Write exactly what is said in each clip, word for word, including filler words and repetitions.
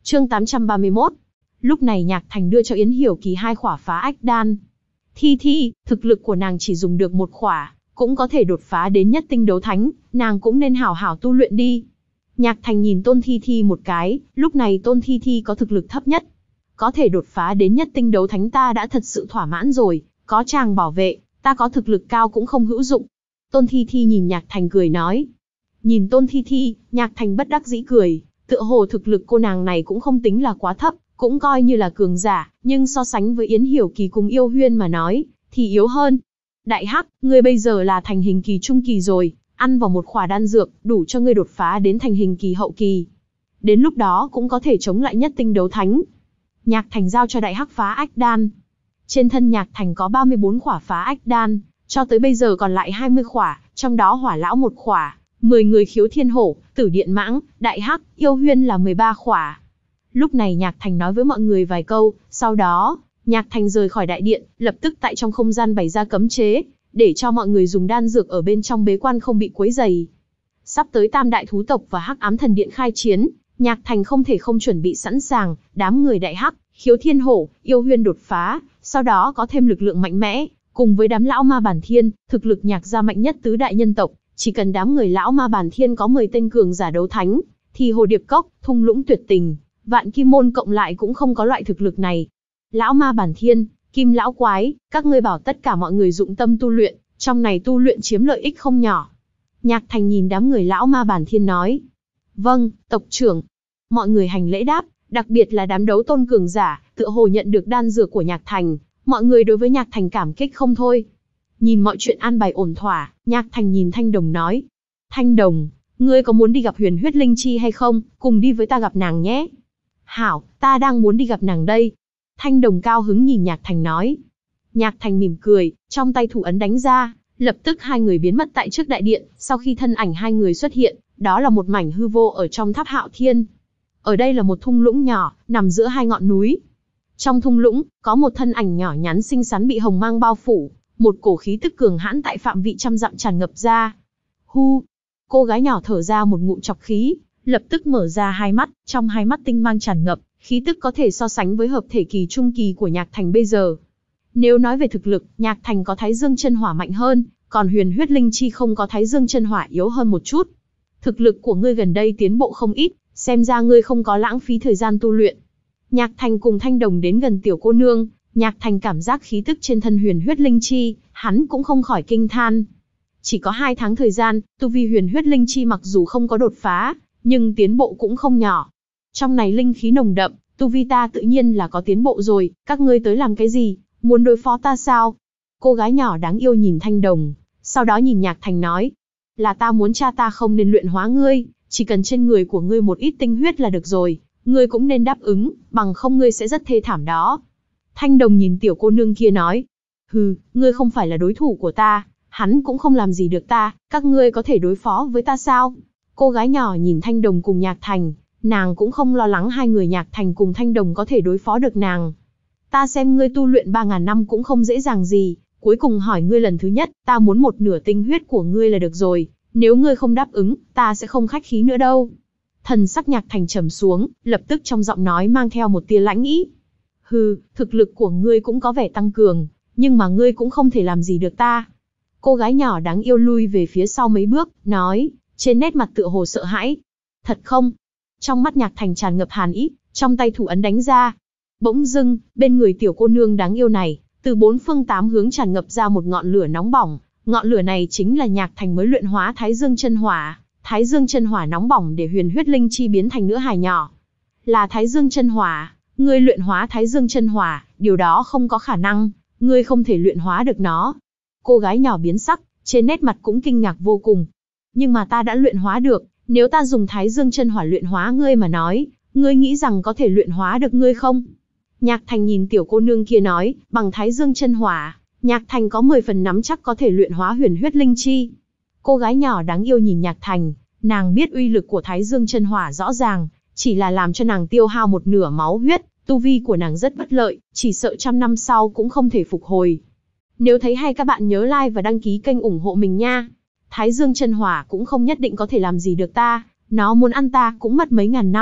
Chương tám trăm ba mươi mốt. Lúc này Nhạc Thành đưa cho Yến Hiểu Kỳ hai khỏa phá ách đan. Thi Thi, thực lực của nàng chỉ dùng được một khỏa, cũng có thể đột phá đến nhất tinh đấu thánh, nàng cũng nên hảo hảo tu luyện đi. Nhạc Thành nhìn Tôn Thi Thi một cái, lúc này Tôn Thi Thi có thực lực thấp nhất. Có thể đột phá đến nhất tinh đấu thánh ta đã thật sự thỏa mãn rồi, có chàng bảo vệ, ta có thực lực cao cũng không hữu dụng. Tôn Thi Thi nhìn Nhạc Thành cười nói. Nhìn Tôn Thi Thi, Nhạc Thành bất đắc dĩ cười, tựa hồ thực lực cô nàng này cũng không tính là quá thấp, cũng coi như là cường giả, nhưng so sánh với Yến Hiểu Kỳ cùng Yêu Huyên mà nói, thì yếu hơn. Đại Hắc, ngươi bây giờ là thành hình kỳ trung kỳ rồi, ăn vào một khỏa đan dược, đủ cho ngươi đột phá đến thành hình kỳ hậu kỳ. Đến lúc đó cũng có thể chống lại nhất tinh đấu thánh. Nhạc Thành giao cho Đại Hắc phá ách đan. Trên thân Nhạc Thành có ba mươi bốn khỏa phá ách đan, cho tới bây giờ còn lại hai mươi khỏa, trong đó Hỏa Lão một khỏa, mười người Khiếu Thiên Hổ, Tử Điện Mãng, Đại Hắc, Yêu Huyên là mười ba khỏa. Lúc này Nhạc Thành nói với mọi người vài câu, sau đó, Nhạc Thành rời khỏi đại điện, lập tức tại trong không gian bày ra cấm chế, để cho mọi người dùng đan dược ở bên trong bế quan không bị quấy rầy. Sắp tới Tam Đại Thú Tộc và Hắc Ám Thần Điện khai chiến, Nhạc Thành không thể không chuẩn bị sẵn sàng, đám người Đại Hắc, Khiếu Thiên Hổ, Yêu Huyên đột phá, sau đó có thêm lực lượng mạnh mẽ, cùng với đám lão ma bản thiên, thực lực Nhạc gia mạnh nhất tứ đại nhân tộc, chỉ cần đám người lão ma bản thiên có mười tên cường giả đấu thánh, thì Hồ Điệp Cốc, Thung Lũng Tuyệt Tình, Vạn Kim Môn cộng lại cũng không có loại thực lực này. Lão ma bản thiên, Kim lão quái, các ngươi bảo tất cả mọi người dụng tâm tu luyện, trong này tu luyện chiếm lợi ích không nhỏ. Nhạc Thành nhìn đám người lão ma bản thiên nói. Vâng, tộc trưởng. Mọi người hành lễ đáp, đặc biệt là đám đấu tôn cường giả, tựa hồ nhận được đan dược của Nhạc Thành, mọi người đối với Nhạc Thành cảm kích không thôi. Nhìn mọi chuyện an bài ổn thỏa, Nhạc Thành nhìn Thanh Đồng nói. Thanh Đồng, ngươi có muốn đi gặp Huyền Huyết Linh Chi hay không, cùng đi với ta gặp nàng nhé. Hảo, ta đang muốn đi gặp nàng đây. Thanh Đồng cao hứng nhìn Nhạc Thành nói. Nhạc Thành mỉm cười, trong tay thủ ấn đánh ra, lập tức hai người biến mất tại trước đại điện. Sau khi thân ảnh hai người xuất hiện, đó là một mảnh hư vô ở trong tháp Hạo Thiên. Ở đây là một thung lũng nhỏ, nằm giữa hai ngọn núi. Trong thung lũng, có một thân ảnh nhỏ nhắn xinh xắn bị hồng mang bao phủ, một cổ khí tức cường hãn tại phạm vị trăm dặm tràn ngập ra. Hu, cô gái nhỏ thở ra một ngụm trọc khí, lập tức mở ra hai mắt, trong hai mắt tinh mang tràn ngập, khí tức có thể so sánh với hợp thể kỳ trung kỳ của Nhạc Thành bây giờ. Nếu nói về thực lực, Nhạc Thành có Thái Dương chân hỏa mạnh hơn, còn Huyền Huyết Linh Chi không có Thái Dương chân hỏa yếu hơn một chút. Thực lực của ngươi gần đây tiến bộ không ít, xem ra ngươi không có lãng phí thời gian tu luyện. Nhạc Thành cùng Thanh Đồng đến gần tiểu cô nương, Nhạc Thành cảm giác khí tức trên thân Huyền Huyết Linh Chi, hắn cũng không khỏi kinh than. Chỉ có hai tháng thời gian, tu vi Huyền Huyết Linh Chi mặc dù không có đột phá, nhưng tiến bộ cũng không nhỏ. Trong này linh khí nồng đậm, tu vi ta tự nhiên là có tiến bộ rồi, các ngươi tới làm cái gì, muốn đối phó ta sao? Cô gái nhỏ đáng yêu nhìn Thanh Đồng, sau đó nhìn Nhạc Thành nói, là ta muốn cha ta không nên luyện hóa ngươi, chỉ cần trên người của ngươi một ít tinh huyết là được rồi, ngươi cũng nên đáp ứng, bằng không ngươi sẽ rất thê thảm đó. Thanh Đồng nhìn tiểu cô nương kia nói, hừ, ngươi không phải là đối thủ của ta, hắn cũng không làm gì được ta, các ngươi có thể đối phó với ta sao? Cô gái nhỏ nhìn Thanh Đồng cùng Nhạc Thành, nàng cũng không lo lắng hai người Nhạc Thành cùng Thanh Đồng có thể đối phó được nàng. Ta xem ngươi tu luyện ba ngàn năm cũng không dễ dàng gì, cuối cùng hỏi ngươi lần thứ nhất, ta muốn một nửa tinh huyết của ngươi là được rồi, nếu ngươi không đáp ứng, ta sẽ không khách khí nữa đâu. Thần sắc Nhạc Thành trầm xuống, lập tức trong giọng nói mang theo một tia lãnh ý. Hừ, thực lực của ngươi cũng có vẻ tăng cường, nhưng mà ngươi cũng không thể làm gì được ta. Cô gái nhỏ đáng yêu lui về phía sau mấy bước, nói, trên nét mặt tựa hồ sợ hãi. Thật không? Trong mắt Nhạc Thành tràn ngập hàn ý, trong tay thủ ấn đánh ra. Bỗng dưng, bên người tiểu cô nương đáng yêu này, từ bốn phương tám hướng tràn ngập ra một ngọn lửa nóng bỏng. Ngọn lửa này chính là Nhạc Thành mới luyện hóa Thái Dương chân hỏa. Thái Dương chân hỏa nóng bỏng để Huyền Huyết Linh Chi biến thành nữ hài nhỏ. Là Thái Dương chân hỏa, ngươi luyện hóa Thái Dương chân hỏa, điều đó không có khả năng, ngươi không thể luyện hóa được nó. Cô gái nhỏ biến sắc, trên nét mặt cũng kinh ngạc vô cùng. Nhưng mà ta đã luyện hóa được, nếu ta dùng Thái Dương chân hỏa luyện hóa ngươi mà nói, ngươi nghĩ rằng có thể luyện hóa được ngươi không? Nhạc Thành nhìn tiểu cô nương kia nói, bằng Thái Dương chân hỏa, Nhạc Thành có mười phần nắm chắc có thể luyện hóa Huyền Huyết Linh Chi. Cô gái nhỏ đáng yêu nhìn Nhạc Thành, nàng biết uy lực của Thái Dương chân hỏa rõ ràng, chỉ là làm cho nàng tiêu hao một nửa máu huyết, tu vi của nàng rất bất lợi, chỉ sợ trăm năm sau cũng không thể phục hồi. Nếu thấy hay các bạn nhớ like và đăng ký kênh ủng hộ mình nha. Thái Dương chân hỏa cũng không nhất định có thể làm gì được ta, nó muốn ăn ta cũng mất mấy ngàn năm,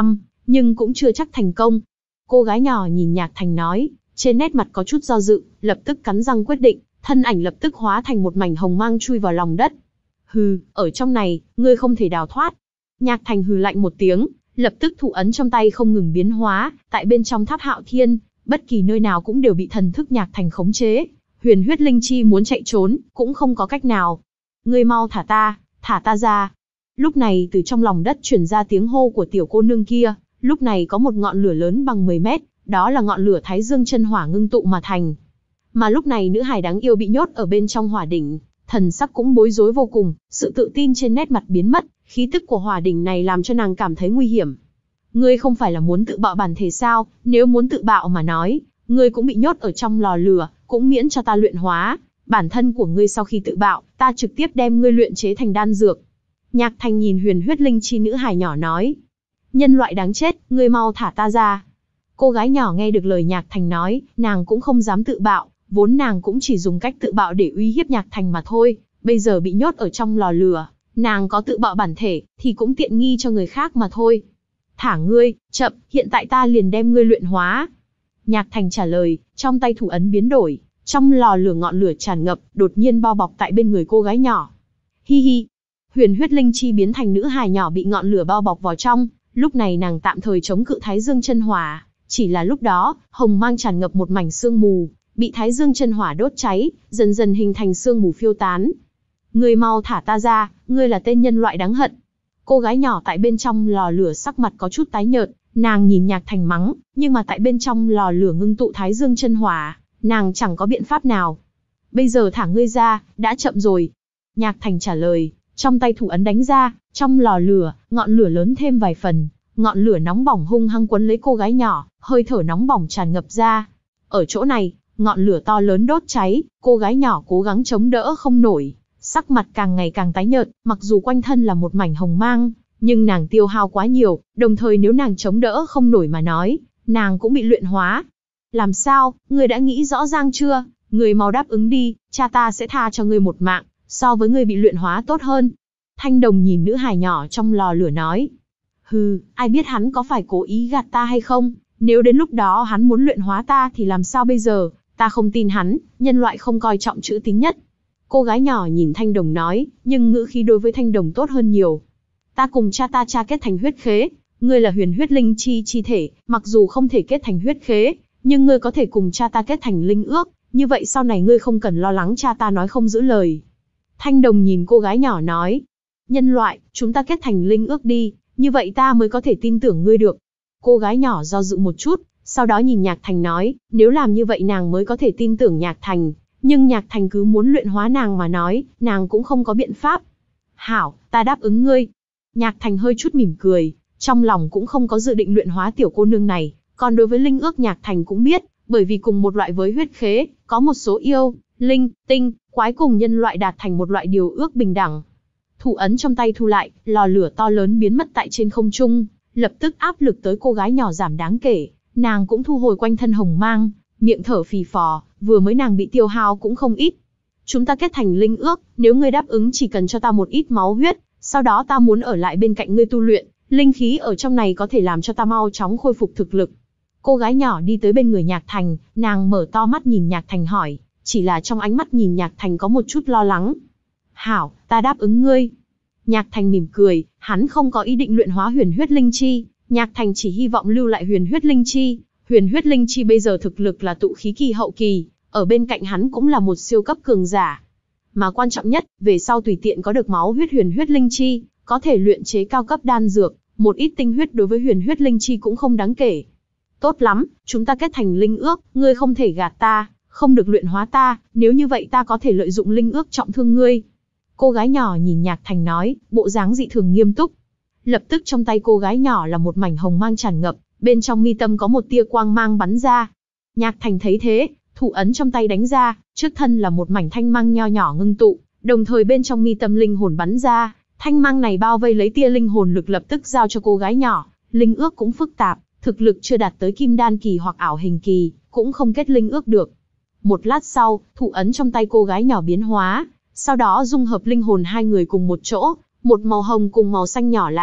nhưng cũng chưa chắc thành công. Cô gái nhỏ nhìn Nhạc Thành nói, trên nét mặt có chút do dự, lập tức cắn răng quyết định, thân ảnh lập tức hóa thành một mảnh hồng mang chui vào lòng đất. Hừ, ở trong này, ngươi không thể đào thoát. Nhạc Thành hừ lạnh một tiếng, lập tức thủ ấn trong tay không ngừng biến hóa, tại bên trong tháp Hạo Thiên, bất kỳ nơi nào cũng đều bị thần thức Nhạc Thành khống chế. Huyền huyết linh chi muốn chạy trốn, cũng không có cách nào. Ngươi mau thả ta, thả ta ra. Lúc này từ trong lòng đất truyền ra tiếng hô của tiểu cô nương kia, lúc này có một ngọn lửa lớn bằng mười mét, đó là ngọn lửa Thái Dương chân hỏa ngưng tụ mà thành. Mà lúc này nữ hài đáng yêu bị nhốt ở bên trong hỏa đỉnh, thần sắc cũng bối rối vô cùng, sự tự tin trên nét mặt biến mất, khí tức của hỏa đỉnh này làm cho nàng cảm thấy nguy hiểm. Ngươi không phải là muốn tự bạo bản thể sao? Nếu muốn tự bạo mà nói, ngươi cũng bị nhốt ở trong lò lửa, cũng miễn cho ta luyện hóa. Bản thân của ngươi sau khi tự bạo, ta trực tiếp đem ngươi luyện chế thành đan dược. Nhạc Thành nhìn huyền huyết linh chi nữ hài nhỏ nói. Nhân loại đáng chết, ngươi mau thả ta ra. Cô gái nhỏ nghe được lời Nhạc Thành nói, nàng cũng không dám tự bạo, vốn nàng cũng chỉ dùng cách tự bạo để uy hiếp Nhạc Thành mà thôi. Bây giờ bị nhốt ở trong lò lửa, nàng có tự bạo bản thể, thì cũng tiện nghi cho người khác mà thôi. Thả ngươi, chậm, hiện tại ta liền đem ngươi luyện hóa. Nhạc Thành trả lời, trong tay thủ ấn biến đổi, trong lò lửa ngọn lửa tràn ngập, đột nhiên bao bọc tại bên người cô gái nhỏ. Hi hi. Huyền huyết linh chi biến thành nữ hài nhỏ bị ngọn lửa bao bọc vào trong, lúc này nàng tạm thời chống cự Thái Dương chân hỏa, chỉ là lúc đó, hồng mang tràn ngập một mảnh sương mù, bị Thái Dương chân hỏa đốt cháy, dần dần hình thành sương mù phiêu tán. Ngươi mau thả ta ra, ngươi là tên nhân loại đáng hận. Cô gái nhỏ tại bên trong lò lửa sắc mặt có chút tái nhợt, nàng nhìn Nhạc Thành mắng, nhưng mà tại bên trong lò lửa ngưng tụ Thái Dương chân hỏa, nàng chẳng có biện pháp nào. Bây giờ thả ngươi ra, đã chậm rồi. Nhạc Thành trả lời, trong tay thủ ấn đánh ra, trong lò lửa, ngọn lửa lớn thêm vài phần, ngọn lửa nóng bỏng hung hăng quấn lấy cô gái nhỏ, hơi thở nóng bỏng tràn ngập ra. Ở chỗ này, ngọn lửa to lớn đốt cháy, cô gái nhỏ cố gắng chống đỡ không nổi, sắc mặt càng ngày càng tái nhợt, mặc dù quanh thân là một mảnh hồng mang, nhưng nàng tiêu hao quá nhiều, đồng thời nếu nàng chống đỡ không nổi mà nói, nàng cũng bị luyện hóa. Làm sao, ngươi đã nghĩ rõ ràng chưa? Ngươi mau đáp ứng đi, cha ta sẽ tha cho ngươi một mạng, so với ngươi bị luyện hóa tốt hơn. Thanh Đồng nhìn nữ hài nhỏ trong lò lửa nói. Hừ, ai biết hắn có phải cố ý gạt ta hay không? Nếu đến lúc đó hắn muốn luyện hóa ta thì làm sao bây giờ? Ta không tin hắn, nhân loại không coi trọng chữ tín nhất. Cô gái nhỏ nhìn Thanh Đồng nói, nhưng ngữ khí đối với Thanh Đồng tốt hơn nhiều. Ta cùng cha ta cha kết thành huyết khế, ngươi là huyền huyết linh chi chi thể, mặc dù không thể kết thành huyết khế, nhưng ngươi có thể cùng cha ta kết thành linh ước, như vậy sau này ngươi không cần lo lắng cha ta nói không giữ lời. Thanh Đồng nhìn cô gái nhỏ nói, nhân loại, chúng ta kết thành linh ước đi, như vậy ta mới có thể tin tưởng ngươi được. Cô gái nhỏ do dự một chút, sau đó nhìn Nhạc Thành nói, nếu làm như vậy nàng mới có thể tin tưởng Nhạc Thành, nhưng Nhạc Thành cứ muốn luyện hóa nàng mà nói, nàng cũng không có biện pháp. Hảo, ta đáp ứng ngươi. Nhạc Thành hơi chút mỉm cười, trong lòng cũng không có dự định luyện hóa tiểu cô nương này, còn đối với linh ước Nhạc Thành cũng biết, bởi vì cùng một loại với huyết khế, có một số yêu, linh, tinh, quái cùng nhân loại đạt thành một loại điều ước bình đẳng. Thủ ấn trong tay thu lại, lò lửa to lớn biến mất tại trên không trung, lập tức áp lực tới cô gái nhỏ giảm đáng kể, nàng cũng thu hồi quanh thân hồng mang, miệng thở phì phò, vừa mới nàng bị tiêu hao cũng không ít. Chúng ta kết thành linh ước, nếu ngươi đáp ứng chỉ cần cho ta một ít máu huyết, sau đó ta muốn ở lại bên cạnh ngươi tu luyện, linh khí ở trong này có thể làm cho ta mau chóng khôi phục thực lực. Cô gái nhỏ đi tới bên người Nhạc Thành, nàng mở to mắt nhìn Nhạc Thành hỏi, chỉ là trong ánh mắt nhìn Nhạc Thành có một chút lo lắng. Hảo, ta đáp ứng ngươi. Nhạc Thành mỉm cười, hắn không có ý định luyện hóa huyền huyết linh chi, Nhạc Thành chỉ hy vọng lưu lại huyền huyết linh chi. Huyền huyết linh chi bây giờ thực lực là tụ khí kỳ hậu kỳ, ở bên cạnh hắn cũng là một siêu cấp cường giả. Mà quan trọng nhất, về sau tùy tiện có được máu huyết huyền huyết linh chi, có thể luyện chế cao cấp đan dược, một ít tinh huyết đối với huyền huyết linh chi cũng không đáng kể. Tốt lắm, chúng ta kết thành linh ước, ngươi không thể gạt ta, không được luyện hóa ta, nếu như vậy ta có thể lợi dụng linh ước trọng thương ngươi. Cô gái nhỏ nhìn Nhạc Thành nói, bộ dáng dị thường nghiêm túc. Lập tức trong tay cô gái nhỏ là một mảnh hồng mang tràn ngập, bên trong mi tâm có một tia quang mang bắn ra. Nhạc Thành thấy thế, thủ ấn trong tay đánh ra, trước thân là một mảnh thanh mang nho nhỏ ngưng tụ, đồng thời bên trong mi tâm linh hồn bắn ra, thanh mang này bao vây lấy tia linh hồn lực lập tức giao cho cô gái nhỏ. Linh ước cũng phức tạp, thực lực chưa đạt tới kim đan kỳ hoặc ảo hình kỳ, cũng không kết linh ước được. Một lát sau, thủ ấn trong tay cô gái nhỏ biến hóa, sau đó dung hợp linh hồn hai người cùng một chỗ, một màu hồng cùng màu xanh nhỏ là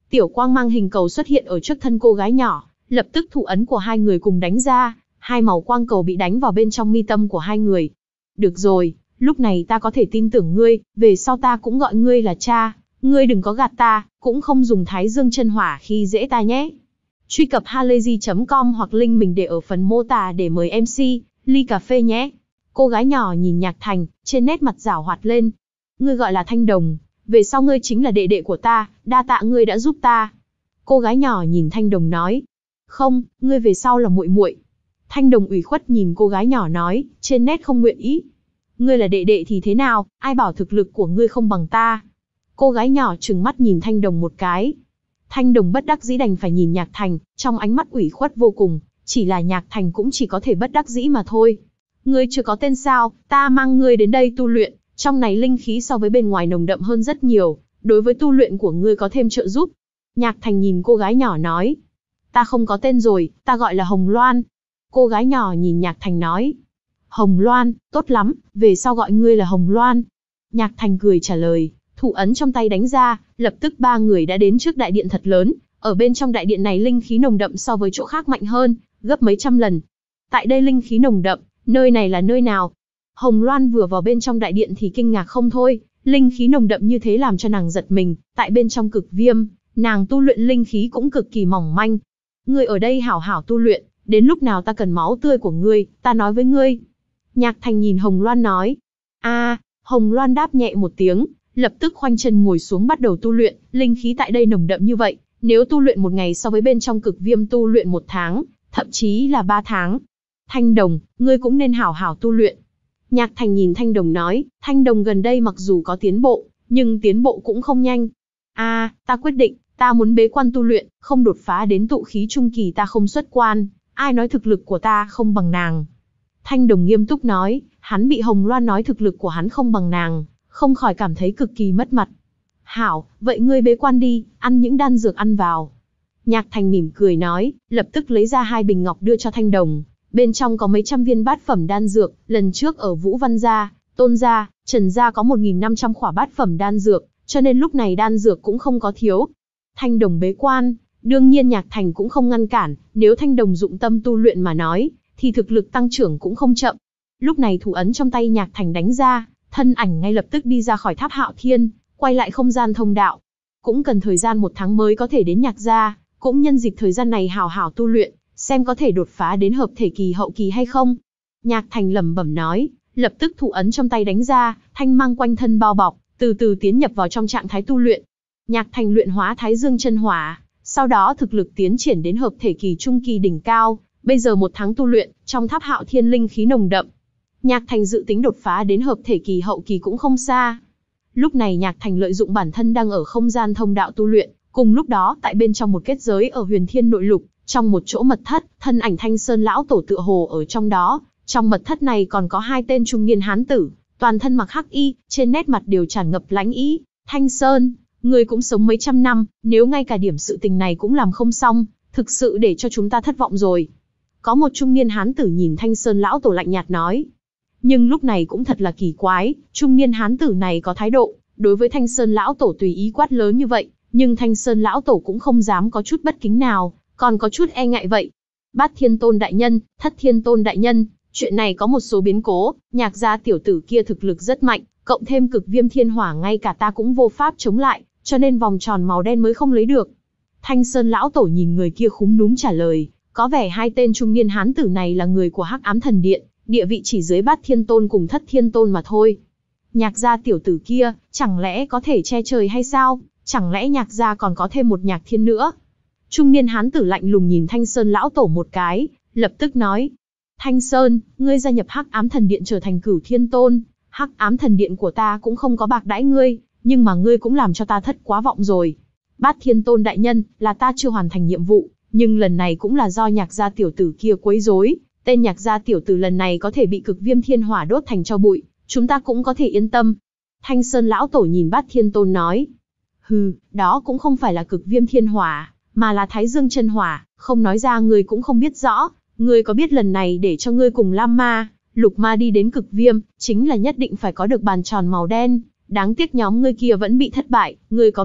Tiểu quang mang hình cầu xuất hiện ở trước thân cô gái nhỏ, lập tức thủ ấn của hai người cùng đánh ra, hai màu quang cầu bị đánh vào bên trong mi tâm của hai người. Được rồi, lúc này ta có thể tin tưởng ngươi, về sau ta cũng gọi ngươi là cha, ngươi đừng có gạt ta, cũng không dùng thái dương chân hỏa khi dễ ta nhé. Truy cập halayzi chấm com hoặc link mình để ở phần mô tả để mời em xê, ly cà phê nhé. Cô gái nhỏ nhìn Nhạc Thành, trên nét mặt giảo hoạt lên. Ngươi gọi là Thanh Đồng, về sau ngươi chính là đệ đệ của ta, đa tạ ngươi đã giúp ta. Cô gái nhỏ nhìn Thanh Đồng nói. Không, ngươi về sau là muội muội. Thanh Đồng ủy khuất nhìn cô gái nhỏ nói, trên nét không nguyện ý. Ngươi là đệ đệ thì thế nào, ai bảo thực lực của ngươi không bằng ta. Cô gái nhỏ trừng mắt nhìn Thanh Đồng một cái. Thanh Đồng bất đắc dĩ đành phải nhìn Nhạc Thành, trong ánh mắt ủy khuất vô cùng, chỉ là Nhạc Thành cũng chỉ có thể bất đắc dĩ mà thôi. Ngươi chưa có tên sao, ta mang ngươi đến đây tu luyện, trong này linh khí so với bên ngoài nồng đậm hơn rất nhiều, đối với tu luyện của ngươi có thêm trợ giúp. Nhạc Thành nhìn cô gái nhỏ nói. Ta không có tên rồi, ta gọi là Hồng Loan. Cô gái nhỏ nhìn Nhạc Thành nói. Hồng Loan, tốt lắm, về sau gọi ngươi là Hồng Loan. Nhạc Thành cười trả lời, thủ ấn trong tay đánh ra, lập tức ba người đã đến trước đại điện thật lớn, ở bên trong đại điện này linh khí nồng đậm so với chỗ khác mạnh hơn, gấp mấy trăm lần. Tại đây linh khí nồng đậm, nơi này là nơi nào? Hồng Loan vừa vào bên trong đại điện thì kinh ngạc không thôi, linh khí nồng đậm như thế làm cho nàng giật mình, tại bên trong cực viêm, nàng tu luyện linh khí cũng cực kỳ mỏng manh. Ngươi ở đây hảo hảo tu luyện, đến lúc nào ta cần máu tươi của ngươi, ta nói với ngươi. Nhạc Thành nhìn Hồng Loan nói. A, à, Hồng Loan đáp nhẹ một tiếng, lập tức khoanh chân ngồi xuống bắt đầu tu luyện, linh khí tại đây nồng đậm như vậy, nếu tu luyện một ngày so với bên trong cực viêm tu luyện một tháng, thậm chí là ba tháng. Thanh Đồng, ngươi cũng nên hảo hảo tu luyện. Nhạc Thành nhìn Thanh Đồng nói, Thanh Đồng gần đây mặc dù có tiến bộ, nhưng tiến bộ cũng không nhanh. A, à, ta quyết định, ta muốn bế quan tu luyện, không đột phá đến tụ khí trung kỳ ta không xuất quan, ai nói thực lực của ta không bằng nàng. Thanh Đồng nghiêm túc nói, hắn bị Hồng Loan nói thực lực của hắn không bằng nàng, không khỏi cảm thấy cực kỳ mất mặt. Hảo, vậy ngươi bế quan đi, ăn những đan dược ăn vào. Nhạc Thành mỉm cười nói, lập tức lấy ra hai bình ngọc đưa cho Thanh Đồng. Bên trong có mấy trăm viên bát phẩm đan dược, lần trước ở Vũ Văn gia, Tôn gia, Trần gia có một nghìn năm trăm khỏa bát phẩm đan dược, cho nên lúc này đan dược cũng không có thiếu. Thanh Đồng bế quan, đương nhiên Nhạc Thành cũng không ngăn cản, nếu Thanh Đồng dụng tâm tu luyện mà nói, thì thực lực tăng trưởng cũng không chậm. Lúc này thủ ấn trong tay Nhạc Thành đánh ra, thân ảnh ngay lập tức đi ra khỏi tháp Hạo Thiên, quay lại không gian thông đạo. Cũng cần thời gian một tháng mới có thể đến Nhạc gia, cũng nhân dịp thời gian này hào hảo tu luyện, xem có thể đột phá đến hợp thể kỳ hậu kỳ hay không. Nhạc Thành lẩm bẩm nói, lập tức thủ ấn trong tay đánh ra, thanh mang quanh thân bao bọc, từ từ tiến nhập vào trong trạng thái tu luyện. Nhạc Thành luyện hóa Thái Dương chân hỏa, sau đó thực lực tiến triển đến hợp thể kỳ trung kỳ đỉnh cao, bây giờ một tháng tu luyện, trong tháp Hạo Thiên linh khí nồng đậm. Nhạc Thành dự tính đột phá đến hợp thể kỳ hậu kỳ cũng không xa. Lúc này Nhạc Thành lợi dụng bản thân đang ở không gian thông đạo tu luyện, cùng lúc đó tại bên trong một kết giới ở Huyền Thiên Nội Lục, trong một chỗ mật thất, thân ảnh Thanh Sơn lão tổ tựa hồ ở trong đó. Trong mật thất này còn có hai tên trung niên hán tử, toàn thân mặc hắc y, trên nét mặt đều tràn ngập lãnh ý. Thanh Sơn, người cũng sống mấy trăm năm, nếu ngay cả điểm sự tình này cũng làm không xong, thực sự để cho chúng ta thất vọng rồi. Có một trung niên hán tử nhìn Thanh Sơn lão tổ lạnh nhạt nói. Nhưng lúc này cũng thật là kỳ quái, trung niên hán tử này có thái độ, đối với Thanh Sơn lão tổ tùy ý quát lớn như vậy, nhưng Thanh Sơn lão tổ cũng không dám có chút bất kính nào, còn có chút e ngại vậy. Bát Thiên Tôn đại nhân, Thất Thiên Tôn đại nhân, chuyện này có một số biến cố, Nhạc gia tiểu tử kia thực lực rất mạnh, cộng thêm cực viêm thiên hỏa ngay cả ta cũng vô pháp chống lại, cho nên vòng tròn màu đen mới không lấy được. Thanh Sơn lão tổ nhìn người kia khúm núm trả lời, có vẻ hai tên trung niên hán tử này là người của Hắc Ám Thần Điện, địa vị chỉ dưới Bát Thiên Tôn cùng Thất Thiên Tôn mà thôi. Nhạc gia tiểu tử kia, chẳng lẽ có thể che trời hay sao? Chẳng lẽ Nhạc gia còn có thêm một Nhạc Thiên nữa? Trung niên hán tử lạnh lùng nhìn Thanh Sơn lão tổ một cái, lập tức nói: Thanh Sơn, ngươi gia nhập Hắc Ám Thần Điện trở thành Cửu Thiên Tôn, Hắc Ám Thần Điện của ta cũng không có bạc đãi ngươi, nhưng mà ngươi cũng làm cho ta thất quá vọng rồi. Bát Thiên Tôn đại nhân, là ta chưa hoàn thành nhiệm vụ, nhưng lần này cũng là do Nhạc gia tiểu tử kia quấy rối, tên Nhạc gia tiểu tử lần này có thể bị cực viêm thiên hỏa đốt thành tro bụi, chúng ta cũng có thể yên tâm. Thanh Sơn lão tổ nhìn Bát Thiên Tôn nói: Hừ, đó cũng không phải là cực viêm thiên hỏa, mà là Thái Dương chân hỏa, không nói ra ngươi cũng không biết rõ. Ngươi có biết lần này để cho ngươi cùng Lam Ma, Lục Ma đi đến cực viêm, chính là nhất định phải có được bàn tròn màu đen, đáng tiếc nhóm ngươi kia vẫn bị thất bại, ngươi có biết,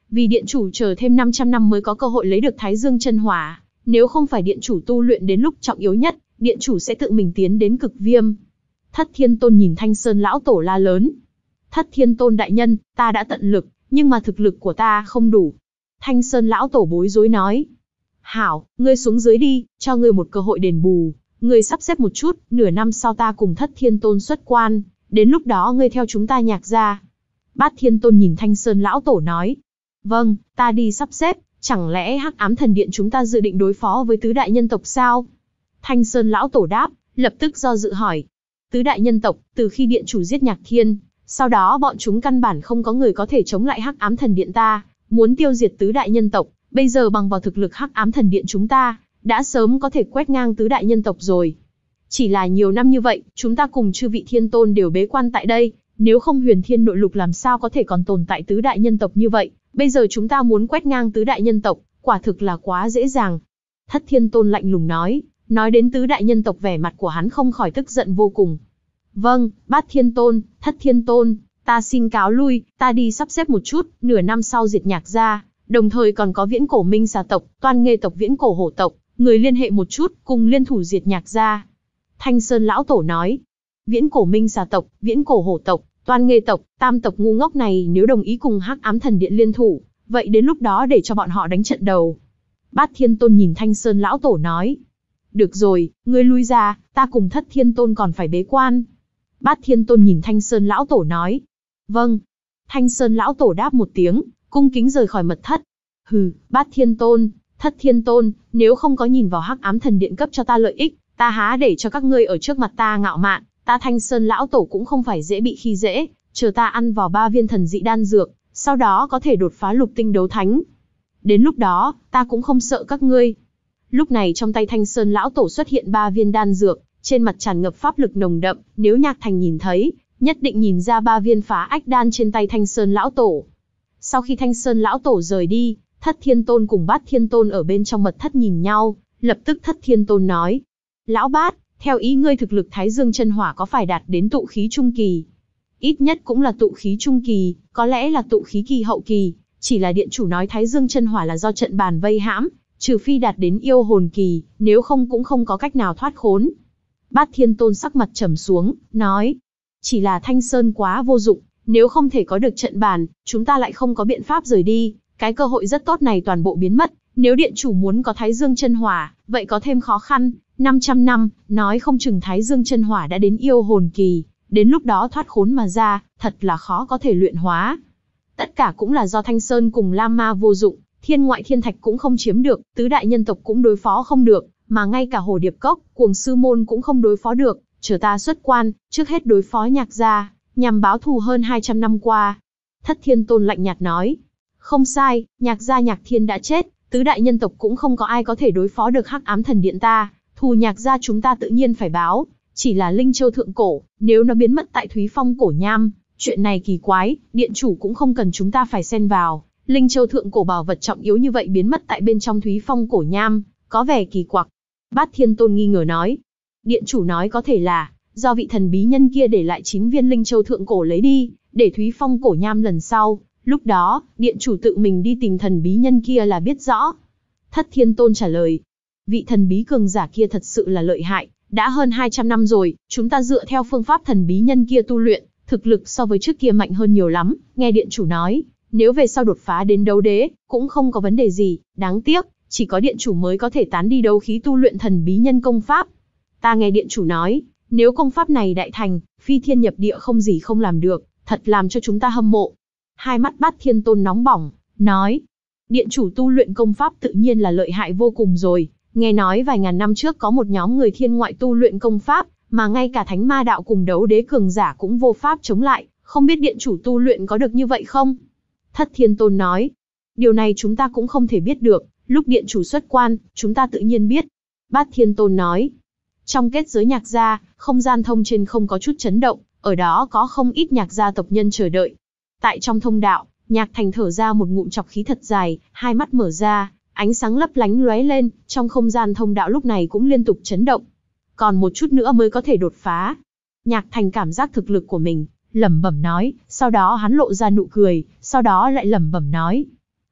vì điện chủ chờ thêm năm trăm năm mới có cơ hội lấy được Thái Dương chân hỏa. Nếu không phải điện chủ tu luyện đến lúc trọng yếu nhất, điện chủ sẽ tự mình tiến đến cực viêm. Thất Thiên Tôn nhìn Thanh Sơn lão tổ la lớn. Thất Thiên Tôn đại nhân, ta đã tận lực, nhưng mà thực lực của ta không đủ. Thanh Sơn lão tổ bối rối nói. Hảo, ngươi xuống dưới đi, cho ngươi một cơ hội đền bù. Ngươi sắp xếp một chút, nửa năm sau ta cùng Thất Thiên Tôn xuất quan, đến lúc đó ngươi theo chúng ta Nhạc gia. Bát Thiên Tôn nhìn Thanh Sơn lão tổ nói. Vâng, ta đi sắp xếp, chẳng lẽ Hắc Ám Thần Điện chúng ta dự định đối phó với tứ đại nhân tộc sao? Thanh Sơn lão tổ đáp, lập tức do dự hỏi. Tứ đại nhân tộc, từ khi điện chủ giết Nhạc Thiên, sau đó bọn chúng căn bản không có người có thể chống lại Hắc Ám Thần Điện ta, muốn tiêu diệt tứ đại nhân tộc, bây giờ bằng vào thực lực Hắc Ám Thần Điện chúng ta, đã sớm có thể quét ngang tứ đại nhân tộc rồi. Chỉ là nhiều năm như vậy, chúng ta cùng chư vị thiên tôn đều bế quan tại đây, nếu không Huyền Thiên nội lục làm sao có thể còn tồn tại tứ đại nhân tộc như vậy, bây giờ chúng ta muốn quét ngang tứ đại nhân tộc, quả thực là quá dễ dàng. Thất Thiên Tôn lạnh lùng nói, nói đến tứ đại nhân tộc vẻ mặt của hắn không khỏi tức giận vô cùng. Vâng, Bát Thiên Tôn, Thất Thiên Tôn, ta xin cáo lui, ta đi sắp xếp một chút, nửa năm sau diệt Nhạc gia, đồng thời còn có Viễn Cổ Minh Xà tộc, Toan Nghê tộc, Viễn Cổ Hổ tộc, người liên hệ một chút, cùng liên thủ diệt Nhạc gia. Thanh Sơn lão tổ nói, Viễn Cổ Minh Xà tộc, Viễn Cổ Hổ tộc, Toan Nghê tộc, tam tộc ngu ngốc này nếu đồng ý cùng Hắc Ám Thần Điện liên thủ, vậy đến lúc đó để cho bọn họ đánh trận đầu. Bát Thiên Tôn nhìn Thanh Sơn lão tổ nói, được rồi, ngươi lui ra, ta cùng Thất Thiên Tôn còn phải bế quan. Bát Thiên Tôn nhìn Thanh Sơn lão tổ nói, vâng. Thanh Sơn lão tổ đáp một tiếng, cung kính rời khỏi mật thất. Hừ, Bát Thiên Tôn, Thất Thiên Tôn, nếu không có nhìn vào Hắc Ám Thần Điện cấp cho ta lợi ích, ta há để cho các ngươi ở trước mặt ta ngạo mạn, ta Thanh Sơn lão tổ cũng không phải dễ bị khi dễ, chờ ta ăn vào ba viên thần dị đan dược, sau đó có thể đột phá lục tinh đấu thánh. Đến lúc đó, ta cũng không sợ các ngươi. Lúc này trong tay Thanh Sơn lão tổ xuất hiện ba viên đan dược, trên mặt tràn ngập pháp lực nồng đậm, nếu Nhạc Thành nhìn thấy, nhất định nhìn ra ba viên phá ách đan trên tay Thanh Sơn lão tổ. Sau khi Thanh Sơn lão tổ rời đi, Thất Thiên Tôn cùng Bát Thiên Tôn ở bên trong mật thất nhìn nhau, lập tức Thất Thiên Tôn nói: "Lão Bát, theo ý ngươi thực lực Thái Dương chân hỏa có phải đạt đến tụ khí trung kỳ? Ít nhất cũng là tụ khí trung kỳ, có lẽ là tụ khí kỳ hậu kỳ, chỉ là điện chủ nói Thái Dương chân hỏa là do trận bàn vây hãm, trừ phi đạt đến yêu hồn kỳ, nếu không cũng không có cách nào thoát khốn." Bát Thiên Tôn sắc mặt trầm xuống, nói: "Chỉ là Thanh Sơn quá vô dụng, nếu không thể có được trận bàn, chúng ta lại không có biện pháp rời đi, cái cơ hội rất tốt này toàn bộ biến mất, nếu điện chủ muốn có Thái Dương chân hỏa, vậy có thêm khó khăn, năm trăm năm, nói không chừng Thái Dương chân hỏa đã đến yêu hồn kỳ, đến lúc đó thoát khốn mà ra, thật là khó có thể luyện hóa. Tất cả cũng là do Thanh Sơn cùng Lam Ma vô dụng, thiên ngoại thiên thạch cũng không chiếm được, tứ đại nhân tộc cũng đối phó không được, mà ngay cả Hồ Điệp Cốc, Cuồng Sư Môn cũng không đối phó được, chờ ta xuất quan, trước hết đối phó Nhạc gia, nhằm báo thù hơn hai trăm năm qua." Thất Thiên Tôn lạnh nhạt nói: "Không sai, Nhạc gia Nhạc Thiên đã chết, tứ đại nhân tộc cũng không có ai có thể đối phó được Hắc Ám Thần Điện ta, thù Nhạc gia chúng ta tự nhiên phải báo, chỉ là Linh Châu Thượng Cổ, nếu nó biến mất tại Thúy Phong Cổ Nham, chuyện này kỳ quái, điện chủ cũng không cần chúng ta phải xen vào, Linh Châu Thượng Cổ bảo vật trọng yếu như vậy biến mất tại bên trong Thúy Phong Cổ Nham, có vẻ kỳ quặc." Bát Thiên Tôn nghi ngờ nói: "Điện chủ nói có thể là do vị thần bí nhân kia để lại chín viên Linh Châu Thượng Cổ lấy đi, để Thúy Phong Cổ Nham lần sau, lúc đó, điện chủ tự mình đi tìm thần bí nhân kia là biết rõ." Thất Thiên Tôn trả lời: "Vị thần bí cường giả kia thật sự là lợi hại, đã hơn hai trăm năm rồi, chúng ta dựa theo phương pháp thần bí nhân kia tu luyện, thực lực so với trước kia mạnh hơn nhiều lắm, nghe điện chủ nói, nếu về sau đột phá đến đấu đế, cũng không có vấn đề gì, đáng tiếc, chỉ có điện chủ mới có thể tán đi đấu khí tu luyện thần bí nhân công pháp. Ta nghe điện chủ nói, nếu công pháp này đại thành, phi thiên nhập địa không gì không làm được, thật làm cho chúng ta hâm mộ." Hai mắt Bát Thiên Tôn nóng bỏng, nói: "Điện chủ tu luyện công pháp tự nhiên là lợi hại vô cùng rồi, nghe nói vài ngàn năm trước có một nhóm người thiên ngoại tu luyện công pháp, mà ngay cả thánh ma đạo cùng đấu đế cường giả cũng vô pháp chống lại, không biết điện chủ tu luyện có được như vậy không?" Thất Thiên Tôn nói: "Điều này chúng ta cũng không thể biết được, lúc điện chủ xuất quan, chúng ta tự nhiên biết." Bát Thiên Tôn nói: "Trong kết giới Nhạc gia, không gian thông trên không có chút chấn động, ở đó có không ít Nhạc gia tộc nhân chờ đợi." Tại trong thông đạo, Nhạc Thành thở ra một ngụm trọc khí thật dài, hai mắt mở ra, ánh sáng lấp lánh lóe lên, trong không gian thông đạo lúc này cũng liên tục chấn động. Còn một chút nữa mới có thể đột phá. Nhạc Thành cảm giác thực lực của mình, lẩm bẩm nói, sau đó hắn lộ ra nụ cười, sau đó lại lẩm bẩm nói: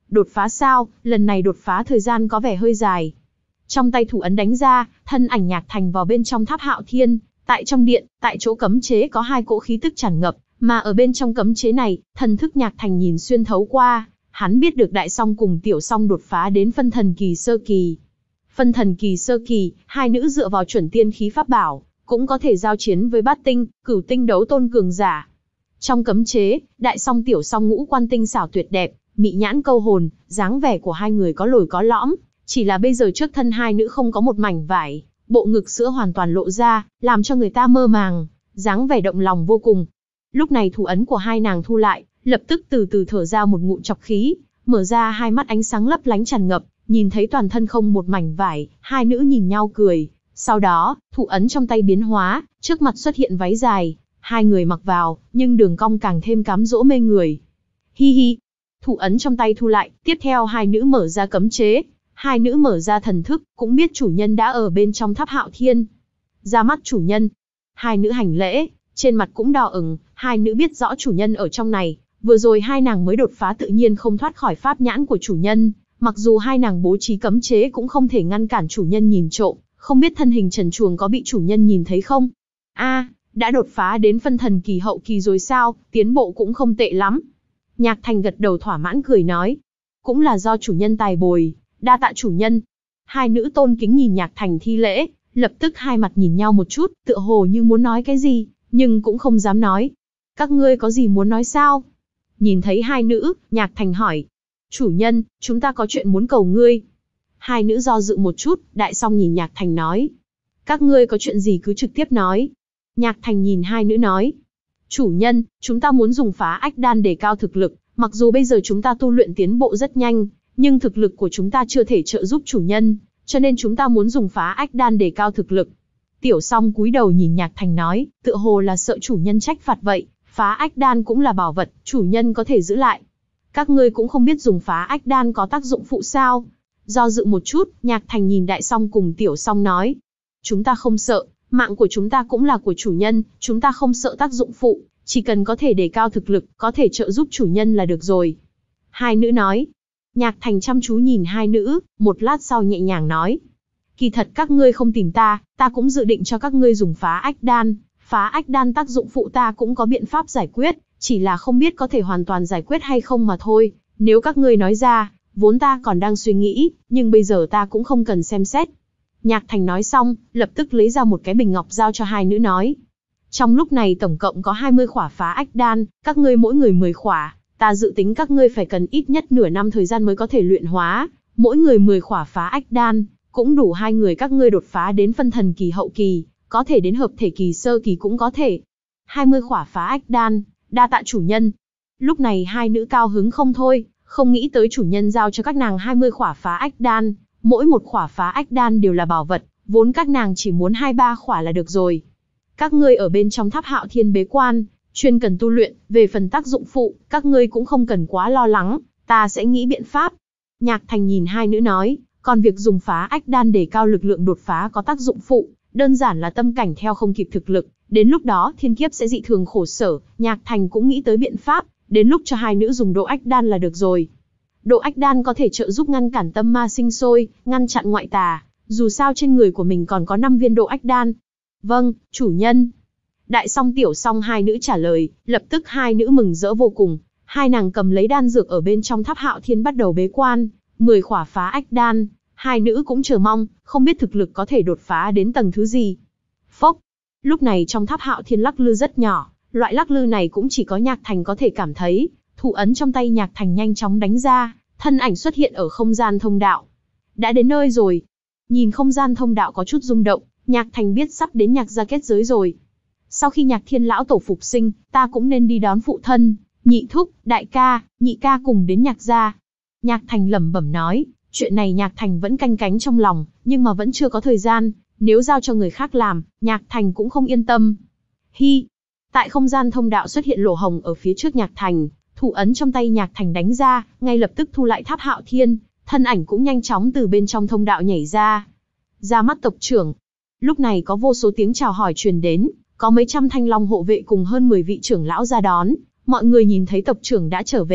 Đột phá sao, lần này đột phá thời gian có vẻ hơi dài. Trong tay thủ ấn đánh ra, thân ảnh Nhạc Thành vào bên trong tháp Hạo Thiên. Tại trong điện, tại chỗ cấm chế có hai cỗ khí tức tràn ngập, mà ở bên trong cấm chế này, thần thức Nhạc Thành nhìn xuyên thấu qua, hắn biết được Đại Song cùng Tiểu Song đột phá đến phân thần kỳ sơ kỳ. Phân thần kỳ sơ kỳ, hai nữ dựa vào chuẩn tiên khí pháp bảo, cũng có thể giao chiến với bát tinh, cửu tinh đấu tôn cường giả. Trong cấm chế, Đại Song Tiểu Song ngũ quan tinh xảo tuyệt đẹp, mị nhãn câu hồn, dáng vẻ của hai người có lồi có lõm, chỉ là bây giờ trước thân hai nữ không có một mảnh vải, bộ ngực sữa hoàn toàn lộ ra, làm cho người ta mơ màng, dáng vẻ động lòng vô cùng. Lúc này thủ ấn của hai nàng thu lại, lập tức từ từ thở ra một ngụm trọc khí, mở ra hai mắt ánh sáng lấp lánh tràn ngập, nhìn thấy toàn thân không một mảnh vải, hai nữ nhìn nhau cười. Sau đó, thủ ấn trong tay biến hóa, trước mặt xuất hiện váy dài, hai người mặc vào, nhưng đường cong càng thêm cám dỗ mê người. Hi hi, thủ ấn trong tay thu lại, tiếp theo hai nữ mở ra cấm chế, hai nữ mở ra thần thức, cũng biết chủ nhân đã ở bên trong tháp Hạo Thiên. Ra mắt chủ nhân, hai nữ hành lễ, trên mặt cũng đỏ ửng, hai nữ biết rõ chủ nhân ở trong này, vừa rồi hai nàng mới đột phá tự nhiên không thoát khỏi pháp nhãn của chủ nhân, mặc dù hai nàng bố trí cấm chế cũng không thể ngăn cản chủ nhân nhìn trộm, không biết thân hình trần truồng có bị chủ nhân nhìn thấy không? A, à, đã đột phá đến phân thần kỳ hậu kỳ rồi sao, tiến bộ cũng không tệ lắm. Nhạc Thành gật đầu thỏa mãn cười nói, cũng là do chủ nhân tài bồi, đa tạ chủ nhân. Hai nữ tôn kính nhìn Nhạc Thành thi lễ, lập tức hai mặt nhìn nhau một chút, tựa hồ như muốn nói cái gì, nhưng cũng không dám nói. Các ngươi có gì muốn nói sao? Nhìn thấy hai nữ, Nhạc Thành hỏi, chủ nhân, chúng ta có chuyện muốn cầu ngươi. Hai nữ do dự một chút, Đại Song nhìn Nhạc Thành nói, các ngươi có chuyện gì cứ trực tiếp nói. Nhạc Thành nhìn hai nữ nói, chủ nhân, chúng ta muốn dùng phá ách đan để cao thực lực, mặc dù bây giờ chúng ta tu luyện tiến bộ rất nhanh, nhưng thực lực của chúng ta chưa thể trợ giúp chủ nhân, cho nên chúng ta muốn dùng phá ách đan để cao thực lực. Tiểu Song cúi đầu nhìn Nhạc Thành nói, tựa hồ là sợ chủ nhân trách phạt vậy, phá ách đan cũng là bảo vật, chủ nhân có thể giữ lại. Các ngươi cũng không biết dùng phá ách đan có tác dụng phụ sao? Do dự một chút, Nhạc Thành nhìn Đại Song cùng Tiểu Song nói, chúng ta không sợ, mạng của chúng ta cũng là của chủ nhân, chúng ta không sợ tác dụng phụ, chỉ cần có thể đề cao thực lực, có thể trợ giúp chủ nhân là được rồi. Hai nữ nói. Nhạc Thành chăm chú nhìn hai nữ, một lát sau nhẹ nhàng nói, kỳ thật các ngươi không tìm ta, ta cũng dự định cho các ngươi dùng phá ách đan, phá ách đan tác dụng phụ ta cũng có biện pháp giải quyết, chỉ là không biết có thể hoàn toàn giải quyết hay không mà thôi, nếu các ngươi nói ra, vốn ta còn đang suy nghĩ, nhưng bây giờ ta cũng không cần xem xét. Nhạc Thành nói xong, lập tức lấy ra một cái bình ngọc giao cho hai nữ nói, trong lúc này tổng cộng có hai mươi khỏa phá ách đan, các ngươi mỗi người mười khỏa, ta dự tính các ngươi phải cần ít nhất nửa năm thời gian mới có thể luyện hóa, mỗi người mười khỏa phá ách đan, cũng đủ hai người các ngươi đột phá đến phân thần kỳ hậu kỳ, có thể đến hợp thể kỳ sơ kỳ cũng có thể. hai mươi khỏa phá ách đan, đa tạ chủ nhân. Lúc này hai nữ cao hứng không thôi, không nghĩ tới chủ nhân giao cho các nàng hai mươi khỏa phá ách đan, mỗi một khỏa phá ách đan đều là bảo vật, vốn các nàng chỉ muốn hai ba khỏa là được rồi. Các ngươi ở bên trong tháp Hạo Thiên bế quan, chuyên cần tu luyện, về phần tác dụng phụ, các ngươi cũng không cần quá lo lắng, ta sẽ nghĩ biện pháp. Nhạc Thành nhìn hai nữ nói, còn việc dùng phá ách đan để cao lực lượng đột phá có tác dụng phụ, đơn giản là tâm cảnh theo không kịp thực lực, đến lúc đó thiên kiếp sẽ dị thường khổ sở, Nhạc Thành cũng nghĩ tới biện pháp, đến lúc cho hai nữ dùng độ ách đan là được rồi. Độ ách đan có thể trợ giúp ngăn cản tâm ma sinh sôi, ngăn chặn ngoại tà, dù sao trên người của mình còn có năm viên độ ách đan. Vâng, chủ nhân. Đại Song Tiểu Song hai nữ trả lời, lập tức hai nữ mừng rỡ vô cùng, hai nàng cầm lấy đan dược ở bên trong tháp Hạo Thiên bắt đầu bế quan, mười khỏa phá ách đan, hai nữ cũng chờ mong, không biết thực lực có thể đột phá đến tầng thứ gì. Phốc, lúc này trong tháp Hạo Thiên lắc lư rất nhỏ, loại lắc lư này cũng chỉ có Nhạc Thành có thể cảm thấy, thủ ấn trong tay Nhạc Thành nhanh chóng đánh ra, thân ảnh xuất hiện ở không gian thông đạo. Đã đến nơi rồi. Nhìn không gian thông đạo có chút rung động, Nhạc Thành biết sắp đến Nhạc gia kết giới rồi. Sau khi Nhạc Thiên lão tổ phục sinh, ta cũng nên đi đón phụ thân, nhị thúc, đại ca, nhị ca cùng đến Nhạc gia. Nhạc Thành lẩm bẩm nói, chuyện này Nhạc Thành vẫn canh cánh trong lòng, nhưng mà vẫn chưa có thời gian, nếu giao cho người khác làm, Nhạc Thành cũng không yên tâm. Hi, tại không gian thông đạo xuất hiện lỗ hồng ở phía trước Nhạc Thành, thủ ấn trong tay Nhạc Thành đánh ra, ngay lập tức thu lại tháp Hạo Thiên, thân ảnh cũng nhanh chóng từ bên trong thông đạo nhảy ra. Ra mắt tộc trưởng. Lúc này có vô số tiếng chào hỏi truyền đến, có mấy trăm thanh long hộ vệ cùng hơn mười vị trưởng lão ra đón, mọi người nhìn thấy tộc trưởng đã trở về,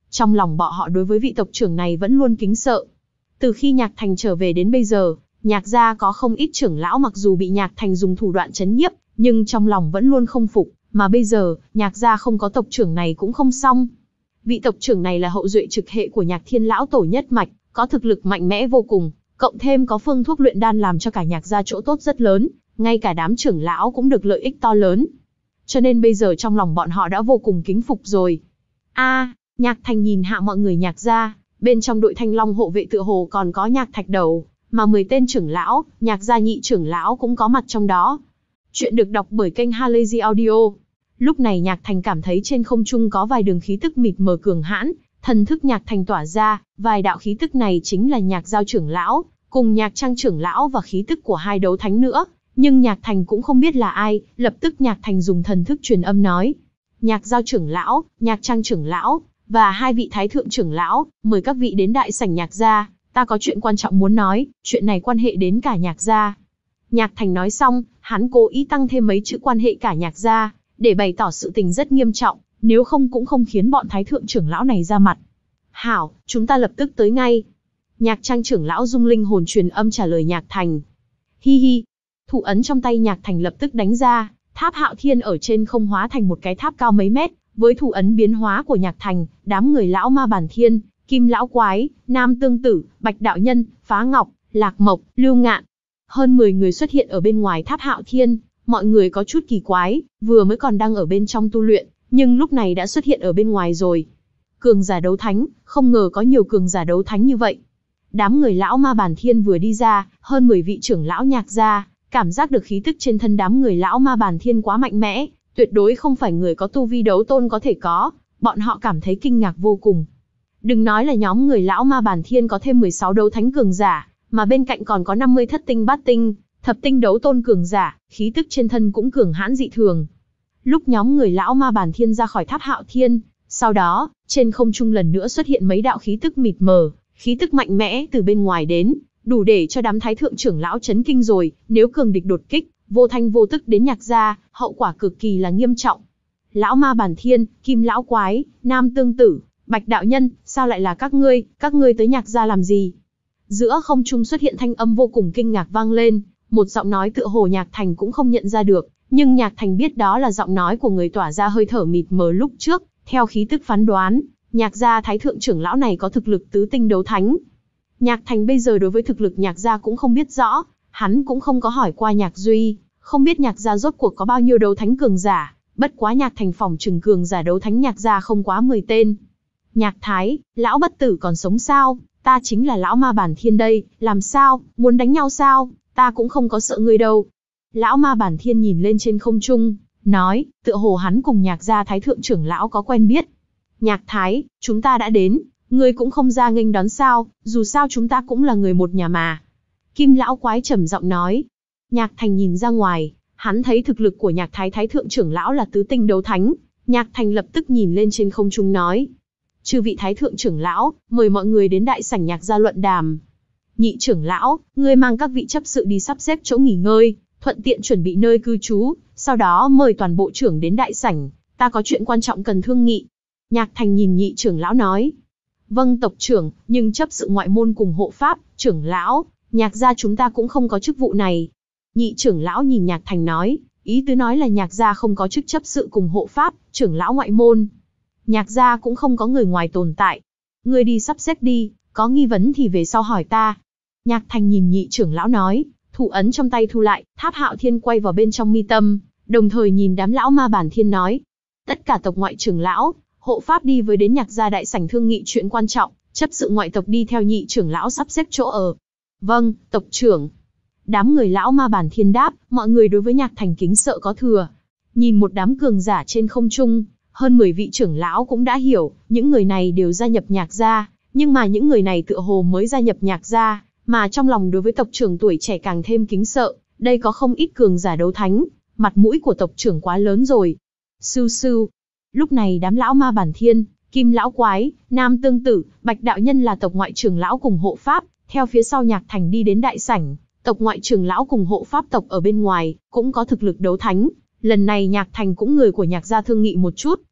Trong lòng bọn họ đối với vị tộc trưởng này vẫn luôn kính sợ. Từ khi Nhạc Thành trở về đến bây giờ, Nhạc gia có không ít trưởng lão mặc dù bị Nhạc Thành dùng thủ đoạn trấn nhiếp, nhưng trong lòng vẫn luôn không phục, mà bây giờ, Nhạc gia không có tộc trưởng này cũng không xong. Vị tộc trưởng này là hậu duệ trực hệ của Nhạc Thiên lão tổ nhất mạch, có thực lực mạnh mẽ vô cùng, cộng thêm có phương thuốc luyện đan làm cho cả Nhạc gia chỗ tốt rất lớn, ngay cả đám trưởng lão cũng được lợi ích to lớn. Cho nên bây giờ trong lòng bọn họ đã vô cùng kính phục rồi. A, à, Nhạc Thành nhìn hạ mọi người Nhạc gia, bên trong đội Thanh Long hộ vệ tựa hồ còn có Nhạc Thạch Đầu, mà mười tên trưởng lão, Nhạc gia nhị trưởng lão cũng có mặt trong đó. Chuyện được đọc bởi kênh Halazy Audio. Lúc này Nhạc Thành cảm thấy trên không trung có vài đường khí tức mịt mờ cường hãn, thần thức Nhạc Thành tỏa ra, vài đạo khí tức này chính là Nhạc Giao trưởng lão, cùng Nhạc Trang trưởng lão và khí tức của hai đấu thánh nữa, nhưng Nhạc Thành cũng không biết là ai, lập tức Nhạc Thành dùng thần thức truyền âm nói: Nhạc Giao trưởng lão, Nhạc Trang trưởng lão và hai vị thái thượng trưởng lão, mời các vị đến đại sảnh Nhạc gia, ta có chuyện quan trọng muốn nói, chuyện này quan hệ đến cả Nhạc gia. Nhạc Thành nói xong, hắn cố ý tăng thêm mấy chữ quan hệ cả Nhạc gia, để bày tỏ sự tình rất nghiêm trọng, nếu không cũng không khiến bọn thái thượng trưởng lão này ra mặt. Hảo, chúng ta lập tức tới ngay. Nhạc Trang trưởng lão dung linh hồn truyền âm trả lời Nhạc Thành. Hi hi. Thủ ấn trong tay Nhạc Thành lập tức đánh ra, tháp Hạo Thiên ở trên không hóa thành một cái tháp cao mấy mét, với thủ ấn biến hóa của Nhạc Thành, đám người lão ma bản thiên, Kim lão quái, Nam tương tử, Bạch đạo nhân, Phá Ngọc, Lạc Mộc, Lưu Ngạn. Hơn mười người xuất hiện ở bên ngoài tháp Hạo Thiên, mọi người có chút kỳ quái, vừa mới còn đang ở bên trong tu luyện, nhưng lúc này đã xuất hiện ở bên ngoài rồi. Cường giả đấu thánh, không ngờ có nhiều cường giả đấu thánh như vậy. Đám người lão ma bản thiên vừa đi ra, hơn mười vị trưởng lão Nhạc gia, cảm giác được khí tức trên thân đám người lão ma bản thiên quá mạnh mẽ, tuyệt đối không phải người có tu vi đấu tôn có thể có, bọn họ cảm thấy kinh ngạc vô cùng. Đừng nói là nhóm người lão ma bản thiên có thêm mười sáu đấu thánh cường giả, mà bên cạnh còn có năm mươi thất tinh bát tinh, thập tinh đấu tôn cường giả, khí tức trên thân cũng cường hãn dị thường. Lúc nhóm người lão ma bản thiên ra khỏi tháp Hạo Thiên, sau đó, trên không trung lần nữa xuất hiện mấy đạo khí tức mịt mờ, khí tức mạnh mẽ từ bên ngoài đến, đủ để cho đám thái thượng trưởng lão chấn kinh rồi, nếu cường địch đột kích, vô thanh vô tức đến Nhạc gia, hậu quả cực kỳ là nghiêm trọng. Lão ma bản thiên, Kim lão quái, Nam tương tử, Bạch đạo nhân, sao lại là các ngươi, các ngươi tới Nhạc gia làm gì? Giữa không trung xuất hiện thanh âm vô cùng kinh ngạc vang lên, một giọng nói tựa hồ Nhạc Thành cũng không nhận ra được, nhưng Nhạc Thành biết đó là giọng nói của người tỏa ra hơi thở mịt mờ lúc trước, theo khí tức phán đoán, Nhạc gia thái thượng trưởng lão này có thực lực tứ tinh đấu thánh. Nhạc Thành bây giờ đối với thực lực Nhạc gia cũng không biết rõ, hắn cũng không có hỏi qua Nhạc Duy, không biết Nhạc gia rốt cuộc có bao nhiêu đấu thánh cường giả, bất quá Nhạc Thành phỏng chừng cường giả đấu thánh Nhạc gia không quá mười tên. Nhạc Thái, lão bất tử còn sống sao? Ta chính là lão ma bản thiên đây, làm sao, muốn đánh nhau sao? Ta cũng không có sợ ngươi đâu. Lão ma bản thiên nhìn lên trên không trung, nói, tựa hồ hắn cùng Nhạc gia thái thượng trưởng lão có quen biết. Nhạc Thái, chúng ta đã đến, ngươi cũng không ra nghênh đón sao, dù sao chúng ta cũng là người một nhà mà. Kim lão quái trầm giọng nói. Nhạc Thành nhìn ra ngoài, hắn thấy thực lực của Nhạc Thái thái thượng trưởng lão là tứ tinh đấu thánh. Nhạc Thành lập tức nhìn lên trên không trung nói. Chư vị thái thượng trưởng lão, mời mọi người đến đại sảnh Nhạc gia luận đàm. Nhị trưởng lão, ngươi mang các vị chấp sự đi sắp xếp chỗ nghỉ ngơi, thuận tiện chuẩn bị nơi cư trú, sau đó mời toàn bộ trưởng đến đại sảnh, ta có chuyện quan trọng cần thương nghị. Nhạc Thành nhìn nhị trưởng lão nói. Vâng tộc trưởng, nhưng chấp sự ngoại môn cùng hộ pháp, trưởng lão, Nhạc gia chúng ta cũng không có chức vụ này. Nhị trưởng lão nhìn Nhạc Thành nói, ý tứ nói là Nhạc gia không có chức chấp sự cùng hộ pháp, trưởng lão ngoại môn. Nhạc gia cũng không có người ngoài tồn tại. Ngươi đi sắp xếp đi, có nghi vấn thì về sau hỏi ta. Nhạc Thành nhìn nhị trưởng lão nói, thủ ấn trong tay thu lại, tháp Hạo Thiên quay vào bên trong mi tâm, đồng thời nhìn đám lão ma bản thiên nói. Tất cả tộc ngoại trưởng lão, hộ pháp đi với đến Nhạc gia đại sảnh thương nghị chuyện quan trọng, chấp sự ngoại tộc đi theo nhị trưởng lão sắp xếp chỗ ở. Vâng, tộc trưởng. Đám người lão ma bản thiên đáp, mọi người đối với Nhạc Thành kính sợ có thừa. Nhìn một đám cường giả trên không trung, hơn mười vị trưởng lão cũng đã hiểu, những người này đều gia nhập Nhạc gia, nhưng mà những người này tựa hồ mới gia nhập Nhạc gia, mà trong lòng đối với tộc trưởng tuổi trẻ càng thêm kính sợ, đây có không ít cường giả đấu thánh, mặt mũi của tộc trưởng quá lớn rồi. Sưu sưu. Lúc này đám lão ma bản thiên, Kim lão quái, Nam tương tử, Bạch đạo nhân là tộc ngoại trưởng lão cùng hộ pháp, theo phía sau Nhạc Thành đi đến đại sảnh, tộc ngoại trưởng lão cùng hộ pháp tộc ở bên ngoài, cũng có thực lực đấu thánh. Lần này Nhạc Thành cũng người của Nhạc gia thương nghị một chút,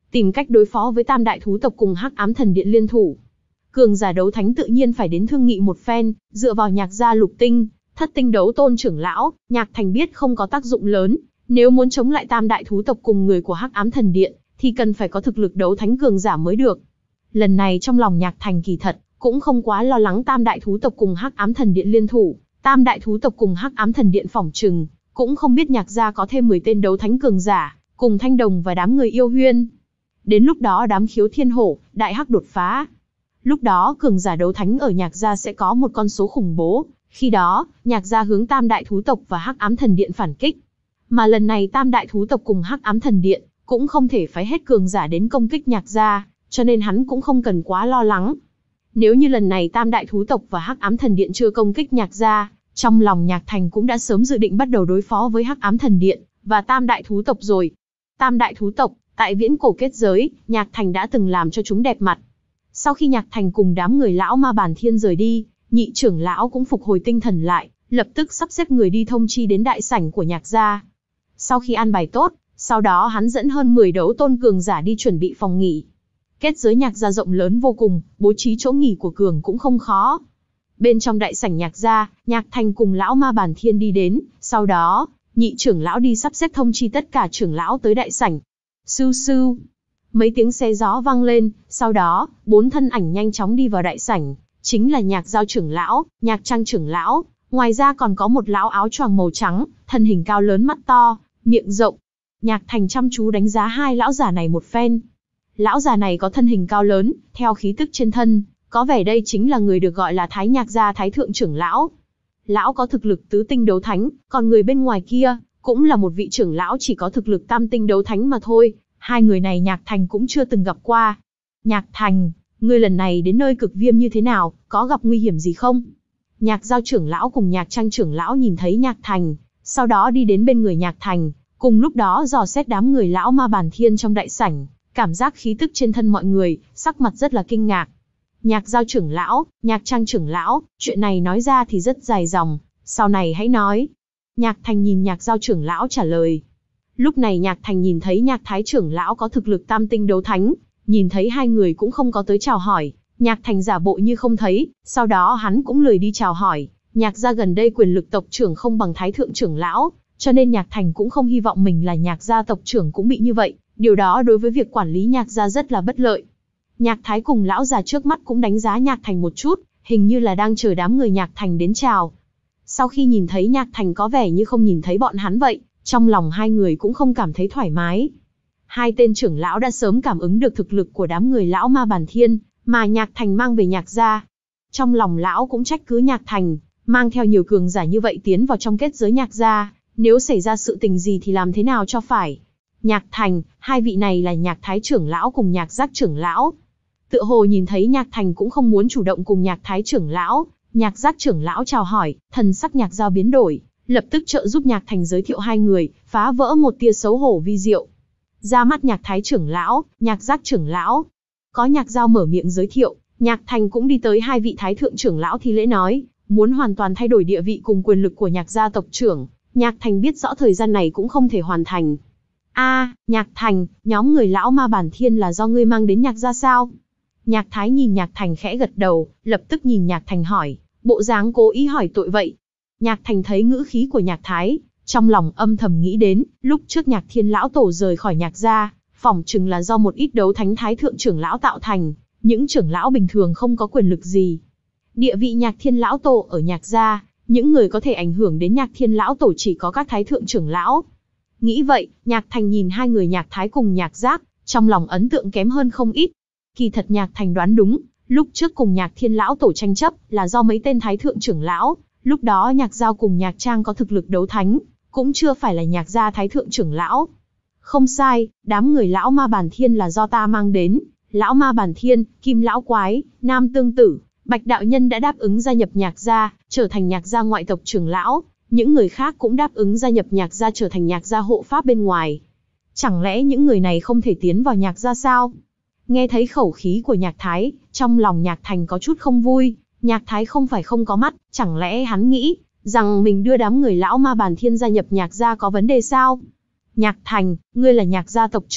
tìm cách đối phó với Tam Đại Thú tộc cùng Hắc Ám Thần Điện liên thủ. Cường giả đấu thánh tự nhiên phải đến thương nghị một phen, dựa vào Nhạc gia lục tinh, thất tinh đấu tôn trưởng lão, Nhạc Thành biết không có tác dụng lớn, nếu muốn chống lại Tam Đại Thú tộc cùng người của Hắc Ám Thần Điện, thì cần phải có thực lực đấu thánh cường giả mới được. Lần này trong lòng Nhạc Thành kỳ thật cũng không quá lo lắng Tam Đại Thú tộc cùng Hắc Ám Thần Điện liên thủ, Tam Đại Thú tộc cùng Hắc Ám Thần Điện phỏng chừng cũng không biết Nhạc gia có thêm mười tên đấu thánh cường giả, cùng Thanh Đồng và đám người yêu huyên. Đến lúc đó đám khiếu thiên hổ, đại hắc đột phá. Lúc đó cường giả đấu thánh ở Nhạc gia sẽ có một con số khủng bố, khi đó, Nhạc gia hướng Tam Đại Thú tộc và Hắc Ám Thần Điện phản kích. Mà lần này Tam Đại Thú tộc cùng Hắc Ám Thần Điện cũng không thể phái hết cường giả đến công kích Nhạc gia, cho nên hắn cũng không cần quá lo lắng. Nếu như lần này Tam Đại Thú tộc và Hắc Ám Thần Điện chưa công kích Nhạc gia, trong lòng Nhạc Thành cũng đã sớm dự định bắt đầu đối phó với Hắc Ám Thần Điện và Tam Đại Thú tộc rồi. Tam Đại Thú tộc, tại viễn cổ kết giới, Nhạc Thành đã từng làm cho chúng đẹp mặt. Sau khi Nhạc Thành cùng đám người lão ma bản thiên rời đi, nhị trưởng lão cũng phục hồi tinh thần lại, lập tức sắp xếp người đi thông chi đến đại sảnh của Nhạc gia. Sau khi an bài tốt, sau đó hắn dẫn hơn mười đấu tôn cường giả đi chuẩn bị phòng nghỉ. Kết giới Nhạc gia rộng lớn vô cùng, bố trí chỗ nghỉ của cường cũng không khó. Bên trong đại sảnh Nhạc gia, Nhạc Thành cùng lão ma bản thiên đi đến, sau đó, nhị trưởng lão đi sắp xếp thông chi tất cả trưởng lão tới đại sảnh. Sưu sưu, mấy tiếng xe gió vang lên, sau đó, bốn thân ảnh nhanh chóng đi vào đại sảnh, chính là Nhạc Giao trưởng lão, Nhạc Trang trưởng lão, ngoài ra còn có một lão áo choàng màu trắng, thân hình cao lớn mắt to, miệng rộng. Nhạc Thành chăm chú đánh giá hai lão già này một phen. Lão già này có thân hình cao lớn, theo khí tức trên thân, có vẻ đây chính là người được gọi là Thái Nhạc gia Thái thượng trưởng lão. Lão có thực lực tứ tinh đấu thánh, còn người bên ngoài kia cũng là một vị trưởng lão chỉ có thực lực tam tinh đấu thánh mà thôi. Hai người này Nhạc Thành cũng chưa từng gặp qua. Nhạc Thành, ngươi lần này đến nơi cực viêm như thế nào, có gặp nguy hiểm gì không? Nhạc Giao trưởng lão cùng Nhạc Trang trưởng lão nhìn thấy Nhạc Thành, sau đó đi đến bên người Nhạc Thành, cùng lúc đó dò xét đám người lão ma bản thiên trong đại sảnh, cảm giác khí tức trên thân mọi người, sắc mặt rất là kinh ngạc. Nhạc Giao trưởng lão, Nhạc Trang trưởng lão, chuyện này nói ra thì rất dài dòng, sau này hãy nói. Nhạc Thành nhìn Nhạc Giao trưởng lão trả lời. Lúc này Nhạc Thành nhìn thấy Nhạc Thái trưởng lão có thực lực tam tinh đấu thánh, nhìn thấy hai người cũng không có tới chào hỏi, Nhạc Thành giả bộ như không thấy, sau đó hắn cũng lười đi chào hỏi. Nhạc gia gần đây quyền lực tộc trưởng không bằng Thái thượng trưởng lão, cho nên Nhạc Thành cũng không hy vọng mình là Nhạc gia tộc trưởng cũng bị như vậy, điều đó đối với việc quản lý Nhạc gia rất là bất lợi. Nhạc Thái cùng lão già trước mắt cũng đánh giá Nhạc Thành một chút, hình như là đang chờ đám người Nhạc Thành đến chào. Sau khi nhìn thấy Nhạc Thành có vẻ như không nhìn thấy bọn hắn vậy, trong lòng hai người cũng không cảm thấy thoải mái. Hai tên trưởng lão đã sớm cảm ứng được thực lực của đám người lão ma bản thiên, mà Nhạc Thành mang về Nhạc gia. Trong lòng lão cũng trách cứ Nhạc Thành, mang theo nhiều cường giả như vậy tiến vào trong kết giới Nhạc gia, nếu xảy ra sự tình gì thì làm thế nào cho phải. Nhạc Thành, hai vị này là Nhạc Thái trưởng lão cùng Nhạc Giác trưởng lão. Tựa hồ nhìn thấy Nhạc Thành cũng không muốn chủ động cùng Nhạc Thái trưởng lão, Nhạc Giác trưởng lão chào hỏi, thần sắc Nhạc Giao biến đổi, lập tức trợ giúp Nhạc Thành giới thiệu hai người, phá vỡ một tia xấu hổ vi diệu. Ra mắt Nhạc Thái trưởng lão, Nhạc Giác trưởng lão. Có Nhạc Giao mở miệng giới thiệu, Nhạc Thành cũng đi tới hai vị Thái thượng trưởng lão thi lễ nói, muốn hoàn toàn thay đổi địa vị cùng quyền lực của Nhạc gia tộc trưởng, Nhạc Thành biết rõ thời gian này cũng không thể hoàn thành. A, Nhạc Thành, nhóm người lão ma bản thiên là do ngươi mang đến Nhạc gia sao? Nhạc Thái nhìn Nhạc Thành khẽ gật đầu, lập tức nhìn Nhạc Thành hỏi, bộ dáng cố ý hỏi tội vậy. Nhạc Thành thấy ngữ khí của Nhạc Thái, trong lòng âm thầm nghĩ đến, lúc trước Nhạc Thiên lão tổ rời khỏi Nhạc gia, phỏng chừng là do một ít đấu thánh Thái thượng trưởng lão tạo thành, những trưởng lão bình thường không có quyền lực gì. Địa vị Nhạc Thiên lão tổ ở Nhạc gia, những người có thể ảnh hưởng đến Nhạc Thiên lão tổ chỉ có các Thái thượng trưởng lão. Nghĩ vậy, Nhạc Thành nhìn hai người Nhạc Thái cùng Nhạc Giác, trong lòng ấn tượng kém hơn không ít. Kỳ thật Nhạc Thành đoán đúng, lúc trước cùng Nhạc Thiên lão tổ tranh chấp là do mấy tên Thái thượng trưởng lão, lúc đó Nhạc Giao cùng Nhạc Trang có thực lực đấu thánh, cũng chưa phải là Nhạc gia Thái thượng trưởng lão. Không sai, đám người lão ma bản thiên là do ta mang đến, lão ma bản thiên, Kim lão quái, Nam tương tử, Bạch đạo nhân đã đáp ứng gia nhập Nhạc gia, trở thành Nhạc gia ngoại tộc trưởng lão, những người khác cũng đáp ứng gia nhập Nhạc gia trở thành Nhạc gia hộ pháp bên ngoài. Chẳng lẽ những người này không thể tiến vào Nhạc gia sao? Nghe thấy khẩu khí của Nhạc Thái, trong lòng Nhạc Thành có chút không vui. Nhạc Thái không phải không có mắt, chẳng lẽ hắn nghĩ rằng mình đưa đám người lão ma bản thiên gia nhập Nhạc gia có vấn đề sao? Nhạc Thành, ngươi là Nhạc gia tộc trưởng,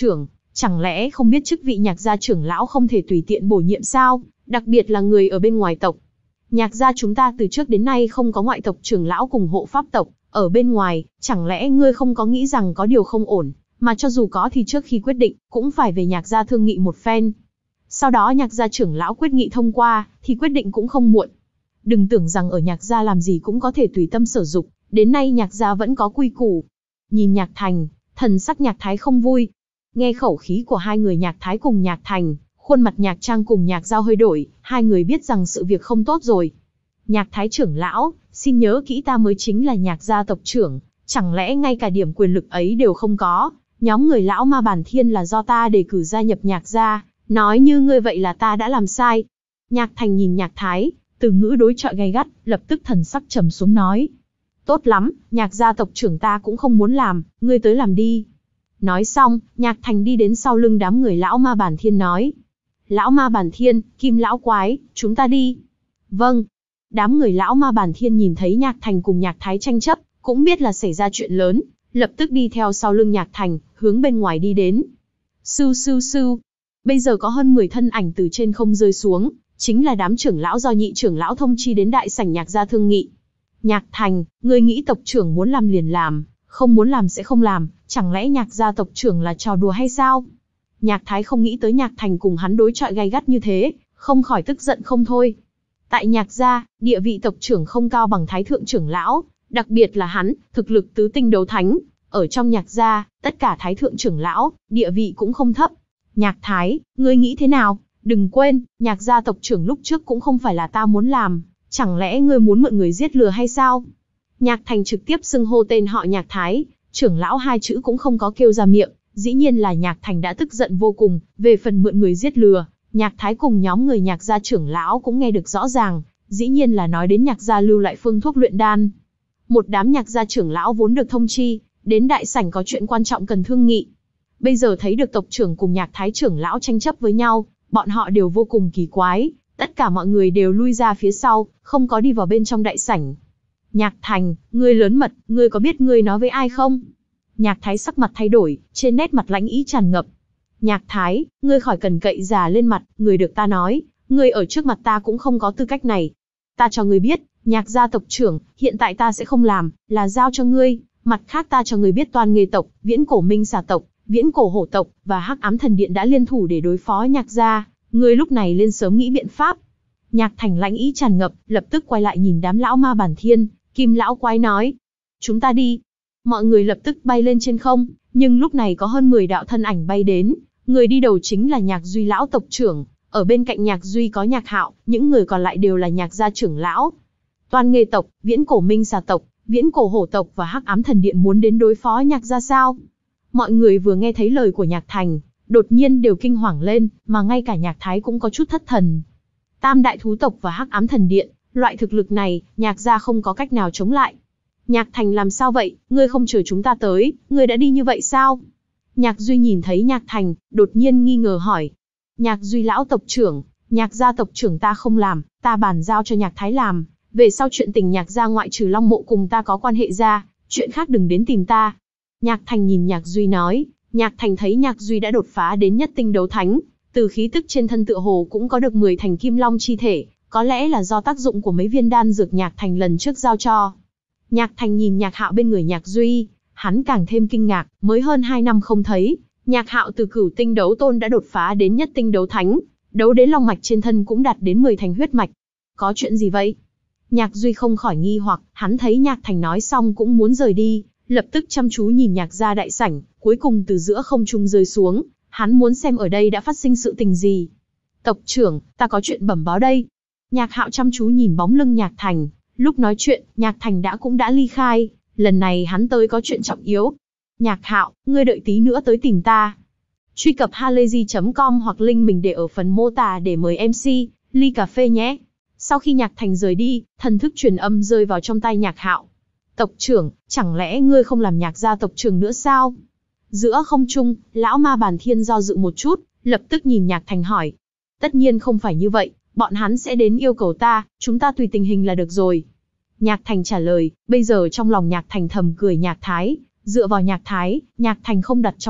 Chẳng lẽ không biết chức vị nhạc gia trưởng lão không thể tùy tiện bổ nhiệm sao, đặc biệt là người ở bên ngoài tộc. Nhạc gia chúng ta từ trước đến nay không có ngoại tộc trưởng lão cùng hộ pháp tộc, ở bên ngoài, chẳng lẽ ngươi không có nghĩ rằng có điều không ổn, mà cho dù có thì trước khi quyết định, cũng phải về nhạc gia thương nghị một phen. Sau đó nhạc gia trưởng lão quyết nghị thông qua, thì quyết định cũng không muộn. Đừng tưởng rằng ở nhạc gia làm gì cũng có thể tùy tâm sở dục, đến nay nhạc gia vẫn có quy củ. Nhìn Nhạc Thành, thần sắc Nhạc Thái không vui. Nghe khẩu khí của hai người Nhạc Thái cùng Nhạc Thành, khuôn mặt Nhạc Trang cùng Nhạc Giao hơi đổi, hai người biết rằng sự việc không tốt rồi. Nhạc Thái trưởng lão, xin nhớ kỹ ta mới chính là Nhạc gia tộc trưởng, chẳng lẽ ngay cả điểm quyền lực ấy đều không có? Nhóm người lão ma bản thiên là do ta đề cử gia nhập Nhạc gia, nói như ngươi vậy là ta đã làm sai. Nhạc Thành nhìn Nhạc Thái, từ ngữ đối chọi gay gắt, lập tức thần sắc trầm xuống nói. Tốt lắm, Nhạc gia tộc trưởng ta cũng không muốn làm, ngươi tới làm đi. Nói xong, Nhạc Thành đi đến sau lưng đám người lão ma bản thiên nói. Lão ma bản thiên, Kim lão quái, chúng ta đi. Vâng. Đám người lão ma bản thiên nhìn thấy Nhạc Thành cùng Nhạc Thái tranh chấp, cũng biết là xảy ra chuyện lớn, lập tức đi theo sau lưng Nhạc Thành, hướng bên ngoài đi đến. Sưu sưu sưu. Bây giờ có hơn mười thân ảnh từ trên không rơi xuống, chính là đám trưởng lão do nhị trưởng lão thông chi đến đại sảnh Nhạc gia thương nghị. Nhạc Thành, ngươi nghĩ tộc trưởng muốn làm liền làm, không muốn làm sẽ không làm, chẳng lẽ Nhạc gia tộc trưởng là trò đùa hay sao? Nhạc Thái không nghĩ tới Nhạc Thành cùng hắn đối chọi gay gắt như thế, không khỏi tức giận không thôi. Tại Nhạc gia, địa vị tộc trưởng không cao bằng Thái thượng trưởng lão, đặc biệt là hắn, thực lực tứ tinh đấu thánh, ở trong Nhạc gia, tất cả Thái thượng trưởng lão, địa vị cũng không thấp. Nhạc Thái, ngươi nghĩ thế nào? Đừng quên, Nhạc gia tộc trưởng lúc trước cũng không phải là ta muốn làm, chẳng lẽ ngươi muốn mượn người giết lừa hay sao? Nhạc Thành trực tiếp xưng hô tên họ Nhạc Thái, trưởng lão hai chữ cũng không có kêu ra miệng, dĩ nhiên là Nhạc Thành đã tức giận vô cùng, về phần mượn người giết lừa, Nhạc Thái cùng nhóm người Nhạc gia trưởng lão cũng nghe được rõ ràng, dĩ nhiên là nói đến Nhạc gia lưu lại phương thuốc luyện đan. Một đám Nhạc gia trưởng lão vốn được thông chi, đến đại sảnh có chuyện quan trọng cần thương nghị. Bây giờ thấy được tộc trưởng cùng Nhạc Thái trưởng lão tranh chấp với nhau, bọn họ đều vô cùng kỳ quái, tất cả mọi người đều lui ra phía sau, không có đi vào bên trong đại sảnh. Nhạc Thành, ngươi lớn mật, ngươi có biết ngươi nói với ai không? Nhạc Thái sắc mặt thay đổi, trên nét mặt lãnh ý tràn ngập. Nhạc Thái, ngươi khỏi cần cậy già lên mặt, người được ta nói, ngươi ở trước mặt ta cũng không có tư cách này. Ta cho ngươi biết, Nhạc gia tộc trưởng, hiện tại ta sẽ không làm, là giao cho ngươi, mặt khác ta cho ngươi biết Toan Nghê tộc, Viễn Cổ Minh Xà tộc, Viễn Cổ Hổ tộc và Hắc Ám Thần Điện đã liên thủ để đối phó Nhạc gia, ngươi lúc này lên sớm nghĩ biện pháp. Nhạc Thành lãnh ý tràn ngập, lập tức quay lại nhìn đám lão ma bản thiên, Kim lão quái nói, chúng ta đi. Mọi người lập tức bay lên trên không, nhưng lúc này có hơn mười đạo thân ảnh bay đến, người đi đầu chính là Nhạc Duy lão tộc trưởng, ở bên cạnh Nhạc Duy có Nhạc Hạo, những người còn lại đều là Nhạc gia trưởng lão. Toan Nghê tộc, Viễn Cổ Minh Xà tộc, Viễn Cổ Hổ tộc và Hắc Ám Thần Điện muốn đến đối phó Nhạc gia sao? Mọi người vừa nghe thấy lời của Nhạc Thành, đột nhiên đều kinh hoàng lên, mà ngay cả Nhạc Thái cũng có chút thất thần. Tam đại thú tộc và Hắc Ám Thần Điện, loại thực lực này, Nhạc gia không có cách nào chống lại. Nhạc Thành làm sao vậy, ngươi không chờ chúng ta tới, ngươi đã đi như vậy sao? Nhạc Duy nhìn thấy Nhạc Thành, đột nhiên nghi ngờ hỏi. Nhạc Duy lão tộc trưởng, Nhạc gia tộc trưởng ta không làm, ta bàn giao cho Nhạc Thái làm, về sau chuyện tình Nhạc gia ngoại trừ Long Mộ cùng ta có quan hệ ra, chuyện khác đừng đến tìm ta. Nhạc Thành nhìn Nhạc Duy nói, Nhạc Thành thấy Nhạc Duy đã đột phá đến nhất tinh đấu thánh, từ khí tức trên thân tựa hồ cũng có được mười thành kim long chi thể, có lẽ là do tác dụng của mấy viên đan dược Nhạc Thành lần trước giao cho. Nhạc Thành nhìn Nhạc Hạo bên người Nhạc Duy, hắn càng thêm kinh ngạc, mới hơn hai năm không thấy, Nhạc Hạo từ cửu tinh đấu tôn đã đột phá đến nhất tinh đấu thánh, đấu đến long mạch trên thân cũng đạt đến mười thành huyết mạch. Có chuyện gì vậy? Nhạc Duy không khỏi nghi hoặc, hắn thấy Nhạc Thành nói xong cũng muốn rời đi, lập tức chăm chú nhìn Nhạc gia đại sảnh, cuối cùng từ giữa không trung rơi xuống, hắn muốn xem ở đây đã phát sinh sự tình gì. Tộc trưởng, ta có chuyện bẩm báo đây. Nhạc Hạo chăm chú nhìn bóng lưng Nhạc Thành, lúc nói chuyện, Nhạc Thành đã cũng đã ly khai, lần này hắn tới có chuyện trọng yếu. Nhạc Hạo, ngươi đợi tí nữa tới tìm ta. Truy cập halayzi chấm com hoặc link mình để ở phần mô tả để mời em xê, ly cà phê nhé. Sau khi Nhạc Thành rời đi, thần thức truyền âm rơi vào trong tay Nhạc Hạo. Tộc trưởng, chẳng lẽ ngươi không làm Nhạc gia tộc trưởng nữa sao? Giữa không trung, lão ma bản thiên do dự một chút, lập tức nhìn Nhạc Thành hỏi. Tất nhiên không phải như vậy, bọn hắn sẽ đến yêu cầu ta, chúng ta tùy tình hình là được rồi. Nhạc Thành trả lời, bây giờ trong lòng Nhạc Thành thầm cười Nhạc Thái, dựa vào Nhạc Thái, Nhạc Thành không đặt trong mắt,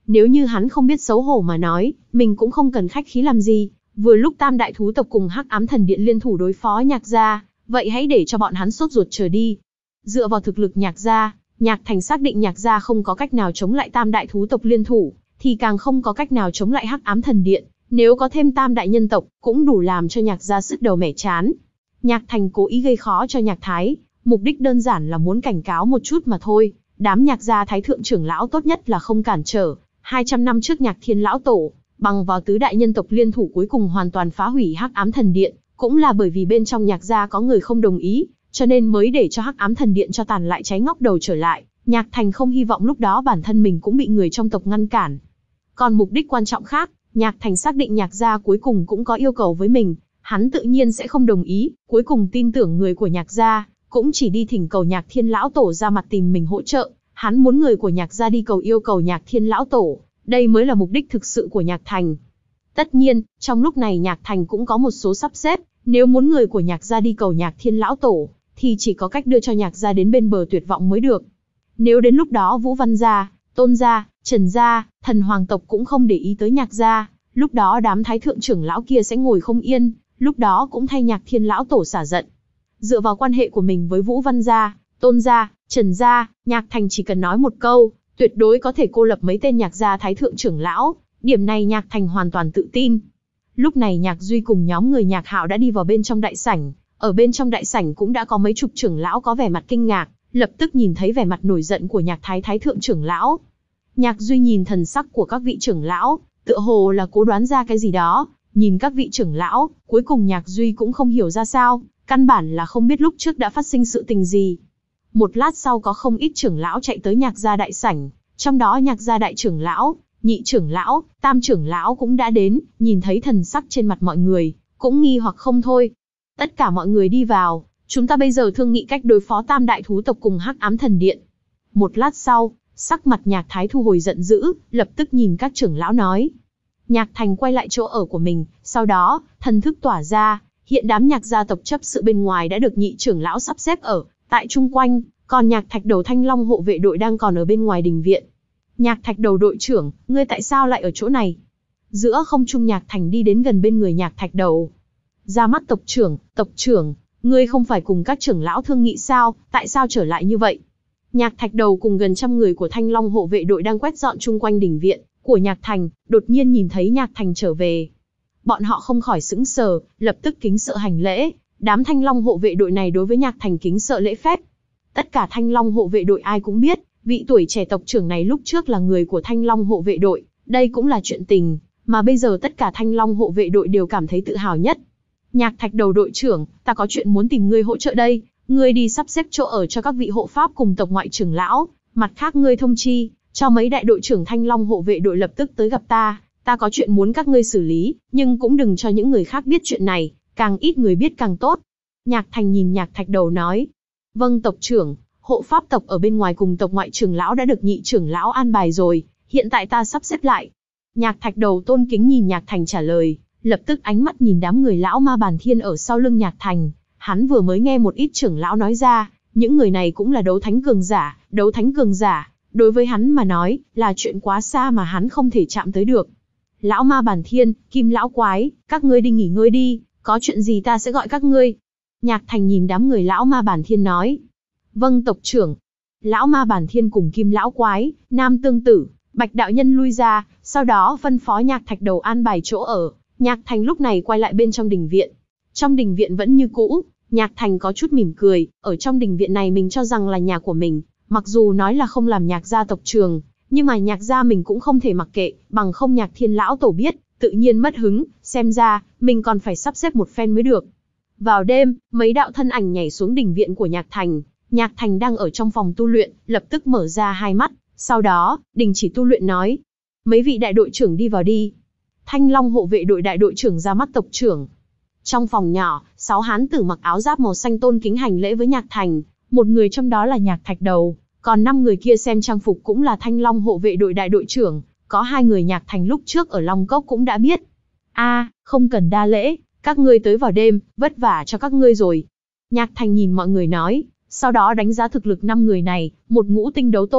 Nếu như hắn không biết xấu hổ mà nói, mình cũng không cần khách khí làm gì. Vừa lúc Tam đại thú tộc cùng Hắc Ám Thần Điện liên thủ đối phó Nhạc gia, vậy hãy để cho bọn hắn sốt ruột chờ đi. Dựa vào thực lực Nhạc gia, Nhạc Thành xác định Nhạc gia không có cách nào chống lại Tam đại thú tộc liên thủ, thì càng không có cách nào chống lại Hắc Ám Thần Điện. Nếu có thêm Tam đại nhân tộc, cũng đủ làm cho Nhạc gia sứt đầu mẻ chán. Nhạc Thành cố ý gây khó cho Nhạc Thái, mục đích đơn giản là muốn cảnh cáo một chút mà thôi. Đám Nhạc gia Thái thượng trưởng lão tốt nhất là không cản trở. hai trăm năm trước Nhạc Thiên lão tổ, bằng vào tứ đại nhân tộc liên thủ cuối cùng hoàn toàn phá hủy Hắc Ám Thần Điện, cũng là bởi vì bên trong Nhạc gia có người không đồng ý, cho nên mới để cho Hắc Ám Thần Điện cho tàn lại cháy ngóc đầu trở lại. Nhạc Thành không hy vọng lúc đó bản thân mình cũng bị người trong tộc ngăn cản. Còn mục đích quan trọng khác, Nhạc Thành xác định Nhạc gia cuối cùng cũng có yêu cầu với mình, hắn tự nhiên sẽ không đồng ý, cuối cùng tin tưởng người của Nhạc gia, cũng chỉ đi thỉnh cầu Nhạc Thiên lão tổ ra mặt tìm mình hỗ trợ, hắn muốn người của Nhạc gia đi cầu yêu cầu Nhạc Thiên lão tổ, đây mới là mục đích thực sự của Nhạc Thành. Tất nhiên, trong lúc này Nhạc Thành cũng có một số sắp xếp, nếu muốn người của Nhạc gia đi cầu Nhạc Thiên lão tổ, thì chỉ có cách đưa cho Nhạc gia đến bên bờ tuyệt vọng mới được. Nếu đến lúc đó Vũ Văn gia, Tôn gia, Trần gia, Thần Hoàng tộc cũng không để ý tới Nhạc gia, lúc đó đám thái thượng trưởng lão kia sẽ ngồi không yên, lúc đó cũng thay Nhạc Thiên lão tổ xả giận. Dựa vào quan hệ của mình với Vũ Văn gia, Tôn gia, Trần gia, Nhạc Thành chỉ cần nói một câu, tuyệt đối có thể cô lập mấy tên Nhạc gia thái thượng trưởng lão, điểm này Nhạc Thành hoàn toàn tự tin. Lúc này Nhạc Duy cùng nhóm người Nhạc Hạo đã đi vào bên trong đại sảnh, ở bên trong đại sảnh cũng đã có mấy chục trưởng lão có vẻ mặt kinh ngạc, lập tức nhìn thấy vẻ mặt nổi giận của Nhạc Thái thái thượng trưởng lão. Nhạc Duy nhìn thần sắc của các vị trưởng lão, tựa hồ là cố đoán ra cái gì đó, nhìn các vị trưởng lão, cuối cùng Nhạc Duy cũng không hiểu ra sao, căn bản là không biết lúc trước đã phát sinh sự tình gì. Một lát sau có không ít trưởng lão chạy tới Nhạc gia đại sảnh, trong đó Nhạc gia đại trưởng lão, nhị trưởng lão, tam trưởng lão cũng đã đến, nhìn thấy thần sắc trên mặt mọi người, cũng nghi hoặc không thôi. Tất cả mọi người đi vào, chúng ta bây giờ thương nghị cách đối phó Tam đại thú tộc cùng Hắc Ám Thần Điện. Một lát sau, sắc mặt Nhạc Thái thu hồi giận dữ, lập tức nhìn các trưởng lão nói. Nhạc Thành quay lại chỗ ở của mình, sau đó, thần thức tỏa ra, hiện đám Nhạc gia tộc chấp sự bên ngoài đã được nhị trưởng lão sắp xếp ở tại chung quanh, còn Nhạc Thạch Đầu Thanh Long hộ vệ đội đang còn ở bên ngoài đình viện. Nhạc Thạch Đầu đội trưởng, ngươi tại sao lại ở chỗ này? Giữa không trung Nhạc Thành đi đến gần bên người Nhạc Thạch Đầu. Ra mắt tộc trưởng, tộc trưởng, ngươi không phải cùng các trưởng lão thương nghị sao, tại sao trở lại như vậy? Nhạc Thạch Đầu cùng gần trăm người của Thanh Long hộ vệ đội đang quét dọn chung quanh đình viện của Nhạc Thành, đột nhiên nhìn thấy Nhạc Thành trở về. Bọn họ không khỏi sững sờ, lập tức kính sợ hành lễ, đám Thanh Long hộ vệ đội này đối với Nhạc Thành kính sợ lễ phép. Tất cả Thanh Long hộ vệ đội ai cũng biết, vị tuổi trẻ tộc trưởng này lúc trước là người của Thanh Long hộ vệ đội, đây cũng là chuyện tình, mà bây giờ tất cả Thanh Long hộ vệ đội đều cảm thấy tự hào nhất. Nhạc Thạch Đầu đội trưởng, ta có chuyện muốn tìm ngươi hỗ trợ đây, ngươi đi sắp xếp chỗ ở cho các vị hộ pháp cùng tộc ngoại trưởng lão, mặt khác ngươi thông chi, cho mấy đại đội trưởng Thanh Long hộ vệ đội lập tức tới gặp ta, ta có chuyện muốn các ngươi xử lý, nhưng cũng đừng cho những người khác biết chuyện này, càng ít người biết càng tốt. Nhạc Thành nhìn Nhạc Thạch Đầu nói, vâng tộc trưởng, hộ pháp tộc ở bên ngoài cùng tộc ngoại trưởng lão đã được nhị trưởng lão an bài rồi, hiện tại ta sắp xếp lại. Nhạc Thạch Đầu tôn kính nhìn Nhạc Thành trả lời, lập tức ánh mắt nhìn đám người lão ma bàn thiên ở sau lưng Nhạc Thành, hắn vừa mới nghe một ít trưởng lão nói ra, những người này cũng là đấu thánh cường giả, đấu thánh cường giả, đối với hắn mà nói, là chuyện quá xa mà hắn không thể chạm tới được. Lão ma bàn thiên, Kim lão quái, các ngươi đi nghỉ ngơi đi, có chuyện gì ta sẽ gọi các ngươi. Nhạc Thành nhìn đám người lão ma bàn thiên nói. Vâng tộc trưởng. Lão ma bàn thiên cùng Kim lão quái, Nam tương tử, Bạch đạo nhân lui ra, sau đó phân phó Nhạc Thạch Đầu an bài chỗ ở. Nhạc Thành lúc này quay lại bên trong đình viện. Trong đình viện vẫn như cũ, Nhạc Thành có chút mỉm cười, ở trong đình viện này mình cho rằng là nhà của mình, mặc dù nói là không làm Nhạc gia tộc trường, nhưng mà Nhạc gia mình cũng không thể mặc kệ, bằng không Nhạc Thiên lão tổ biết, tự nhiên mất hứng, xem ra, mình còn phải sắp xếp một phen mới được. Vào đêm, mấy đạo thân ảnh nhảy xuống đình viện của Nhạc Thành, Nhạc Thành đang ở trong phòng tu luyện, lập tức mở ra hai mắt, sau đó, đình chỉ tu luyện nói. Mấy vị đại đội trưởng đi vào đi. Thanh Long hộ vệ đội đại đội trưởng ra mắt tộc trưởng. Trong phòng nhỏ, sáu hán tử mặc áo giáp màu xanh tôn kính hành lễ với Nhạc Thành, một người trong đó là Nhạc Thạch Đầu, còn năm người kia xem trang phục cũng là Thanh Long hộ vệ đội đại đội trưởng, có hai người Nhạc Thành lúc trước ở Long Cốc cũng đã biết. A, à, không cần đa lễ, các ngươi tới vào đêm, vất vả cho các ngươi rồi. Nhạc Thành nhìn mọi người nói, sau đó đánh giá thực lực năm người này, một ngũ tinh đấu tôn,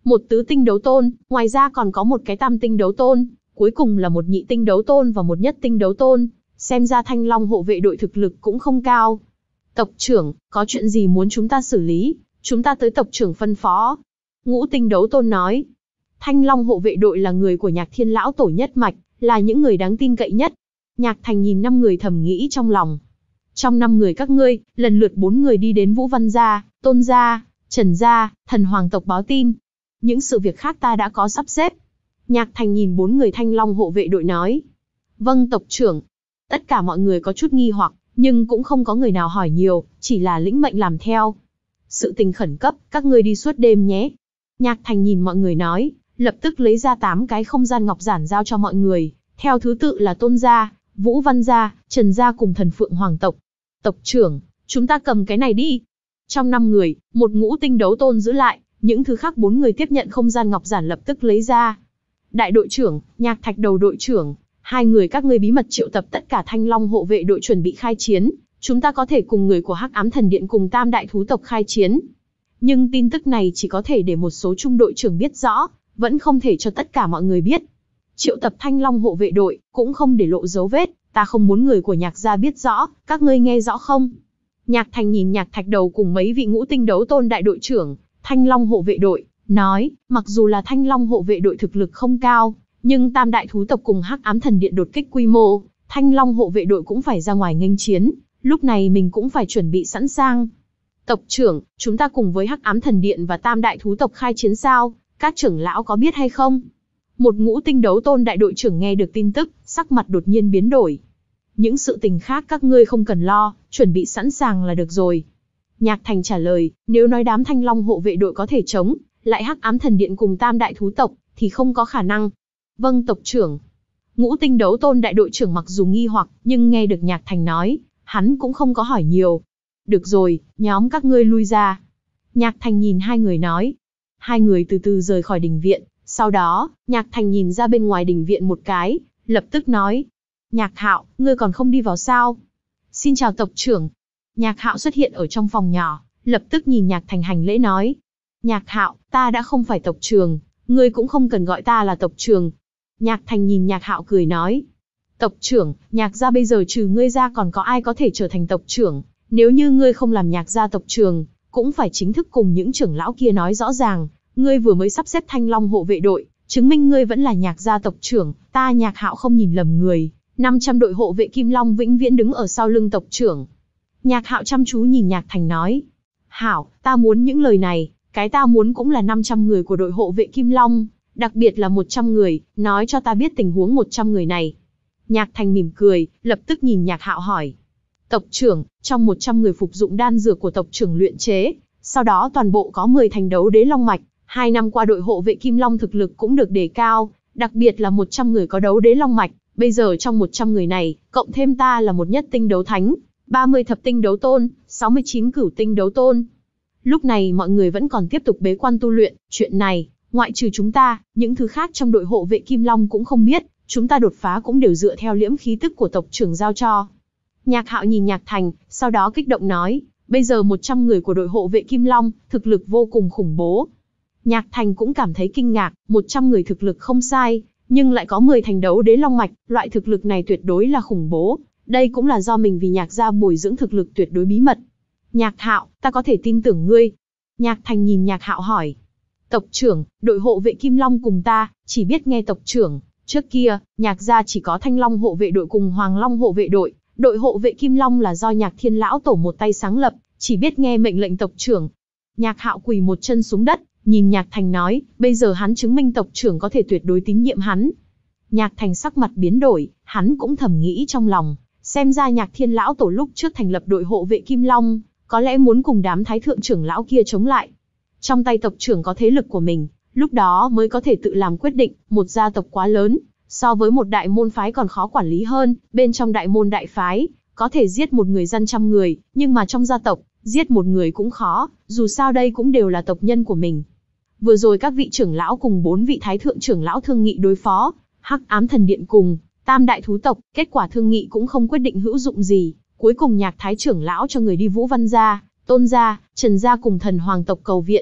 một tứ tinh đấu tôn, ngoài ra còn có một cái tam tinh đấu tôn, cuối cùng là một nhị tinh đấu tôn và một nhất tinh đấu tôn, xem ra Thanh Long hộ vệ đội thực lực cũng không cao. Tộc trưởng, có chuyện gì muốn chúng ta xử lý, chúng ta tới tộc trưởng phân phó. Ngũ tinh đấu tôn nói, Thanh Long hộ vệ đội là người của Nhạc Thiên lão tổ nhất mạch, là những người đáng tin cậy nhất. Nhạc Thành nhìn năm người thầm nghĩ trong lòng. Trong năm người các ngươi, lần lượt bốn người đi đến Vũ Văn gia, Tôn gia, Trần gia, Thần Hoàng tộc báo tin. Những sự việc khác ta đã có sắp xếp. Nhạc Thành nhìn bốn người Thanh Long hộ vệ đội nói. Vâng tộc trưởng. Tất cả mọi người có chút nghi hoặc, nhưng cũng không có người nào hỏi nhiều, chỉ là lĩnh mệnh làm theo. Sự tình khẩn cấp, các ngươi đi suốt đêm nhé. Nhạc Thành nhìn mọi người nói, lập tức lấy ra tám cái không gian ngọc giản giao cho mọi người, theo thứ tự là Tôn gia, Vũ Văn gia, Trần gia cùng Thần Phượng Hoàng tộc. Tộc trưởng, chúng ta cầm cái này đi. Trong năm người, một ngũ tinh đấu tôn giữ lại, những thứ khác bốn người tiếp nhận không gian ngọc giản lập tức lấy ra. Đại đội trưởng, Nhạc Thạch đầu đội trưởng, hai người các ngươi bí mật triệu tập tất cả Thanh Long hộ vệ đội chuẩn bị khai chiến, chúng ta có thể cùng người của Hắc Ám Thần Điện cùng Tam đại thú tộc khai chiến. Nhưng tin tức này chỉ có thể để một số trung đội trưởng biết rõ, vẫn không thể cho tất cả mọi người biết. Triệu tập Thanh Long hộ vệ đội, cũng không để lộ dấu vết, ta không muốn người của Nhạc gia biết rõ, các ngươi nghe rõ không? Nhạc Thành nhìn Nhạc Thạch đầu cùng mấy vị ngũ tinh đấu tôn đại đội trưởng, Thanh Long hộ vệ đội, nói, mặc dù là Thanh Long hộ vệ đội thực lực không cao, nhưng Tam đại thú tộc cùng Hắc Ám Thần Điện đột kích quy mô, Thanh Long hộ vệ đội cũng phải ra ngoài nghênh chiến, lúc này mình cũng phải chuẩn bị sẵn sàng. Tộc trưởng, chúng ta cùng với Hắc Ám Thần Điện và Tam đại thú tộc khai chiến sao? Các trưởng lão có biết hay không? Một ngũ tinh đấu tôn đại đội trưởng nghe được tin tức, sắc mặt đột nhiên biến đổi. Những sự tình khác các ngươi không cần lo, chuẩn bị sẵn sàng là được rồi. Nhạc Thành trả lời, nếu nói đám Thanh Long hộ vệ đội có thể chống, lại Hắc Ám Thần Điện cùng Tam đại thú tộc, thì không có khả năng. Vâng tộc trưởng. Ngũ tinh đấu tôn đại đội trưởng mặc dù nghi hoặc, nhưng nghe được Nhạc Thành nói, hắn cũng không có hỏi nhiều. Được rồi, nhóm các ngươi lui ra. Nhạc Thành nhìn hai người nói. Hai người từ từ rời khỏi đình viện, sau đó, Nhạc Thành nhìn ra bên ngoài đình viện một cái, lập tức nói. Nhạc Hạo, ngươi còn không đi vào sao? Xin chào tộc trưởng. Nhạc Hạo xuất hiện ở trong phòng nhỏ, lập tức nhìn Nhạc Thành hành lễ nói. Nhạc Hạo, ta đã không phải tộc trưởng, ngươi cũng không cần gọi ta là tộc trưởng. Nhạc Thành nhìn Nhạc Hạo cười nói. Tộc trưởng, Nhạc gia bây giờ trừ ngươi ra còn có ai có thể trở thành tộc trưởng, nếu như ngươi không làm Nhạc gia tộc trưởng, cũng phải chính thức cùng những trưởng lão kia nói rõ ràng, ngươi vừa mới sắp xếp Thanh Long hộ vệ đội, chứng minh ngươi vẫn là Nhạc gia tộc trưởng, ta Nhạc Hạo không nhìn lầm người, năm trăm đội hộ vệ Kim Long vĩnh viễn đứng ở sau lưng tộc trưởng. Nhạc Hạo chăm chú nhìn Nhạc Thành nói, Hảo, ta muốn những lời này, cái ta muốn cũng là năm trăm người của đội hộ vệ Kim Long, đặc biệt là một trăm người, nói cho ta biết tình huống một trăm người này. Nhạc Thành mỉm cười, lập tức nhìn Nhạc Hạo hỏi. Tộc trưởng, trong một trăm người phục dụng đan dược của tộc trưởng luyện chế, sau đó toàn bộ có mười thành đấu đế long mạch, hai năm qua đội hộ vệ Kim Long thực lực cũng được đề cao, đặc biệt là một trăm người có đấu đế long mạch, bây giờ trong một trăm người này, cộng thêm ta là một nhất tinh đấu thánh, ba mươi thập tinh đấu tôn, sáu mươi chín cửu tinh đấu tôn. Lúc này mọi người vẫn còn tiếp tục bế quan tu luyện, chuyện này, ngoại trừ chúng ta, những thứ khác trong đội hộ vệ Kim Long cũng không biết, chúng ta đột phá cũng đều dựa theo liễm khí tức của tộc trưởng giao cho. Nhạc Hạo nhìn Nhạc Thành, sau đó kích động nói, bây giờ một trăm người của đội hộ vệ Kim Long, thực lực vô cùng khủng bố. Nhạc Thành cũng cảm thấy kinh ngạc, một trăm người thực lực không sai, nhưng lại có mười thành đấu đế long mạch, loại thực lực này tuyệt đối là khủng bố, đây cũng là do mình vì Nhạc gia bồi dưỡng thực lực tuyệt đối bí mật. Nhạc Hạo, ta có thể tin tưởng ngươi. Nhạc Thành nhìn Nhạc Hạo hỏi. Tộc trưởng, đội hộ vệ Kim Long cùng ta, chỉ biết nghe tộc trưởng, trước kia, Nhạc gia chỉ có Thanh Long hộ vệ đội cùng Hoàng Long hộ vệ đội, đội hộ vệ Kim Long là do Nhạc Thiên lão tổ một tay sáng lập, chỉ biết nghe mệnh lệnh tộc trưởng. Nhạc Hạo quỳ một chân xuống đất, nhìn Nhạc Thành nói, bây giờ hắn chứng minh tộc trưởng có thể tuyệt đối tín nhiệm hắn. Nhạc Thành sắc mặt biến đổi, hắn cũng thầm nghĩ trong lòng, xem ra Nhạc Thiên lão tổ lúc trước thành lập đội hộ vệ Kim Long, có lẽ muốn cùng đám thái thượng trưởng lão kia chống lại. Trong tay tộc trưởng có thế lực của mình, lúc đó mới có thể tự làm quyết định, một gia tộc quá lớn, so với một đại môn phái còn khó quản lý hơn, bên trong đại môn đại phái, có thể giết một người dân trăm người, nhưng mà trong gia tộc, giết một người cũng khó, dù sao đây cũng đều là tộc nhân của mình. Vừa rồi các vị trưởng lão cùng bốn vị thái thượng trưởng lão thương nghị đối phó, Hắc Ám Thần Điện cùng Tam đại thú tộc, kết quả thương nghị cũng không quyết định hữu dụng gì, cuối cùng Nhạc thái trưởng lão cho người đi Vũ Văn gia, Tôn gia, Trần gia cùng Thần Hoàng tộc cầu viện.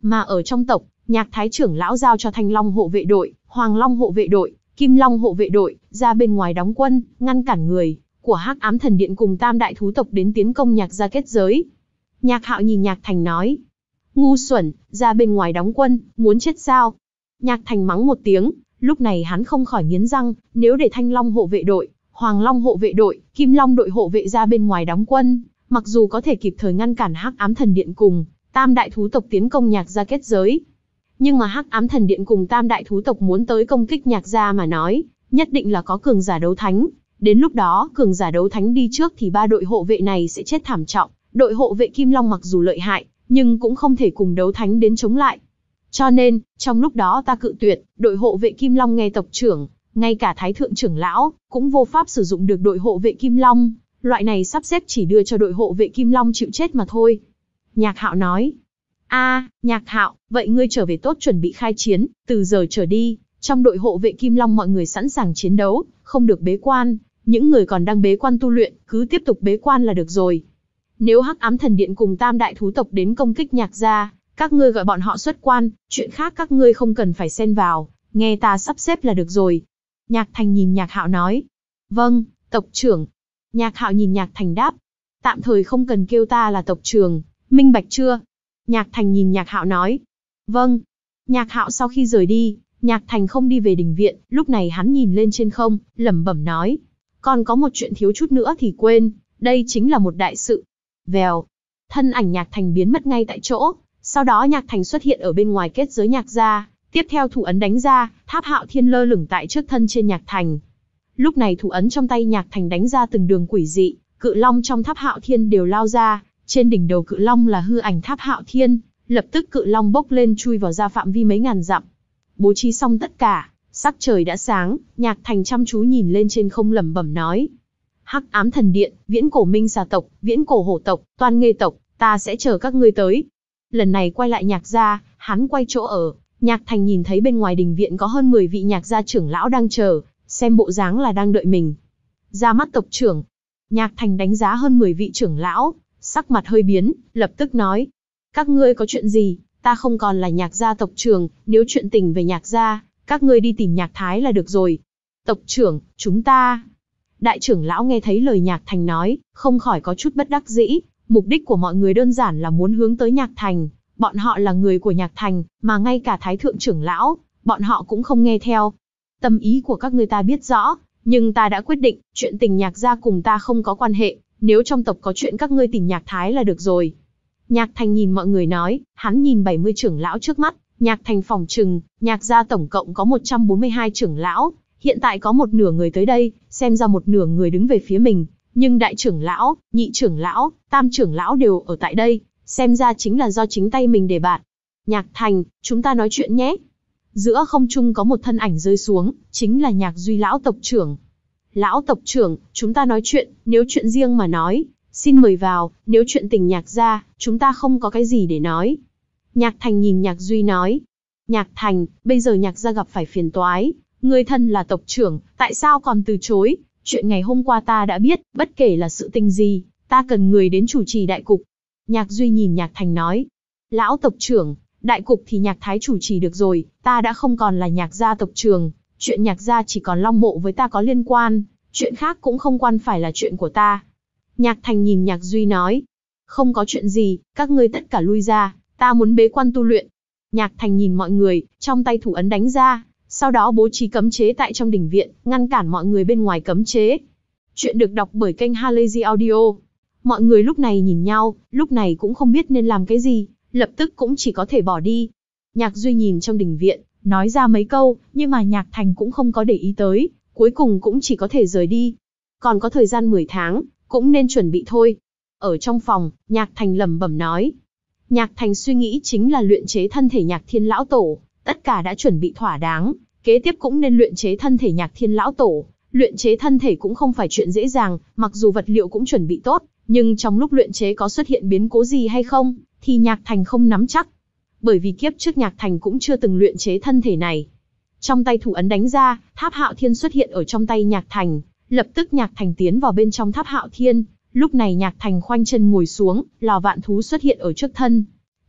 Mà ở trong tộc, Nhạc Thái trưởng lão giao cho Thanh Long hộ vệ đội, Hoàng Long hộ vệ đội, Kim Long hộ vệ đội, ra bên ngoài đóng quân, ngăn cản người của Hắc Ám Thần Điện cùng Tam Đại Thú tộc đến tiến công Nhạc gia kết giới. Nhạc Hạo nhìn Nhạc Thành nói, ngu xuẩn, ra bên ngoài đóng quân, muốn chết sao? Nhạc Thành mắng một tiếng, lúc này hắn không khỏi nghiến răng, nếu để Thanh Long hộ vệ đội, Hoàng Long hộ vệ đội, Kim Long đội hộ vệ ra bên ngoài đóng quân, mặc dù có thể kịp thời ngăn cản Hắc Ám Thần Điện cùng Tam Đại Thú tộc tiến công Nhạc gia kết giới, nhưng mà Hắc Ám Thần Điện cùng Tam Đại Thú tộc muốn tới công kích Nhạc gia mà nói, nhất định là có cường giả đấu thánh. Đến lúc đó, cường giả đấu thánh đi trước thì ba đội hộ vệ này sẽ chết thảm trọng. Đội hộ vệ Kim Long mặc dù lợi hại, nhưng cũng không thể cùng đấu thánh đến chống lại. Cho nên, trong lúc đó ta cự tuyệt, đội hộ vệ Kim Long nghe tộc trưởng, ngay cả Thái thượng trưởng lão, cũng vô pháp sử dụng được đội hộ vệ Kim Long. Loại này sắp xếp chỉ đưa cho đội hộ vệ Kim Long chịu chết mà thôi. Nhạc Hạo nói, a, Nhạc Hạo, vậy ngươi trở về tốt chuẩn bị khai chiến, từ giờ trở đi, trong đội hộ vệ Kim Long mọi người sẵn sàng chiến đấu, không được bế quan, những người còn đang bế quan tu luyện, cứ tiếp tục bế quan là được rồi. Nếu Hắc Ám Thần Điện cùng Tam Đại Thú tộc đến công kích Nhạc gia, các ngươi gọi bọn họ xuất quan, chuyện khác các ngươi không cần phải xen vào, nghe ta sắp xếp là được rồi. Nhạc Thành nhìn Nhạc Hạo nói, vâng, tộc trưởng. Nhạc Hạo nhìn Nhạc Thành đáp, tạm thời không cần kêu ta là tộc trưởng, minh bạch chưa? Nhạc Thành nhìn Nhạc Hạo nói, vâng. Nhạc Hạo sau khi rời đi, Nhạc Thành không đi về đình viện, lúc này hắn nhìn lên trên không, lẩm bẩm nói, còn có một chuyện thiếu chút nữa thì quên, đây chính là một đại sự. Vèo, thân ảnh Nhạc Thành biến mất ngay tại chỗ, sau đó Nhạc Thành xuất hiện ở bên ngoài kết giới Nhạc gia, tiếp theo thủ ấn đánh ra, Tháp Hạo Thiên lơ lửng tại trước thân trên Nhạc Thành. Lúc này thủ ấn trong tay Nhạc Thành đánh ra từng đường quỷ dị, cự long trong Tháp Hạo Thiên đều lao ra, trên đỉnh đầu cự long là hư ảnh Tháp Hạo Thiên, lập tức cự long bốc lên chui vào ra phạm vi mấy ngàn dặm. Bố trí xong tất cả, sắc trời đã sáng, Nhạc Thành chăm chú nhìn lên trên không lẩm bẩm nói, Hắc Ám Thần Điện, viễn cổ minh xà tộc, viễn cổ hổ tộc, toan nghê tộc, ta sẽ chờ các ngươi tới. Lần này quay lại Nhạc gia, hắn quay chỗ ở, Nhạc Thành nhìn thấy bên ngoài đình viện có hơn mười vị Nhạc gia trưởng lão đang chờ, xem bộ dáng là đang đợi mình. Ra mắt tộc trưởng. Nhạc Thành đánh giá hơn mười vị trưởng lão, sắc mặt hơi biến, lập tức nói, các ngươi có chuyện gì? Ta không còn là Nhạc gia tộc trưởng, nếu chuyện tình về Nhạc gia, các ngươi đi tìm Nhạc Thái là được rồi. Tộc trưởng, chúng ta... Đại trưởng lão nghe thấy lời Nhạc Thành nói, không khỏi có chút bất đắc dĩ, mục đích của mọi người đơn giản là muốn hướng tới Nhạc Thành, bọn họ là người của Nhạc Thành, mà ngay cả Thái thượng trưởng lão, bọn họ cũng không nghe theo. Tâm ý của các ngươi ta biết rõ, nhưng ta đã quyết định, chuyện tình Nhạc gia cùng ta không có quan hệ, nếu trong tộc có chuyện các ngươi tìm Nhạc Thái là được rồi. Nhạc Thành nhìn mọi người nói, hắn nhìn bảy mươi trưởng lão trước mắt, Nhạc Thành phỏng chừng, Nhạc gia tổng cộng có một trăm bốn mươi hai trưởng lão, hiện tại có một nửa người tới đây, xem ra một nửa người đứng về phía mình, nhưng đại trưởng lão, nhị trưởng lão, tam trưởng lão đều ở tại đây, xem ra chính là do chính tay mình đề bạt. Nhạc Thành, chúng ta nói chuyện nhé. Giữa không trung có một thân ảnh rơi xuống, chính là Nhạc Duy lão tộc trưởng. Lão tộc trưởng, chúng ta nói chuyện, nếu chuyện riêng mà nói, xin mời vào, nếu chuyện tình Nhạc gia, chúng ta không có cái gì để nói. Nhạc Thành nhìn Nhạc Duy nói. Nhạc Thành, bây giờ Nhạc gia gặp phải phiền toái, ngươi thân là tộc trưởng, tại sao còn từ chối? Chuyện ngày hôm qua ta đã biết, bất kể là sự tình gì, ta cần người đến chủ trì đại cục. Nhạc Duy nhìn Nhạc Thành nói. Lão tộc trưởng, đại cục thì Nhạc Thái chủ trì được rồi, ta đã không còn là Nhạc gia tộc trưởng, chuyện Nhạc gia chỉ còn Long Mộ với ta có liên quan, chuyện khác cũng không quan phải là chuyện của ta. Nhạc Thành nhìn Nhạc Duy nói. Không có chuyện gì, các ngươi tất cả lui ra, ta muốn bế quan tu luyện. Nhạc Thành nhìn mọi người, trong tay thủ ấn đánh ra, sau đó bố trí cấm chế tại trong đình viện, ngăn cản mọi người bên ngoài cấm chế. Chuyện được đọc bởi kênh Halazy Audio. Mọi người lúc này nhìn nhau, lúc này cũng không biết nên làm cái gì, lập tức cũng chỉ có thể bỏ đi. Nhạc Duy nhìn trong đình viện, nói ra mấy câu, nhưng mà Nhạc Thành cũng không có để ý tới, cuối cùng cũng chỉ có thể rời đi. Còn có thời gian mười tháng, cũng nên chuẩn bị thôi. Ở trong phòng, Nhạc Thành lẩm bẩm nói. Nhạc Thành suy nghĩ chính là luyện chế thân thể Nhạc Thiên Lão Tổ, tất cả đã chuẩn bị thỏa đáng, kế tiếp cũng nên luyện chế thân thể Nhạc Thiên Lão Tổ. Luyện chế thân thể cũng không phải chuyện dễ dàng, mặc dù vật liệu cũng chuẩn bị tốt, nhưng trong lúc luyện chế có xuất hiện biến cố gì hay không, thì Nhạc Thành không nắm chắc. Bởi vì kiếp trước Nhạc Thành cũng chưa từng luyện chế thân thể này. Trong tay thủ ấn đánh ra, Tháp Hạo Thiên xuất hiện ở trong tay Nhạc Thành, lập tức Nhạc Thành tiến vào bên trong Tháp Hạo Thiên. Lúc này Nhạc Thành khoanh chân ngồi xuống, lò vạn thú xuất hiện ở trước thân.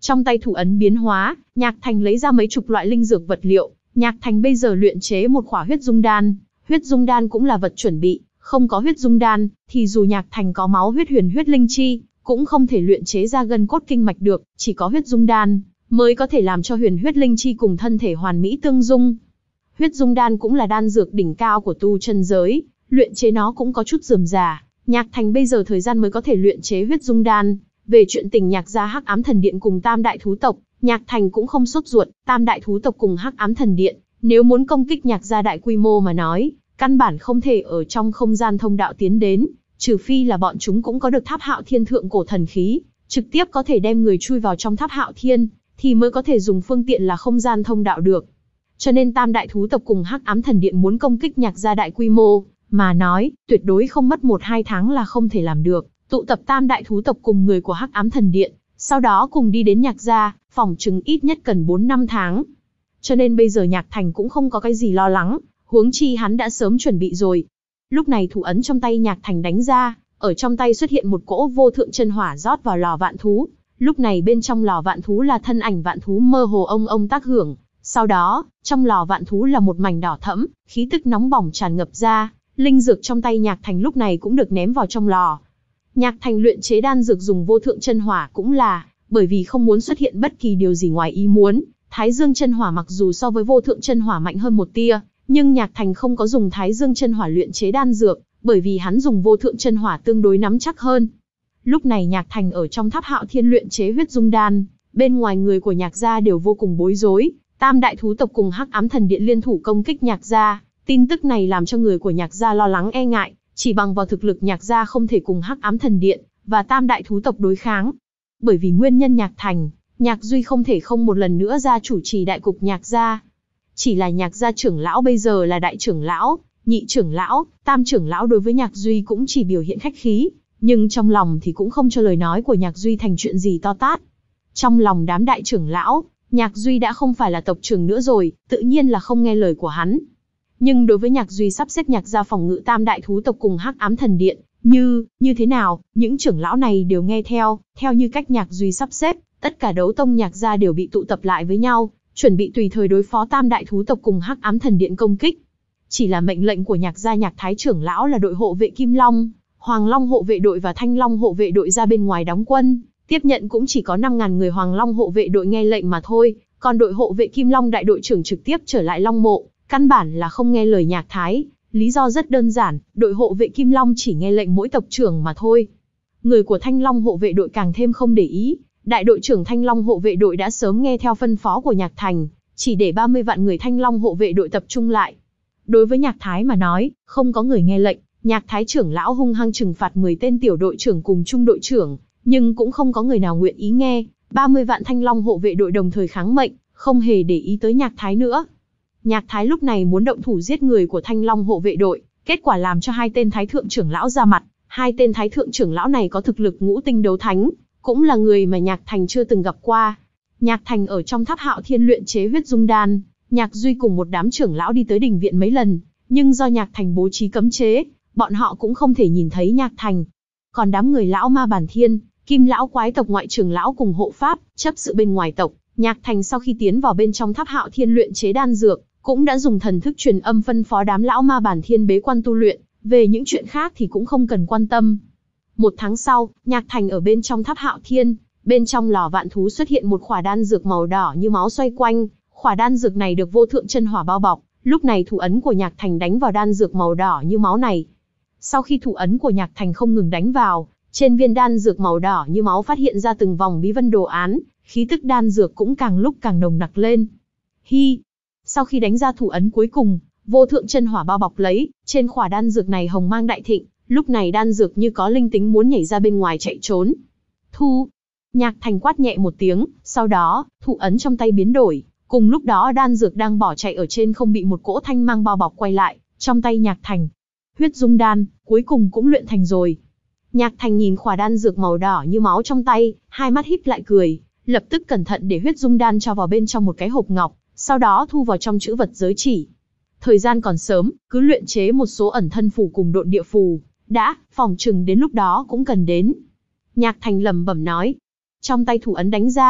Trong tay thủ ấn biến hóa, Nhạc Thành lấy ra mấy chục loại linh dược vật liệu. Nhạc Thành bây giờ luyện chế một khỏa huyết dung đan. Huyết dung đan cũng là vật chuẩn bị, không có huyết dung đan, thì dù Nhạc Thành có máu huyết huyền huyết linh chi, cũng không thể luyện chế ra gân cốt kinh mạch được, chỉ có huyết dung đan mới có thể làm cho huyền huyết linh chi cùng thân thể hoàn mỹ tương dung. Huyết dung đan cũng là đan dược đỉnh cao của tu chân giới, luyện chế nó cũng có chút rườm rà. Nhạc Thành bây giờ thời gian mới có thể luyện chế huyết dung đan. Về chuyện tình Nhạc gia Hắc Ám Thần Điện cùng Tam Đại Thú Tộc, Nhạc Thành cũng không sốt ruột. Tam Đại Thú Tộc cùng Hắc Ám Thần Điện, nếu muốn công kích Nhạc gia đại quy mô mà nói, căn bản không thể ở trong không gian thông đạo tiến đến, trừ phi là bọn chúng cũng có được Tháp Hạo Thiên thượng cổ thần khí, trực tiếp có thể đem người chui vào trong Tháp Hạo Thiên, thì mới có thể dùng phương tiện là không gian thông đạo được. Cho nên Tam Đại Thú Tộc cùng Hắc Ám Thần Điện muốn công kích Nhạc gia đại quy mô mà nói, tuyệt đối không mất một hai tháng là không thể làm được. Tụ tập Tam Đại Thú Tộc cùng người của Hắc Ám Thần Điện, sau đó cùng đi đến Nhạc gia, phỏng chừng ít nhất cần bốn năm tháng. Cho nên bây giờ Nhạc Thành cũng không có cái gì lo lắng, huống chi hắn đã sớm chuẩn bị rồi. Lúc này thủ ấn trong tay Nhạc Thành đánh ra, ở trong tay xuất hiện một cỗ vô thượng chân hỏa rót vào lò vạn thú. Lúc này bên trong lò vạn thú là thân ảnh vạn thú mơ hồ ông ông tác hưởng. Sau đó, trong lò vạn thú là một mảnh đỏ thẫm, khí tức nóng bỏng tràn ngập ra. Linh dược trong tay Nhạc Thành lúc này cũng được ném vào trong lò. Nhạc Thành luyện chế đan dược dùng vô thượng chân hỏa cũng là bởi vì không muốn xuất hiện bất kỳ điều gì ngoài ý muốn. Thái Dương chân hỏa mặc dù so với vô thượng chân hỏa mạnh hơn một tia, nhưng Nhạc Thành không có dùng Thái Dương chân hỏa luyện chế đan dược, bởi vì hắn dùng vô thượng chân hỏa tương đối nắm chắc hơn. Lúc này Nhạc Thành ở trong Tháp Hạo Thiên luyện chế huyết dung đan, bên ngoài người của Nhạc gia đều vô cùng bối rối. Tam Đại Thú Tộc cùng Hắc Ám Thần Điện liên thủ công kích Nhạc gia, tin tức này làm cho người của Nhạc gia lo lắng e ngại, chỉ bằng vào thực lực Nhạc gia không thể cùng Hắc Ám Thần Điện và Tam Đại Thú Tộc đối kháng. Bởi vì nguyên nhân Nhạc Thành, Nhạc Duy không thể không một lần nữa ra chủ trì đại cục Nhạc gia. Chỉ là Nhạc gia trưởng lão bây giờ là đại trưởng lão, nhị trưởng lão, tam trưởng lão đối với Nhạc Duy cũng chỉ biểu hiện khách khí, nhưng trong lòng thì cũng không cho lời nói của Nhạc Duy thành chuyện gì to tát. Trong lòng đám đại trưởng lão, Nhạc Duy đã không phải là tộc trưởng nữa rồi, tự nhiên là không nghe lời của hắn. Nhưng đối với Nhạc Duy sắp xếp Nhạc gia phòng ngự Tam Đại Thú Tộc cùng Hắc Ám Thần Điện, như, như thế nào, những trưởng lão này đều nghe theo, theo như cách Nhạc Duy sắp xếp, tất cả đấu tông Nhạc gia đều bị tụ tập lại với nhau, chuẩn bị tùy thời đối phó Tam Đại Thú Tộc cùng Hắc Ám Thần Điện công kích. Chỉ là mệnh lệnh của Nhạc gia Nhạc Thái trưởng lão là đội hộ vệ Kim Long, Hoàng Long hộ vệ đội và Thanh Long hộ vệ đội ra bên ngoài đóng quân, tiếp nhận cũng chỉ có năm ngàn người Hoàng Long hộ vệ đội nghe lệnh mà thôi, còn đội hộ vệ Kim Long đại đội trưởng trực tiếp trở lại Long Mộ, căn bản là không nghe lời Nhạc Thái. Lý do rất đơn giản, đội hộ vệ Kim Long chỉ nghe lệnh mỗi tộc trưởng mà thôi. Người của Thanh Long hộ vệ đội càng thêm không để ý, đại đội trưởng Thanh Long hộ vệ đội đã sớm nghe theo phân phó của Nhạc Thành, chỉ để ba mươi vạn người Thanh Long hộ vệ đội tập trung lại. Đối với Nhạc Thái mà nói, không có người nghe lệnh, Nhạc Thái trưởng lão hung hăng trừng phạt mười tên tiểu đội trưởng cùng trung đội trưởng, nhưng cũng không có người nào nguyện ý nghe. ba mươi vạn Thanh Long hộ vệ đội đồng thời kháng mệnh, không hề để ý tới Nhạc Thái nữa. Nhạc Thái lúc này muốn động thủ giết người của Thanh Long hộ vệ đội, kết quả làm cho hai tên thái thượng trưởng lão ra mặt. Hai tên thái thượng trưởng lão này có thực lực ngũ tinh đấu thánh, cũng là người mà Nhạc Thành chưa từng gặp qua. Nhạc Thành ở trong Tháp Hạo Thiên luyện chế huyết dung đan, Nhạc Duy cùng một đám trưởng lão đi tới đình viện mấy lần, nhưng do Nhạc Thành bố trí cấm chế, bọn họ cũng không thể nhìn thấy Nhạc Thành. Còn đám người lão ma bản thiên, Kim lão quái tộc ngoại trưởng lão cùng hộ pháp, chấp sự bên ngoài tộc, Nhạc Thành sau khi tiến vào bên trong Tháp Hạo Thiên luyện chế đan dược, cũng đã dùng thần thức truyền âm phân phó đám lão ma bản thiên bế quan tu luyện, về những chuyện khác thì cũng không cần quan tâm. Một tháng sau, Nhạc Thành ở bên trong Tháp Hạo Thiên, bên trong lò vạn thú xuất hiện một khỏa đan dược màu đỏ như máu xoay quanh, khỏa đan dược này được vô thượng chân hỏa bao bọc, lúc này thủ ấn của Nhạc Thành đánh vào đan dược màu đỏ như máu này. Sau khi thủ ấn của Nhạc Thành không ngừng đánh vào, trên viên đan dược màu đỏ như máu phát hiện ra từng vòng bí vân đồ án, khí tức đan dược cũng càng lúc càng nồng nặc lên. Hi! Sau khi đánh ra thủ ấn cuối cùng, vô thượng chân hỏa bao bọc lấy, trên khỏa đan dược này hồng mang đại thịnh, lúc này đan dược như có linh tính muốn nhảy ra bên ngoài chạy trốn. Thu! Nhạc Thành quát nhẹ một tiếng, sau đó, thủ ấn trong tay biến đổi, cùng lúc đó đan dược đang bỏ chạy ở trên không bị một cỗ thanh mang bao bọc quay lại, trong tay Nhạc Thành. Huyết dung đan, cuối cùng cũng luyện thành rồi. Nhạc Thành nhìn khỏa đan dược màu đỏ như máu trong tay, hai mắt híp lại cười, lập tức cẩn thận để huyết dung đan cho vào bên trong một cái hộp ngọc, sau đó thu vào trong chữ vật giới chỉ. Thời gian còn sớm, cứ luyện chế một số ẩn thân phù cùng độn địa phù, đã, phòng chừng đến lúc đó cũng cần đến. Nhạc Thành lẩm bẩm nói. Trong tay thủ ấn đánh ra,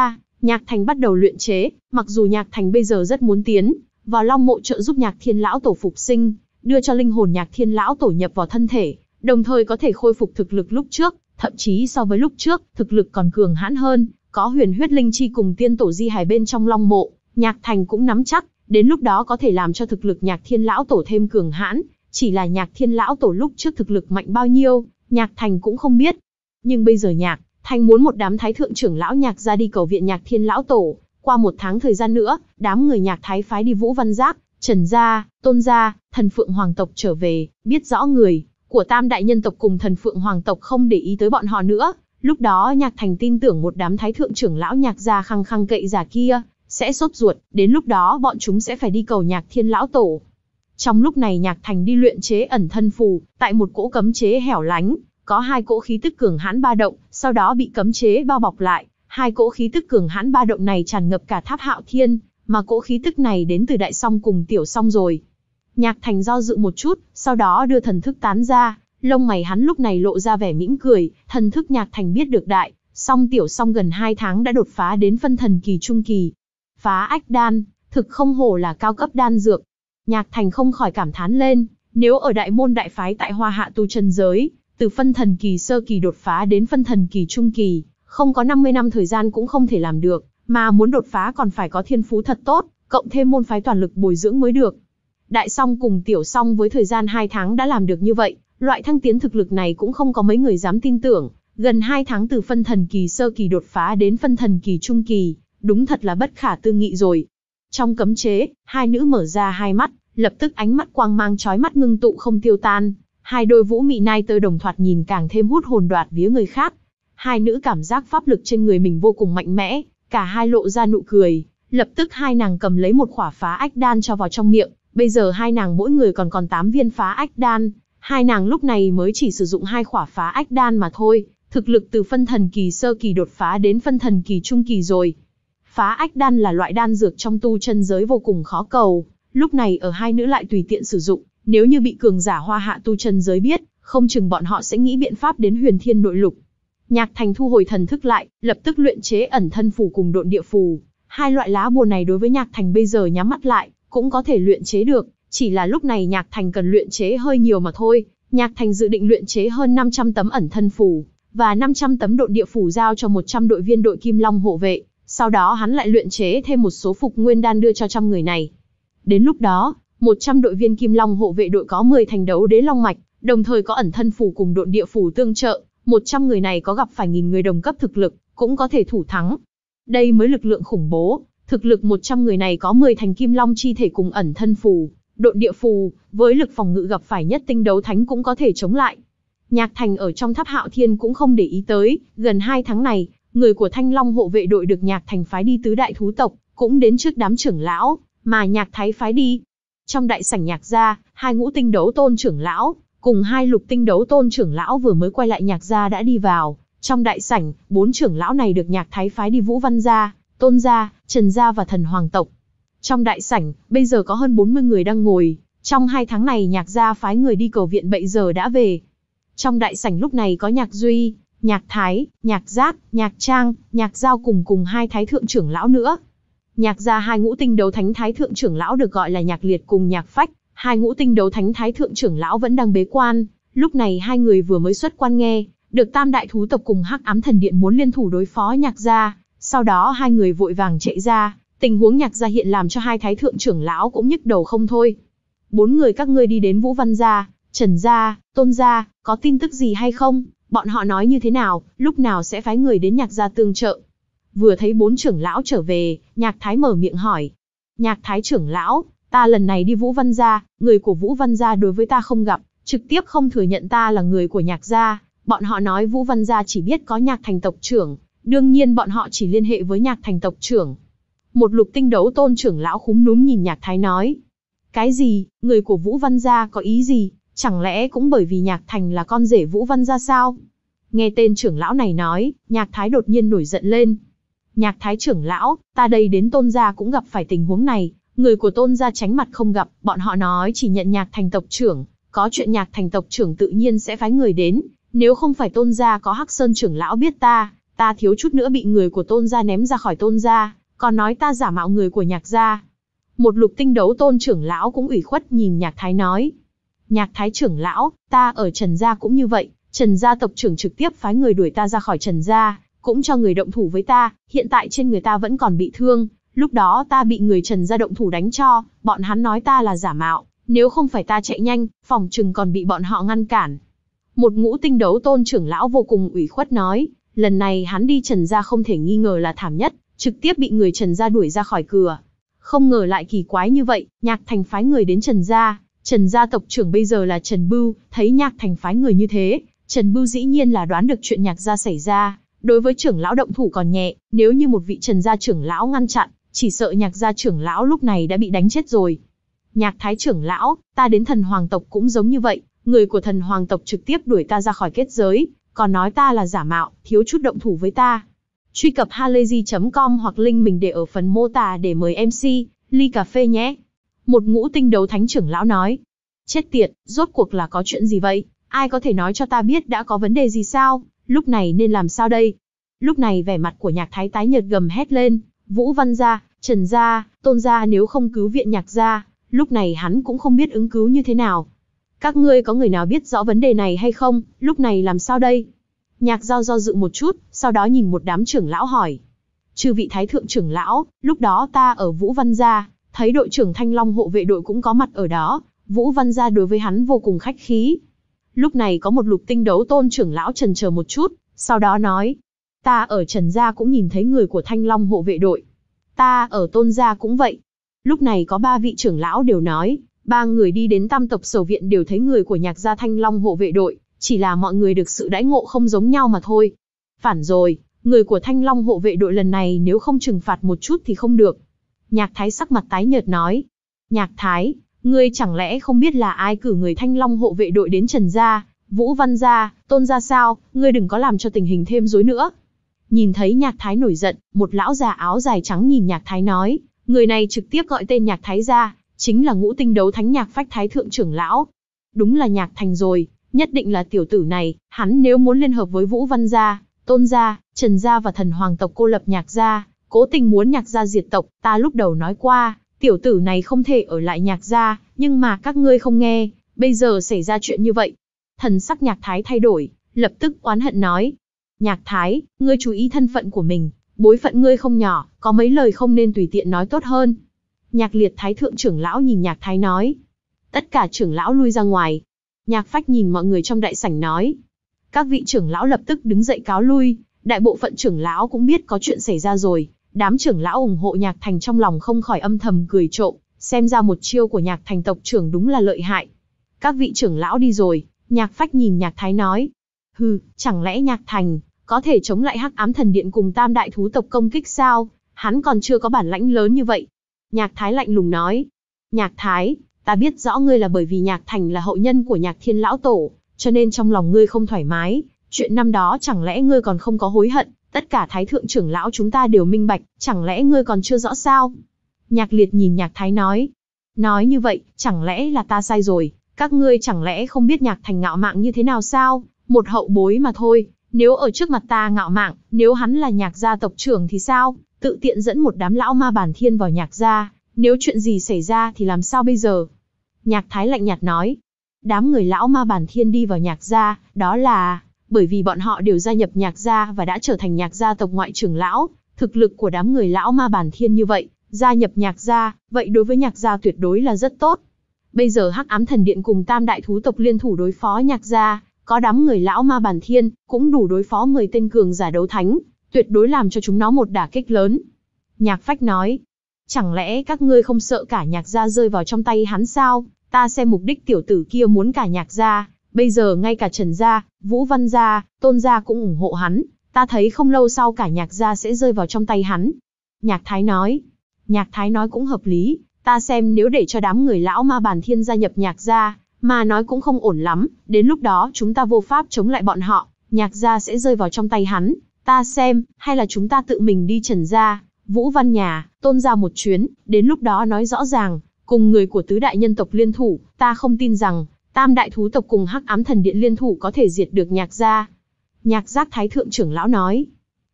Nhạc Thành bắt đầu luyện chế, mặc dù Nhạc Thành bây giờ rất muốn tiến vào Long Mộ trợ giúp Nhạc Thiên Lão Tổ phục sinh, đưa cho linh hồn Nhạc Thiên Lão Tổ nhập vào thân thể, đồng thời có thể khôi phục thực lực lúc trước, thậm chí so với lúc trước, thực lực còn cường hãn hơn, có huyền huyết linh chi cùng tiên tổ di hài bên trong Long Mộ, Nhạc Thành cũng nắm chắc, đến lúc đó có thể làm cho thực lực Nhạc Thiên Lão Tổ thêm cường hãn, chỉ là Nhạc Thiên Lão Tổ lúc trước thực lực mạnh bao nhiêu, Nhạc Thành cũng không biết. Nhưng bây giờ Nhạc Thành muốn một đám thái thượng trưởng lão Nhạc gia đi cầu viện Nhạc Thiên Lão Tổ, qua một tháng thời gian nữa, đám người Nhạc Thái phái đi Vũ Văn Giác, Trần gia, Tôn gia, Thần Phượng Hoàng tộc trở về, biết rõ người của Tam đại nhân tộc cùng Thần Phượng Hoàng tộc không để ý tới bọn họ nữa, lúc đó Nhạc Thành tin tưởng một đám thái thượng trưởng lão Nhạc gia khăng khăng cậy giả kia sẽ sốt ruột, đến lúc đó bọn chúng sẽ phải đi cầu Nhạc Thiên Lão Tổ. Trong lúc này Nhạc Thành đi luyện chế ẩn thân phù, tại một cỗ cấm chế hẻo lánh, có hai cỗ khí tức cường hãn ba động, sau đó bị cấm chế bao bọc lại, hai cỗ khí tức cường hãn ba động này tràn ngập cả tháp Hạo Thiên, mà cỗ khí tức này đến từ Đại Song cùng Tiểu Song rồi. Nhạc Thành do dự một chút, sau đó đưa thần thức tán ra, lông mày hắn lúc này lộ ra vẻ mỉm cười, thần thức Nhạc Thành biết được Đại Song Tiểu Song gần hai tháng đã đột phá đến phân thần kỳ trung kỳ. Phá ách đan, thực không hổ là cao cấp đan dược. Nhạc Thành không khỏi cảm thán lên, nếu ở đại môn đại phái tại Hoa Hạ tu chân giới, từ phân thần kỳ sơ kỳ đột phá đến phân thần kỳ trung kỳ, không có năm mươi năm thời gian cũng không thể làm được, mà muốn đột phá còn phải có thiên phú thật tốt, cộng thêm môn phái toàn lực bồi dưỡng mới được. Đại Song cùng Tiểu Song với thời gian hai tháng đã làm được như vậy, loại thăng tiến thực lực này cũng không có mấy người dám tin tưởng, gần hai tháng từ phân thần kỳ sơ kỳ đột phá đến phân thần kỳ trung kỳ, đúng thật là bất khả tư nghị rồi. Trong cấm chế, hai nữ mở ra hai mắt, lập tức ánh mắt quang mang chói mắt ngưng tụ không tiêu tan, hai đôi vũ mị nai tơ đồng thoạt nhìn càng thêm hút hồn đoạt vía người khác. Hai nữ cảm giác pháp lực trên người mình vô cùng mạnh mẽ, cả hai lộ ra nụ cười, lập tức hai nàng cầm lấy một khỏa phá ách đan cho vào trong miệng, bây giờ hai nàng mỗi người còn còn tám viên phá ách đan, hai nàng lúc này mới chỉ sử dụng hai khỏa phá ách đan mà thôi, thực lực từ phân thần kỳ sơ kỳ đột phá đến phân thần kỳ trung kỳ rồi. Phá ách đan là loại đan dược trong tu chân giới vô cùng khó cầu, lúc này ở hai nữ lại tùy tiện sử dụng, nếu như bị cường giả Hoa Hạ tu chân giới biết, không chừng bọn họ sẽ nghĩ biện pháp đến Huyền Thiên Nội Lục. Nhạc Thành thu hồi thần thức lại, lập tức luyện chế ẩn thân phù cùng độn địa phù. Hai loại lá bùa này đối với Nhạc Thành bây giờ nhắm mắt lại, cũng có thể luyện chế được, chỉ là lúc này Nhạc Thành cần luyện chế hơi nhiều mà thôi. Nhạc Thành dự định luyện chế hơn năm trăm tấm ẩn thân phù, và năm trăm tấm độn địa phù giao cho một trăm đội viên đội Kim Long hộ vệ, sau đó hắn lại luyện chế thêm một số phục nguyên đan đưa cho trăm người này. Đến lúc đó, một trăm đội viên Kim Long hộ vệ đội có mười thành đấu đế long mạch, đồng thời có ẩn thân phù cùng độn địa phù tương trợ, một trăm người này có gặp phải nghìn người đồng cấp thực lực, cũng có thể thủ thắng. Đây mới lực lượng khủng bố, thực lực một trăm người này có mười thành Kim Long chi thể cùng ẩn thân phù, độn địa phù, với lực phòng ngự gặp phải nhất tinh đấu thánh cũng có thể chống lại. Nhạc Thành ở trong tháp Hạo Thiên cũng không để ý tới, gần hai tháng này, người của Thanh Long hộ vệ đội được Nhạc Thành phái đi tứ đại thú tộc, cũng đến trước đám trưởng lão, mà Nhạc Thái phái đi. Trong đại sảnh Nhạc gia, hai ngũ tinh đấu tôn trưởng lão, cùng hai lục tinh đấu tôn trưởng lão vừa mới quay lại Nhạc gia đã đi vào. Trong đại sảnh, bốn trưởng lão này được Nhạc Thái phái đi Vũ Văn gia, Tôn gia, Trần gia và Thần Hoàng tộc. Trong đại sảnh, bây giờ có hơn bốn mươi người đang ngồi, trong hai tháng này Nhạc gia phái người đi cầu viện bậy giờ đã về. Trong đại sảnh lúc này có Nhạc Duy, Nhạc Thái, Nhạc Giác, Nhạc Trang, Nhạc Giao cùng cùng hai thái thượng trưởng lão nữa. Nhạc gia hai ngũ tinh đấu thánh thái thượng trưởng lão được gọi là Nhạc Liệt cùng Nhạc Phách, hai ngũ tinh đấu thánh thái thượng trưởng lão vẫn đang bế quan, lúc này hai người vừa mới xuất quan nghe, được Tam đại thú tộc cùng Hắc Ám Thần Điện muốn liên thủ đối phó Nhạc gia, sau đó hai người vội vàng chạy ra, tình huống Nhạc gia hiện làm cho hai thái thượng trưởng lão cũng nhức đầu không thôi. Bốn người các ngươi đi đến Vũ Văn gia, Trần gia, Tôn gia, có tin tức gì hay không? Bọn họ nói như thế nào, lúc nào sẽ phái người đến Nhạc gia tương trợ? Vừa thấy bốn trưởng lão trở về, Nhạc Thái mở miệng hỏi. Nhạc Thái trưởng lão, ta lần này đi Vũ Văn gia, người của Vũ Văn gia đối với ta không gặp, trực tiếp không thừa nhận ta là người của Nhạc gia. Bọn họ nói Vũ Văn gia chỉ biết có Nhạc Thành tộc trưởng, đương nhiên bọn họ chỉ liên hệ với Nhạc Thành tộc trưởng. Một lục tinh đấu tôn trưởng lão khúm núm nhìn Nhạc Thái nói. Cái gì, người của Vũ Văn gia có ý gì? Chẳng lẽ cũng bởi vì Nhạc Thành là con rể Vũ Văn gia sao? Nghe tên trưởng lão này nói, Nhạc Thái đột nhiên nổi giận lên. Nhạc Thái trưởng lão, ta đây đến Tôn gia cũng gặp phải tình huống này, người của Tôn gia tránh mặt không gặp, bọn họ nói chỉ nhận Nhạc Thành tộc trưởng, có chuyện Nhạc Thành tộc trưởng tự nhiên sẽ phái người đến, nếu không phải Tôn gia có Hắc Sơn trưởng lão biết ta, ta thiếu chút nữa bị người của Tôn gia ném ra khỏi Tôn gia, còn nói ta giả mạo người của Nhạc gia. Một lục tinh đấu tôn trưởng lão cũng ủy khuất nhìn Nhạc Thái nói. Nhạc Thái trưởng lão, ta ở Trần gia cũng như vậy, Trần gia tộc trưởng trực tiếp phái người đuổi ta ra khỏi Trần gia, cũng cho người động thủ với ta, hiện tại trên người ta vẫn còn bị thương, lúc đó ta bị người Trần gia động thủ đánh cho, bọn hắn nói ta là giả mạo, nếu không phải ta chạy nhanh, phòng chừng còn bị bọn họ ngăn cản. Một ngũ tinh đấu tôn trưởng lão vô cùng ủy khuất nói, lần này hắn đi Trần gia không thể nghi ngờ là thảm nhất, trực tiếp bị người Trần gia đuổi ra khỏi cửa. Không ngờ lại kỳ quái như vậy, Nhạc Thành phái người đến Trần gia, Trần gia tộc trưởng bây giờ là Trần Bưu, thấy Nhạc Thành phái người như thế, Trần Bưu dĩ nhiên là đoán được chuyện Nhạc gia xảy ra, đối với trưởng lão động thủ còn nhẹ, nếu như một vị Trần gia trưởng lão ngăn chặn, chỉ sợ Nhạc gia trưởng lão lúc này đã bị đánh chết rồi. Nhạc Thái trưởng lão, ta đến thần hoàng tộc cũng giống như vậy, người của thần hoàng tộc trực tiếp đuổi ta ra khỏi kết giới, còn nói ta là giả mạo, thiếu chút động thủ với ta. Truy cập halayzi chấm com hoặc link mình để ở phần mô tả để mời em xê, ly cà phê nhé. Một ngũ tinh đấu thánh trưởng lão nói. Chết tiệt, rốt cuộc là có chuyện gì vậy? Ai có thể nói cho ta biết đã có vấn đề gì sao? Lúc này nên làm sao đây? Lúc này vẻ mặt của Nhạc Thái tái nhợt gầm hét lên. Vũ Văn gia, Trần gia, Tôn gia nếu không cứu viện Nhạc gia, lúc này hắn cũng không biết ứng cứu như thế nào. Các ngươi có người nào biết rõ vấn đề này hay không? Lúc này làm sao đây? Nhạc Giao do dự một chút, sau đó nhìn một đám trưởng lão hỏi. Chư vị thái thượng trưởng lão, lúc đó ta ở Vũ Văn gia, thấy đội trưởng Thanh Long hộ vệ đội cũng có mặt ở đó, Vũ Văn gia đối với hắn vô cùng khách khí. Lúc này có một lục tinh đấu tôn trưởng lão chần chờ một chút, sau đó nói. Ta ở Trần gia cũng nhìn thấy người của Thanh Long hộ vệ đội. Ta ở Tôn gia cũng vậy. Lúc này có ba vị trưởng lão đều nói, ba người đi đến Tam tộc Sầu viện đều thấy người của Nhạc gia Thanh Long hộ vệ đội, chỉ là mọi người được sự đãi ngộ không giống nhau mà thôi. Phản rồi, người của Thanh Long hộ vệ đội lần này nếu không trừng phạt một chút thì không được. Nhạc Thái sắc mặt tái nhợt nói. Nhạc Thái, ngươi chẳng lẽ không biết là ai cử người Thanh Long hộ vệ đội đến Trần gia, Vũ Văn gia, Tôn gia sao? Ngươi đừng có làm cho tình hình thêm rối nữa. Nhìn thấy Nhạc Thái nổi giận, một lão già áo dài trắng nhìn Nhạc Thái nói, người này trực tiếp gọi tên Nhạc Thái ra, chính là ngũ tinh đấu thánh Nhạc Phách Thái thượng trưởng lão. Đúng là Nhạc Thành rồi, nhất định là tiểu tử này, hắn nếu muốn liên hợp với Vũ Văn gia, Tôn gia, Trần gia và thần hoàng tộc cô lập Nhạc gia, cố tình muốn Nhạc gia diệt tộc, ta lúc đầu nói qua, tiểu tử này không thể ở lại Nhạc gia, nhưng mà các ngươi không nghe, bây giờ xảy ra chuyện như vậy. Thần sắc Nhạc Thái thay đổi, lập tức oán hận nói. Nhạc Thái, ngươi chú ý thân phận của mình, bối phận ngươi không nhỏ, có mấy lời không nên tùy tiện nói tốt hơn. Nhạc Liệt Thái thượng trưởng lão nhìn Nhạc Thái nói. Tất cả trưởng lão lui ra ngoài. Nhạc Phách nhìn mọi người trong đại sảnh nói. Các vị trưởng lão lập tức đứng dậy cáo lui, đại bộ phận trưởng lão cũng biết có chuyện xảy ra rồi. Đám trưởng lão ủng hộ Nhạc Thành trong lòng không khỏi âm thầm cười trộm, xem ra một chiêu của Nhạc Thành tộc trưởng đúng là lợi hại. Các vị trưởng lão đi rồi, Nhạc Phách nhìn Nhạc Thái nói. Hừ, chẳng lẽ Nhạc Thành có thể chống lại Hắc Ám Thần Điện cùng Tam đại thú tộc công kích sao? Hắn còn chưa có bản lãnh lớn như vậy. Nhạc Thái lạnh lùng nói. Nhạc Thái, ta biết rõ ngươi là bởi vì Nhạc Thành là hậu nhân của Nhạc Thiên lão tổ, cho nên trong lòng ngươi không thoải mái. Chuyện năm đó chẳng lẽ ngươi còn không có hối hận? Tất cả thái thượng trưởng lão chúng ta đều minh bạch, chẳng lẽ ngươi còn chưa rõ sao? Nhạc Liệt nhìn Nhạc Thái nói. Nói như vậy, chẳng lẽ là ta sai rồi? Các ngươi chẳng lẽ không biết Nhạc Thành ngạo mạn như thế nào sao? Một hậu bối mà thôi, nếu ở trước mặt ta ngạo mạn, nếu hắn là Nhạc gia tộc trưởng thì sao? Tự tiện dẫn một đám lão ma bản thiên vào Nhạc gia, nếu chuyện gì xảy ra thì làm sao bây giờ? Nhạc Thái lạnh nhạt nói. Đám người lão ma bản thiên đi vào Nhạc gia, đó là bởi vì bọn họ đều gia nhập Nhạc gia và đã trở thành Nhạc gia tộc ngoại trưởng lão. Thực lực của đám người lão ma bản thiên như vậy, gia nhập Nhạc gia, vậy đối với Nhạc gia tuyệt đối là rất tốt. Bây giờ Hắc Ám Thần Điện cùng Tam đại thú tộc liên thủ đối phó Nhạc gia, có đám người lão ma bản thiên, cũng đủ đối phó mười tên cường giả đấu thánh, tuyệt đối làm cho chúng nó một đả kích lớn. Nhạc Phách nói, chẳng lẽ các ngươi không sợ cả Nhạc gia rơi vào trong tay hắn sao? Ta xem mục đích tiểu tử kia muốn cả Nhạc gia, bây giờ ngay cả Trần gia, Vũ Văn gia, Tôn gia cũng ủng hộ hắn, ta thấy không lâu sau cả Nhạc gia sẽ rơi vào trong tay hắn. Nhạc Thái nói, Nhạc Thái nói cũng hợp lý, ta xem nếu để cho đám người lão ma bản thiên gia nhập Nhạc gia, mà nói cũng không ổn lắm, đến lúc đó chúng ta vô pháp chống lại bọn họ, Nhạc gia sẽ rơi vào trong tay hắn, ta xem, hay là chúng ta tự mình đi Trần gia, Vũ Văn nhà, Tôn gia một chuyến, đến lúc đó nói rõ ràng, cùng người của tứ đại nhân tộc liên thủ, ta không tin rằng Tam đại thú tộc cùng Hắc Ám Thần Điện liên thủ có thể diệt được Nhạc gia. Nhạc Giác Thái thượng trưởng lão nói.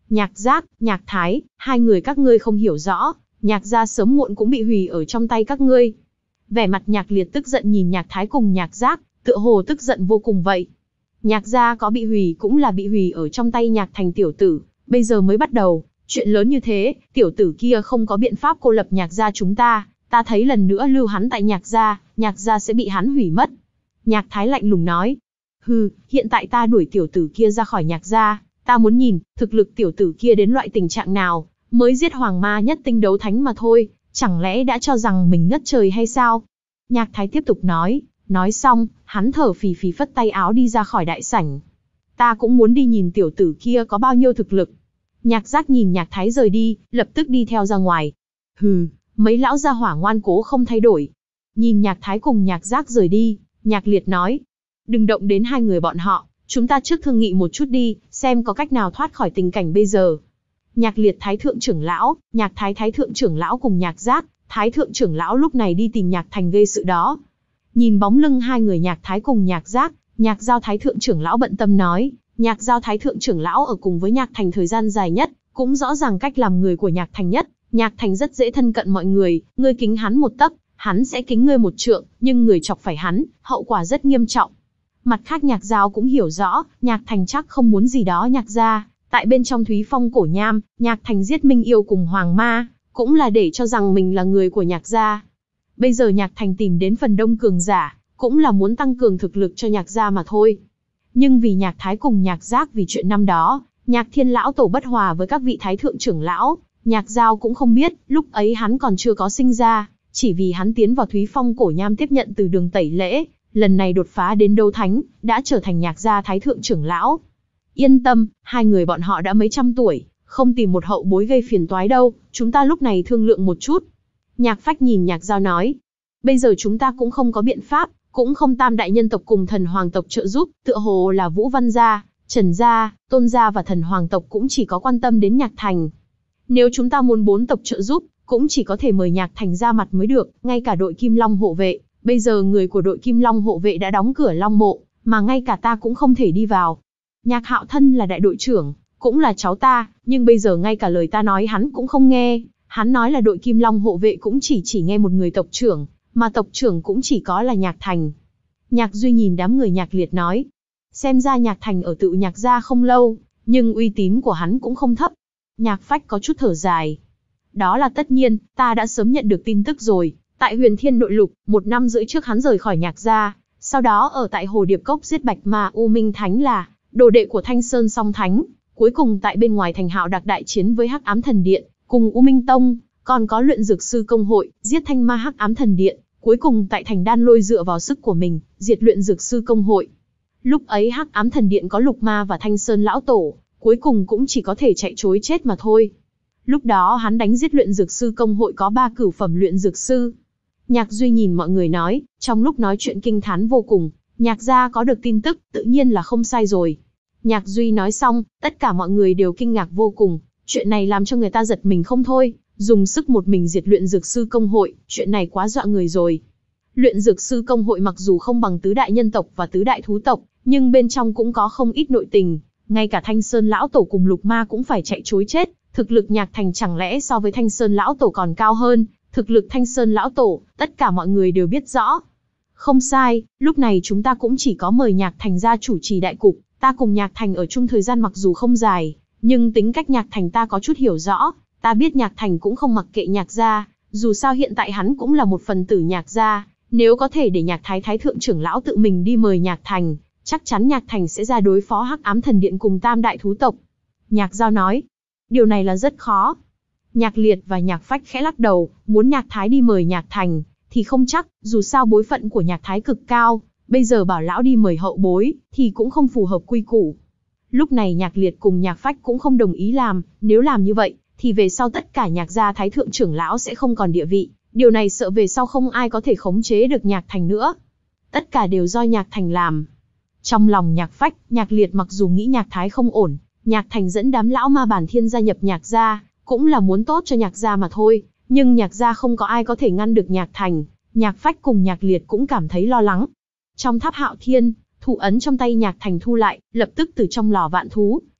Nhạc Giác, Nhạc Thái, hai người các ngươi không hiểu rõ, Nhạc gia sớm muộn cũng bị hủy ở trong tay các ngươi. Vẻ mặt Nhạc Liệt tức giận nhìn Nhạc Thái cùng Nhạc Giác, tựa hồ tức giận vô cùng vậy. Nhạc gia có bị hủy cũng là bị hủy ở trong tay Nhạc Thành tiểu tử, bây giờ mới bắt đầu, chuyện lớn như thế, tiểu tử kia không có biện pháp cô lập Nhạc gia chúng ta, ta thấy lần nữa lưu hắn tại Nhạc gia, Nhạc gia sẽ bị hắn hủy mất. Nhạc Thái lạnh lùng nói, hừ, hiện tại ta đuổi tiểu tử kia ra khỏi Nhạc gia, ta muốn nhìn, thực lực tiểu tử kia đến loại tình trạng nào, mới giết Hoàng Ma nhất tinh đấu thánh mà thôi, chẳng lẽ đã cho rằng mình ngất trời hay sao? Nhạc Thái tiếp tục nói, nói xong, hắn thở phì phì phất tay áo đi ra khỏi đại sảnh. Ta cũng muốn đi nhìn tiểu tử kia có bao nhiêu thực lực. Nhạc Giác nhìn Nhạc Thái rời đi, lập tức đi theo ra ngoài. Hừ, mấy lão gia hỏa ngoan cố không thay đổi. Nhìn Nhạc Thái cùng Nhạc Giác rời đi, Nhạc Liệt nói, đừng động đến hai người bọn họ, chúng ta trước thương nghị một chút đi, xem có cách nào thoát khỏi tình cảnh bây giờ. Nhạc Liệt Thái thượng trưởng lão, Nhạc Thái Thái thượng trưởng lão cùng Nhạc Giác, Thái thượng trưởng lão lúc này đi tìm Nhạc Thành gây sự đó. Nhìn bóng lưng hai người Nhạc Thái cùng Nhạc Giác, Nhạc Giao Thái thượng trưởng lão bận tâm nói, Nhạc Giao Thái thượng trưởng lão ở cùng với Nhạc Thành thời gian dài nhất, cũng rõ ràng cách làm người của Nhạc Thành nhất, Nhạc Thành rất dễ thân cận mọi người, ngươi kính hắn một tấc, hắn sẽ kính ngươi một trượng, nhưng người chọc phải hắn, hậu quả rất nghiêm trọng. Mặt khác Nhạc Giao cũng hiểu rõ, Nhạc Thành chắc không muốn gì đó Nhạc gia. Tại bên trong Thúy Phong cổ nham, Nhạc Thành giết Minh Yêu cùng Hoàng Ma, cũng là để cho rằng mình là người của Nhạc gia. Bây giờ Nhạc Thành tìm đến phần đông cường giả, cũng là muốn tăng cường thực lực cho Nhạc gia mà thôi. Nhưng vì Nhạc Thái cùng Nhạc Giác vì chuyện năm đó, Nhạc Thiên lão tổ bất hòa với các vị thái thượng trưởng lão, Nhạc Giao cũng không biết, lúc ấy hắn còn chưa có sinh ra, chỉ vì hắn tiến vào Thúy Phong cổ nham tiếp nhận từ Đường tẩy lễ, lần này đột phá đến đấu thánh, đã trở thành Nhạc gia thái thượng trưởng lão. Yên tâm, hai người bọn họ đã mấy trăm tuổi, không tìm một hậu bối gây phiền toái đâu, chúng ta lúc này thương lượng một chút. Nhạc Phách nhìn Nhạc Giao nói, bây giờ chúng ta cũng không có biện pháp, cũng không tam đại nhân tộc cùng thần hoàng tộc trợ giúp, tựa hồ là Vũ Văn gia, Trần gia, Tôn gia và thần hoàng tộc cũng chỉ có quan tâm đến Nhạc Thành. Nếu chúng ta muốn bốn tộc trợ giúp, cũng chỉ có thể mời Nhạc Thành ra mặt mới được, ngay cả đội Kim Long hộ vệ, bây giờ người của đội Kim Long hộ vệ đã đóng cửa Long mộ, mà ngay cả ta cũng không thể đi vào. Nhạc Hạo thân là đại đội trưởng, cũng là cháu ta, nhưng bây giờ ngay cả lời ta nói hắn cũng không nghe, hắn nói là đội Kim Long hộ vệ cũng chỉ chỉ nghe một người tộc trưởng, mà tộc trưởng cũng chỉ có là Nhạc Thành. Nhạc Duy nhìn đám người Nhạc Liệt nói, xem ra Nhạc Thành ở tự Nhạc gia không lâu, nhưng uy tín của hắn cũng không thấp. Nhạc Phách có chút thở dài. Đó là tất nhiên, ta đã sớm nhận được tin tức rồi, tại Huyền Thiên Nội Lục, một năm rưỡi trước hắn rời khỏi Nhạc gia, sau đó ở tại Hồ Điệp Cốc giết Bạch Ma U Minh Thánh là đồ đệ của Thanh Sơn Song Thánh, cuối cùng tại bên ngoài thành Hạo Đặc đại chiến với Hắc Ám Thần Điện, cùng U Minh Tông, còn có luyện dược sư công hội, giết Thanh Ma Hắc Ám Thần Điện, cuối cùng tại thành Đan Lôi dựa vào sức của mình, diệt luyện dược sư công hội. Lúc ấy Hắc Ám Thần Điện có Lục Ma và Thanh Sơn lão tổ, cuối cùng cũng chỉ có thể chạy trối chết mà thôi. Lúc đó hắn đánh giết luyện dược sư công hội có ba cửu phẩm luyện dược sư. Nhạc Duy nhìn mọi người nói, trong lúc nói chuyện kinh thán vô cùng, Nhạc gia có được tin tức, tự nhiên là không sai rồi. Nhạc Duy nói xong, tất cả mọi người đều kinh ngạc vô cùng, chuyện này làm cho người ta giật mình không thôi, dùng sức một mình diệt luyện dược sư công hội, chuyện này quá dọa người rồi. Luyện dược sư công hội mặc dù không bằng tứ đại nhân tộc và tứ đại thú tộc, nhưng bên trong cũng có không ít nội tình, ngay cả Thanh Sơn lão tổ cùng Lục Ma cũng phải chạy trối chết, thực lực Nhạc Thành chẳng lẽ so với Thanh Sơn lão tổ còn cao hơn, thực lực Thanh Sơn lão tổ, tất cả mọi người đều biết rõ. Không sai, lúc này chúng ta cũng chỉ có mời Nhạc Thành ra chủ trì đại cục, ta cùng Nhạc Thành ở chung thời gian mặc dù không dài, nhưng tính cách Nhạc Thành ta có chút hiểu rõ, ta biết Nhạc Thành cũng không mặc kệ Nhạc gia, dù sao hiện tại hắn cũng là một phần tử Nhạc gia, nếu có thể để Nhạc Thái Thái thượng trưởng lão tự mình đi mời Nhạc Thành, chắc chắn Nhạc Thành sẽ ra đối phó Hắc Ám Thần Điện cùng Tam đại thú tộc. Nhạc Giao nói, điều này là rất khó. Nhạc Liệt và Nhạc Phách khẽ lắc đầu, muốn Nhạc Thái đi mời Nhạc Thành, thì không chắc, dù sao bối phận của Nhạc Thái cực cao, bây giờ bảo lão đi mời hậu bối, thì cũng không phù hợp quy củ. Lúc này Nhạc Liệt cùng Nhạc Phách cũng không đồng ý làm, nếu làm như vậy, thì về sau tất cả Nhạc gia Thái thượng trưởng lão sẽ không còn địa vị, điều này sợ về sau không ai có thể khống chế được Nhạc Thành nữa. Tất cả đều do Nhạc Thành làm. Trong lòng Nhạc Phách, Nhạc Liệt mặc dù nghĩ Nhạc Thái không ổn, Nhạc Thành dẫn đám lão ma bản thiên gia nhập Nhạc gia, cũng là muốn tốt cho Nhạc gia mà thôi, nhưng Nhạc gia không có ai có thể ngăn được Nhạc Thành, Nhạc Phách cùng Nhạc Liệt cũng cảm thấy lo lắng. Trong tháp Hạo Thiên, thủ ấn trong tay Nhạc Thành thu lại, lập tức từ trong lò vạn thú,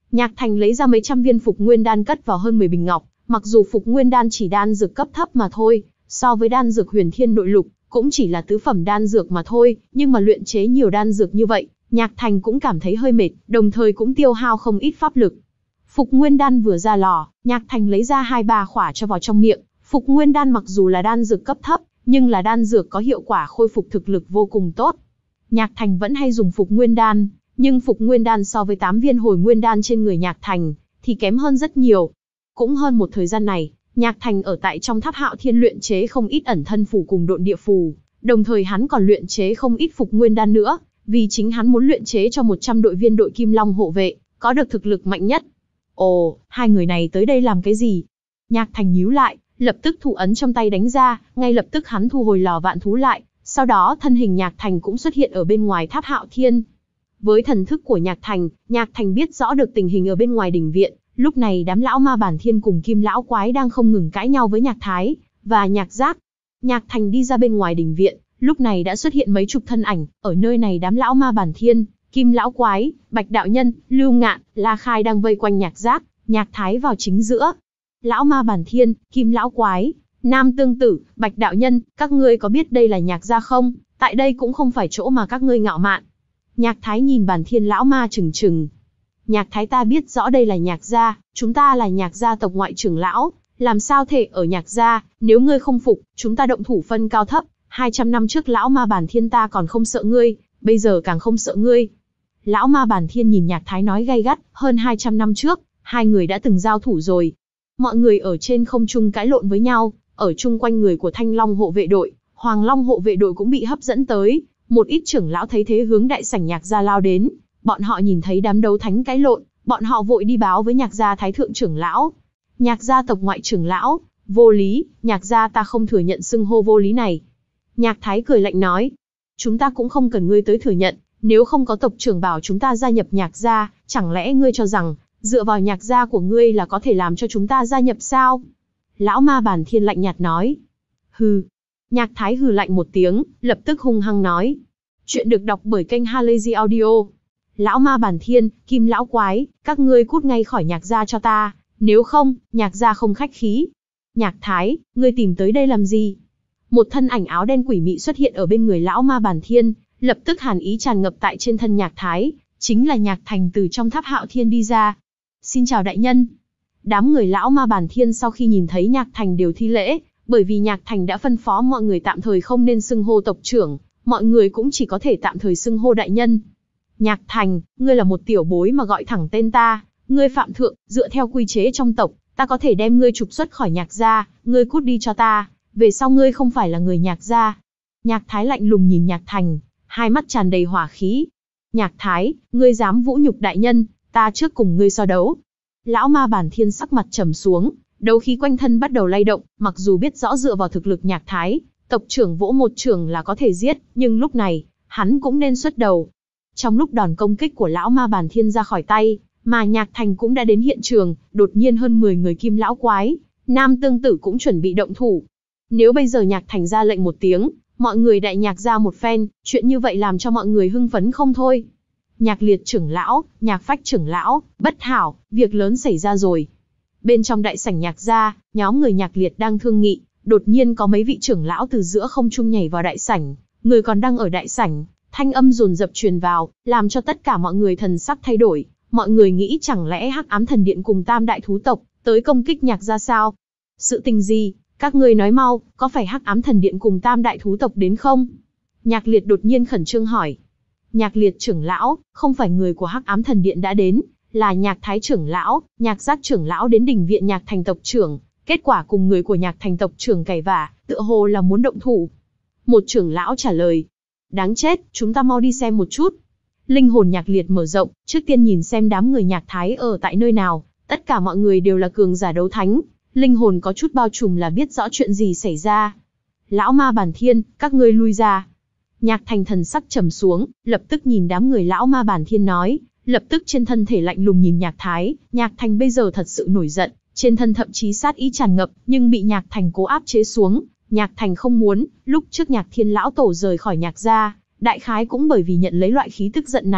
Nhạc Thành lấy ra mấy trăm viên Phục Nguyên đan cất vào hơn mười bình ngọc, mặc dù Phục Nguyên đan chỉ đan dược cấp thấp mà thôi, so với đan dược Huyền Thiên Nội Lục, cũng chỉ là tứ phẩm đan dược mà thôi, nhưng mà luyện chế nhiều đan dược như vậy, Nhạc Thành cũng cảm thấy hơi mệt, đồng thời cũng tiêu hao không ít pháp lực. Phục Nguyên đan vừa ra lò, Nhạc Thành lấy ra hai ba khỏa cho vào trong miệng. Phục Nguyên đan mặc dù là đan dược cấp thấp, nhưng là đan dược có hiệu quả khôi phục thực lực vô cùng tốt. Nhạc Thành vẫn hay dùng Phục Nguyên đan, nhưng Phục Nguyên đan so với tám viên Hồi Nguyên đan trên người Nhạc Thành thì kém hơn rất nhiều. Cũng hơn một thời gian này, Nhạc Thành ở tại trong Tháp Hạo Thiên luyện chế không ít ẩn thân phù cùng độn địa phù, đồng thời hắn còn luyện chế không ít Phục Nguyên đan nữa, vì chính hắn muốn luyện chế cho một trăm đội viên đội Kim Long hộ vệ, có được thực lực mạnh nhất. Ồ, hai người này tới đây làm cái gì? Nhạc Thành nhíu lại, lập tức thủ ấn trong tay đánh ra, ngay lập tức hắn thu hồi lò vạn thú lại, sau đó thân hình Nhạc Thành cũng xuất hiện ở bên ngoài Tháp Hạo Thiên. Với thần thức của Nhạc Thành, Nhạc Thành biết rõ được tình hình ở bên ngoài đình viện, lúc này đám lão ma bản thiên cùng Kim lão quái đang không ngừng cãi nhau với Nhạc Thái và Nhạc Giác. Nhạc Thành đi ra bên ngoài đình viện, lúc này đã xuất hiện mấy chục thân ảnh, ở nơi này đám lão ma bản thiên, Kim lão quái, Bạch đạo nhân, Lưu Ngạn, La Khai đang vây quanh Nhạc Giác, Nhạc Thái vào chính giữa. Lão ma bản thiên, Kim lão quái, Nam Tương Tử, Bạch đạo nhân, các ngươi có biết đây là Nhạc gia không? Tại đây cũng không phải chỗ mà các ngươi ngạo mạn. Nhạc Thái nhìn bản thiên lão ma trừng trừng. Nhạc Thái, ta biết rõ đây là Nhạc gia, chúng ta là Nhạc gia tộc ngoại trưởng lão, làm sao thể ở Nhạc gia, nếu ngươi không phục, chúng ta động thủ phân cao thấp, hai trăm năm trước lão ma bản thiên ta còn không sợ ngươi, bây giờ càng không sợ ngươi. Lão ma bản thiên nhìn Nhạc Thái nói gay gắt, hơn hai trăm năm trước, hai người đã từng giao thủ rồi. Mọi người ở trên không trung cãi lộn với nhau, ở chung quanh người của Thanh Long hộ vệ đội, Hoàng Long hộ vệ đội cũng bị hấp dẫn tới. Một ít trưởng lão thấy thế hướng đại sảnh Nhạc gia lao đến, bọn họ nhìn thấy đám đấu thánh cãi lộn, bọn họ vội đi báo với Nhạc gia thái thượng trưởng lão. Nhạc gia tộc ngoại trưởng lão, vô lý, Nhạc gia ta không thừa nhận xưng hô vô lý này. Nhạc Thái cười lạnh nói, chúng ta cũng không cần ngươi tới thừa nhận, nếu không có tộc trưởng bảo chúng ta gia nhập Nhạc gia, chẳng lẽ ngươi cho rằng, dựa vào Nhạc gia của ngươi là có thể làm cho chúng ta gia nhập sao? Lão ma bản thiên lạnh nhạt nói. Hừ. Nhạc Thái hừ lạnh một tiếng, lập tức hung hăng nói. Chuyện được đọc bởi kênh Halazy Audio. Lão ma bản thiên, Kim lão quái, các ngươi cút ngay khỏi Nhạc gia cho ta, nếu không, Nhạc gia không khách khí. Nhạc Thái, ngươi tìm tới đây làm gì? Một thân ảnh áo đen quỷ mị xuất hiện ở bên người lão ma bản thiên, lập tức hàn ý tràn ngập tại trên thân Nhạc Thái, chính là Nhạc Thành từ trong Tháp Hạo Thiên đi ra. Xin chào đại nhân. Đám người lão ma bản thiên sau khi nhìn thấy Nhạc Thành đều thi lễ, bởi vì Nhạc Thành đã phân phó mọi người tạm thời không nên xưng hô tộc trưởng, mọi người cũng chỉ có thể tạm thời xưng hô đại nhân. Nhạc Thành, ngươi là một tiểu bối mà gọi thẳng tên ta, ngươi phạm thượng, dựa theo quy chế trong tộc, ta có thể đem ngươi trục xuất khỏi Nhạc gia, ngươi cút đi cho ta, về sau ngươi không phải là người Nhạc gia. Nhạc Thái lạnh lùng nhìn Nhạc Thành, hai mắt tràn đầy hỏa khí. Nhạc Thái, ngươi dám vũ nhục đại nhân, ta trước cùng ngươi so đấu. Lão ma bản thiên sắc mặt trầm xuống, đấu khí quanh thân bắt đầu lay động, mặc dù biết rõ dựa vào thực lực Nhạc Thái, tộc trưởng vỗ một trường là có thể giết, nhưng lúc này, hắn cũng nên xuất đầu. Trong lúc đòn công kích của lão ma bản thiên ra khỏi tay, mà Nhạc Thành cũng đã đến hiện trường, đột nhiên hơn mười người Kim lão quái, Nam Tương Tử cũng chuẩn bị động thủ. Nếu bây giờ Nhạc Thành ra lệnh một tiếng, mọi người đại Nhạc ra một phen, chuyện như vậy làm cho mọi người hưng phấn không thôi. Nhạc Liệt trưởng lão, Nhạc Phách trưởng lão, bất hảo, việc lớn xảy ra rồi. Bên trong đại sảnh Nhạc gia, nhóm người Nhạc Liệt đang thương nghị, đột nhiên có mấy vị trưởng lão từ giữa không trung nhảy vào đại sảnh, người còn đang ở đại sảnh, thanh âm dồn dập truyền vào, làm cho tất cả mọi người thần sắc thay đổi. Mọi người nghĩ chẳng lẽ Hắc Ám Thần Điện cùng Tam Đại Thú tộc tới công kích Nhạc gia sao? Sự tình gì? Các ngươi nói mau, có phải Hắc Ám Thần Điện cùng Tam Đại Thú tộc đến không? Nhạc Liệt đột nhiên khẩn trương hỏi. Nhạc Liệt trưởng lão, không phải người của Hắc Ám Thần Điện đã đến, là Nhạc Thái trưởng lão, Nhạc Giác trưởng lão đến đình viện Nhạc Thành tộc trưởng, kết quả cùng người của Nhạc Thành tộc trưởng cãi vã, tựa hồ là muốn động thủ. Một trưởng lão trả lời. Đáng chết, chúng ta mau đi xem một chút. Linh hồn Nhạc Liệt mở rộng, trước tiên nhìn xem đám người Nhạc Thái ở tại nơi nào, tất cả mọi người đều là cường giả đấu thánh, linh hồn có chút bao trùm là biết rõ chuyện gì xảy ra. Lão ma bản thiên, các ngươi lui ra. Nhạc Thành thần sắc trầm xuống, lập tức nhìn đám người lão ma bản thiên nói, lập tức trên thân thể lạnh lùng nhìn Nhạc Thái. Nhạc Thành bây giờ thật sự nổi giận, trên thân thậm chí sát ý tràn ngập, nhưng bị Nhạc Thành cố áp chế xuống. Nhạc Thành không muốn, lúc trước Nhạc Thiên lão tổ rời khỏi Nhạc gia, đại khái cũng bởi vì nhận lấy loại khí tức giận này,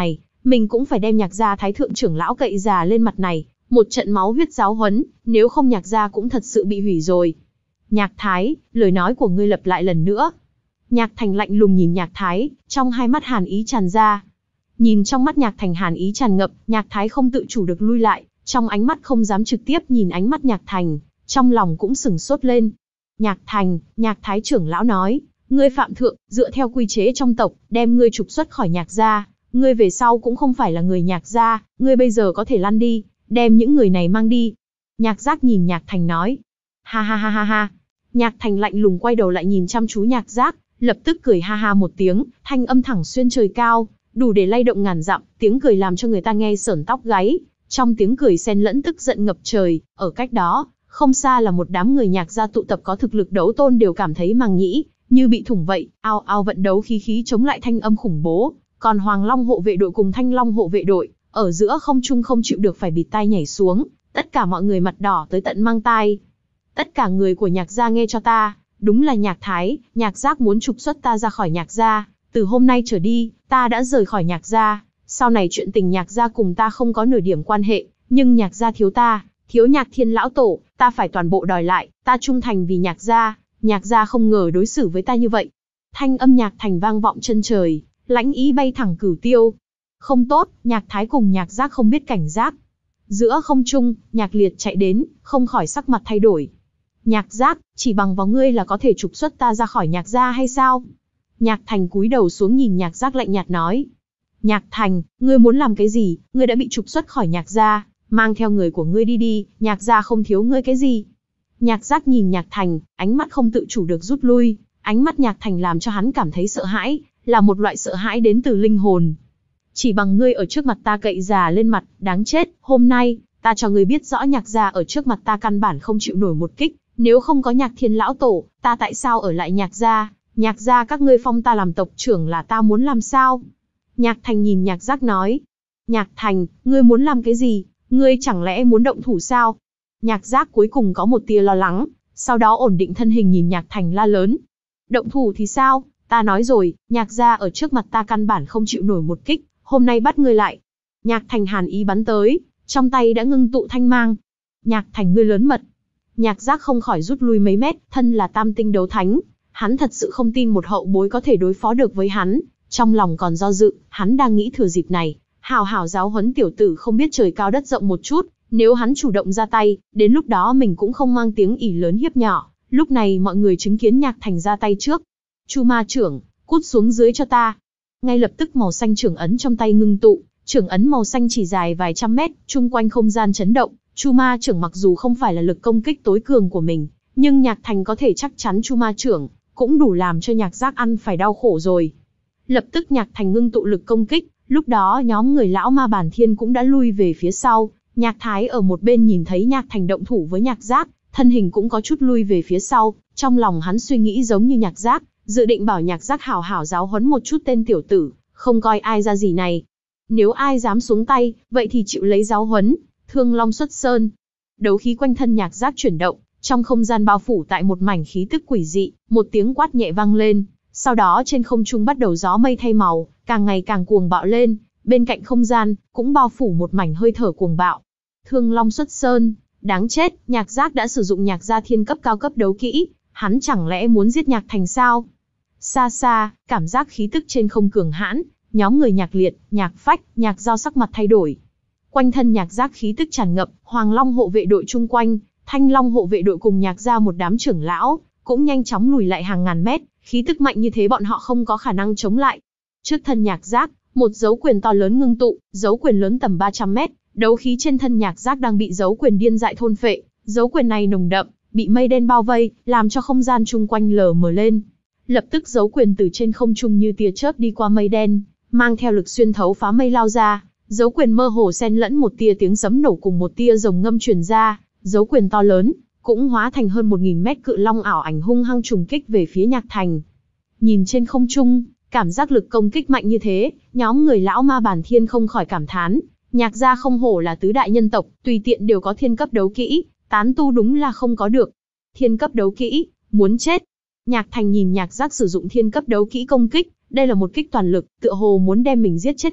mình cũng phải đem Nhạc gia thái thượng trưởng lão cậy già lên mặt này, một trận máu huyết giáo huấn, nếu không Nhạc gia cũng thật sự bị hủy rồi. Nhạc Thái, lời nói của ngươi lặp lại lần nữa. Nhạc Thành lạnh lùng nhìn Nhạc Thái, trong hai mắt hàn ý tràn ra. Nhìn trong mắt Nhạc Thành hàn ý tràn ngập, Nhạc Thái không tự chủ được lui lại, trong ánh mắt không dám trực tiếp nhìn ánh mắt Nhạc Thành, trong lòng cũng sừng sốt lên. Nhạc Thành, Nhạc Thái trưởng lão nói, ngươi phạm thượng, dựa theo quy chế trong tộc, đem ngươi trục xuất khỏi Nhạc gia, ngươi về sau cũng không phải là người Nhạc gia, ngươi bây giờ có thể lăn đi, đem những người này mang đi. Nhạc Giác nhìn Nhạc Thành nói. Ha ha ha ha ha. Nhạc Thành lạnh lùng quay đầu lại nhìn chăm chú Nhạc Giác, lập tức cười ha ha một tiếng, thanh âm thẳng xuyên trời cao, đủ để lay động ngàn dặm, tiếng cười làm cho người ta nghe sởn tóc gáy. Trong tiếng cười xen lẫn tức giận ngập trời, ở cách đó, không xa là một đám người Nhạc gia tụ tập có thực lực đấu tôn đều cảm thấy màng nhĩ như bị thủng vậy, ao ao vận đấu khí khí chống lại thanh âm khủng bố, còn Hoàng Long hộ vệ đội cùng Thanh Long hộ vệ đội, ở giữa không trung không chịu được phải bịt tai nhảy xuống, tất cả mọi người mặt đỏ tới tận mang tai. Tất cả người của Nhạc gia nghe cho ta, đúng là Nhạc Thái, Nhạc Giác muốn trục xuất ta ra khỏi Nhạc gia, từ hôm nay trở đi, ta đã rời khỏi Nhạc gia, sau này chuyện tình Nhạc gia cùng ta không có nửa điểm quan hệ, nhưng Nhạc gia thiếu ta, thiếu Nhạc Thiên lão tổ, ta phải toàn bộ đòi lại, ta trung thành vì Nhạc gia, Nhạc gia không ngờ đối xử với ta như vậy. Thanh âm Nhạc Thành vang vọng chân trời, lãnh ý bay thẳng cửu tiêu. Không tốt, Nhạc Thái cùng Nhạc Giác không biết cảnh giác. Giữa không trung, Nhạc Liệt chạy đến, không khỏi sắc mặt thay đổi. Nhạc Giác, chỉ bằng vào ngươi là có thể trục xuất ta ra khỏi Nhạc gia hay sao? Nhạc Thành cúi đầu xuống nhìn Nhạc Giác lạnh nhạt nói. Nhạc Thành, ngươi muốn làm cái gì? Ngươi đã bị trục xuất khỏi Nhạc gia, mang theo người của ngươi đi đi, Nhạc gia không thiếu ngươi cái gì. Nhạc Giác nhìn Nhạc Thành, ánh mắt không tự chủ được rút lui, ánh mắt Nhạc Thành làm cho hắn cảm thấy sợ hãi, là một loại sợ hãi đến từ linh hồn. Chỉ bằng ngươi ở trước mặt ta cậy già lên mặt, đáng chết, hôm nay, ta cho ngươi biết rõ Nhạc gia ở trước mặt ta căn bản không chịu nổi một kích, nếu không có Nhạc Thiên lão tổ, ta tại sao ở lại Nhạc gia, Nhạc gia các ngươi phong ta làm tộc trưởng là ta muốn làm sao? Nhạc Thành nhìn Nhạc Giác nói. Nhạc Thành, ngươi muốn làm cái gì? Ngươi chẳng lẽ muốn động thủ sao? Nhạc Giác cuối cùng có một tia lo lắng, sau đó ổn định thân hình nhìn Nhạc Thành la lớn. Động thủ thì sao? Ta nói rồi, Nhạc gia ở trước mặt ta căn bản không chịu nổi một kích, hôm nay bắt ngươi lại. Nhạc Thành hàn ý bắn tới, trong tay đã ngưng tụ thanh mang. Nhạc Thành ngươi lớn mật. Nhạc Giác không khỏi rút lui mấy mét, thân là tam tinh đấu thánh, hắn thật sự không tin một hậu bối có thể đối phó được với hắn, trong lòng còn do dự, hắn đang nghĩ thừa dịp này, hào hào giáo huấn tiểu tử không biết trời cao đất rộng một chút, nếu hắn chủ động ra tay, đến lúc đó mình cũng không mang tiếng ỷ lớn hiếp nhỏ. Lúc này mọi người chứng kiến Nhạc Thành ra tay trước. Chu ma trưởng, cút xuống dưới cho ta. Ngay lập tức màu xanh trưởng ấn trong tay ngưng tụ, trưởng ấn màu xanh chỉ dài vài trăm mét, chung quanh không gian chấn động. Chu ma trưởng mặc dù không phải là lực công kích tối cường của mình, nhưng Nhạc Thành có thể chắc chắn Chu ma trưởng cũng đủ làm cho Nhạc Giác ăn phải đau khổ rồi. Lập tức Nhạc Thành ngưng tụ lực công kích, lúc đó nhóm người lão ma bản thiên cũng đã lui về phía sau. Nhạc Thái ở một bên nhìn thấy Nhạc Thành động thủ với Nhạc Giác, thân hình cũng có chút lui về phía sau, trong lòng hắn suy nghĩ giống như Nhạc Giác, dự định bảo Nhạc Giác hảo hảo giáo huấn một chút tên tiểu tử, không coi ai ra gì này. Nếu ai dám xuống tay, vậy thì chịu lấy giáo huấn. Thương Long xuất sơn. Đấu khí quanh thân Nhạc Giác chuyển động, trong không gian bao phủ tại một mảnh khí tức quỷ dị, một tiếng quát nhẹ vang lên, sau đó trên không trung bắt đầu gió mây thay màu, càng ngày càng cuồng bạo lên, bên cạnh không gian cũng bao phủ một mảnh hơi thở cuồng bạo. Thương Long xuất sơn, đáng chết, Nhạc Giác đã sử dụng Nhạc gia thiên cấp cao cấp đấu kỹ, hắn chẳng lẽ muốn giết Nhạc Thành sao? Xa xa, cảm giác khí tức trên không cường hãn, nhóm người Nhạc Liệt, Nhạc Phách, Nhạc Giao sắc mặt thay đổi. Quanh thân Nhạc Giác khí tức tràn ngập, Hoàng Long hộ vệ đội chung quanh, Thanh Long hộ vệ đội cùng Nhạc gia một đám trưởng lão, cũng nhanh chóng lùi lại hàng ngàn mét, khí tức mạnh như thế bọn họ không có khả năng chống lại. Trước thân Nhạc Giác, một dấu quyền to lớn ngưng tụ, dấu quyền lớn tầm ba trăm mét, đấu khí trên thân Nhạc Giác đang bị dấu quyền điên dại thôn phệ, dấu quyền này nồng đậm, bị mây đen bao vây, làm cho không gian chung quanh lờ mờ lên. Lập tức dấu quyền từ trên không trung như tia chớp đi qua mây đen, mang theo lực xuyên thấu phá mây lao ra, dấu quyền mơ hồ xen lẫn một tia tiếng sấm nổ cùng một tia rồng ngâm truyền ra, dấu quyền to lớn cũng hóa thành hơn một nghìn mét cự long ảo ảnh hung hăng trùng kích về phía Nhạc Thành. Nhìn trên không trung, cảm giác lực công kích mạnh như thế, nhóm người lão ma bản thiên không khỏi cảm thán, Nhạc gia không hổ là tứ đại nhân tộc, tùy tiện đều có thiên cấp đấu kỹ, tán tu đúng là không có được. Thiên cấp đấu kỹ, muốn chết. Nhạc Thành nhìn Nhạc Giác sử dụng thiên cấp đấu kỹ công kích, đây là một kích toàn lực, tựa hồ muốn đem mình giết chết vậy,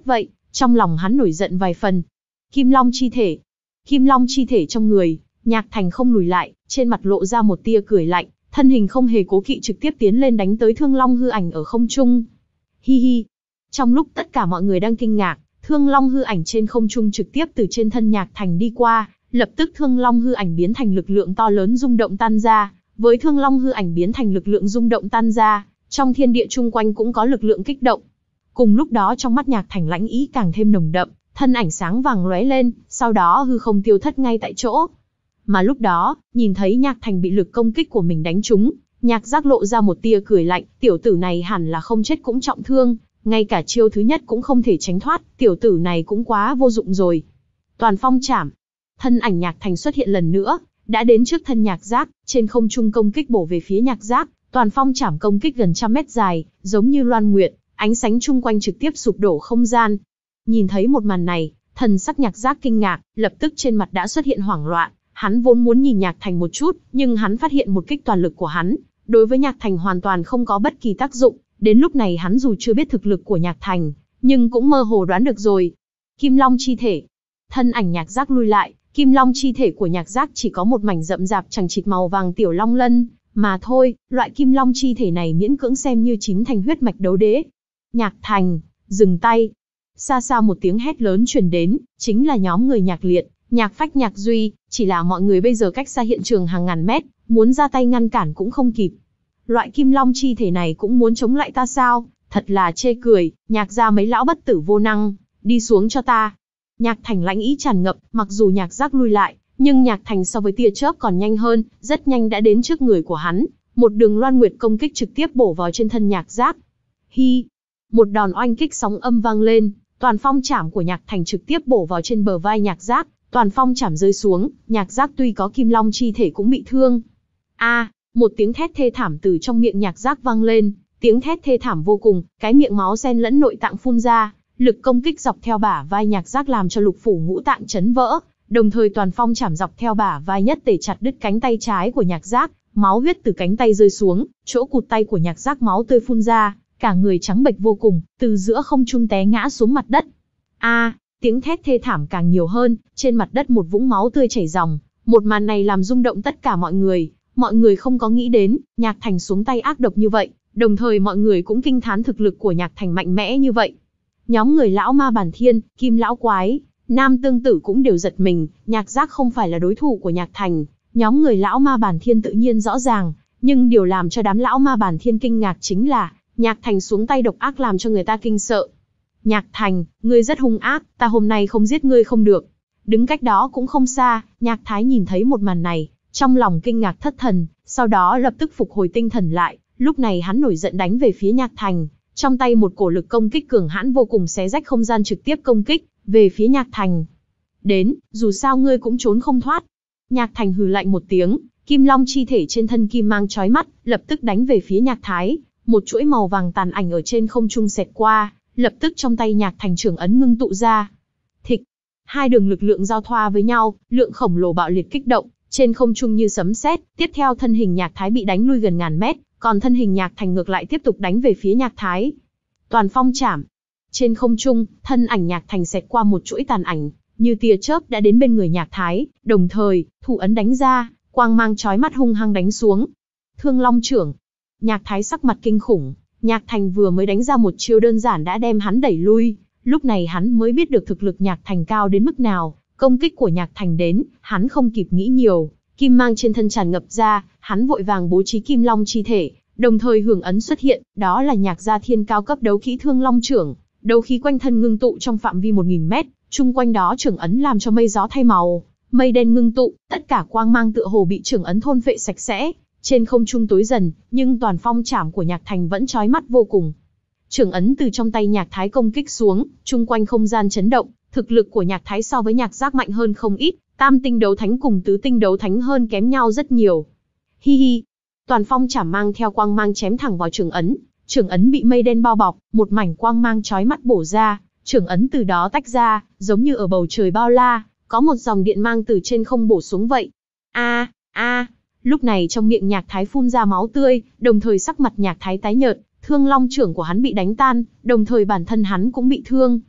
Trong lòng hắn nổi giận vài phần. Kim Long chi thể. Kim Long chi thể trong người, Nhạc Thành không lùi lại, trên mặt lộ ra một tia cười lạnh, thân hình không hề cố kỵ trực tiếp tiến lên đánh tới Thương Long hư ảnh ở không trung. Hi hi. Trong lúc tất cả mọi người đang kinh ngạc, Thương Long hư ảnh trên không trung trực tiếp từ trên thân Nhạc Thành đi qua, lập tức Thương Long hư ảnh biến thành lực lượng to lớn rung động tan ra, với Thương Long hư ảnh biến thành lực lượng rung động tan ra, trong thiên địa chung quanh cũng có lực lượng kích động. Cùng lúc đó trong mắt Nhạc Thành lãnh ý càng thêm nồng đậm, thân ảnh sáng vàng lóe lên, sau đó hư không tiêu thất ngay tại chỗ. Mà lúc đó, nhìn thấy Nhạc Thành bị lực công kích của mình đánh trúng, Nhạc Giác lộ ra một tia cười lạnh, tiểu tử này hẳn là không chết cũng trọng thương, ngay cả chiêu thứ nhất cũng không thể tránh thoát, tiểu tử này cũng quá vô dụng rồi. Toàn phong chảm. Thân ảnh Nhạc Thành xuất hiện lần nữa, đã đến trước thân Nhạc Giác, trên không trung công kích bổ về phía Nhạc Giác, toàn phong chảm công kích gần trăm mét dài, giống như loan nguyệt, ánh sáng chung quanh trực tiếp sụp đổ không gian. Nhìn thấy một màn này, thần sắc Nhạc Giác kinh ngạc, lập tức trên mặt đã xuất hiện hoảng loạn, hắn vốn muốn nhìn Nhạc Thành một chút, nhưng hắn phát hiện một kích toàn lực của hắn, đối với Nhạc Thành hoàn toàn không có bất kỳ tác dụng, đến lúc này hắn dù chưa biết thực lực của Nhạc Thành, nhưng cũng mơ hồ đoán được rồi. Kim Long chi thể. Thân ảnh Nhạc Giác lui lại, Kim Long chi thể của Nhạc Giác chỉ có một mảnh rậm rạp chằng chịt màu vàng tiểu long lân, mà thôi, loại Kim Long chi thể này miễn cưỡng xem như chín thành huyết mạch đấu đế. Nhạc Thành, dừng tay. Xa xa một tiếng hét lớn truyền đến, chính là nhóm người Nhạc Liệt, Nhạc Phách, Nhạc Duy, chỉ là mọi người bây giờ cách xa hiện trường hàng ngàn mét, muốn ra tay ngăn cản cũng không kịp. Loại Kim Long chi thể này cũng muốn chống lại ta sao? Thật là chê cười, Nhạc gia mấy lão bất tử vô năng, đi xuống cho ta. Nhạc Thành lãnh ý tràn ngập, mặc dù Nhạc Giác lui lại, nhưng Nhạc Thành so với tia chớp còn nhanh hơn, rất nhanh đã đến trước người của hắn, một đường loan nguyệt công kích trực tiếp bổ vào trên thân Nhạc Giác. Hi, một đòn oanh kích sóng âm vang lên, toàn phong chảm của Nhạc Thành trực tiếp bổ vào trên bờ vai Nhạc Giác, toàn phong chảm rơi xuống, Nhạc Giác tuy có Kim Long chi thể cũng bị thương. A, à, một tiếng thét thê thảm từ trong miệng Nhạc Giác vang lên, tiếng thét thê thảm vô cùng, cái miệng máu xen lẫn nội tạng phun ra, lực công kích dọc theo bả vai Nhạc Giác làm cho lục phủ ngũ tạng chấn vỡ, đồng thời toàn phong chảm dọc theo bả vai nhất tề chặt đứt cánh tay trái của Nhạc Giác, máu huyết từ cánh tay rơi xuống, chỗ cụt tay của Nhạc Giác máu tươi phun ra, cả người trắng bệch vô cùng, từ giữa không trung té ngã xuống mặt đất. A, à, tiếng thét thê thảm càng nhiều hơn, trên mặt đất một vũng máu tươi chảy ròng, một màn này làm rung động tất cả mọi người, mọi người không có nghĩ đến, Nhạc Thành xuống tay ác độc như vậy, đồng thời mọi người cũng kinh thán thực lực của Nhạc Thành mạnh mẽ như vậy. Nhóm người lão ma bản thiên, Kim lão quái, Nam tương tử cũng đều giật mình, Nhạc Giác không phải là đối thủ của Nhạc Thành, nhóm người lão ma bản thiên tự nhiên rõ ràng, nhưng điều làm cho đám lão ma bản thiên kinh ngạc chính là, Nhạc Thành xuống tay độc ác làm cho người ta kinh sợ. Nhạc Thành, ngươi rất hung ác, ta hôm nay không giết ngươi không được. Đứng cách đó cũng không xa, Nhạc Thái nhìn thấy một màn này, trong lòng kinh ngạc thất thần, sau đó lập tức phục hồi tinh thần lại, lúc này hắn nổi giận đánh về phía Nhạc Thành, trong tay một cổ lực công kích cường hãn vô cùng xé rách không gian trực tiếp công kích về phía Nhạc Thành. Đến, dù sao ngươi cũng trốn không thoát. Nhạc Thành hừ lạnh một tiếng, Kim Long chi thể trên thân kim mang chói mắt, lập tức đánh về phía Nhạc Thái, một chuỗi màu vàng tàn ảnh ở trên không trung xẹt qua, lập tức trong tay Nhạc Thành trưởng ấn ngưng tụ ra. Thịch, hai đường lực lượng giao thoa với nhau, lượng khổng lồ bạo liệt kích động, trên không trung như sấm sét, tiếp theo thân hình Nhạc Thái bị đánh lui gần ngàn mét, còn thân hình Nhạc Thành ngược lại tiếp tục đánh về phía Nhạc Thái. Toàn phong chảm. Trên không trung, thân ảnh Nhạc Thành xẹt qua một chuỗi tàn ảnh, như tia chớp đã đến bên người Nhạc Thái, đồng thời, thủ ấn đánh ra, quang mang chói mắt hung hăng đánh xuống. Thương Long trưởng. Nhạc Thái sắc mặt kinh khủng, Nhạc Thành vừa mới đánh ra một chiêu đơn giản đã đem hắn đẩy lui, lúc này hắn mới biết được thực lực Nhạc Thành cao đến mức nào, công kích của Nhạc Thành đến, hắn không kịp nghĩ nhiều, kim mang trên thân tràn ngập ra, hắn vội vàng bố trí Kim Long chi thể, đồng thời hưởng ấn xuất hiện, đó là Nhạc gia thiên cao cấp đấu khí Thương Long trưởng, đấu khí quanh thân ngưng tụ trong phạm vi một nghìn mét, chung quanh đó trưởng ấn làm cho mây gió thay màu, mây đen ngưng tụ, tất cả quang mang tựa hồ bị trưởng ấn thôn phệ sạch sẽ. Trên không trung tối dần, nhưng toàn phong chảm của Nhạc Thành vẫn chói mắt vô cùng. Trưởng ấn từ trong tay Nhạc Thái công kích xuống, chung quanh không gian chấn động, thực lực của Nhạc Thái so với Nhạc Giác mạnh hơn không ít, tam tinh đấu thánh cùng tứ tinh đấu thánh hơn kém nhau rất nhiều. Hi hi, toàn phong chảm mang theo quang mang chém thẳng vào trưởng ấn, trưởng ấn bị mây đen bao bọc, một mảnh quang mang chói mắt bổ ra, trưởng ấn từ đó tách ra, giống như ở bầu trời bao la, có một dòng điện mang từ trên không bổ xuống vậy. A, a. Lúc này trong miệng Nhạc Thái phun ra máu tươi, đồng thời sắc mặt Nhạc Thái tái nhợt, Thương Long trưởng của hắn bị đánh tan, đồng thời bản thân hắn cũng bị thương.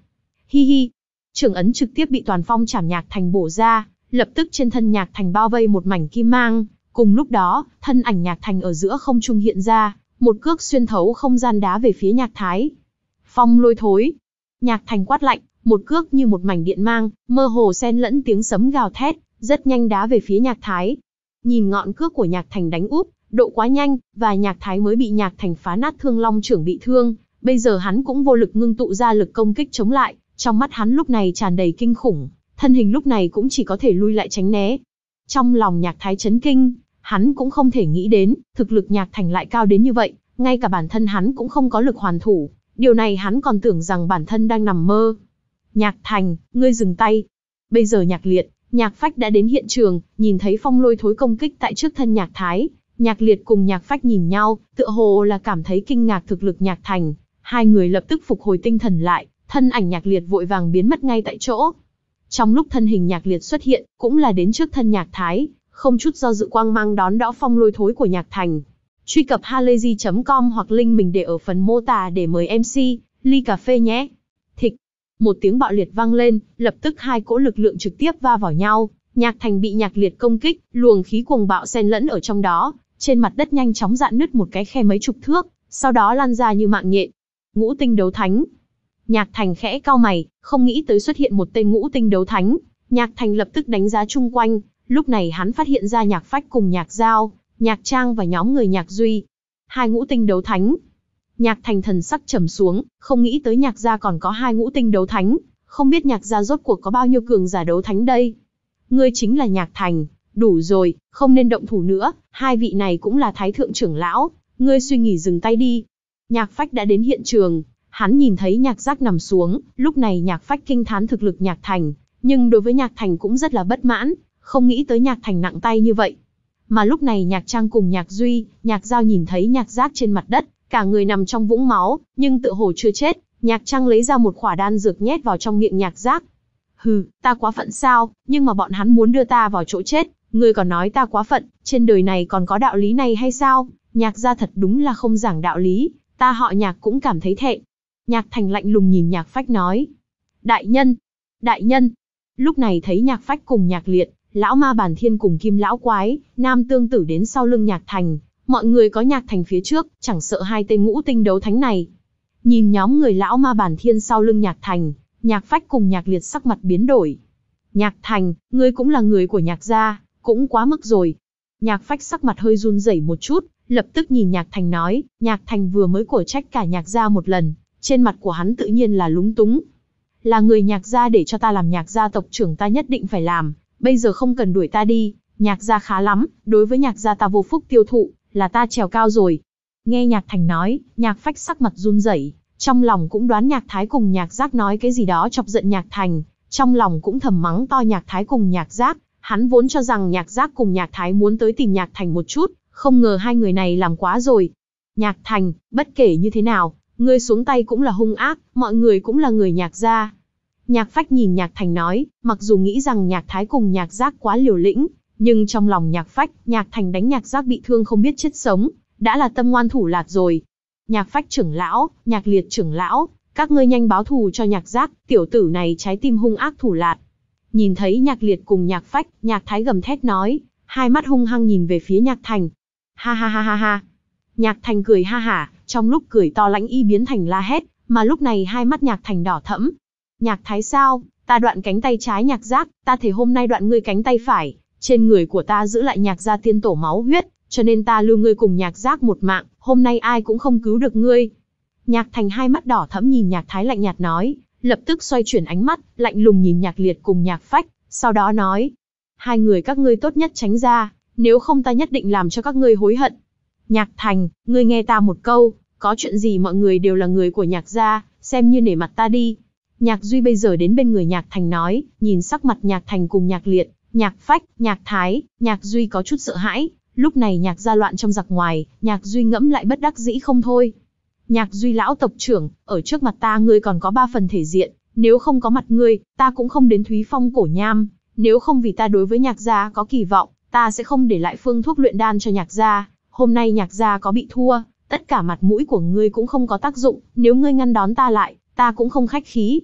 Hi hi. Trường ấn trực tiếp bị Toàn Phong Trảm Nhạc Thành bổ ra, lập tức trên thân Nhạc Thành bao vây một mảnh kim mang. Cùng lúc đó, thân ảnh Nhạc Thành ở giữa không trung hiện ra, một cước xuyên thấu không gian đá về phía Nhạc Thái. Phong lôi thối. Nhạc Thành quát lạnh, một cước như một mảnh điện mang, mơ hồ xen lẫn tiếng sấm gào thét, rất nhanh đá về phía Nhạc Thái. Nhìn ngọn cước của Nhạc Thành đánh úp, độ quá nhanh, và Nhạc Thái mới bị Nhạc Thành phá nát Thương Long Chưởng bị thương, bây giờ hắn cũng vô lực ngưng tụ ra lực công kích chống lại, trong mắt hắn lúc này tràn đầy kinh khủng, thân hình lúc này cũng chỉ có thể lui lại tránh né. Trong lòng Nhạc Thái chấn kinh, hắn cũng không thể nghĩ đến, thực lực Nhạc Thành lại cao đến như vậy, ngay cả bản thân hắn cũng không có lực hoàn thủ, điều này hắn còn tưởng rằng bản thân đang nằm mơ. Nhạc Thành, ngươi dừng tay. Bây giờ Nhạc Liệt, Nhạc Phách đã đến hiện trường, nhìn thấy phong lôi thối công kích tại trước thân Nhạc Thái. Nhạc Liệt cùng Nhạc Phách nhìn nhau, tựa hồ là cảm thấy kinh ngạc thực lực Nhạc Thành. Hai người lập tức phục hồi tinh thần lại, thân ảnh Nhạc Liệt vội vàng biến mất ngay tại chỗ. Trong lúc thân hình Nhạc Liệt xuất hiện, cũng là đến trước thân Nhạc Thái, không chút do dự quang mang đón đỡ phong lôi thối của Nhạc Thành. Truy cập halayzi chấm com hoặc link mình để ở phần mô tả để mời em xê, ly cà phê nhé. Thịch. Một tiếng bạo liệt vang lên, lập tức hai cỗ lực lượng trực tiếp va vào nhau. Nhạc Thành bị Nhạc Liệt công kích, luồng khí cuồng bạo xen lẫn ở trong đó, trên mặt đất nhanh chóng rạn nứt một cái khe mấy chục thước, sau đó lan ra như mạng nhện. Ngũ tinh đấu thánh. Nhạc Thành khẽ cau mày, không nghĩ tới xuất hiện một tên ngũ tinh đấu thánh. Nhạc Thành lập tức đánh giá chung quanh, lúc này hắn phát hiện ra Nhạc Phách cùng Nhạc Giao, Nhạc Trang và nhóm người Nhạc Duy. Hai ngũ tinh đấu thánh. Nhạc Thành thần sắc trầm xuống, không nghĩ tới Nhạc gia còn có hai ngũ tinh đấu thánh, không biết Nhạc gia rốt cuộc có bao nhiêu cường giả đấu thánh đây. Ngươi chính là Nhạc Thành, đủ rồi, không nên động thủ nữa, hai vị này cũng là thái thượng trưởng lão, ngươi suy nghĩ dừng tay đi. Nhạc Phách đã đến hiện trường, hắn nhìn thấy Nhạc Giác nằm xuống, lúc này Nhạc Phách kinh thán thực lực Nhạc Thành, nhưng đối với Nhạc Thành cũng rất là bất mãn, không nghĩ tới Nhạc Thành nặng tay như vậy. Mà lúc này Nhạc Trang cùng Nhạc Duy, Nhạc Giao nhìn thấy Nhạc Giác trên mặt đất, cả người nằm trong vũng máu, nhưng tựa hồ chưa chết. Nhạc Trang lấy ra một khỏa đan dược nhét vào trong miệng Nhạc Giác. Hừ, ta quá phận sao, nhưng mà bọn hắn muốn đưa ta vào chỗ chết, ngươi còn nói ta quá phận, trên đời này còn có đạo lý này hay sao? Nhạc gia thật đúng là không giảng đạo lý, ta họ Nhạc cũng cảm thấy thẹn. Nhạc Thành lạnh lùng nhìn Nhạc Phách nói. Đại nhân, đại nhân. Lúc này thấy Nhạc Phách cùng Nhạc Liệt, lão ma bản thiên cùng Kim lão quái, nam tương tử đến sau lưng Nhạc Thành. Mọi người có Nhạc Thành phía trước, chẳng sợ hai tên ngũ tinh đấu thánh này. Nhìn nhóm người lão ma bản thiên sau lưng Nhạc Thành, Nhạc Phách cùng Nhạc Liệt sắc mặt biến đổi. Nhạc Thành, ngươi cũng là người của Nhạc gia, cũng quá mức rồi. Nhạc Phách sắc mặt hơi run rẩy một chút, lập tức nhìn Nhạc Thành nói, Nhạc Thành vừa mới cổ trách cả Nhạc gia một lần, trên mặt của hắn tự nhiên là lúng túng. Là người Nhạc gia để cho ta làm Nhạc gia tộc trưởng ta nhất định phải làm, bây giờ không cần đuổi ta đi, Nhạc gia khá lắm, đối với Nhạc gia ta vô phúc tiêu thụ, là ta trèo cao rồi. Nghe Nhạc Thành nói, Nhạc Phách sắc mặt run rẩy, trong lòng cũng đoán Nhạc Thái cùng Nhạc Giác nói cái gì đó chọc giận Nhạc Thành, trong lòng cũng thầm mắng to Nhạc Thái cùng Nhạc Giác, hắn vốn cho rằng Nhạc Giác cùng Nhạc Thái muốn tới tìm Nhạc Thành một chút, không ngờ hai người này làm quá rồi. Nhạc Thành, bất kể như thế nào, ngươi xuống tay cũng là hung ác, mọi người cũng là người Nhạc gia. Nhạc Phách nhìn Nhạc Thành nói, mặc dù nghĩ rằng Nhạc Thái cùng Nhạc Giác quá liều lĩnh, nhưng trong lòng Nhạc Phách, Nhạc Thành đánh Nhạc Giác bị thương không biết chết sống, đã là tâm ngoan thủ lạt rồi. Nhạc Phách trưởng lão, Nhạc Liệt trưởng lão, các ngươi nhanh báo thù cho Nhạc Giác, tiểu tử này trái tim hung ác thủ lạt. Nhìn thấy Nhạc Liệt cùng Nhạc Phách, Nhạc Thái gầm thét nói, hai mắt hung hăng nhìn về phía Nhạc Thành. Ha ha ha ha ha. Nhạc Thành cười ha hả, trong lúc cười to lãnh y biến thành la hét, mà lúc này hai mắt Nhạc Thành đỏ thẫm. Nhạc Thái sao, ta đoạn cánh tay trái Nhạc Giác, ta thể hôm nay đoạn ngươi cánh tay phải, trên người của ta giữ lại Nhạc gia tiên tổ máu huyết, cho nên ta lưu ngươi cùng Nhạc Giác một mạng, hôm nay ai cũng không cứu được ngươi. Nhạc Thành hai mắt đỏ thẫm nhìn Nhạc Thái lạnh nhạt nói, lập tức xoay chuyển ánh mắt, lạnh lùng nhìn Nhạc Liệt cùng Nhạc Phách, sau đó nói, hai người các ngươi tốt nhất tránh ra, nếu không ta nhất định làm cho các ngươi hối hận. Nhạc Thành, ngươi nghe ta một câu, có chuyện gì mọi người đều là người của Nhạc gia, xem như nể mặt ta đi. Nhạc Duy bây giờ đến bên người Nhạc Thành nói, nhìn sắc mặt Nhạc Thành cùng Nhạc Liệt, Nhạc Phách, Nhạc Thái, Nhạc Duy có chút sợ hãi, lúc này Nhạc gia loạn trong giặc ngoài, Nhạc Duy ngẫm lại bất đắc dĩ không thôi. Nhạc Duy lão tộc trưởng, ở trước mặt ta ngươi còn có ba phần thể diện, nếu không có mặt ngươi, ta cũng không đến Thúy Phong Cổ Nham, nếu không vì ta đối với Nhạc gia có kỳ vọng, ta sẽ không để lại phương thuốc luyện đan cho Nhạc gia, hôm nay Nhạc gia có bị thua, tất cả mặt mũi của ngươi cũng không có tác dụng, nếu ngươi ngăn đón ta lại, ta cũng không khách khí.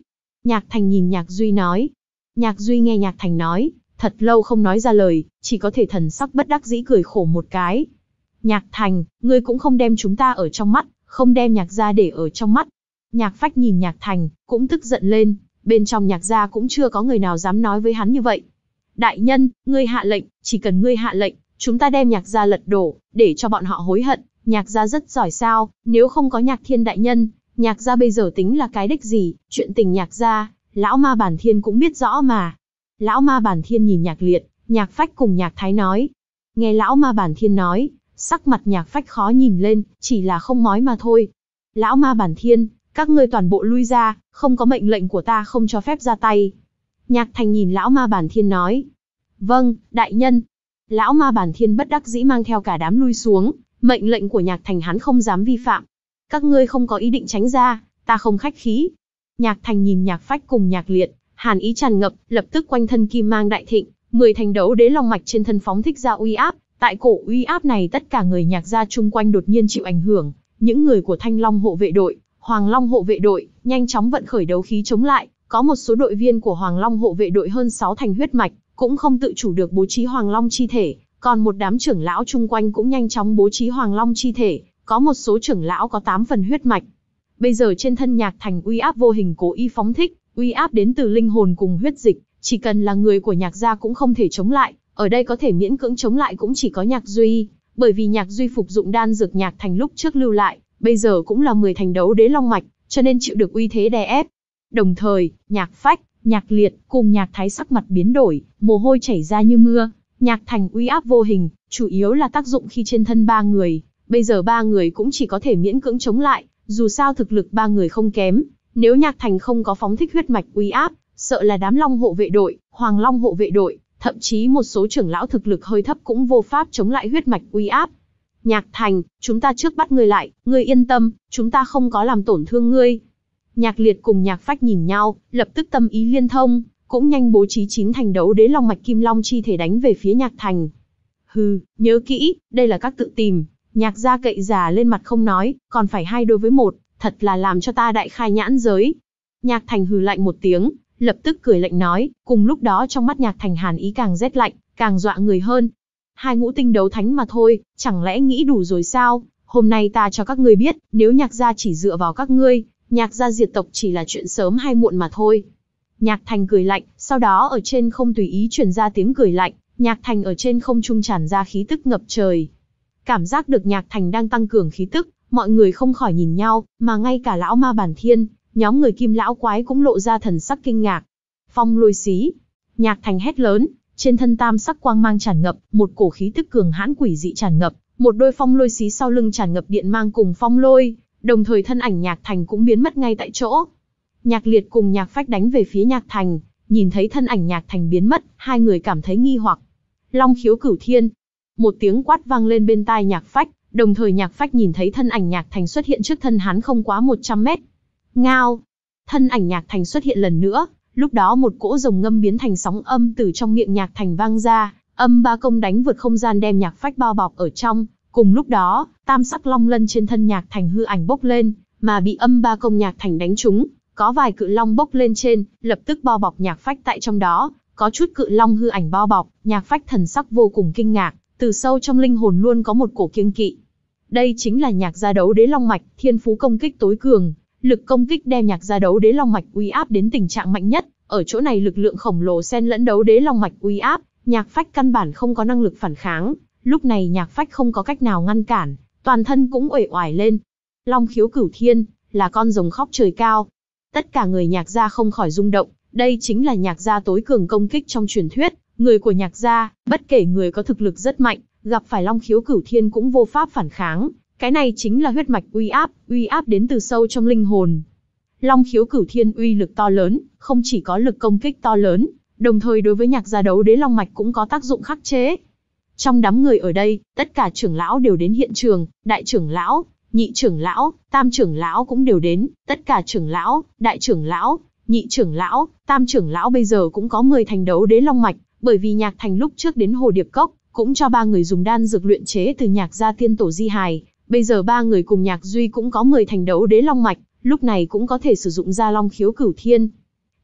Nhạc Thành nhìn Nhạc Duy nói. Nhạc Duy nghe Nhạc Thành nói, thật lâu không nói ra lời, chỉ có thể thần sắc bất đắc dĩ cười khổ một cái. Nhạc Thành, ngươi cũng không đem chúng ta ở trong mắt, không đem Nhạc gia để ở trong mắt. Nhạc Phách nhìn Nhạc Thành, cũng tức giận lên, bên trong Nhạc gia cũng chưa có người nào dám nói với hắn như vậy. Đại nhân, ngươi hạ lệnh, chỉ cần ngươi hạ lệnh, chúng ta đem Nhạc gia lật đổ, để cho bọn họ hối hận. Nhạc gia rất giỏi sao, nếu không có Nhạc Thiên đại nhân, Nhạc gia bây giờ tính là cái đích gì, chuyện tình Nhạc gia, lão ma Bản Thiên cũng biết rõ mà. Lão ma Bản Thiên nhìn Nhạc Liệt, Nhạc Phách cùng Nhạc Thái nói. Nghe lão ma Bản Thiên nói, sắc mặt Nhạc Phách khó nhìn lên, chỉ là không nói mà thôi. Lão ma Bản Thiên, các ngươi toàn bộ lui ra, không có mệnh lệnh của ta không cho phép ra tay. Nhạc Thành nhìn lão ma Bản Thiên nói. Vâng, đại nhân. Lão ma Bản Thiên bất đắc dĩ mang theo cả đám lui xuống, mệnh lệnh của Nhạc Thành hắn không dám vi phạm. Các ngươi không có ý định tránh ra, ta không khách khí. Nhạc Thành nhìn Nhạc Phách cùng Nhạc Liệt, hàn ý tràn ngập, lập tức quanh thân kim mang đại thịnh, mười thành đấu đế long mạch trên thân phóng thích ra uy áp, tại cổ uy áp này tất cả người Nhạc gia chung quanh đột nhiên chịu ảnh hưởng, những người của Thanh Long hộ vệ đội, Hoàng Long hộ vệ đội, nhanh chóng vận khởi đấu khí chống lại, có một số đội viên của Hoàng Long hộ vệ đội hơn sáu thành huyết mạch, cũng không tự chủ được bố trí Hoàng Long chi thể, còn một đám trưởng lão chung quanh cũng nhanh chóng bố trí Hoàng Long chi thể, có một số trưởng lão có tám phần huyết mạch. Bây giờ trên thân Nhạc Thành uy áp vô hình cố ý phóng thích, uy áp đến từ linh hồn cùng huyết dịch, chỉ cần là người của Nhạc gia cũng không thể chống lại, ở đây có thể miễn cưỡng chống lại cũng chỉ có Nhạc Duy, bởi vì Nhạc Duy phục dụng đan dược Nhạc Thành lúc trước lưu lại, bây giờ cũng là mười thành đấu đế long mạch, cho nên chịu được uy thế đè ép. Đồng thời, Nhạc Phách, Nhạc Liệt cùng Nhạc Thái sắc mặt biến đổi, mồ hôi chảy ra như mưa. Nhạc Thành uy áp vô hình, chủ yếu là tác dụng khi trên thân ba người, bây giờ ba người cũng chỉ có thể miễn cưỡng chống lại, dù sao thực lực ba người không kém, nếu Nhạc Thành không có phóng thích huyết mạch uy áp, sợ là đám Long hộ vệ đội, Hoàng Long hộ vệ đội, thậm chí một số trưởng lão thực lực hơi thấp cũng vô pháp chống lại huyết mạch uy áp. Nhạc Thành, chúng ta trước bắt ngươi lại, ngươi yên tâm, chúng ta không có làm tổn thương ngươi. Nhạc Liệt cùng Nhạc Phách nhìn nhau, lập tức tâm ý liên thông, cũng nhanh bố trí chín thành đấu đế long mạch kim long chi thể đánh về phía Nhạc Thành. Hừ, nhớ kỹ, đây là các tự tìm. Nhạc gia cậy già lên mặt không nói, còn phải hai đối với một, thật là làm cho ta đại khai nhãn giới. Nhạc Thành hừ lạnh một tiếng, lập tức cười lạnh nói, cùng lúc đó trong mắt Nhạc Thành hàn ý càng rét lạnh, càng dọa người hơn. Hai ngũ tinh đấu thánh mà thôi, chẳng lẽ nghĩ đủ rồi sao? Hôm nay ta cho các ngươi biết, nếu Nhạc gia chỉ dựa vào các ngươi, Nhạc gia diệt tộc chỉ là chuyện sớm hay muộn mà thôi. Nhạc Thành cười lạnh, sau đó ở trên không tùy ý truyền ra tiếng cười lạnh, Nhạc Thành ở trên không trung tràn ra khí tức ngập trời. Cảm giác được Nhạc Thành đang tăng cường khí tức, mọi người không khỏi nhìn nhau, mà ngay cả lão ma Bản Thiên, nhóm người Kim lão quái cũng lộ ra thần sắc kinh ngạc. Phong lôi xí, Nhạc Thành hét lớn, trên thân tam sắc quang mang tràn ngập, một cổ khí tức cường hãn quỷ dị tràn ngập, một đôi phong lôi xí sau lưng tràn ngập điện mang cùng phong lôi, đồng thời thân ảnh Nhạc Thành cũng biến mất ngay tại chỗ. Nhạc Liệt cùng Nhạc Phách đánh về phía Nhạc Thành, nhìn thấy thân ảnh Nhạc Thành biến mất, hai người cảm thấy nghi hoặc. Long khiếu cửu thiên, một tiếng quát vang lên bên tai Nhạc Phách, đồng thời Nhạc Phách nhìn thấy thân ảnh Nhạc Thành xuất hiện trước thân hắn không quá một trăm mét. Ngao, thân ảnh Nhạc Thành xuất hiện lần nữa, lúc đó một cỗ rồng ngâm biến thành sóng âm từ trong miệng Nhạc Thành vang ra, âm ba công đánh vượt không gian đem Nhạc Phách bao bọc ở trong. Cùng lúc đó, tam sắc long lân trên thân Nhạc Thành hư ảnh bốc lên, mà bị âm ba công Nhạc Thành đánh trúng, có vài cự long bốc lên trên, lập tức bao bọc Nhạc Phách tại trong đó, có chút cự long hư ảnh bao bọc, Nhạc Phách thần sắc vô cùng kinh ngạc, từ sâu trong linh hồn luôn có một cổ kiêng kỵ. Đây chính là Nhạc gia đấu đế long mạch, thiên phú công kích tối cường, lực công kích đem Nhạc gia đấu đế long mạch uy áp đến tình trạng mạnh nhất, ở chỗ này lực lượng khổng lồ xen lẫn đấu đế long mạch uy áp, Nhạc Phách căn bản không có năng lực phản kháng, lúc này Nhạc Phách không có cách nào ngăn cản, toàn thân cũng uể oải lên. Long khiếu cửu thiên, là con rồng khóc trời cao. Tất cả người Nhạc gia không khỏi rung động, đây chính là Nhạc gia tối cường công kích trong truyền thuyết, người của Nhạc gia, bất kể người có thực lực rất mạnh, gặp phải Long khiếu cửu thiên cũng vô pháp phản kháng, cái này chính là huyết mạch uy áp, uy áp đến từ sâu trong linh hồn. Long khiếu cửu thiên uy lực to lớn, không chỉ có lực công kích to lớn, đồng thời đối với Nhạc gia đấu đế long mạch cũng có tác dụng khắc chế. Trong đám người ở đây, tất cả trưởng lão đều đến hiện trường, đại trưởng lão, nhị trưởng lão, tam trưởng lão cũng đều đến, tất cả trưởng lão, đại trưởng lão, nhị trưởng lão, tam trưởng lão bây giờ cũng có mười thành đấu đế long mạch, bởi vì Nhạc Thành lúc trước đến Hồ Điệp Cốc, cũng cho ba người dùng đan dược luyện chế từ Nhạc gia tiên tổ di hài, bây giờ ba người cùng Nhạc Duy cũng có mười thành đấu đế long mạch, lúc này cũng có thể sử dụng ra long khiếu cửu thiên.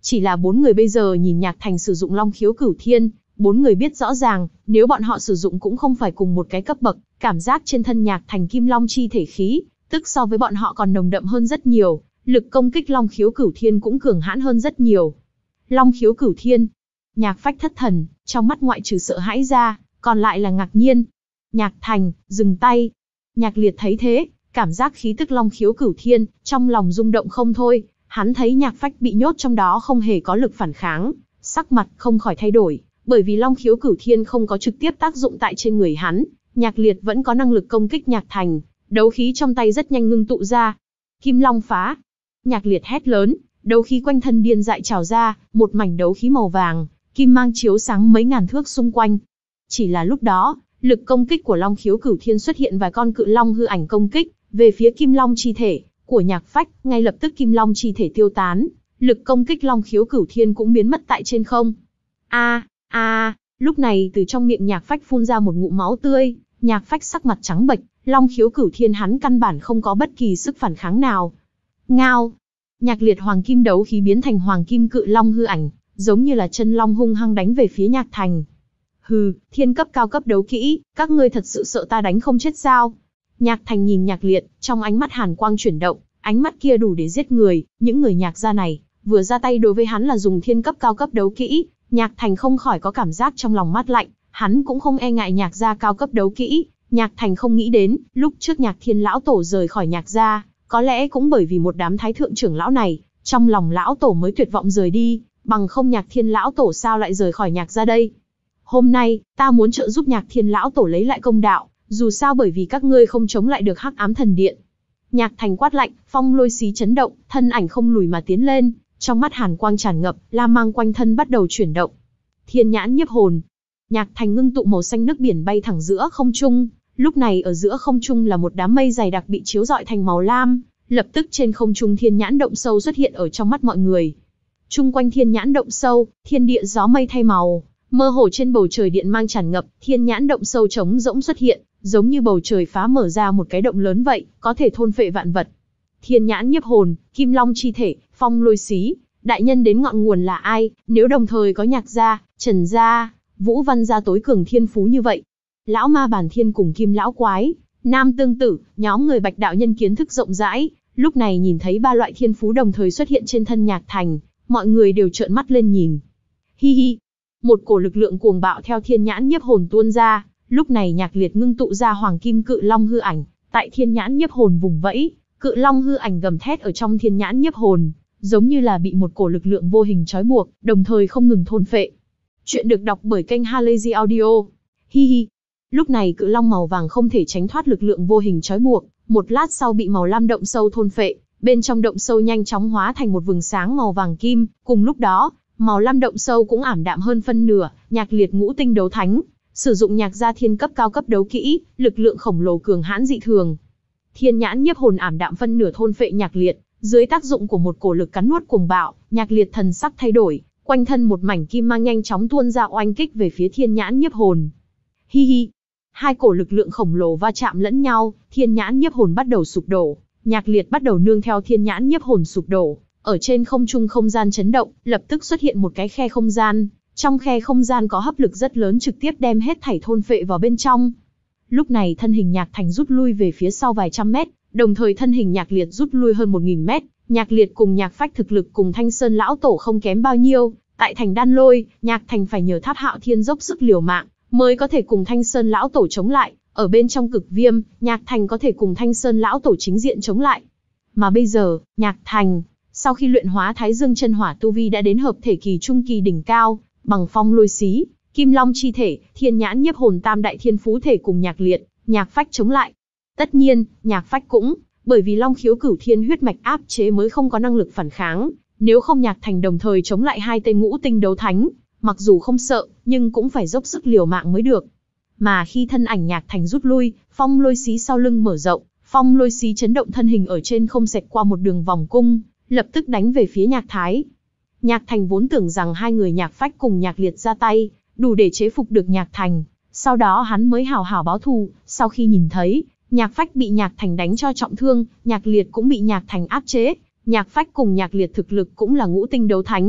Chỉ là bốn người bây giờ nhìn Nhạc Thành sử dụng Long Khiếu Cửu Thiên, bốn người biết rõ ràng, nếu bọn họ sử dụng cũng không phải cùng một cái cấp bậc, cảm giác trên thân Nhạc Thành Kim Long chi thể khí, tức so với bọn họ còn nồng đậm hơn rất nhiều, lực công kích Long Khiếu Cửu Thiên cũng cường hãn hơn rất nhiều. Long Khiếu Cửu Thiên, Nhạc Phách thất thần, trong mắt ngoại trừ sợ hãi ra, còn lại là ngạc nhiên. Nhạc Thành, dừng tay. Nhạc Liệt thấy thế, cảm giác khí tức Long Khiếu Cửu Thiên, trong lòng rung động không thôi, hắn thấy Nhạc Phách bị nhốt trong đó không hề có lực phản kháng, sắc mặt không khỏi thay đổi, bởi vì Long Khiếu Cửu Thiên không có trực tiếp tác dụng tại trên người hắn, Nhạc Liệt vẫn có năng lực công kích Nhạc Thành, đấu khí trong tay rất nhanh ngưng tụ ra. Kim Long phá. Nhạc Liệt hét lớn, đấu khí quanh thân điên dại trào ra, một mảnh đấu khí màu vàng, kim mang chiếu sáng mấy ngàn thước xung quanh. Chỉ là lúc đó, lực công kích của Long Khiếu Cửu Thiên xuất hiện vài con cự long hư ảnh công kích về phía Kim Long chi thể của Nhạc Phách, ngay lập tức Kim Long chi thể tiêu tán, lực công kích Long Khiếu Cửu Thiên cũng biến mất tại trên không. A a, lúc này từ trong miệng Nhạc Phách phun ra một ngụm máu tươi, Nhạc Phách sắc mặt trắng bệch, Long Khiếu Cửu Thiên hắn căn bản không có bất kỳ sức phản kháng nào. Ngao, Nhạc Liệt hoàng kim đấu khí biến thành hoàng kim cự long hư ảnh, giống như là chân long hung hăng đánh về phía Nhạc Thành. Hừ, thiên cấp cao cấp đấu kỹ, các ngươi thật sự sợ ta đánh không chết sao? Nhạc Thành nhìn Nhạc Liệt, trong ánh mắt hàn quang chuyển động, ánh mắt kia đủ để giết người, những người Nhạc gia này, vừa ra tay đối với hắn là dùng thiên cấp cao cấp đấu kỹ, Nhạc Thành không khỏi có cảm giác trong lòng mát lạnh, hắn cũng không e ngại Nhạc gia cao cấp đấu kỹ, Nhạc Thành không nghĩ đến, lúc trước Nhạc Thiên lão tổ rời khỏi Nhạc gia, có lẽ cũng bởi vì một đám thái thượng trưởng lão này, trong lòng lão tổ mới tuyệt vọng rời đi, bằng không Nhạc Thiên lão tổ sao lại rời khỏi Nhạc gia đây? Hôm nay, ta muốn trợ giúp Nhạc Thiên lão tổ lấy lại công đạo, dù sao bởi vì các ngươi không chống lại được Hắc Ám Thần Điện. Nhạc Thành quát lạnh, phong lôi xí chấn động, thân ảnh không lùi mà tiến lên, trong mắt hàn quang tràn ngập, lam mang quanh thân bắt đầu chuyển động. Thiên nhãn nhiếp hồn. Nhạc Thành ngưng tụ màu xanh nước biển bay thẳng giữa không trung, lúc này ở giữa không trung là một đám mây dày đặc bị chiếu rọi thành màu lam, lập tức trên không trung thiên nhãn động sâu xuất hiện ở trong mắt mọi người. Trung quanh thiên nhãn động sâu, thiên địa gió mây thay màu, mơ hồ trên bầu trời điện mang tràn ngập, thiên nhãn động sâu trống rỗng xuất hiện, giống như bầu trời phá mở ra một cái động lớn vậy, có thể thôn phệ vạn vật. Thiên nhãn nhiếp hồn, kim long chi thể, phong lôi xí, đại nhân đến ngọn nguồn là ai, nếu đồng thời có Nhạc gia, Trần gia, Vũ Văn gia tối cường thiên phú như vậy. Lão ma bản thiên cùng kim lão quái, nam tương tử, nhóm người Bạch đạo nhân kiến thức rộng rãi, lúc này nhìn thấy ba loại thiên phú đồng thời xuất hiện trên thân Nhạc Thành, mọi người đều trợn mắt lên nhìn. Hi hi, một cổ lực lượng cuồng bạo theo thiên nhãn nhiếp hồn tuôn ra, lúc này Nhạc Liệt ngưng tụ ra hoàng kim cự long hư ảnh, tại thiên nhãn nhiếp hồn vùng vẫy, cự long hư ảnh gầm thét ở trong thiên nhãn nhiếp hồn, giống như là bị một cổ lực lượng vô hình trói buộc, đồng thời không ngừng thôn phệ. Chuyện được đọc bởi kênh Halazy Audio. Hi hi. Lúc này cự long màu vàng không thể tránh thoát lực lượng vô hình trói buộc, một lát sau bị màu lam động sâu thôn phệ, bên trong động sâu nhanh chóng hóa thành một vầng sáng màu vàng kim, cùng lúc đó, màu lam động sâu cũng ảm đạm hơn phân nửa, Nhạc Liệt ngũ tinh đấu thánh, sử dụng Nhạc gia thiên cấp cao cấp đấu kỹ, lực lượng khổng lồ cường hãn dị thường. Thiên nhãn nhiếp hồn ảm đạm phân nửa thôn phệ Nhạc Liệt, dưới tác dụng của một cổ lực cắn nuốt cuồng bạo, Nhạc Liệt thần sắc thay đổi, quanh thân một mảnh kim mang nhanh chóng tuôn ra oanh kích về phía thiên nhãn nhiếp hồn. Hi hi, hai cổ lực lượng khổng lồ va chạm lẫn nhau, thiên nhãn nhiếp hồn bắt đầu sụp đổ, Nhạc Liệt bắt đầu nương theo thiên nhãn nhiếp hồn sụp đổ, ở trên không trung không gian chấn động, lập tức xuất hiện một cái khe không gian, trong khe không gian có hấp lực rất lớn trực tiếp đem hết thảy thôn phệ vào bên trong. Lúc này thân hình Nhạc Thành rút lui về phía sau vài trăm mét, đồng thời thân hình Nhạc Liệt rút lui hơn một nghìn mét, Nhạc Liệt cùng Nhạc Phách thực lực cùng Thanh Sơn lão tổ không kém bao nhiêu, tại thành Đan Lôi, Nhạc Thành phải nhờ Tháp Hạo Thiên dốc sức liều mạng, mới có thể cùng Thanh Sơn lão tổ chống lại, ở bên trong Cực Viêm, Nhạc Thành có thể cùng Thanh Sơn lão tổ chính diện chống lại. Mà bây giờ, Nhạc Thành, sau khi luyện hóa Thái Dương chân hỏa tu vi đã đến hợp thể kỳ trung kỳ đỉnh cao, bằng phong lôi xí, kim long chi thể, thiên nhãn nhiếp hồn tam đại thiên phú thể cùng Nhạc Liệt, Nhạc Phách chống lại. Tất nhiên, Nhạc Phách cũng, bởi vì Long Khiếu Cửu Thiên huyết mạch áp chế mới không có năng lực phản kháng, nếu không Nhạc Thành đồng thời chống lại hai tên ngũ tinh đấu thánh, mặc dù không sợ, nhưng cũng phải dốc sức liều mạng mới được. Mà khi thân ảnh Nhạc Thành rút lui, phong lôi xí sau lưng mở rộng, phong lôi xí chấn động thân hình ở trên không xẹt qua một đường vòng cung, lập tức đánh về phía Nhạc Thái. Nhạc Thành vốn tưởng rằng hai người Nhạc Phách cùng Nhạc Liệt ra tay, đủ để chế phục được Nhạc Thành, sau đó hắn mới hào hào báo thù. Sau khi nhìn thấy Nhạc Phách bị Nhạc Thành đánh cho trọng thương, Nhạc Liệt cũng bị Nhạc Thành áp chế, Nhạc Phách cùng Nhạc Liệt thực lực cũng là ngũ tinh đấu thánh,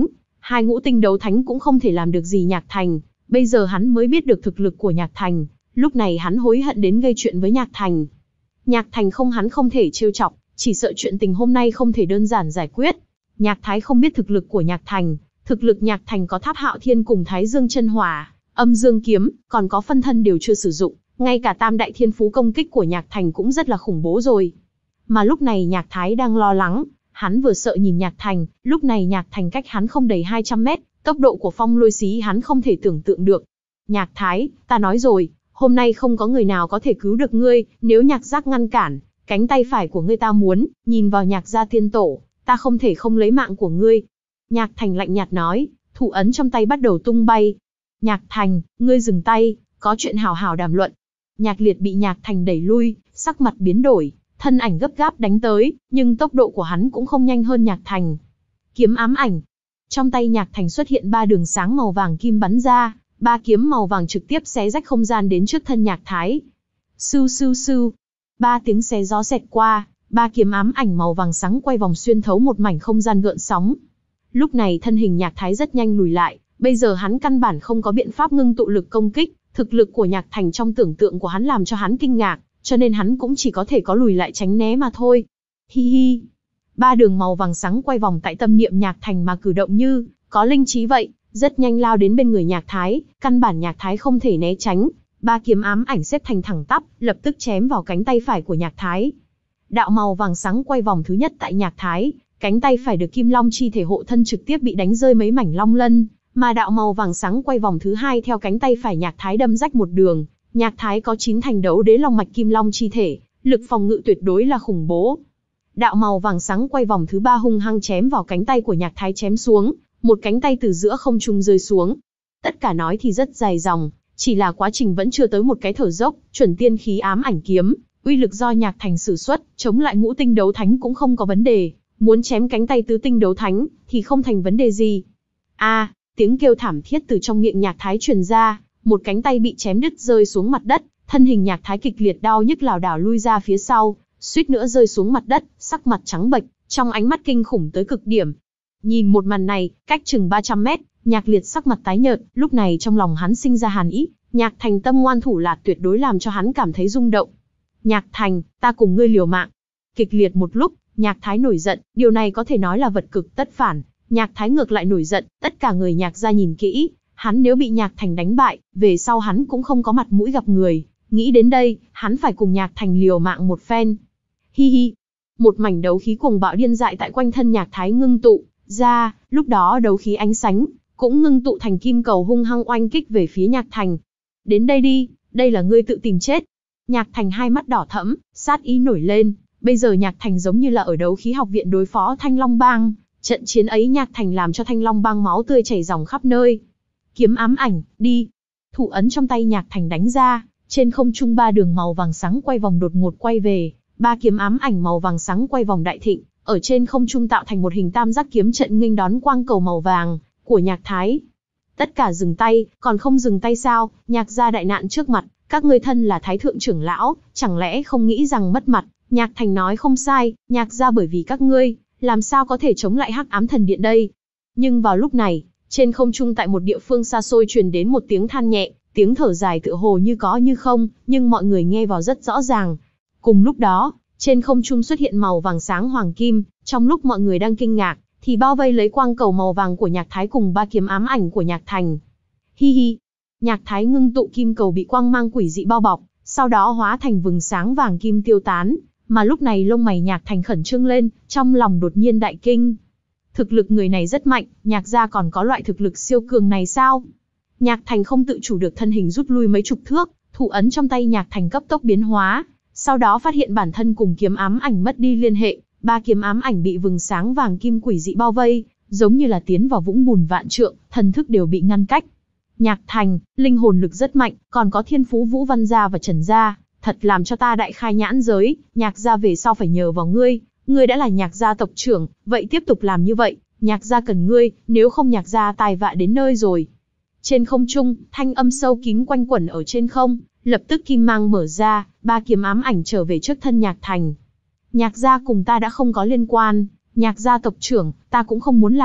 hai ngũ tinh đấu thánh cũng không thể làm được gì Nhạc Thành, bây giờ hắn mới biết được thực lực của Nhạc Thành, lúc này hắn hối hận đến gây chuyện với Nhạc Thành. Nhạc Thành không hắn không thể trêu chọc, chỉ sợ chuyện tình hôm nay không thể đơn giản giải quyết. Nhạc Thái không biết thực lực của Nhạc Thành, thực lực Nhạc Thành có Tháp Hạo Thiên cùng Thái Dương Chân Hỏa, Âm Dương Kiếm, còn có phân thân đều chưa sử dụng, ngay cả tam đại thiên phú công kích của Nhạc Thành cũng rất là khủng bố rồi. Mà lúc này Nhạc Thái đang lo lắng, hắn vừa sợ nhìn Nhạc Thành, lúc này Nhạc Thành cách hắn không đầy hai trăm mét, tốc độ của phong lôi xí hắn không thể tưởng tượng được. Nhạc Thái, ta nói rồi, hôm nay không có người nào có thể cứu được ngươi, nếu Nhạc Giác ngăn cản, cánh tay phải của ngươi ta muốn, nhìn vào Nhạc gia tiên tổ, ta không thể không lấy mạng của ngươi. Nhạc Thành lạnh nhạt nói, thủ ấn trong tay bắt đầu tung bay. Nhạc Thành, ngươi dừng tay, có chuyện hào hào đàm luận. Nhạc Liệt bị Nhạc Thành đẩy lui, sắc mặt biến đổi, thân ảnh gấp gáp đánh tới, nhưng tốc độ của hắn cũng không nhanh hơn Nhạc Thành. Kiếm ám ảnh. Trong tay Nhạc Thành xuất hiện ba đường sáng màu vàng kim bắn ra, ba kiếm màu vàng trực tiếp xé rách không gian đến trước thân Nhạc Thái. Sưu sưu sưu. Ba tiếng xé gió xẹt qua, ba kiếm ám ảnh màu vàng sáng quay vòng xuyên thấu một mảnh không gian gợn sóng. Lúc này thân hình Nhạc Thái rất nhanh lùi lại, bây giờ hắn căn bản không có biện pháp ngưng tụ lực công kích, thực lực của Nhạc Thành trong tưởng tượng của hắn làm cho hắn kinh ngạc, cho nên hắn cũng chỉ có thể có lùi lại tránh né mà thôi. Hi hi. Ba đường màu vàng sáng quay vòng tại tâm niệm Nhạc Thành mà cử động như có linh trí vậy, rất nhanh lao đến bên người Nhạc Thái, căn bản Nhạc Thái không thể né tránh. Ba kiếm ám ảnh xếp thành thẳng tắp, lập tức chém vào cánh tay phải của Nhạc Thái. Đạo màu vàng sáng quay vòng thứ nhất tại Nhạc Thái, cánh tay phải được Kim Long chi thể hộ thân trực tiếp bị đánh rơi mấy mảnh long lân, mà đạo màu vàng sáng quay vòng thứ hai theo cánh tay phải Nhạc Thái đâm rách một đường. Nhạc Thái có chín thành đấu đế long mạch Kim Long chi thể, lực phòng ngự tuyệt đối là khủng bố. Đạo màu vàng sáng quay vòng thứ ba hung hăng chém vào cánh tay của Nhạc Thái chém xuống, một cánh tay từ giữa không trung rơi xuống. Tất cả nói thì rất dài dòng, chỉ là quá trình vẫn chưa tới một cái thở dốc. Chuẩn tiên khí ám ảnh kiếm, uy lực do Nhạc Thành sử xuất, chống lại ngũ tinh đấu thánh cũng không có vấn đề, muốn chém cánh tay tứ tinh đấu thánh thì không thành vấn đề gì. A, tiếng kêu thảm thiết từ trong miệng Nhạc Thái truyền ra, một cánh tay bị chém đứt rơi xuống mặt đất, thân hình Nhạc Thái kịch liệt đau nhức lảo đảo lui ra phía sau, suýt nữa rơi xuống mặt đất, sắc mặt trắng bệch, trong ánh mắt kinh khủng tới cực điểm. Nhìn một màn này, cách chừng ba trăm mét, Nhạc Liệt sắc mặt tái nhợt, lúc này trong lòng hắn sinh ra hàn ý, Nhạc Thành tâm ngoan thủ lạt tuyệt đối làm cho hắn cảm thấy rung động. Nhạc Thành, ta cùng ngươi liều mạng. Kịch liệt một lúc, Nhạc Thái nổi giận, điều này có thể nói là vật cực tất phản. Nhạc Thái ngược lại nổi giận, tất cả người Nhạc gia nhìn kỹ, hắn nếu bị Nhạc Thành đánh bại, về sau hắn cũng không có mặt mũi gặp người. Nghĩ đến đây, hắn phải cùng Nhạc Thành liều mạng một phen. Hi hi. Một mảnh đấu khí cuồng bạo điên dại tại quanh thân Nhạc Thái ngưng tụ ra, lúc đó đấu khí ánh sánh cũng ngưng tụ thành kim cầu hung hăng oanh kích về phía Nhạc Thành. Đến đây đi, đây là ngươi tự tìm chết. Nhạc Thành hai mắt đỏ thẫm, sát ý nổi lên, bây giờ Nhạc Thành giống như là ở đấu khí học viện đối phó Thanh Long Bang, trận chiến ấy Nhạc Thành làm cho Thanh Long Bang máu tươi chảy ròng khắp nơi. Kiếm ám ảnh, đi. Thủ ấn trong tay Nhạc Thành đánh ra, trên không trung ba đường màu vàng sáng quay vòng đột ngột quay về, ba kiếm ám ảnh màu vàng sáng quay vòng đại thịnh, ở trên không trung tạo thành một hình tam giác kiếm trận nghênh đón quang cầu màu vàng của Nhạc Thái. Tất cả dừng tay, còn không dừng tay sao? Nhạc gia đại nạn trước mặt, các ngươi thân là thái thượng trưởng lão, chẳng lẽ không nghĩ rằng mất mặt? Nhạc Thành nói không sai, Nhạc gia bởi vì các ngươi, làm sao có thể chống lại Hắc Ám Thần Điện đây? Nhưng vào lúc này, trên không trung tại một địa phương xa xôi truyền đến một tiếng than nhẹ, tiếng thở dài tựa hồ như có như không, nhưng mọi người nghe vào rất rõ ràng. Cùng lúc đó, trên không trung xuất hiện màu vàng sáng hoàng kim, trong lúc mọi người đang kinh ngạc, thì bao vây lấy quang cầu màu vàng của Nhạc Thái cùng ba kiếm ám ảnh của Nhạc Thành. Hi hi. Nhạc Thái ngưng tụ kim cầu bị quang mang quỷ dị bao bọc, sau đó hóa thành vầng sáng vàng kim tiêu tán, mà lúc này lông mày Nhạc Thành khẩn trương lên, trong lòng đột nhiên đại kinh. Thực lực người này rất mạnh, Nhạc gia còn có loại thực lực siêu cường này sao? Nhạc Thành không tự chủ được thân hình rút lui mấy chục thước, thủ ấn trong tay Nhạc Thành cấp tốc biến hóa, sau đó phát hiện bản thân cùng kiếm ám ảnh mất đi liên hệ, ba kiếm ám ảnh bị vầng sáng vàng kim quỷ dị bao vây, giống như là tiến vào vũng bùn vạn trượng, thần thức đều bị ngăn cách. Nhạc Thành, linh hồn lực rất mạnh, còn có thiên phú Vũ Văn gia và Trần gia, thật làm cho ta đại khai nhãn giới, Nhạc gia về sau phải nhờ vào ngươi, ngươi đã là Nhạc gia tộc trưởng, vậy tiếp tục làm như vậy, Nhạc gia cần ngươi, nếu không Nhạc gia tai vạ đến nơi rồi. Trên không trung, thanh âm sâu kín quanh quẩn ở trên không, lập tức kim mang mở ra, ba kiếm ám ảnh trở về trước thân Nhạc Thành. Nhạc gia cùng ta đã không có liên quan, Nhạc gia tộc trưởng, ta cũng không muốn làm,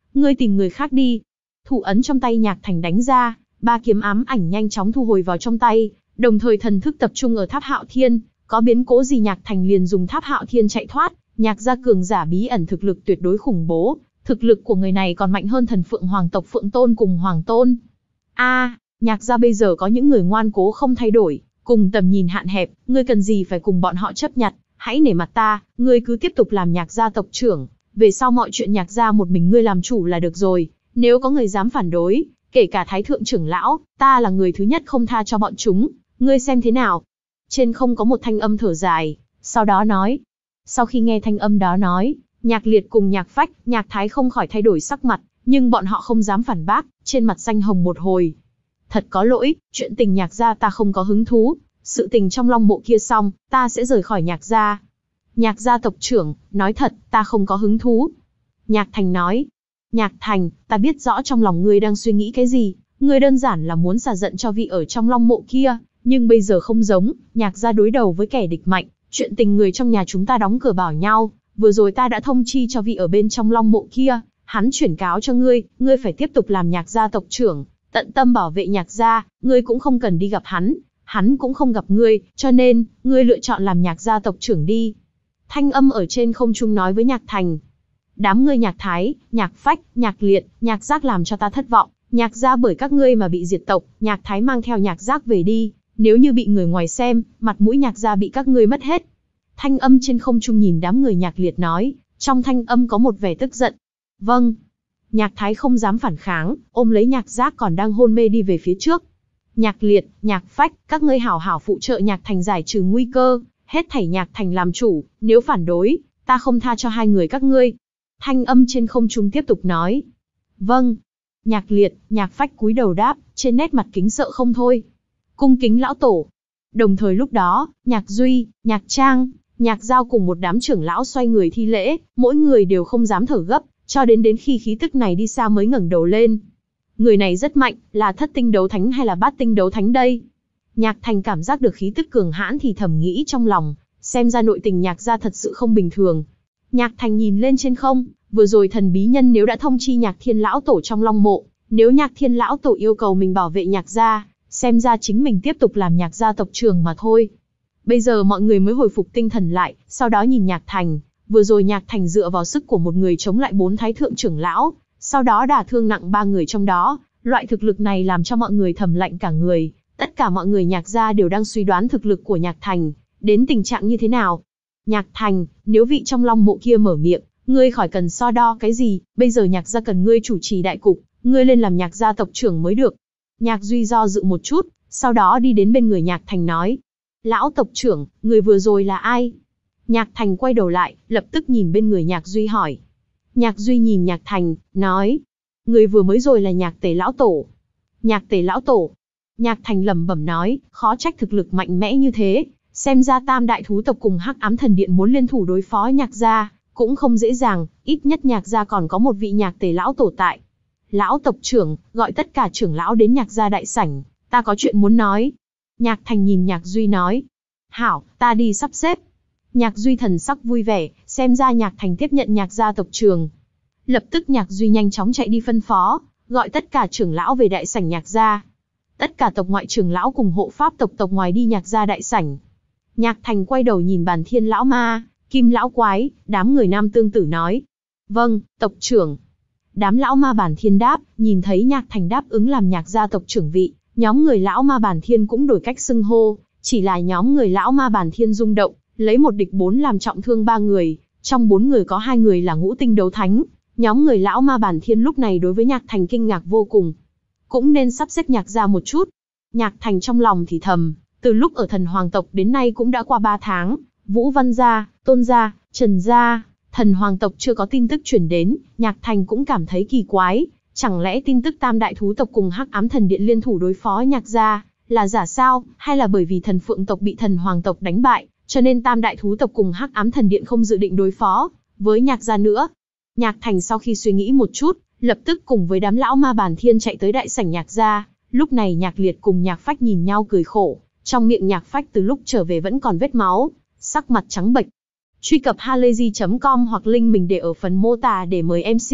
ngươi tìm người khác đi. Thủ ấn trong tay Nhạc Thành đánh ra, ba kiếm ám ảnh nhanh chóng thu hồi vào trong tay, đồng thời thần thức tập trung ở Tháp Hạo Thiên, có biến cố gì Nhạc Thành liền dùng Tháp Hạo Thiên chạy thoát. Nhạc gia cường giả bí ẩn thực lực tuyệt đối khủng bố, thực lực của người này còn mạnh hơn thần Phượng Hoàng tộc Phượng Tôn cùng Hoàng Tôn. A, à, Nhạc gia bây giờ có những người ngoan cố không thay đổi, cùng tầm nhìn hạn hẹp, ngươi cần gì phải cùng bọn họ chấp nhặt, hãy nể mặt ta, ngươi cứ tiếp tục làm Nhạc gia tộc trưởng, về sau mọi chuyện Nhạc gia một mình ngươi làm chủ là được rồi, nếu có người dám phản đối, kể cả Thái thượng trưởng lão, ta là người thứ nhất không tha cho bọn chúng, ngươi xem thế nào. Trên không có một thanh âm thở dài, sau đó nói. Sau khi nghe thanh âm đó nói, Nhạc Liệt cùng Nhạc Phách, Nhạc Thái không khỏi thay đổi sắc mặt, nhưng bọn họ không dám phản bác, trên mặt xanh hồng một hồi. Thật có lỗi, chuyện tình Nhạc gia ta không có hứng thú, sự tình trong Long Mộ kia xong, ta sẽ rời khỏi Nhạc gia. Nhạc gia tộc trưởng, nói thật, ta không có hứng thú. Nhạc Thành nói. Nhạc Thành, ta biết rõ trong lòng ngươi đang suy nghĩ cái gì, ngươi đơn giản là muốn xả giận cho vị ở trong Long Mộ kia, nhưng bây giờ không giống, Nhạc gia đối đầu với kẻ địch mạnh, chuyện tình người trong nhà chúng ta đóng cửa bảo nhau, vừa rồi ta đã thông chi cho vị ở bên trong Long Mộ kia, hắn chuyển cáo cho ngươi, ngươi phải tiếp tục làm Nhạc gia tộc trưởng, tận tâm bảo vệ Nhạc gia, ngươi cũng không cần đi gặp hắn, hắn cũng không gặp ngươi, cho nên, ngươi lựa chọn làm Nhạc gia tộc trưởng đi. Thanh âm ở trên không trung nói với Nhạc Thành. Đám ngươi Nhạc Thái, Nhạc Phách, Nhạc Liệt, Nhạc Giác làm cho ta thất vọng, Nhạc gia bởi các ngươi mà bị diệt tộc, Nhạc Thái mang theo Nhạc Giác về đi, nếu như bị người ngoài xem, mặt mũi Nhạc gia bị các ngươi mất hết. Thanh âm trên không trung nhìn đám người Nhạc Liệt nói, trong thanh âm có một vẻ tức giận. Vâng. Nhạc Thái không dám phản kháng, ôm lấy Nhạc Giác còn đang hôn mê đi về phía trước. Nhạc Liệt, Nhạc Phách, các ngươi hảo hảo phụ trợ Nhạc Thành giải trừ nguy cơ, hết thảy Nhạc Thành làm chủ, nếu phản đối, ta không tha cho hai người các ngươi. Thanh âm trên không trung tiếp tục nói. Vâng. Nhạc Liệt, Nhạc Phách cúi đầu đáp, trên nét mặt kính sợ không thôi. Cung kính lão tổ. Đồng thời lúc đó, Nhạc Duy, Nhạc Trang, Nhạc Giao cùng một đám trưởng lão xoay người thi lễ, mỗi người đều không dám thở gấp, cho đến đến khi khí tức này đi xa mới ngẩng đầu lên. Người này rất mạnh, là thất tinh đấu thánh hay là bát tinh đấu thánh đây? Nhạc Thành cảm giác được khí tức cường hãn thì thầm nghĩ trong lòng, xem ra nội tình Nhạc gia thật sự không bình thường. Nhạc Thành nhìn lên trên không, vừa rồi thần bí nhân nếu đã thông chi Nhạc Thiên lão tổ trong Long Mộ, nếu Nhạc Thiên lão tổ yêu cầu mình bảo vệ Nhạc gia, xem ra chính mình tiếp tục làm Nhạc gia tộc trưởng mà thôi. Bây giờ mọi người mới hồi phục tinh thần lại, sau đó nhìn Nhạc Thành, vừa rồi Nhạc Thành dựa vào sức của một người chống lại bốn thái thượng trưởng lão, sau đó đả thương nặng ba người trong đó, loại thực lực này làm cho mọi người thầm lạnh cả người, tất cả mọi người Nhạc gia đều đang suy đoán thực lực của Nhạc Thành, đến tình trạng như thế nào. Nhạc Thành, nếu vị trong Long Mộ kia mở miệng, ngươi khỏi cần so đo cái gì, bây giờ Nhạc gia cần ngươi chủ trì đại cục, ngươi lên làm Nhạc gia tộc trưởng mới được. Nhạc Duy do dự một chút, sau đó đi đến bên người Nhạc Thành nói. Lão tộc trưởng, người vừa rồi là ai? Nhạc Thành quay đầu lại, lập tức nhìn bên người Nhạc Duy hỏi. Nhạc Duy nhìn Nhạc Thành, nói. Người vừa mới rồi là Nhạc Tề lão tổ. Nhạc Tề lão tổ. Nhạc Thành lẩm bẩm nói, khó trách thực lực mạnh mẽ như thế, xem ra tam đại thú tộc cùng Hắc Ám Thần Điện muốn liên thủ đối phó Nhạc gia, cũng không dễ dàng, ít nhất Nhạc gia còn có một vị Nhạc Tề lão tổ tại. Lão tộc trưởng, gọi tất cả trưởng lão đến Nhạc gia đại sảnh, ta có chuyện muốn nói. Nhạc Thành nhìn Nhạc Duy nói. Hảo, ta đi sắp xếp. Nhạc Duy thần sắc vui vẻ, xem ra Nhạc Thành tiếp nhận Nhạc gia tộc trưởng. Lập tức Nhạc Duy nhanh chóng chạy đi phân phó, gọi tất cả trưởng lão về đại sảnh Nhạc gia. Tất cả tộc ngoại trưởng lão cùng hộ pháp tộc tộc ngoài đi Nhạc gia đại sảnh. Nhạc Thành quay đầu nhìn Bàn Thiên lão ma, Kim lão quái, đám người nam tương tử nói. Vâng, tộc trưởng. Đám lão ma Bàn Thiên đáp, nhìn thấy Nhạc Thành đáp ứng làm Nhạc gia tộc trưởng vị, nhóm người lão ma Bàn Thiên cũng đổi cách xưng hô, chỉ là nhóm người lão ma Bàn Thiên rung động, lấy một địch bốn làm trọng thương ba người, trong bốn người có hai người là ngũ tinh đấu thánh, nhóm người lão ma Bàn Thiên lúc này đối với Nhạc Thành kinh ngạc vô cùng. Cũng nên sắp xếp Nhạc gia một chút. Nhạc Thành trong lòng thì thầm, từ lúc ở thần hoàng tộc đến nay cũng đã qua ba tháng, Vũ Văn gia, Tôn gia, Trần gia, thần hoàng tộc chưa có tin tức chuyển đến, Nhạc Thành cũng cảm thấy kỳ quái. Chẳng lẽ tin tức tam đại thú tộc cùng Hắc Ám Thần Điện liên thủ đối phó Nhạc gia là giả sao, hay là bởi vì thần Phượng tộc bị thần Hoàng tộc đánh bại, cho nên tam đại thú tộc cùng Hắc Ám Thần Điện không dự định đối phó với Nhạc gia nữa? Nhạc Thành sau khi suy nghĩ một chút, lập tức cùng với đám lão ma Bàn Thiên chạy tới đại sảnh Nhạc gia. Lúc này Nhạc Liệt cùng Nhạc Phách nhìn nhau cười khổ, trong miệng Nhạc Phách từ lúc trở về vẫn còn vết máu, sắc mặt trắng bệch. Truy cập halayzi chấm com hoặc link mình để ở phần mô tả để mời em xê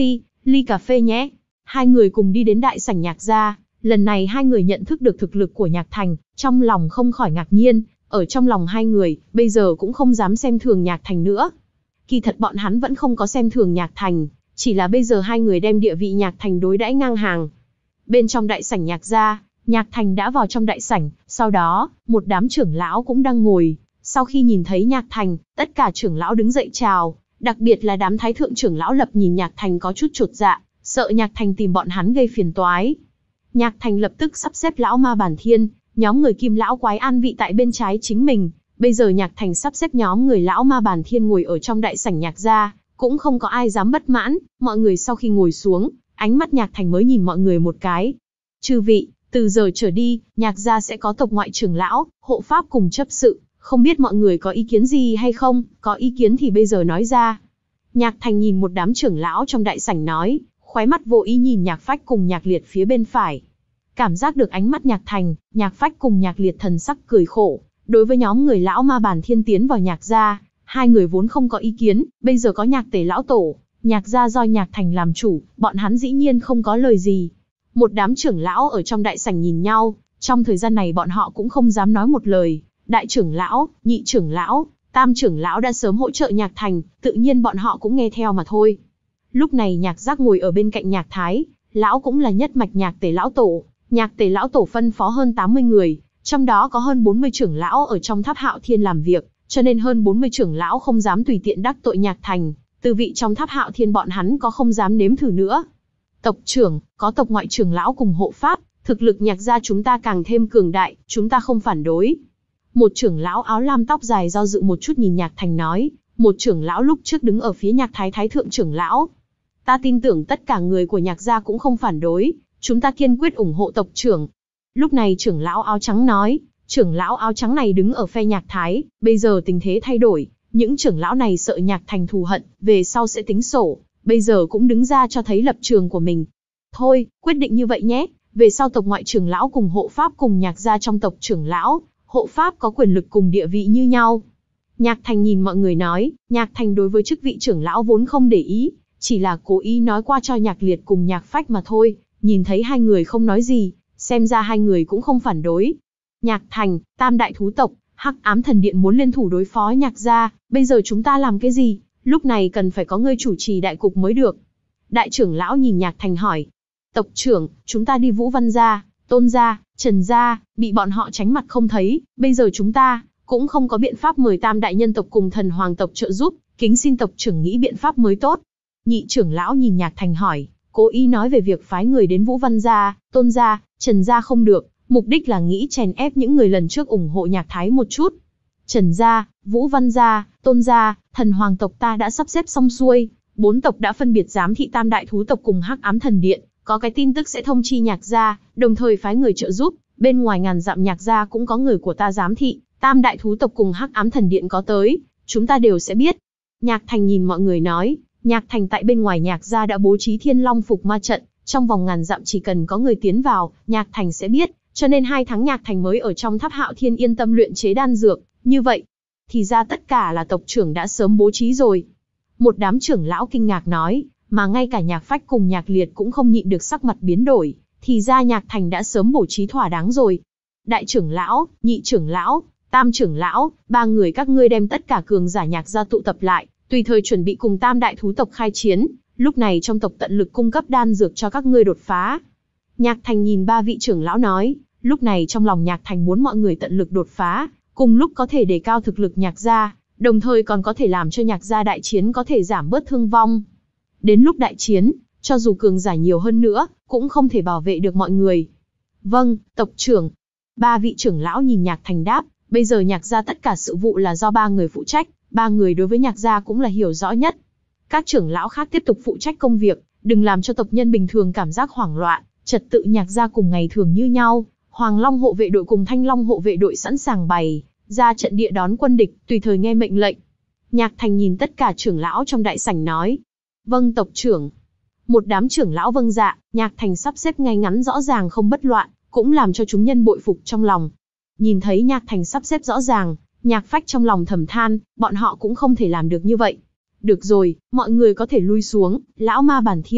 ly cà phê nhé. Hai người cùng đi đến đại sảnh nhạc gia. Lần này hai người nhận thức được thực lực của Nhạc Thành, trong lòng không khỏi ngạc nhiên. Ở trong lòng hai người, bây giờ cũng không dám xem thường Nhạc Thành nữa. Kỳ thật bọn hắn vẫn không có xem thường Nhạc Thành, chỉ là bây giờ hai người đem địa vị Nhạc Thành đối đãi ngang hàng. Bên trong đại sảnh Nhạc gia, Nhạc Thành đã vào trong đại sảnh, sau đó, một đám trưởng lão cũng đang ngồi. Sau khi nhìn thấy Nhạc Thành, tất cả trưởng lão đứng dậy chào, đặc biệt là đám thái thượng trưởng lão Lập nhìn Nhạc Thành có chút chột dạ, sợ Nhạc Thành tìm bọn hắn gây phiền toái. Nhạc Thành lập tức sắp xếp lão ma bản thiên, nhóm người kim lão quái an vị tại bên trái chính mình. Bây giờ Nhạc Thành sắp xếp nhóm người lão ma bản thiên ngồi ở trong đại sảnh Nhạc gia, cũng không có ai dám bất mãn. Mọi người sau khi ngồi xuống, ánh mắt Nhạc Thành mới nhìn mọi người một cái. Chư vị, từ giờ trở đi, Nhạc gia sẽ có tộc ngoại trưởng lão, hộ pháp cùng chấp sự. Không biết mọi người có ý kiến gì hay không, có ý kiến thì bây giờ nói ra. Nhạc Thành nhìn một đám trưởng lão trong đại sảnh nói, khóe mắt vô ý nhìn Nhạc Phách cùng Nhạc Liệt phía bên phải. Cảm giác được ánh mắt Nhạc Thành, Nhạc Phách cùng Nhạc Liệt thần sắc cười khổ. Đối với nhóm người lão ma bản thiên tiến vào Nhạc gia, hai người vốn không có ý kiến, bây giờ có Nhạc Tề lão tổ, Nhạc gia do Nhạc Thành làm chủ, bọn hắn dĩ nhiên không có lời gì. Một đám trưởng lão ở trong đại sảnh nhìn nhau, trong thời gian này bọn họ cũng không dám nói một lời. Đại trưởng lão, nhị trưởng lão, tam trưởng lão đã sớm hỗ trợ Nhạc Thành, tự nhiên bọn họ cũng nghe theo mà thôi. Lúc này Nhạc Giác ngồi ở bên cạnh Nhạc Thái, lão cũng là nhất mạch Nhạc Tề lão tổ. Nhạc Tề lão tổ phân phó hơn tám mươi người, trong đó có hơn bốn mươi trưởng lão ở trong Tháp Hạo Thiên làm việc, cho nên hơn bốn mươi trưởng lão không dám tùy tiện đắc tội Nhạc Thành, từ vị trong Tháp Hạo Thiên bọn hắn có không dám nếm thử nữa. Tộc trưởng, có tộc ngoại trưởng lão cùng hộ pháp, thực lực Nhạc gia chúng ta càng thêm cường đại, chúng ta không phản đối. Một trưởng lão áo lam tóc dài do dự một chút nhìn Nhạc Thành nói, một trưởng lão lúc trước đứng ở phía Nhạc Thái thái thượng trưởng lão. Ta tin tưởng tất cả người của Nhạc gia cũng không phản đối, chúng ta kiên quyết ủng hộ tộc trưởng. Lúc này trưởng lão áo trắng nói, trưởng lão áo trắng này đứng ở phe Nhạc Thái, bây giờ tình thế thay đổi, những trưởng lão này sợ Nhạc Thành thù hận, về sau sẽ tính sổ, bây giờ cũng đứng ra cho thấy lập trường của mình. Thôi, quyết định như vậy nhé, về sau tộc ngoại trưởng lão cùng hộ pháp cùng Nhạc gia trong tộc trưởng lão, hộ pháp có quyền lực cùng địa vị như nhau. Nhạc Thành nhìn mọi người nói, Nhạc Thành đối với chức vị trưởng lão vốn không để ý, chỉ là cố ý nói qua cho Nhạc Liệt cùng Nhạc Phách mà thôi, nhìn thấy hai người không nói gì, xem ra hai người cũng không phản đối. Nhạc Thành, tam đại thú tộc, Hắc Ám Thần Điện muốn liên thủ đối phó Nhạc gia, bây giờ chúng ta làm cái gì? Lúc này cần phải có người chủ trì đại cục mới được. Đại trưởng lão nhìn Nhạc Thành hỏi, tộc trưởng, chúng ta đi Vũ Văn gia, Tôn gia, Trần gia, bị bọn họ tránh mặt không thấy, bây giờ chúng ta cũng không có biện pháp mời tam đại nhân tộc cùng thần hoàng tộc trợ giúp, kính xin tộc trưởng nghĩ biện pháp mới tốt. Nhị trưởng lão nhìn Nhạc Thành hỏi, cố ý nói về việc phái người đến Vũ Văn gia, Tôn gia, Trần gia không được, mục đích là nghĩ chèn ép những người lần trước ủng hộ Nhạc Thái một chút. Trần gia, Vũ Văn gia, Tôn gia, thần hoàng tộc ta đã sắp xếp xong xuôi, bốn tộc đã phân biệt giám thị tam đại thú tộc cùng Hắc Ám Thần Điện, có cái tin tức sẽ thông chi Nhạc gia, đồng thời phái người trợ giúp, bên ngoài ngàn dặm Nhạc gia cũng có người của ta giám thị, tam đại thú tộc cùng Hắc Ám Thần Điện có tới, chúng ta đều sẽ biết. Nhạc Thành nhìn mọi người nói, Nhạc Thành tại bên ngoài Nhạc gia đã bố trí Thiên Long Phục Ma trận, trong vòng ngàn dặm chỉ cần có người tiến vào, Nhạc Thành sẽ biết, cho nên hai tháng Nhạc Thành mới ở trong Tháp Hạo Thiên yên tâm luyện chế đan dược, như vậy, thì ra tất cả là tộc trưởng đã sớm bố trí rồi. Một đám trưởng lão kinh ngạc nói, mà ngay cả Nhạc Phách cùng Nhạc Liệt cũng không nhịn được sắc mặt biến đổi, thì ra Nhạc Thành đã sớm bố trí thỏa đáng rồi. Đại trưởng lão, nhị trưởng lão, tam trưởng lão, ba người các ngươi đem tất cả cường giả Nhạc gia tụ tập lại, tùy thời chuẩn bị cùng tam đại thú tộc khai chiến, lúc này trong tộc tận lực cung cấp đan dược cho các ngươi đột phá. Nhạc Thành nhìn ba vị trưởng lão nói, lúc này trong lòng Nhạc Thành muốn mọi người tận lực đột phá, cùng lúc có thể đề cao thực lực Nhạc gia, đồng thời còn có thể làm cho Nhạc gia đại chiến có thể giảm bớt thương vong. Đến lúc đại chiến, cho dù cường giả nhiều hơn nữa, cũng không thể bảo vệ được mọi người. Vâng, tộc trưởng. Ba vị trưởng lão nhìn Nhạc Thành đáp, bây giờ Nhạc gia tất cả sự vụ là do ba người phụ trách, ba người đối với Nhạc gia cũng là hiểu rõ nhất. Các trưởng lão khác tiếp tục phụ trách công việc, đừng làm cho tộc nhân bình thường cảm giác hoảng loạn, trật tự Nhạc gia cùng ngày thường như nhau. Hoàng Long hộ vệ đội cùng Thanh Long hộ vệ đội sẵn sàng bày ra trận địa đón quân địch, tùy thời nghe mệnh lệnh. Nhạc Thành nhìn tất cả trưởng lão trong đại sảnh nói, vâng tộc trưởng. Một đám trưởng lão vâng dạ, Nhạc Thành sắp xếp ngay ngắn rõ ràng không bất loạn, cũng làm cho chúng nhân bội phục trong lòng. Nhìn thấy Nhạc Thành sắp xếp rõ ràng, Nhạc Phách trong lòng thầm than, bọn họ cũng không thể làm được như vậy. Được rồi, mọi người có thể lui xuống, lão ma bản thiên,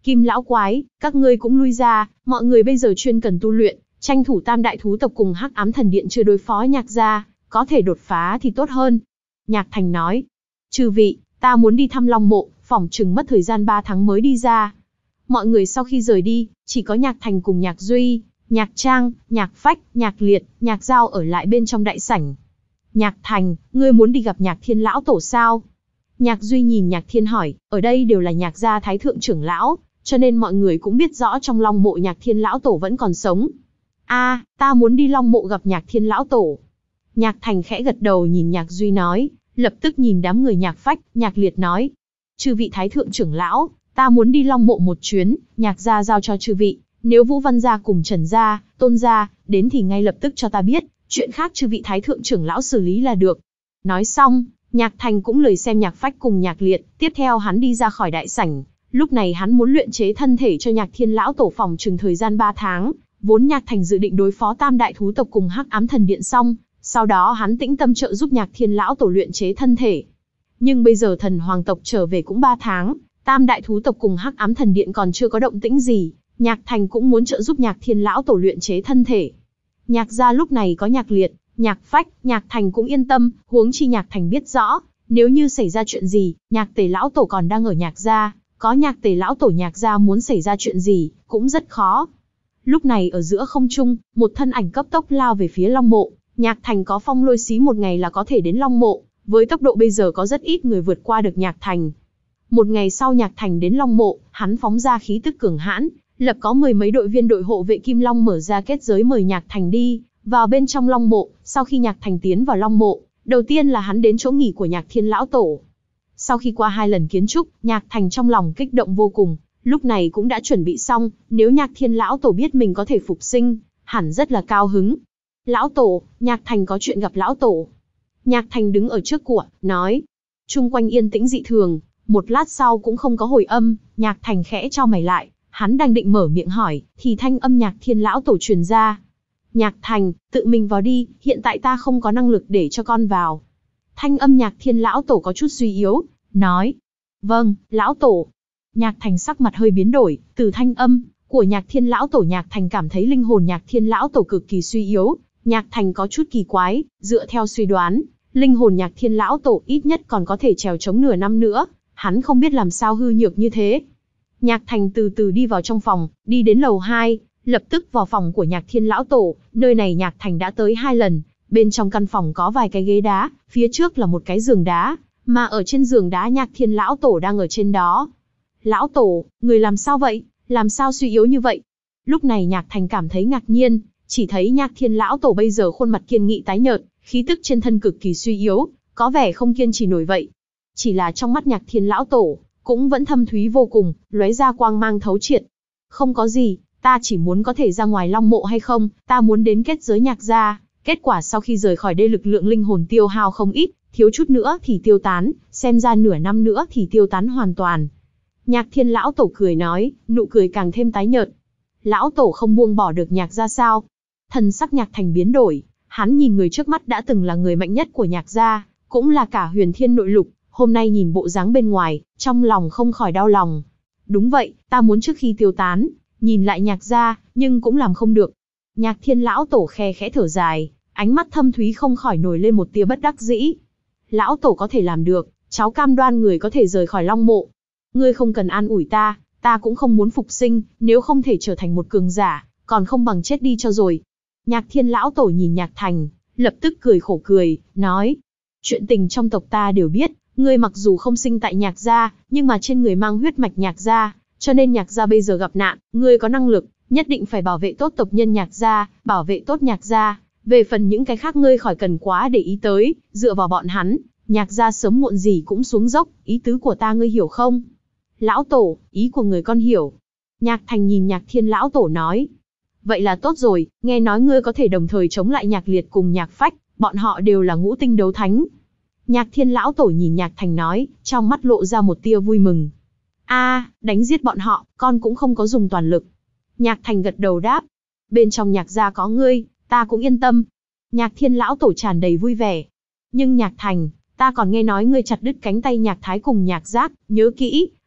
Kim lão quái, các ngươi cũng lui ra, mọi người bây giờ chuyên cần tu luyện, tranh thủ tam đại thú tộc cùng Hắc Ám Thần Điện chưa đối phó Nhạc gia, có thể đột phá thì tốt hơn. Nhạc Thành nói, chư vị, ta muốn đi thăm Long Mộ, phỏng chừng mất thời gian ba tháng mới đi ra. Mọi người sau khi rời đi, chỉ có Nhạc Thành cùng Nhạc Duy, Nhạc Trang, Nhạc Phách, Nhạc Liệt, Nhạc Giao ở lại bên trong đại sảnh. Nhạc Thành, ngươi muốn đi gặp Nhạc Thiên lão tổ sao? Nhạc Duy nhìn Nhạc Thiên hỏi, ở đây đều là Nhạc gia thái thượng trưởng lão, cho nên mọi người cũng biết rõ trong Long Mộ Nhạc Thiên lão tổ vẫn còn sống. A, ta muốn đi Long Mộ gặp Nhạc Thiên lão tổ. Nhạc Thành khẽ gật đầu nhìn Nhạc Duy nói, lập tức nhìn đám người Nhạc Phách, Nhạc Liệt nói, chư vị thái thượng trưởng lão, ta muốn đi Long Mộ một chuyến, Nhạc gia giao cho chư vị, nếu Vũ Văn gia cùng Trần gia, Tôn gia đến thì ngay lập tức cho ta biết, chuyện khác chư vị thái thượng trưởng lão xử lý là được. Nói xong, Nhạc Thành cũng lời xem Nhạc Phách cùng Nhạc Liệt, tiếp theo hắn đi ra khỏi đại sảnh. Lúc này hắn muốn luyện chế thân thể cho Nhạc Thiên lão tổ phòng chừng thời gian ba tháng, vốn Nhạc Thành dự định đối phó tam đại thú tộc cùng Hắc Ám Thần Điện xong, sau đó hắn tĩnh tâm trợ giúp Nhạc Thiên lão tổ luyện chế thân thể. Nhưng bây giờ thần hoàng tộc trở về cũng ba tháng, tam đại thú tộc cùng Hắc Ám Thần Điện còn chưa có động tĩnh gì, Nhạc Thành cũng muốn trợ giúp Nhạc Thiên lão tổ luyện chế thân thể. Nhạc gia lúc này có Nhạc Liệt, Nhạc Phách, Nhạc Thành cũng yên tâm, huống chi Nhạc Thành biết rõ, nếu như xảy ra chuyện gì, Nhạc Tề lão tổ còn đang ở Nhạc gia, có Nhạc Tề lão tổ Nhạc gia muốn xảy ra chuyện gì, cũng rất khó. Lúc này ở giữa không trung, một thân ảnh cấp tốc lao về phía Long Mộ, Nhạc Thành có phong lôi xí một ngày là có thể đến Long Mộ, với tốc độ bây giờ có rất ít người vượt qua được Nhạc Thành. Một ngày sau Nhạc Thành đến Long Mộ, hắn phóng ra khí tức cường hãn, lập có mười mấy đội viên đội hộ vệ Kim Long mở ra kết giới mời Nhạc Thành đi vào bên trong Long Mộ. Sau khi Nhạc Thành tiến vào Long Mộ, đầu tiên là hắn đến chỗ nghỉ của Nhạc Thiên lão tổ. Sau khi qua hai lần kiến trúc, Nhạc Thành trong lòng kích động vô cùng, lúc này cũng đã chuẩn bị xong, nếu Nhạc Thiên lão tổ biết mình có thể phục sinh, hẳn rất là cao hứng. Lão tổ, Nhạc Thành có chuyện gặp lão tổ. Nhạc Thành đứng ở trước của, nói. Chung quanh yên tĩnh dị thường, một lát sau cũng không có hồi âm, Nhạc Thành khẽ chau mày lại, hắn đang định mở miệng hỏi, thì thanh âm Nhạc Thiên lão tổ truyền ra. Nhạc Thành, tự mình vào đi, hiện tại ta không có năng lực để cho con vào. Thanh âm Nhạc Thiên lão tổ có chút suy yếu, nói. Vâng, lão tổ. Nhạc Thành sắc mặt hơi biến đổi, từ thanh âm của Nhạc Thiên lão tổ Nhạc Thành cảm thấy linh hồn Nhạc Thiên lão tổ cực kỳ suy yếu. Nhạc Thành có chút kỳ quái, dựa theo suy đoán, linh hồn Nhạc Thiên lão tổ ít nhất còn có thể trèo chống nửa năm nữa, hắn không biết làm sao hư nhược như thế. Nhạc Thành từ từ đi vào trong phòng, đi đến lầu hai, lập tức vào phòng của Nhạc Thiên lão tổ, nơi này Nhạc Thành đã tới hai lần, bên trong căn phòng có vài cái ghế đá, phía trước là một cái giường đá, mà ở trên giường đá Nhạc Thiên lão tổ đang ở trên đó. Lão tổ, người làm sao vậy, làm sao suy yếu như vậy? Lúc này Nhạc Thành cảm thấy ngạc nhiên, chỉ thấy Nhạc Thiên lão tổ bây giờ khuôn mặt kiên nghị tái nhợt, khí tức trên thân cực kỳ suy yếu, có vẻ không kiên trì nổi vậy. Chỉ là trong mắt Nhạc Thiên lão tổ cũng vẫn thâm thúy vô cùng, lóe ra quang mang thấu triệt. Không có gì, ta chỉ muốn có thể ra ngoài Long Mộ hay không, ta muốn đến kết giới Nhạc gia, kết quả sau khi rời khỏi đây lực lượng linh hồn tiêu hao không ít, thiếu chút nữa thì tiêu tán, xem ra nửa năm nữa thì tiêu tán hoàn toàn. Nhạc Thiên lão tổ cười nói, nụ cười càng thêm tái nhợt. Lão tổ không buông bỏ được Nhạc gia sao? Thần sắc Nhạc Thành biến đổi, hắn nhìn người trước mắt đã từng là người mạnh nhất của Nhạc gia, cũng là cả huyền thiên nội lục, hôm nay nhìn bộ dáng bên ngoài, trong lòng không khỏi đau lòng. Đúng vậy, ta muốn trước khi tiêu tán, nhìn lại Nhạc gia, nhưng cũng làm không được. Nhạc Thiên lão tổ khe khẽ thở dài, ánh mắt thâm thúy không khỏi nổi lên một tia bất đắc dĩ. Lão tổ có thể làm được, cháu cam đoan người có thể rời khỏi Long Mộ. Ngươi không cần an ủi ta, ta cũng không muốn phục sinh, nếu không thể trở thành một cường giả, còn không bằng chết đi cho rồi. Nhạc Thiên lão tổ nhìn Nhạc Thành, lập tức cười khổ cười, nói. Chuyện tình trong tộc ta đều biết, ngươi mặc dù không sinh tại Nhạc gia, nhưng mà trên người mang huyết mạch Nhạc gia, cho nên Nhạc gia bây giờ gặp nạn, ngươi có năng lực, nhất định phải bảo vệ tốt tộc nhân Nhạc gia, bảo vệ tốt Nhạc gia. Về phần những cái khác ngươi khỏi cần quá để ý tới, dựa vào bọn hắn, Nhạc gia sớm muộn gì cũng xuống dốc, ý tứ của ta ngươi hiểu không? Lão tổ, ý của người con hiểu. Nhạc Thành nhìn Nhạc Thiên lão tổ nói. Vậy là tốt rồi, nghe nói ngươi có thể đồng thời chống lại Nhạc Liệt cùng Nhạc Phách, bọn họ đều là ngũ tinh đấu thánh. Nhạc Thiên lão tổ nhìn Nhạc Thành nói, trong mắt lộ ra một tia vui mừng. A, đánh giết bọn họ, con cũng không có dùng toàn lực. Nhạc Thành gật đầu đáp. Bên trong Nhạc gia có ngươi, ta cũng yên tâm. Nhạc Thiên lão tổ tràn đầy vui vẻ. Nhưng Nhạc Thành, ta còn nghe nói ngươi chặt đứt cánh tay Nhạc Thái cùng Nhạc Giác, nhớ kỹ,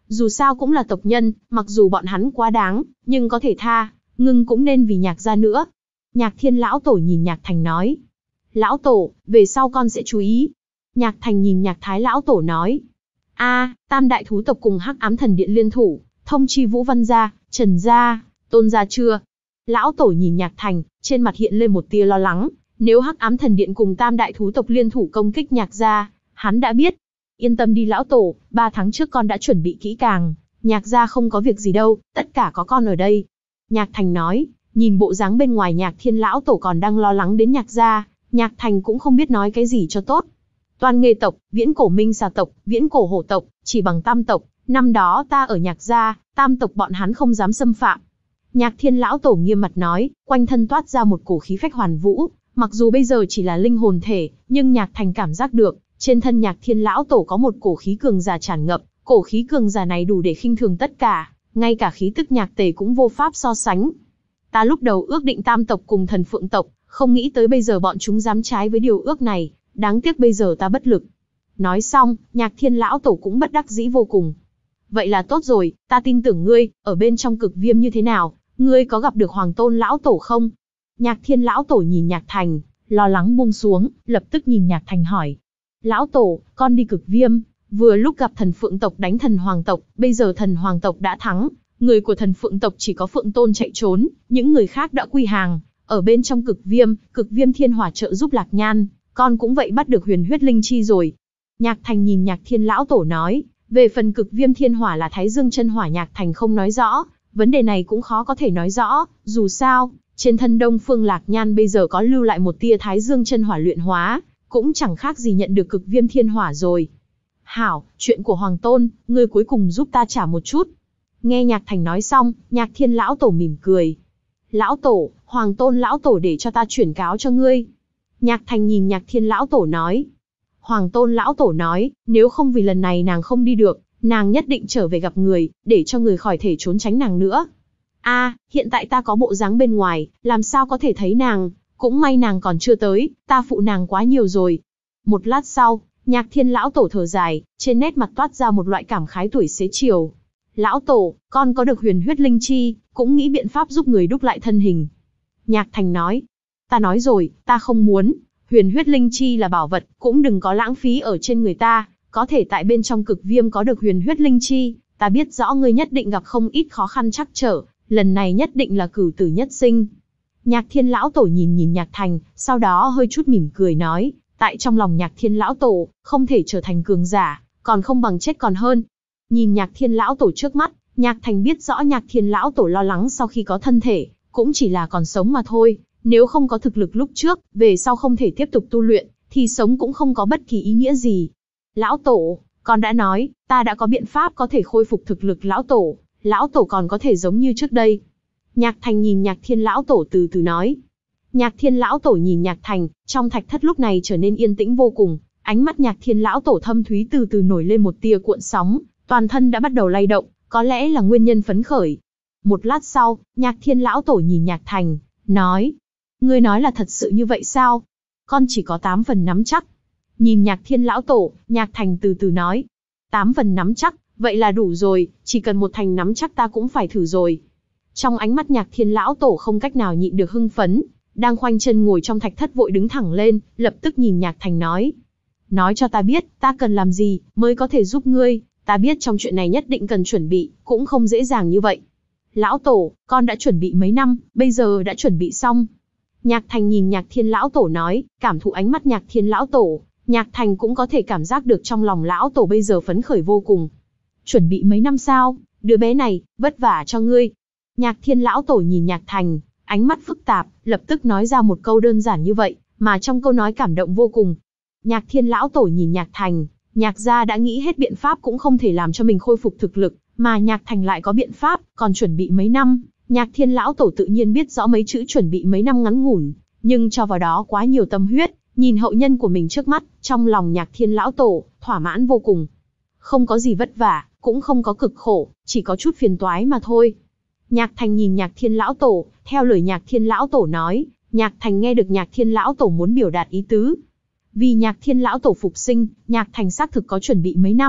Dù sao cũng là tộc nhân, mặc dù bọn hắn quá đáng, nhưng có thể tha, ngưng cũng nên vì Nhạc gia nữa. Nhạc Thiên lão tổ nhìn Nhạc Thành nói. Lão tổ, về sau con sẽ chú ý. Nhạc Thành nhìn Nhạc Thái lão tổ nói. A, Tam đại thú tộc cùng Hắc Ám Thần Điện liên thủ, thông chi Vũ Văn gia, Trần gia, Tôn gia chưa? Lão tổ nhìn Nhạc Thành, trên mặt hiện lên một tia lo lắng. Nếu Hắc Ám Thần Điện cùng Tam đại thú tộc liên thủ công kích Nhạc gia, hắn đã biết. Yên tâm đi lão tổ, ba tháng trước con đã chuẩn bị kỹ càng, Nhạc gia không có việc gì đâu, tất cả có con ở đây. Nhạc Thành nói, nhìn bộ dáng bên ngoài Nhạc Thiên lão tổ còn đang lo lắng đến Nhạc gia, Nhạc Thành cũng không biết nói cái gì cho tốt. Toan Nghê tộc, viễn cổ Minh Xà tộc, viễn cổ Hổ tộc, chỉ bằng Tam tộc, năm đó ta ở Nhạc gia, Tam tộc bọn hắn không dám xâm phạm. Nhạc Thiên lão tổ nghiêm mặt nói, quanh thân toát ra một cổ khí phách hoàn vũ, mặc dù bây giờ chỉ là linh hồn thể, nhưng Nhạc Thành cảm giác được, trên thân Nhạc Thiên lão tổ có một cổ khí cường giả tràn ngập, cổ khí cường giả này đủ để khinh thường tất cả, ngay cả khí tức Nhạc Tề cũng vô pháp so sánh. Ta lúc đầu ước định Tam tộc cùng Thần Phượng tộc, không nghĩ tới bây giờ bọn chúng dám trái với điều ước này, đáng tiếc bây giờ ta bất lực. Nói xong, Nhạc Thiên lão tổ cũng bất đắc dĩ vô cùng. Vậy là tốt rồi, ta tin tưởng ngươi, ở bên trong cực viêm như thế nào, ngươi có gặp được Hoàng Tôn lão tổ không? Nhạc Thiên lão tổ nhìn Nhạc Thành, lo lắng buông xuống, lập tức nhìn Nhạc Thành hỏi. Lão tổ, con đi cực viêm, vừa lúc gặp Thần Phượng tộc đánh Thần Hoàng tộc, bây giờ Thần Hoàng tộc đã thắng, người của Thần Phượng tộc chỉ có Phượng Tôn chạy trốn, những người khác đã quy hàng. Ở bên trong cực viêm, cực viêm thiên hỏa trợ giúp Lạc Nhan, con cũng vậy bắt được huyền huyết linh chi rồi. Nhạc Thành nhìn Nhạc Thiên lão tổ nói, về phần cực viêm thiên hỏa là Thái Dương chân hỏa Nhạc Thành không nói rõ, vấn đề này cũng khó có thể nói rõ, dù sao, trên thân Đông Phương Lạc Nhan bây giờ có lưu lại một tia Thái Dương chân hỏa luyện hóa, cũng chẳng khác gì nhận được cực viêm thiên hỏa rồi. Hảo, chuyện của Hoàng Tôn, ngươi cuối cùng giúp ta trả một chút. Nghe Nhạc Thành nói xong, Nhạc Thiên lão tổ mỉm cười. Lão tổ, Hoàng Tôn lão tổ để cho ta chuyển cáo cho ngươi. Nhạc Thành nhìn Nhạc Thiên lão tổ nói. Hoàng Tôn lão tổ nói, nếu không vì lần này nàng không đi được, nàng nhất định trở về gặp người, để cho người khỏi thể trốn tránh nàng nữa. A, hiện tại ta có bộ dáng bên ngoài, làm sao có thể thấy nàng, cũng may nàng còn chưa tới, ta phụ nàng quá nhiều rồi. Một lát sau, Nhạc Thiên lão tổ thở dài, trên nét mặt toát ra một loại cảm khái tuổi xế chiều. Lão tổ, con có được huyền huyết linh chi, cũng nghĩ biện pháp giúp người đúc lại thân hình. Nhạc Thành nói, ta nói rồi, ta không muốn, huyền huyết linh chi là bảo vật, cũng đừng có lãng phí ở trên người ta, có thể tại bên trong cực viêm có được huyền huyết linh chi, ta biết rõ ngươi nhất định gặp không ít khó khăn trắc trở, lần này nhất định là cửu tử nhất sinh. Nhạc Thiên lão tổ nhìn nhìn Nhạc Thành, sau đó hơi chút mỉm cười nói, tại trong lòng Nhạc Thiên lão tổ, không thể trở thành cường giả, còn không bằng chết còn hơn. Nhìn Nhạc Thiên lão tổ trước mắt, Nhạc Thành biết rõ Nhạc Thiên lão tổ lo lắng sau khi có thân thể, cũng chỉ là còn sống mà thôi, nếu không có thực lực lúc trước, về sau không thể tiếp tục tu luyện, thì sống cũng không có bất kỳ ý nghĩa gì. Lão tổ, con đã nói, ta đã có biện pháp có thể khôi phục thực lực lão tổ, lão tổ còn có thể giống như trước đây. Nhạc Thành nhìn Nhạc Thiên lão tổ từ từ nói. Nhạc Thiên lão tổ nhìn Nhạc Thành, trong thạch thất lúc này trở nên yên tĩnh vô cùng, ánh mắt Nhạc Thiên lão tổ thâm thúy từ từ nổi lên một tia cuộn sóng, toàn thân đã bắt đầu lay động, có lẽ là nguyên nhân phấn khởi. Một lát sau, Nhạc Thiên lão tổ nhìn Nhạc Thành, nói: "Ngươi nói là thật sự như vậy sao? Con chỉ có tám phần nắm chắc." Nhìn Nhạc Thiên lão tổ, Nhạc Thành từ từ nói: tám phần nắm chắc, vậy là đủ rồi, chỉ cần một thành nắm chắc ta cũng phải thử rồi." Trong ánh mắt Nhạc Thiên lão tổ không cách nào nhịn được hưng phấn, đang khoanh chân ngồi trong thạch thất vội đứng thẳng lên, lập tức nhìn Nhạc Thành nói: "Nói cho ta biết, ta cần làm gì mới có thể giúp ngươi, ta biết trong chuyện này nhất định cần chuẩn bị, cũng không dễ dàng như vậy." "Lão tổ, con đã chuẩn bị mấy năm, bây giờ đã chuẩn bị xong." Nhạc Thành nhìn Nhạc Thiên lão tổ nói, cảm thụ ánh mắt Nhạc Thiên lão tổ, Nhạc Thành cũng có thể cảm giác được trong lòng lão tổ bây giờ phấn khởi vô cùng. "Chuẩn bị mấy năm sao? Đứa bé này, vất vả cho ngươi." Nhạc Thiên lão tổ nhìn Nhạc Thành, ánh mắt phức tạp, lập tức nói ra một câu đơn giản như vậy, mà trong câu nói cảm động vô cùng. Nhạc Thiên lão tổ nhìn Nhạc Thành, Nhạc gia đã nghĩ hết biện pháp cũng không thể làm cho mình khôi phục thực lực, mà Nhạc Thành lại có biện pháp, còn chuẩn bị mấy năm. Nhạc Thiên lão tổ tự nhiên biết rõ mấy chữ chuẩn bị mấy năm ngắn ngủn, nhưng cho vào đó quá nhiều tâm huyết, nhìn hậu nhân của mình trước mắt, trong lòng Nhạc Thiên lão tổ thỏa mãn vô cùng. Không có gì vất vả, cũng không có cực khổ, chỉ có chút phiền toái mà thôi. Nhạc Thành nhìn Nhạc Thiên lão tổ, theo lời Nhạc Thiên lão tổ nói, Nhạc Thành nghe được Nhạc Thiên lão tổ muốn biểu đạt ý tứ. Vì Nhạc Thiên lão tổ phục sinh, Nhạc Thành xác thực có chuẩn bị mấy năm,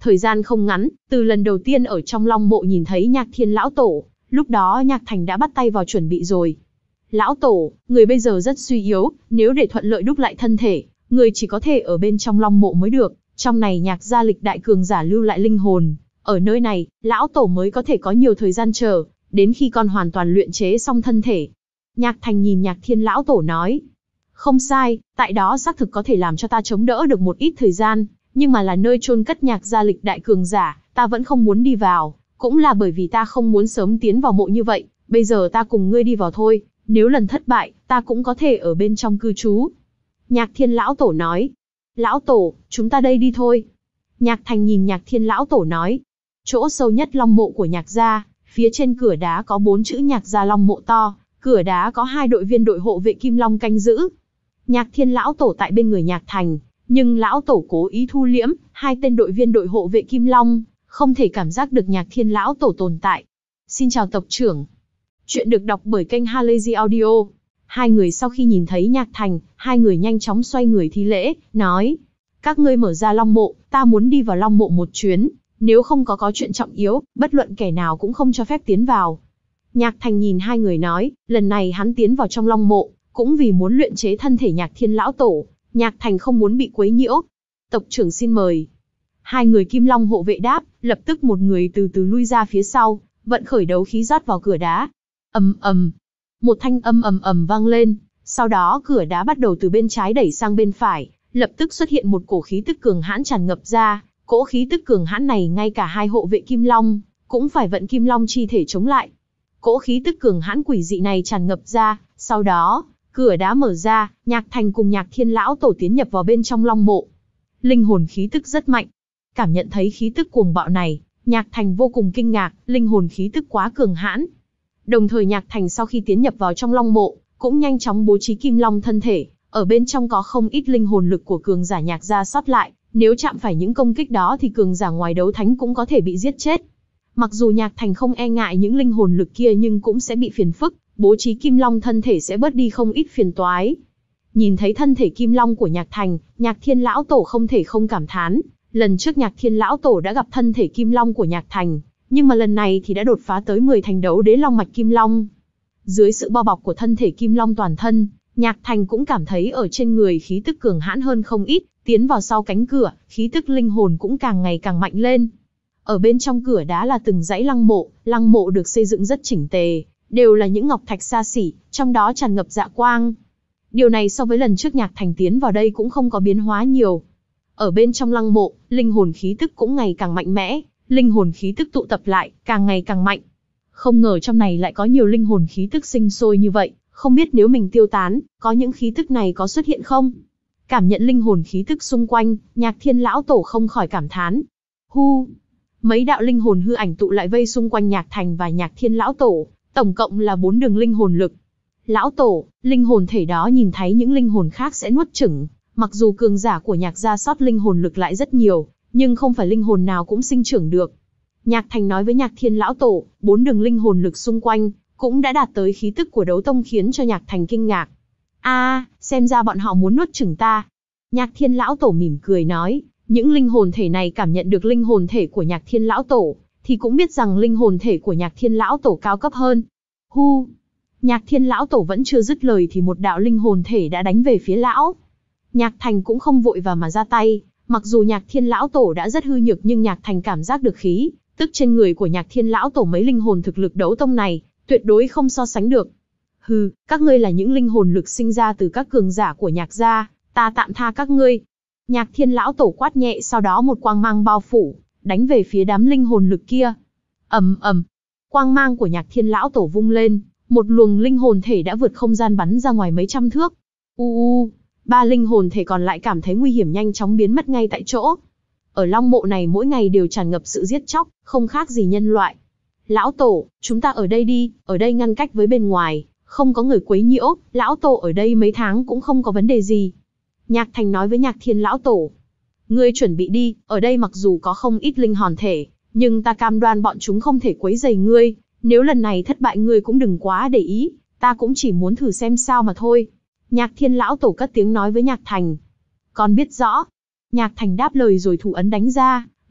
Thời gian không ngắn, từ lần đầu tiên ở trong Long Mộ nhìn thấy Nhạc Thiên lão tổ, lúc đó Nhạc Thành đã bắt tay vào chuẩn bị rồi. Lão tổ, người bây giờ rất suy yếu, nếu để thuận lợi đúc lại thân thể, người chỉ có thể ở bên trong Long Mộ mới được, trong này Nhạc gia lịch đại cường giả lưu lại linh hồn, ở nơi này, lão tổ mới có thể có nhiều thời gian chờ, đến khi con hoàn toàn luyện chế xong thân thể. Nhạc Thành nhìn Nhạc Thiên lão tổ nói, không sai, tại đó xác thực có thể làm cho ta chống đỡ được một ít thời gian, nhưng mà là nơi chôn cất Nhạc gia lịch đại cường giả, ta vẫn không muốn đi vào, cũng là bởi vì ta không muốn sớm tiến vào mộ như vậy, bây giờ ta cùng ngươi đi vào thôi, nếu lần thất bại, ta cũng có thể ở bên trong cư trú. Nhạc Thiên lão tổ nói, lão tổ, chúng ta đây đi thôi. Nhạc Thành nhìn Nhạc Thiên lão tổ nói, chỗ sâu nhất Long Mộ của Nhạc gia, phía trên cửa đá có bốn chữ Nhạc gia Long Mộ to, cửa đá có hai đội viên đội hộ vệ Kim Long canh giữ. Nhạc Thiên lão tổ tại bên người Nhạc Thành, nhưng lão tổ cố ý thu liễm, hai tên đội viên đội hộ vệ Kim Long, không thể cảm giác được Nhạc Thiên lão tổ tồn tại. Xin chào tộc trưởng. Chuyện được đọc bởi kênh Halazy Audio. Hai người sau khi nhìn thấy Nhạc Thành, hai người nhanh chóng xoay người thi lễ, nói, các ngươi mở ra Long Mộ, ta muốn đi vào Long Mộ một chuyến, nếu không có có chuyện trọng yếu, bất luận kẻ nào cũng không cho phép tiến vào. Nhạc Thành nhìn hai người nói, lần này hắn tiến vào trong Long Mộ, cũng vì muốn luyện chế thân thể Nhạc Thiên lão tổ, Nhạc Thành không muốn bị quấy nhiễu. Tộc trưởng xin mời. Hai người Kim Long hộ vệ đáp, lập tức một người từ từ lui ra phía sau, vận khởi đấu khí rót vào cửa đá. Ầm ầm, một thanh âm ầm ầm vang lên, sau đó cửa đá bắt đầu từ bên trái đẩy sang bên phải, lập tức xuất hiện một cổ khí tức cường hãn tràn ngập ra, cỗ khí tức cường hãn này ngay cả hai hộ vệ Kim Long cũng phải vận Kim Long chi thể chống lại. Cỗ khí tức cường hãn quỷ dị này tràn ngập ra, sau đó, cửa đá mở ra, Nhạc Thành cùng Nhạc Thiên lão tổ tiến nhập vào bên trong Long Mộ. Linh hồn khí tức rất mạnh. Cảm nhận thấy khí tức cuồng bạo này, Nhạc Thành vô cùng kinh ngạc, linh hồn khí tức quá cường hãn. Đồng thời Nhạc Thành sau khi tiến nhập vào trong Long Mộ, cũng nhanh chóng bố trí Kim Long thân thể, ở bên trong có không ít linh hồn lực của cường giả Nhạc gia sót lại, nếu chạm phải những công kích đó thì cường giả ngoài đấu thánh cũng có thể bị giết chết. Mặc dù Nhạc Thành không e ngại những linh hồn lực kia nhưng cũng sẽ bị phiền phức, bố trí Kim Long thân thể sẽ bớt đi không ít phiền toái. Nhìn thấy thân thể Kim Long của Nhạc Thành, Nhạc Thiên lão tổ không thể không cảm thán, lần trước Nhạc Thiên lão tổ đã gặp thân thể Kim Long của Nhạc Thành, nhưng mà lần này thì đã đột phá tới mười thành đấu đế long mạch Kim Long. Dưới sự bao bọc của thân thể Kim Long toàn thân, Nhạc Thành cũng cảm thấy ở trên người khí tức cường hãn hơn không ít, tiến vào sau cánh cửa, khí tức linh hồn cũng càng ngày càng mạnh lên. Ở bên trong cửa đá là từng dãy lăng mộ, lăng mộ được xây dựng rất chỉnh tề, đều là những ngọc thạch xa xỉ, trong đó tràn ngập dạ quang. Điều này so với lần trước Nhạc Thành tiến vào đây cũng không có biến hóa nhiều. Ở bên trong lăng mộ, linh hồn khí tức cũng ngày càng mạnh mẽ, linh hồn khí tức tụ tập lại, càng ngày càng mạnh. Không ngờ trong này lại có nhiều linh hồn khí tức sinh sôi như vậy, không biết nếu mình tiêu tán, có những khí tức này có xuất hiện không? Cảm nhận linh hồn khí tức xung quanh, Nhạc Thiên lão tổ không khỏi cảm thán. Hu! Mấy đạo linh hồn hư ảnh tụ lại vây xung quanh Nhạc Thành và Nhạc Thiên lão tổ, tổng cộng là bốn đường linh hồn lực. Lão tổ, linh hồn thể đó nhìn thấy những linh hồn khác sẽ nuốt chửng, mặc dù cường giả của Nhạc gia sót linh hồn lực lại rất nhiều, nhưng không phải linh hồn nào cũng sinh trưởng được. Nhạc Thành nói với Nhạc Thiên lão tổ, bốn đường linh hồn lực xung quanh cũng đã đạt tới khí tức của đấu tông khiến cho Nhạc Thành kinh ngạc. A, à, xem ra bọn họ muốn nuốt chửng ta. Nhạc Thiên lão tổ mỉm cười nói, những linh hồn thể này cảm nhận được linh hồn thể của Nhạc Thiên lão tổ, thì cũng biết rằng linh hồn thể của Nhạc Thiên lão tổ cao cấp hơn. Hu! Nhạc Thiên lão tổ vẫn chưa dứt lời thì một đạo linh hồn thể đã đánh về phía lão. Nhạc Thành cũng không vội và mà ra tay, mặc dù Nhạc Thiên lão tổ đã rất hư nhược nhưng Nhạc Thành cảm giác được khí tức trên người của Nhạc Thiên lão tổ mấy linh hồn thực lực đấu tông này, tuyệt đối không so sánh được. Hừ, các ngươi là những linh hồn lực sinh ra từ các cường giả của Nhạc gia, ta tạm tha các ngươi. Nhạc Thiên lão tổ quát nhẹ, sau đó một quang mang bao phủ, đánh về phía đám linh hồn lực kia. Ầm ầm, quang mang của Nhạc Thiên lão tổ vung lên, một luồng linh hồn thể đã vượt không gian bắn ra ngoài mấy trăm thước. U u, ba linh hồn thể còn lại cảm thấy nguy hiểm nhanh chóng biến mất ngay tại chỗ. Ở Long Mộ này mỗi ngày đều tràn ngập sự giết chóc, không khác gì nhân loại. Lão tổ, chúng ta ở đây đi, ở đây ngăn cách với bên ngoài, không có người quấy nhiễu, lão tổ ở đây mấy tháng cũng không có vấn đề gì. Nhạc Thành nói với Nhạc Thiên lão tổ. Ngươi chuẩn bị đi, ở đây mặc dù có không ít linh hồn thể, nhưng ta cam đoan bọn chúng không thể quấy rầy ngươi, nếu lần này thất bại ngươi cũng đừng quá để ý, ta cũng chỉ muốn thử xem sao mà thôi. Nhạc Thiên lão tổ cất tiếng nói với Nhạc Thành. Con biết rõ. Nhạc Thành đáp lời rồi thủ ấn đánh ra,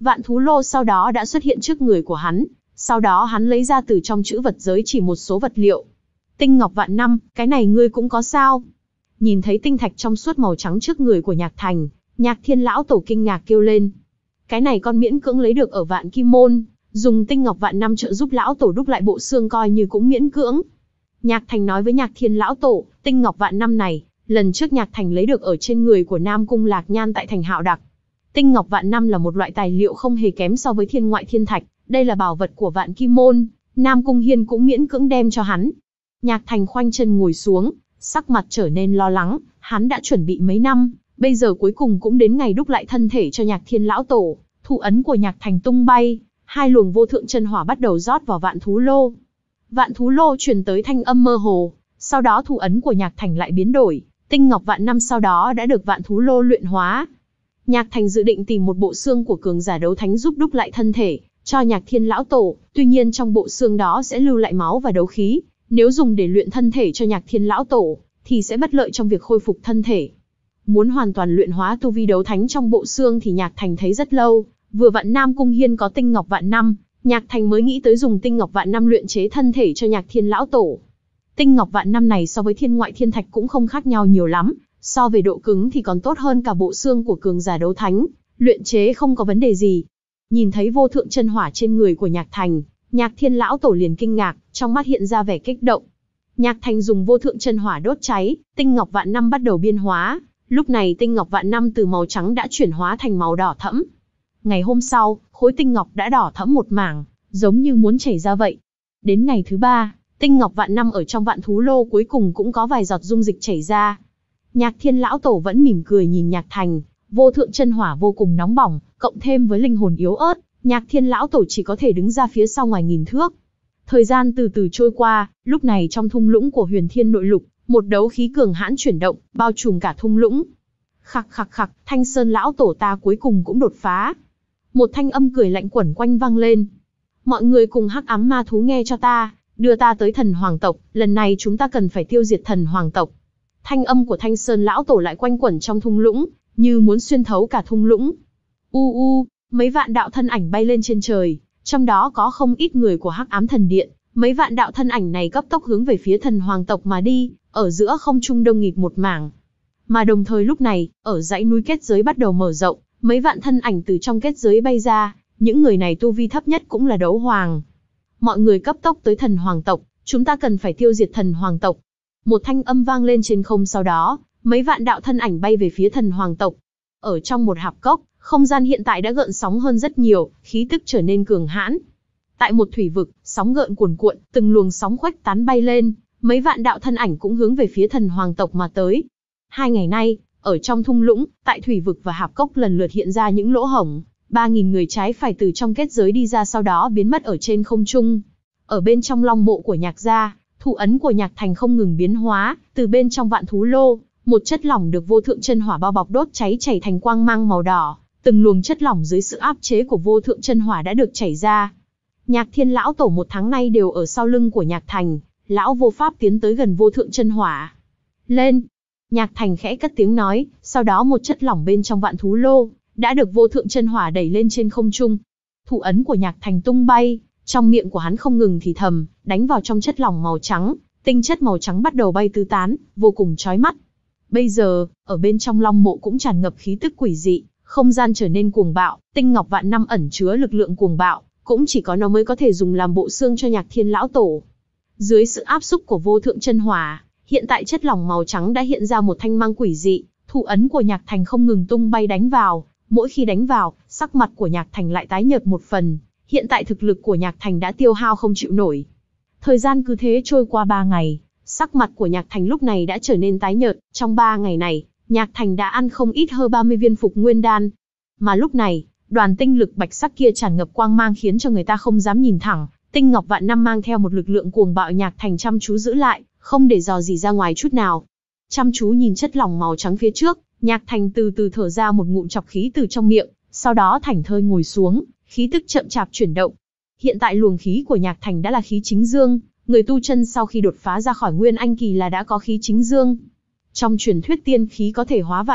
Vạn thú lô sau đó đã xuất hiện trước người của hắn, sau đó hắn lấy ra từ trong trữ vật giới chỉ một số vật liệu. Tinh ngọc vạn năm, cái này ngươi cũng có sao? Nhìn thấy tinh thạch trong suốt màu trắng trước người của Nhạc Thành, Nhạc Thiên lão tổ kinh ngạc kêu lên. Cái này con miễn cưỡng lấy được ở Vạn Kim Môn, dùng tinh ngọc vạn năm trợ giúp lão tổ đúc lại bộ xương coi như cũng miễn cưỡng. Nhạc Thành nói với Nhạc Thiên lão tổ, tinh ngọc vạn năm này, lần trước Nhạc Thành lấy được ở trên người của Nam Cung Lạc Nhan tại thành Hạo Đặc. Tinh ngọc vạn năm là một loại tài liệu không hề kém so với thiên ngoại thiên thạch, đây là bảo vật của Vạn Kim Môn, Nam Cung Hiên cũng miễn cưỡng đem cho hắn. Nhạc Thành khoanh chân ngồi xuống, sắc mặt trở nên lo lắng, hắn đã chuẩn bị mấy năm, bây giờ cuối cùng cũng đến ngày đúc lại thân thể cho Nhạc Thiên lão tổ. Thủ ấn của Nhạc Thành tung bay, hai luồng vô thượng chân hỏa bắt đầu rót vào vạn thú lô. Vạn thú lô truyền tới thanh âm mơ hồ, sau đó thủ ấn của Nhạc Thành lại biến đổi, tinh ngọc vạn năm sau đó đã được vạn thú lô luyện hóa. Nhạc Thành dự định tìm một bộ xương của cường giả đấu thánh giúp đúc lại thân thể cho Nhạc Thiên lão tổ, tuy nhiên trong bộ xương đó sẽ lưu lại máu và đấu khí, nếu dùng để luyện thân thể cho Nhạc Thiên lão tổ thì sẽ bất lợi trong việc khôi phục thân thể. Muốn hoàn toàn luyện hóa tu vi đấu thánh trong bộ xương thì Nhạc Thành thấy rất lâu, vừa vặn Nam Cung Hiên có tinh ngọc vạn năm, Nhạc Thành mới nghĩ tới dùng tinh ngọc vạn năm luyện chế thân thể cho Nhạc Thiên lão tổ. Tinh ngọc vạn năm này so với thiên ngoại thiên thạch cũng không khác nhau nhiều lắm, so về độ cứng thì còn tốt hơn cả bộ xương của cường giả đấu thánh, luyện chế không có vấn đề gì. Nhìn thấy vô thượng chân hỏa trên người của Nhạc Thành, Nhạc Thiên lão tổ liền kinh ngạc, trong mắt hiện ra vẻ kích động. Nhạc Thành dùng vô thượng chân hỏa đốt cháy, tinh ngọc vạn năm bắt đầu biên hóa, lúc này tinh ngọc vạn năm từ màu trắng đã chuyển hóa thành màu đỏ thẫm. Ngày hôm sau, khối tinh ngọc đã đỏ thẫm một mảng, giống như muốn chảy ra vậy. Đến ngày thứ ba, tinh ngọc vạn năm ở trong vạn thú lô cuối cùng cũng có vài giọt dung dịch chảy ra. Nhạc Thiên lão tổ vẫn mỉm cười nhìn Nhạc Thành, vô thượng chân hỏa vô cùng nóng bỏng, cộng thêm với linh hồn yếu ớt, Nhạc Thiên lão tổ chỉ có thể đứng ra phía sau ngoài nghìn thước. Thời gian từ từ trôi qua, lúc này trong thung lũng của Huyền Thiên Nội Lục, một đấu khí cường hãn chuyển động, bao trùm cả thung lũng. Khặc khặc khặc, Thanh Sơn lão tổ ta cuối cùng cũng đột phá. Một thanh âm cười lạnh quẩn quanh vang lên. Mọi người cùng hắc ám ma thú nghe cho ta, đưa ta tới thần hoàng tộc, lần này chúng ta cần phải tiêu diệt thần hoàng tộc. Thanh âm của Thanh Sơn lão tổ lại quanh quẩn trong thung lũng, như muốn xuyên thấu cả thung lũng. U u, mấy vạn đạo thân ảnh bay lên trên trời, trong đó có không ít người của hắc ám thần điện. Mấy vạn đạo thân ảnh này cấp tốc hướng về phía thần hoàng tộc mà đi, ở giữa không trung đông nghịt một mảng. Mà đồng thời lúc này, ở dãy núi kết giới bắt đầu mở rộng, mấy vạn thân ảnh từ trong kết giới bay ra, những người này tu vi thấp nhất cũng là đấu hoàng. Mọi người cấp tốc tới thần hoàng tộc, chúng ta cần phải tiêu diệt thần hoàng tộc. Một thanh âm vang lên trên không, sau đó, mấy vạn đạo thân ảnh bay về phía thần hoàng tộc. Ở trong một hạp cốc, không gian hiện tại đã gợn sóng hơn rất nhiều, khí tức trở nên cường hãn. Tại một thủy vực, sóng gợn cuồn cuộn, từng luồng sóng khuếch tán bay lên, mấy vạn đạo thân ảnh cũng hướng về phía thần hoàng tộc mà tới. Hai ngày nay, ở trong thung lũng, tại thủy vực và hạp cốc lần lượt hiện ra những lỗ hổng, ba nghìn người trái phải từ trong kết giới đi ra, sau đó biến mất ở trên không trung. Ở bên trong long mộ của Nhạc gia, thủ ấn của Nhạc Thành không ngừng biến hóa, từ bên trong vạn thú lô, một chất lỏng được vô thượng chân hỏa bao bọc đốt cháy chảy thành quang mang màu đỏ, từng luồng chất lỏng dưới sự áp chế của vô thượng chân hỏa đã được chảy ra. Nhạc Thiên lão tổ một tháng nay đều ở sau lưng của Nhạc Thành, lão vô pháp tiến tới gần vô thượng chân hỏa. Lên! Nhạc Thành khẽ cất tiếng nói, sau đó một chất lỏng bên trong vạn thú lô đã được vô thượng chân hỏa đẩy lên trên không trung. Thủ ấn của Nhạc Thành tung bay, trong miệng của hắn không ngừng thì thầm, đánh vào trong chất lỏng màu trắng, tinh chất màu trắng bắt đầu bay tứ tán, vô cùng chói mắt. Bây giờ, ở bên trong long mộ cũng tràn ngập khí tức quỷ dị, không gian trở nên cuồng bạo, tinh ngọc vạn năm ẩn chứa lực lượng cuồng bạo, cũng chỉ có nó mới có thể dùng làm bộ xương cho Nhạc Thiên lão tổ. Dưới sự áp xúc của vô thượng chân hỏa, hiện tại chất lỏng màu trắng đã hiện ra một thanh mang quỷ dị, thủ ấn của Nhạc Thành không ngừng tung bay đánh vào, mỗi khi đánh vào, sắc mặt của Nhạc Thành lại tái nhợt một phần, hiện tại thực lực của Nhạc Thành đã tiêu hao không chịu nổi. Thời gian cứ thế trôi qua ba ngày, sắc mặt của Nhạc Thành lúc này đã trở nên tái nhợt, trong ba ngày này, Nhạc Thành đã ăn không ít hơn ba mươi viên phục nguyên đan. Mà lúc này, đoàn tinh lực bạch sắc kia tràn ngập quang mang khiến cho người ta không dám nhìn thẳng, tinh ngọc vạn năm mang theo một lực lượng cuồng bạo. Nhạc Thành chăm chú giữ lại, không để dò gì ra ngoài chút nào. Chăm chú nhìn chất lỏng màu trắng phía trước, Nhạc Thành từ từ thở ra một ngụm trọc khí từ trong miệng, sau đó thảnh thơi ngồi xuống, khí tức chậm chạp chuyển động. Hiện tại luồng khí của Nhạc Thành đã là khí chính dương, người tu chân sau khi đột phá ra khỏi nguyên anh kỳ là đã có khí chính dương. Trong truyền thuyết tiên khí có thể hóa vạn vật,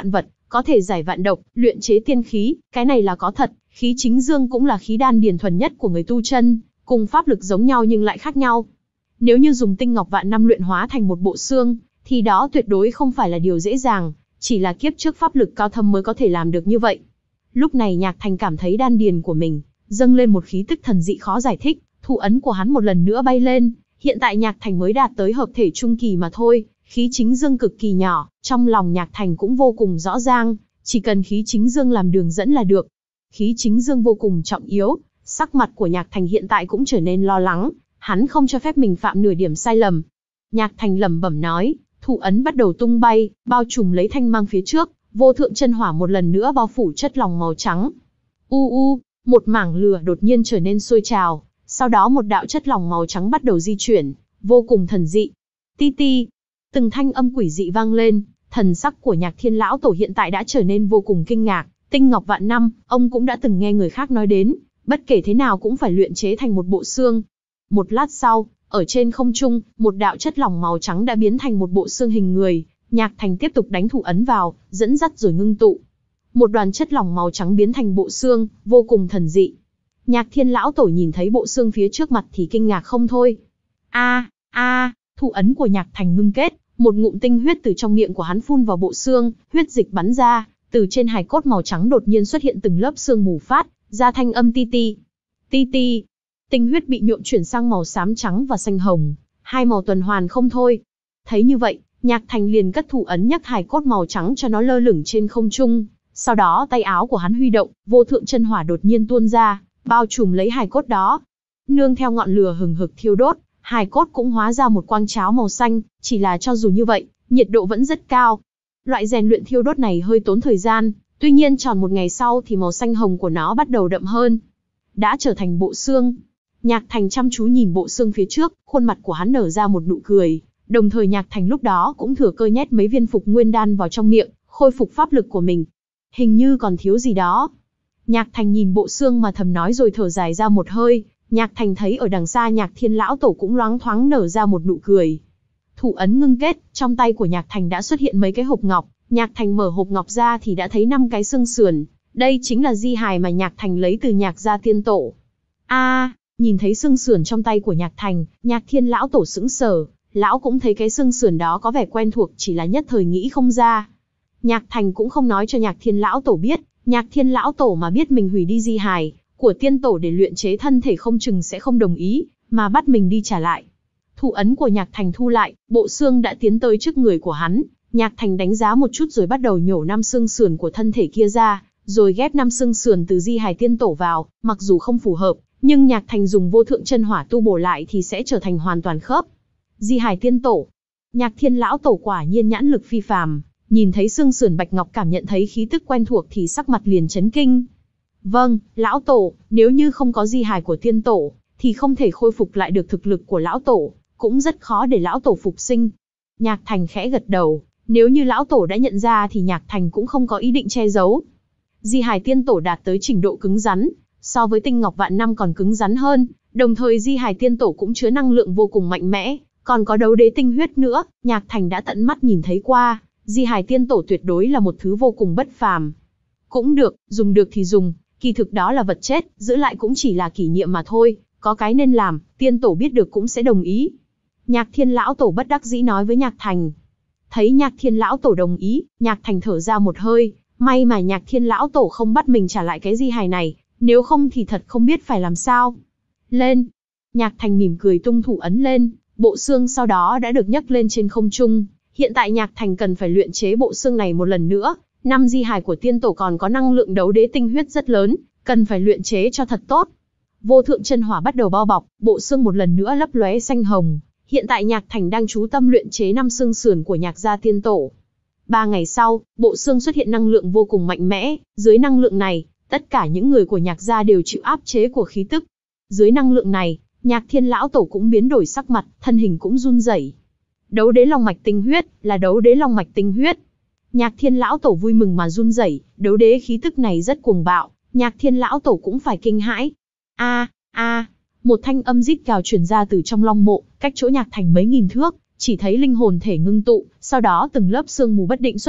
có thể giải vạn độc, luyện chế tiên khí, cái này là có thật. Khí chính dương cũng là khí đan điền thuần nhất của người tu chân, cùng pháp lực giống nhau nhưng lại khác nhau. Nếu như dùng tinh ngọc vạn năm luyện hóa thành một bộ xương, thì đó tuyệt đối không phải là điều dễ dàng, chỉ là kiếp trước pháp lực cao thâm mới có thể làm được như vậy. Lúc này Nhạc Thành cảm thấy đan điền của mình dâng lên một khí tức thần dị khó giải thích, thủ ấn của hắn một lần nữa bay lên, hiện tại Nhạc Thành mới đạt tới hợp thể trung kỳ mà thôi, khí chính dương cực kỳ nhỏ, trong lòng Nhạc Thành cũng vô cùng rõ ràng, chỉ cần khí chính dương làm đường dẫn là được. Khí chính dương vô cùng trọng yếu, sắc mặt của Nhạc Thành hiện tại cũng trở nên lo lắng, hắn không cho phép mình phạm nửa điểm sai lầm. Nhạc Thành lẩm bẩm nói, thủ ấn bắt đầu tung bay, bao trùm lấy thanh mang phía trước, vô thượng chân hỏa một lần nữa bao phủ chất lỏng màu trắng. U u, một mảng lửa đột nhiên trở nên sôi trào, sau đó một đạo chất lỏng màu trắng bắt đầu di chuyển, vô cùng thần dị. Ti ti, từng thanh âm quỷ dị vang lên, thần sắc của Nhạc Thiên lão tổ hiện tại đã trở nên vô cùng kinh ngạc. Tinh ngọc vạn năm, ông cũng đã từng nghe người khác nói đến, bất kể thế nào cũng phải luyện chế thành một bộ xương. Một lát sau, ở trên không trung, một đạo chất lỏng màu trắng đã biến thành một bộ xương hình người. Nhạc Thành tiếp tục đánh thủ ấn vào, dẫn dắt rồi ngưng tụ. Một đoàn chất lỏng màu trắng biến thành bộ xương, vô cùng thần dị. Nhạc Thiên lão tổ nhìn thấy bộ xương phía trước mặt thì kinh ngạc không thôi. A, a, thủ ấn của Nhạc Thành ngưng kết, một ngụm tinh huyết từ trong miệng của hắn phun vào bộ xương, huyết dịch bắn ra, từ trên hài cốt màu trắng đột nhiên xuất hiện từng lớp xương mù phát ra thanh âm ti ti. Ti ti. Tinh huyết bị nhuộm chuyển sang màu xám trắng và xanh hồng, hai màu tuần hoàn không thôi. Thấy như vậy, Nhạc Thành liền cất thủ ấn nhấc hài cốt màu trắng cho nó lơ lửng trên không trung, sau đó tay áo của hắn huy động, vô thượng chân hỏa đột nhiên tuôn ra, bao trùm lấy hài cốt đó. Nương theo ngọn lửa hừng hực thiêu đốt, hài cốt cũng hóa ra một quang cháo màu xanh, chỉ là cho dù như vậy, nhiệt độ vẫn rất cao. Loại rèn luyện thiêu đốt này hơi tốn thời gian, tuy nhiên tròn một ngày sau thì màu xanh hồng của nó bắt đầu đậm hơn. Đã trở thành bộ xương. Nhạc Thành chăm chú nhìn bộ xương phía trước, khuôn mặt của hắn nở ra một nụ cười, đồng thời Nhạc Thành lúc đó cũng thừa cơ nhét mấy viên phục nguyên đan vào trong miệng, khôi phục pháp lực của mình. Hình như còn thiếu gì đó. Nhạc Thành nhìn bộ xương mà thầm nói rồi thở dài ra một hơi. Nhạc Thành thấy ở đằng xa Nhạc Thiên lão tổ cũng loáng thoáng nở ra một nụ cười. Thủ ấn ngưng kết, trong tay của Nhạc Thành đã xuất hiện mấy cái hộp ngọc. Nhạc Thành mở hộp ngọc ra thì đã thấy năm cái xương sườn. Đây chính là di hài mà Nhạc Thành lấy từ Nhạc gia tiên tổ. A, à, nhìn thấy xương sườn trong tay của Nhạc Thành, Nhạc Thiên lão tổ sững sờ. Lão cũng thấy cái xương sườn đó có vẻ quen thuộc, chỉ là nhất thời nghĩ không ra. Nhạc Thành cũng không nói cho Nhạc Thiên lão tổ biết. Nhạc Thiên lão tổ mà biết mình hủy đi di hài của tiên tổ để luyện chế thân thể không chừng sẽ không đồng ý, mà bắt mình đi trả lại. Thủ ấn của Nhạc Thành thu lại, bộ xương đã tiến tới trước người của hắn. Nhạc Thành đánh giá một chút rồi bắt đầu nhổ năm xương sườn của thân thể kia ra, rồi ghép năm xương sườn từ di hài tiên tổ vào, mặc dù không phù hợp, nhưng Nhạc Thành dùng vô thượng chân hỏa tu bổ lại thì sẽ trở thành hoàn toàn khớp. Di hài tiên tổ. Nhạc Thiên lão tổ quả nhiên nhãn lực phi phàm, nhìn thấy xương sườn bạch ngọc cảm nhận thấy khí tức quen thuộc thì sắc mặt liền chấn kinh. Vâng, lão tổ, nếu như không có di hài của tiên tổ, thì không thể khôi phục lại được thực lực của lão tổ, cũng rất khó để lão tổ phục sinh. Nhạc Thành khẽ gật đầu, nếu như lão tổ đã nhận ra thì Nhạc Thành cũng không có ý định che giấu. Di hài tiên tổ đạt tới trình độ cứng rắn, so với tinh ngọc vạn năm còn cứng rắn hơn, đồng thời di hài tiên tổ cũng chứa năng lượng vô cùng mạnh mẽ, còn có đấu đế tinh huyết nữa, Nhạc Thành đã tận mắt nhìn thấy qua, di hài tiên tổ tuyệt đối là một thứ vô cùng bất phàm. Cũng được, dùng được thì dùng, kỳ thực đó là vật chết, giữ lại cũng chỉ là kỷ niệm mà thôi, có cái nên làm, tiên tổ biết được cũng sẽ đồng ý. Nhạc Thiên lão tổ bất đắc dĩ nói với Nhạc Thành. Thấy Nhạc Thiên lão tổ đồng ý, Nhạc Thành thở ra một hơi, may mà Nhạc Thiên lão tổ không bắt mình trả lại cái di hài này, nếu không thì thật không biết phải làm sao. Lên. Nhạc Thành mỉm cười tung thủ ấn lên, bộ xương sau đó đã được nhấc lên trên không trung. Hiện tại Nhạc Thành cần phải luyện chế bộ xương này một lần nữa, năm di hài của tiên tổ còn có năng lượng đấu đế tinh huyết rất lớn, cần phải luyện chế cho thật tốt. Vô thượng chân hỏa bắt đầu bao bọc, bộ xương một lần nữa lấp lóe xanh hồng. Hiện tại Nhạc Thành đang chú tâm luyện chế năm xương sườn của Nhạc gia tiên tổ. Ba ngày sau, bộ xương xuất hiện năng lượng vô cùng mạnh mẽ, dưới năng lượng này, tất cả những người của Nhạc gia đều chịu áp chế của khí tức. Dưới năng lượng này, Nhạc Thiên lão tổ cũng biến đổi sắc mặt, thân hình cũng run rẩy. Đấu đế long mạch tinh huyết, là đấu đế long mạch tinh huyết. Nhạc Thiên lão tổ vui mừng mà run rẩy, đấu đế khí tức này rất cuồng bạo, Nhạc Thiên lão tổ cũng phải kinh hãi. A, a, một thanh âm rít gào truyền ra từ trong long mộ, cách chỗ Nhạc Thành mấy nghìn thước, chỉ thấy linh hồn thể ngưng tụ, sau đó từng lớp sương mù bất định xuất hiện,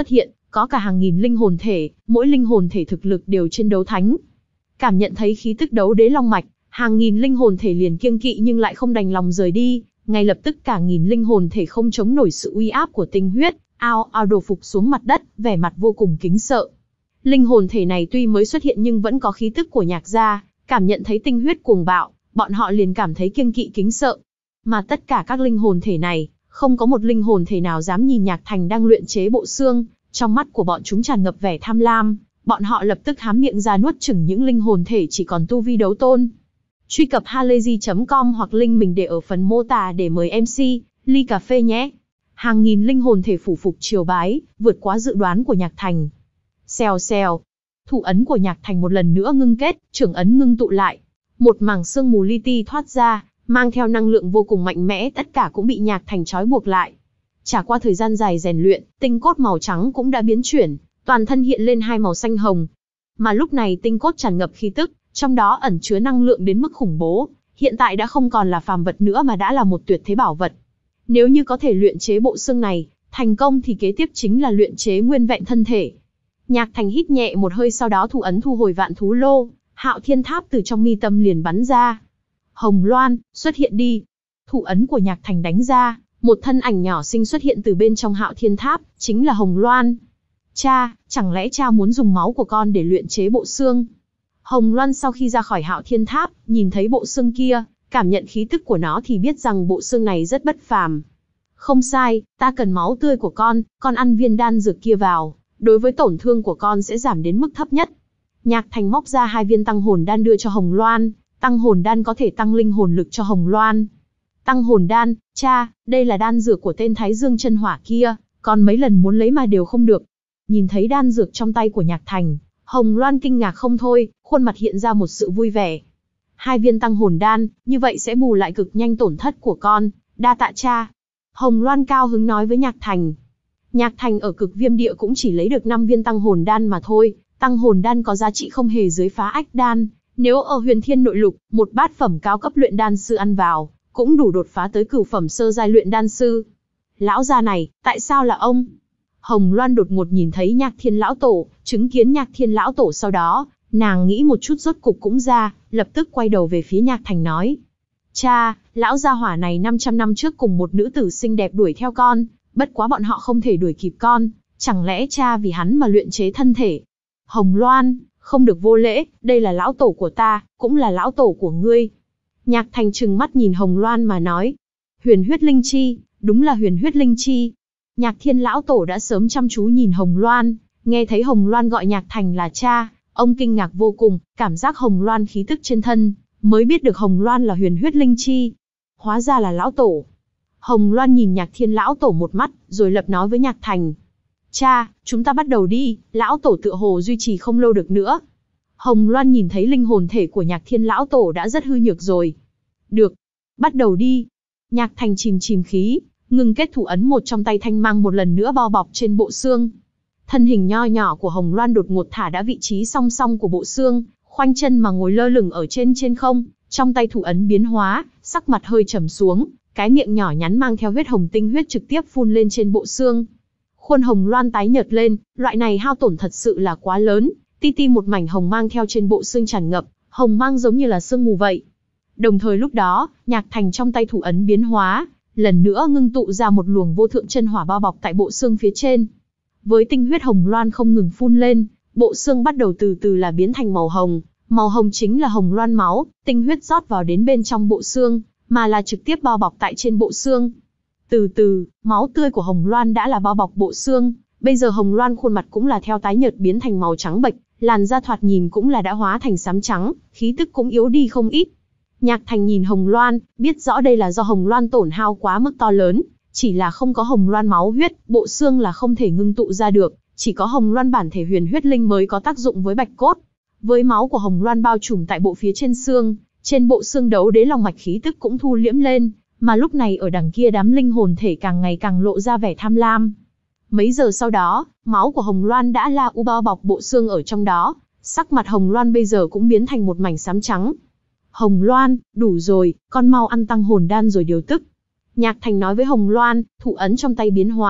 có cả hàng nghìn linh hồn thể, mỗi linh hồn thể thực lực đều trên đấu thánh. Cảm nhận thấy khí tức đấu đế long mạch, hàng nghìn linh hồn thể liền kiêng kỵ nhưng lại không đành lòng rời đi, ngay lập tức cả nghìn linh hồn thể không chống nổi sự uy áp của tinh huyết, ao ao đổ phục xuống mặt đất, vẻ mặt vô cùng kính sợ. Linh hồn thể này tuy mới xuất hiện nhưng vẫn có khí tức của Nhạc gia, cảm nhận thấy tinh huyết cuồng bạo, bọn họ liền cảm thấy kiêng kỵ kính sợ. Mà tất cả các linh hồn thể này, không có một linh hồn thể nào dám nhìn Nhạc Thành đang luyện chế bộ xương, trong mắt của bọn chúng tràn ngập vẻ tham lam, bọn họ lập tức há miệng ra nuốt chửng những linh hồn thể chỉ còn tu vi đấu tôn. Truy cập halayzi chấm com hoặc link mình để ở phần mô tả để mời em xê, ly cà phê nhé. Hàng nghìn linh hồn thể phủ phục triều bái, vượt quá dự đoán của Nhạc Thành. Xèo xèo, thủ ấn của Nhạc Thành một lần nữa ngưng kết, trưởng ấn ngưng tụ lại. Một mảng sương mù li ti thoát ra, mang theo năng lượng vô cùng mạnh mẽ, tất cả cũng bị Nhạc Thành trói buộc lại. Trải qua thời gian dài rèn luyện, tinh cốt màu trắng cũng đã biến chuyển, toàn thân hiện lên hai màu xanh hồng. Mà lúc này tinh cốt tràn ngập khí tức, trong đó ẩn chứa năng lượng đến mức khủng bố, hiện tại đã không còn là phàm vật nữa mà đã là một tuyệt thế bảo vật. Nếu như có thể luyện chế bộ xương này, thành công thì kế tiếp chính là luyện chế nguyên vẹn thân thể. Nhạc Thành hít nhẹ một hơi, sau đó thủ ấn thu hồi vạn thú lô, Hạo Thiên Tháp từ trong mi tâm liền bắn ra. Hồng Loan, xuất hiện đi. Thủ ấn của Nhạc Thành đánh ra, một thân ảnh nhỏ xinh xuất hiện từ bên trong Hạo Thiên Tháp, chính là Hồng Loan. Cha, chẳng lẽ cha muốn dùng máu của con để luyện chế bộ xương? Hồng Loan sau khi ra khỏi Hạo Thiên Tháp, nhìn thấy bộ xương kia, cảm nhận khí tức của nó thì biết rằng bộ xương này rất bất phàm. Không sai, ta cần máu tươi của con, con ăn viên đan dược kia vào, đối với tổn thương của con sẽ giảm đến mức thấp nhất. Nhạc Thành móc ra hai viên tăng hồn đan đưa cho Hồng Loan, tăng hồn đan có thể tăng linh hồn lực cho Hồng Loan. Tăng hồn đan, cha, đây là đan dược của tên Thái Dương chân hỏa kia, con mấy lần muốn lấy mà đều không được. Nhìn thấy đan dược trong tay của Nhạc Thành, Hồng Loan kinh ngạc không thôi, khuôn mặt hiện ra một sự vui vẻ. Hai viên tăng hồn đan, như vậy sẽ bù lại cực nhanh tổn thất của con, đa tạ cha. Hồng Loan cao hứng nói với Nhạc Thành. Nhạc Thành ở Cực Viêm Địa cũng chỉ lấy được năm viên tăng hồn đan mà thôi, tăng hồn đan có giá trị không hề dưới phá ách đan. Nếu ở Huyền Thiên Nội Lục, một bát phẩm cao cấp luyện đan sư ăn vào, cũng đủ đột phá tới cửu phẩm sơ giai luyện đan sư. Lão gia này, tại sao là ông? Hồng Loan đột ngột nhìn thấy Nhạc Thiên lão tổ, chứng kiến Nhạc Thiên lão tổ sau đó, nàng nghĩ một chút rốt cục cũng ra, lập tức quay đầu về phía Nhạc Thành nói. Cha, lão gia hỏa này năm trăm năm trước cùng một nữ tử xinh đẹp đuổi theo con, bất quá bọn họ không thể đuổi kịp con, chẳng lẽ cha vì hắn mà luyện chế thân thể? Hồng Loan, không được vô lễ, đây là lão tổ của ta, cũng là lão tổ của ngươi. Nhạc Thành trừng mắt nhìn Hồng Loan mà nói. Huyền huyết linh chi, đúng là huyền huyết linh chi. Nhạc Thiên lão tổ đã sớm chăm chú nhìn Hồng Loan, nghe thấy Hồng Loan gọi Nhạc Thành là cha, ông kinh ngạc vô cùng, cảm giác Hồng Loan khí tức trên thân, mới biết được Hồng Loan là huyền huyết linh chi. Hóa ra là lão tổ. Hồng Loan nhìn Nhạc Thiên lão tổ một mắt, rồi lập nói với Nhạc Thành. Cha, chúng ta bắt đầu đi, lão tổ tựa hồ duy trì không lâu được nữa. Hồng Loan nhìn thấy linh hồn thể của Nhạc Thiên lão tổ đã rất hư nhược rồi. Được, bắt đầu đi. Nhạc Thành chìm chìm khí, ngừng kết thủ ấn một trong tay thanh mang một lần nữa bao bọc trên bộ xương. Thân hình nho nhỏ của Hồng Loan đột ngột thả đã vị trí song song của bộ xương, khoanh chân mà ngồi lơ lửng ở trên trên không, trong tay thủ ấn biến hóa, sắc mặt hơi trầm xuống, cái miệng nhỏ nhắn mang theo huyết hồng tinh huyết trực tiếp phun lên trên bộ xương. Khuôn Hồng Loan tái nhợt lên, loại này hao tổn thật sự là quá lớn, ti ti một mảnh hồng mang theo trên bộ xương tràn ngập, hồng mang giống như là sương mù vậy. Đồng thời lúc đó, Nhạc Thành trong tay thủ ấn biến hóa, lần nữa ngưng tụ ra một luồng vô thượng chân hỏa bao bọc tại bộ xương phía trên. Với tinh huyết Hồng Loan không ngừng phun lên, bộ xương bắt đầu từ từ là biến thành màu hồng, màu hồng chính là Hồng Loan máu, tinh huyết rót vào đến bên trong bộ xương, mà là trực tiếp bao bọc tại trên bộ xương. Từ từ, máu tươi của Hồng Loan đã là bao bọc bộ xương, bây giờ Hồng Loan khuôn mặt cũng là theo tái nhợt biến thành màu trắng bệch, làn da thoạt nhìn cũng là đã hóa thành xám trắng, khí tức cũng yếu đi không ít. Nhạc Thành nhìn Hồng Loan, biết rõ đây là do Hồng Loan tổn hao quá mức to lớn, chỉ là không có Hồng Loan máu huyết, bộ xương là không thể ngưng tụ ra được, chỉ có Hồng Loan bản thể huyền huyết linh mới có tác dụng với bạch cốt. Với máu của Hồng Loan bao trùm tại bộ phía trên xương, trên bộ xương đấu đế long mạch khí tức cũng thu liễm lên, mà lúc này ở đằng kia đám linh hồn thể càng ngày càng lộ ra vẻ tham lam. Mấy giờ sau đó, máu của Hồng Loan đã la u bao bọc bộ xương ở trong đó, sắc mặt Hồng Loan bây giờ cũng biến thành một mảnh xám trắng. Hồng Loan, đủ rồi, con mau ăn tăng hồn đan rồi điều tức. Nhạc Thành nói với Hồng Loan, thủ ấn trong tay biến hóa,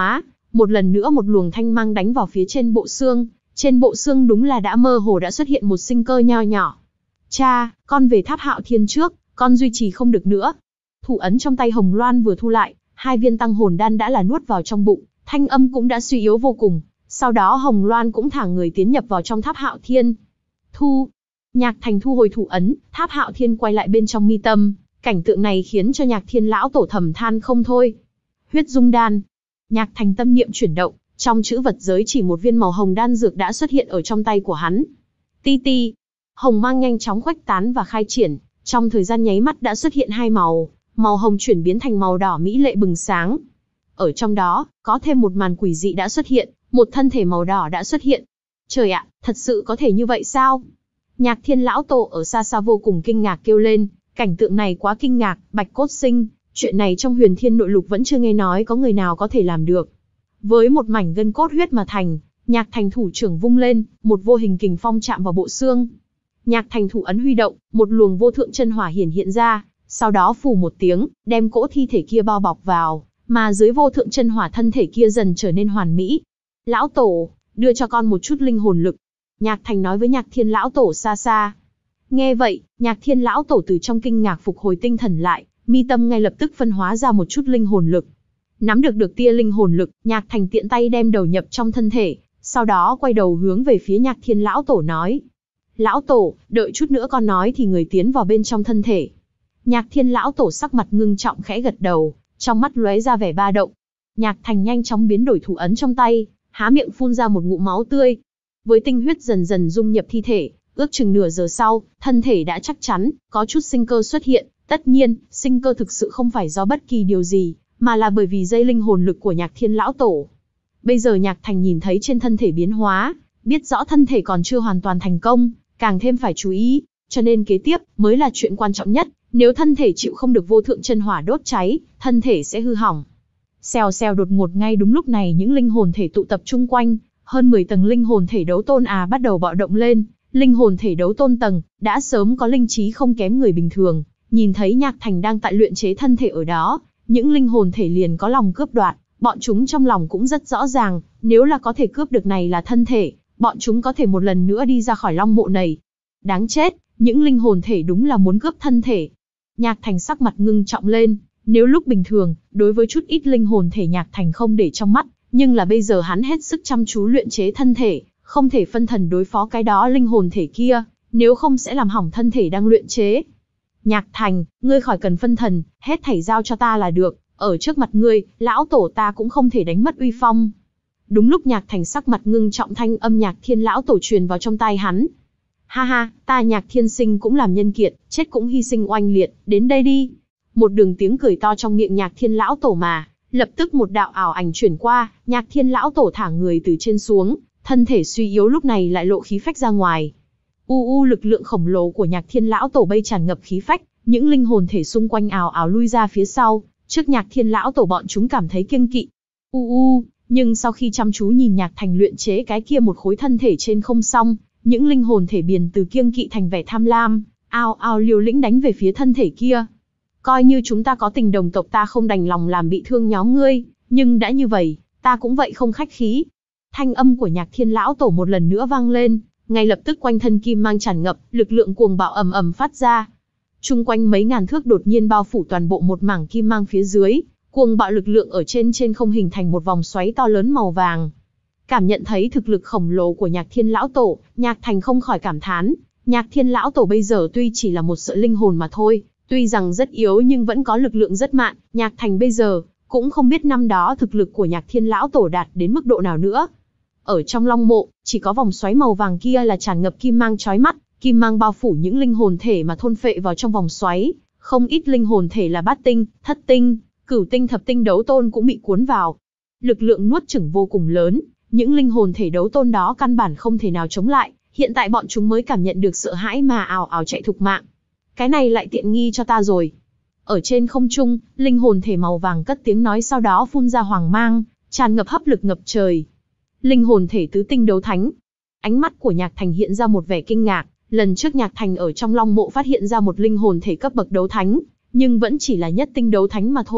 Một lần nữa một luồng thanh mang đánh vào phía trên bộ xương, trên bộ xương đúng là đã mơ hồ đã xuất hiện một sinh cơ nho nhỏ. Cha, con về Tháp Hạo Thiên trước, con duy trì không được nữa. Thủ ấn trong tay Hồng Loan vừa thu lại, hai viên tăng hồn đan đã là nuốt vào trong bụng, thanh âm cũng đã suy yếu vô cùng. Sau đó Hồng Loan cũng thả người tiến nhập vào trong Tháp Hạo Thiên. Thu, Nhạc Thành thu hồi thủ ấn, Tháp Hạo Thiên quay lại bên trong mi tâm, cảnh tượng này khiến cho Nhạc Thiên lão tổ thầm than không thôi. Huyết dung đan. Nhạc Thành tâm niệm chuyển động, trong chữ vật giới chỉ một viên màu hồng đan dược đã xuất hiện ở trong tay của hắn. Ti ti, hồng mang nhanh chóng khuếch tán và khai triển, trong thời gian nháy mắt đã xuất hiện hai màu, màu hồng chuyển biến thành màu đỏ mỹ lệ bừng sáng. Ở trong đó, có thêm một màn quỷ dị đã xuất hiện, một thân thể màu đỏ đã xuất hiện. Trời ạ, thật sự có thể như vậy sao? Nhạc Thiên lão tổ ở xa xa vô cùng kinh ngạc kêu lên, cảnh tượng này quá kinh ngạc, Bạch Cốt Sinh, chuyện này trong Huyền Thiên Nội Lục vẫn chưa nghe nói có người nào có thể làm được. Với một mảnh gân cốt huyết mà thành, Nhạc Thành thủ trưởng vung lên, một vô hình kình phong chạm vào bộ xương. Nhạc Thành thủ ấn huy động, một luồng vô thượng chân hỏa hiển hiện ra, sau đó phù một tiếng, đem cỗ thi thể kia bao bọc vào, mà dưới vô thượng chân hỏa thân thể kia dần trở nên hoàn mỹ. Lão tổ, đưa cho con một chút linh hồn lực. Nhạc Thành nói với Nhạc Thiên lão tổ xa xa. Nghe vậy, Nhạc Thiên lão tổ từ trong kinh ngạc phục hồi tinh thần lại, mi tâm ngay lập tức phân hóa ra một chút linh hồn lực. Nắm được được tia linh hồn lực, Nhạc Thành tiện tay đem đầu nhập trong thân thể, sau đó quay đầu hướng về phía Nhạc Thiên lão tổ nói. Lão tổ, đợi chút nữa con nói thì người tiến vào bên trong thân thể. Nhạc Thiên lão tổ sắc mặt ngưng trọng khẽ gật đầu, trong mắt lóe ra vẻ ba động. Nhạc Thành nhanh chóng biến đổi thủ ấn trong tay, há miệng phun ra một ngụm máu tươi. Với tinh huyết dần dần dung nhập thi thể, ước chừng nửa giờ sau, thân thể đã chắc chắn, có chút sinh cơ xuất hiện. Tất nhiên, sinh cơ thực sự không phải do bất kỳ điều gì, mà là bởi vì dây linh hồn lực của Nhạc Thiên lão tổ. Bây giờ Nhạc Thành nhìn thấy trên thân thể biến hóa, biết rõ thân thể còn chưa hoàn toàn thành công, càng thêm phải chú ý, cho nên kế tiếp mới là chuyện quan trọng nhất. Nếu thân thể chịu không được vô thượng chân hỏa đốt cháy, thân thể sẽ hư hỏng. Xèo xèo đột ngột ngay đúng lúc này những linh hồn thể tụ tập chung quanh, hơn mười tầng linh hồn thể đấu tôn à bắt đầu bạo động lên. Linh hồn thể đấu tôn tầng, đã sớm có linh trí không kém người bình thường, nhìn thấy Nhạc Thành đang tại luyện chế thân thể ở đó, những linh hồn thể liền có lòng cướp đoạt, bọn chúng trong lòng cũng rất rõ ràng, nếu là có thể cướp được này là thân thể, bọn chúng có thể một lần nữa đi ra khỏi long mộ này. Đáng chết, những linh hồn thể đúng là muốn cướp thân thể. Nhạc Thành sắc mặt ngưng trọng lên, nếu lúc bình thường, đối với chút ít linh hồn thể Nhạc Thành không để trong mắt, nhưng là bây giờ hắn hết sức chăm chú luyện chế thân thể, không thể phân thần đối phó cái đó linh hồn thể kia, nếu không sẽ làm hỏng thân thể đang luyện chế. Nhạc Thành, ngươi khỏi cần phân thần, hết thảy giao cho ta là được, ở trước mặt ngươi, lão tổ ta cũng không thể đánh mất uy phong. Đúng lúc Nhạc Thành sắc mặt ngưng trọng, thanh âm Nhạc Thiên lão tổ truyền vào trong tai hắn. Ha ha, ta Nhạc Thiên sinh cũng làm nhân kiệt, chết cũng hy sinh oanh liệt, đến đây đi. Một đường tiếng cười to trong miệng Nhạc Thiên lão tổ mà, lập tức một đạo ảo ảnh chuyển qua, Nhạc Thiên lão tổ thả người từ trên xuống, thân thể suy yếu lúc này lại lộ khí phách ra ngoài. U u lực lượng khổng lồ của Nhạc Thiên lão tổ bay tràn ngập khí phách, những linh hồn thể xung quanh ào ào lui ra phía sau, trước Nhạc Thiên lão tổ bọn chúng cảm thấy kiêng kỵ. U u, nhưng sau khi chăm chú nhìn Nhạc Thành luyện chế cái kia một khối thân thể trên không xong, những linh hồn thể biển từ kiêng kỵ thành vẻ tham lam, ao ao liều lĩnh đánh về phía thân thể kia. Coi như chúng ta có tình đồng tộc, ta không đành lòng làm bị thương nhóm ngươi, nhưng đã như vậy, ta cũng vậy không khách khí. Thanh âm của Nhạc Thiên lão tổ một lần nữa vang lên, ngay lập tức quanh thân kim mang tràn ngập, lực lượng cuồng bạo ầm ầm phát ra. Chung quanh mấy ngàn thước đột nhiên bao phủ toàn bộ một mảng kim mang phía dưới, cuồng bạo lực lượng ở trên trên không hình thành một vòng xoáy to lớn màu vàng. Cảm nhận thấy thực lực khổng lồ của Nhạc Thiên lão tổ, Nhạc Thành không khỏi cảm thán, Nhạc Thiên lão tổ bây giờ tuy chỉ là một sợi linh hồn mà thôi, tuy rằng rất yếu nhưng vẫn có lực lượng rất mạnh, Nhạc Thành bây giờ cũng không biết năm đó thực lực của Nhạc Thiên lão tổ đạt đến mức độ nào nữa. Ở trong long mộ, chỉ có vòng xoáy màu vàng kia là tràn ngập kim mang chói mắt, kim mang bao phủ những linh hồn thể mà thôn phệ vào trong vòng xoáy, không ít linh hồn thể là bát tinh, thất tinh, cửu tinh, thập tinh đấu tôn cũng bị cuốn vào. Lực lượng nuốt chửng vô cùng lớn, những linh hồn thể đấu tôn đó căn bản không thể nào chống lại, hiện tại bọn chúng mới cảm nhận được sợ hãi mà ào ào chạy thục mạng. Cái này lại tiện nghi cho ta rồi. Ở trên không trung, linh hồn thể màu vàng cất tiếng nói, sau đó phun ra hoàng mang, tràn ngập hấp lực ngập trời. Linh hồn thể tứ tinh đấu thánh. Ánh mắt của Nhạc Thành hiện ra một vẻ kinh ngạc, lần trước Nhạc Thành ở trong long mộ phát hiện ra một linh hồn thể cấp bậc đấu thánh, nhưng vẫn chỉ là nhất tinh đấu thánh mà thôi,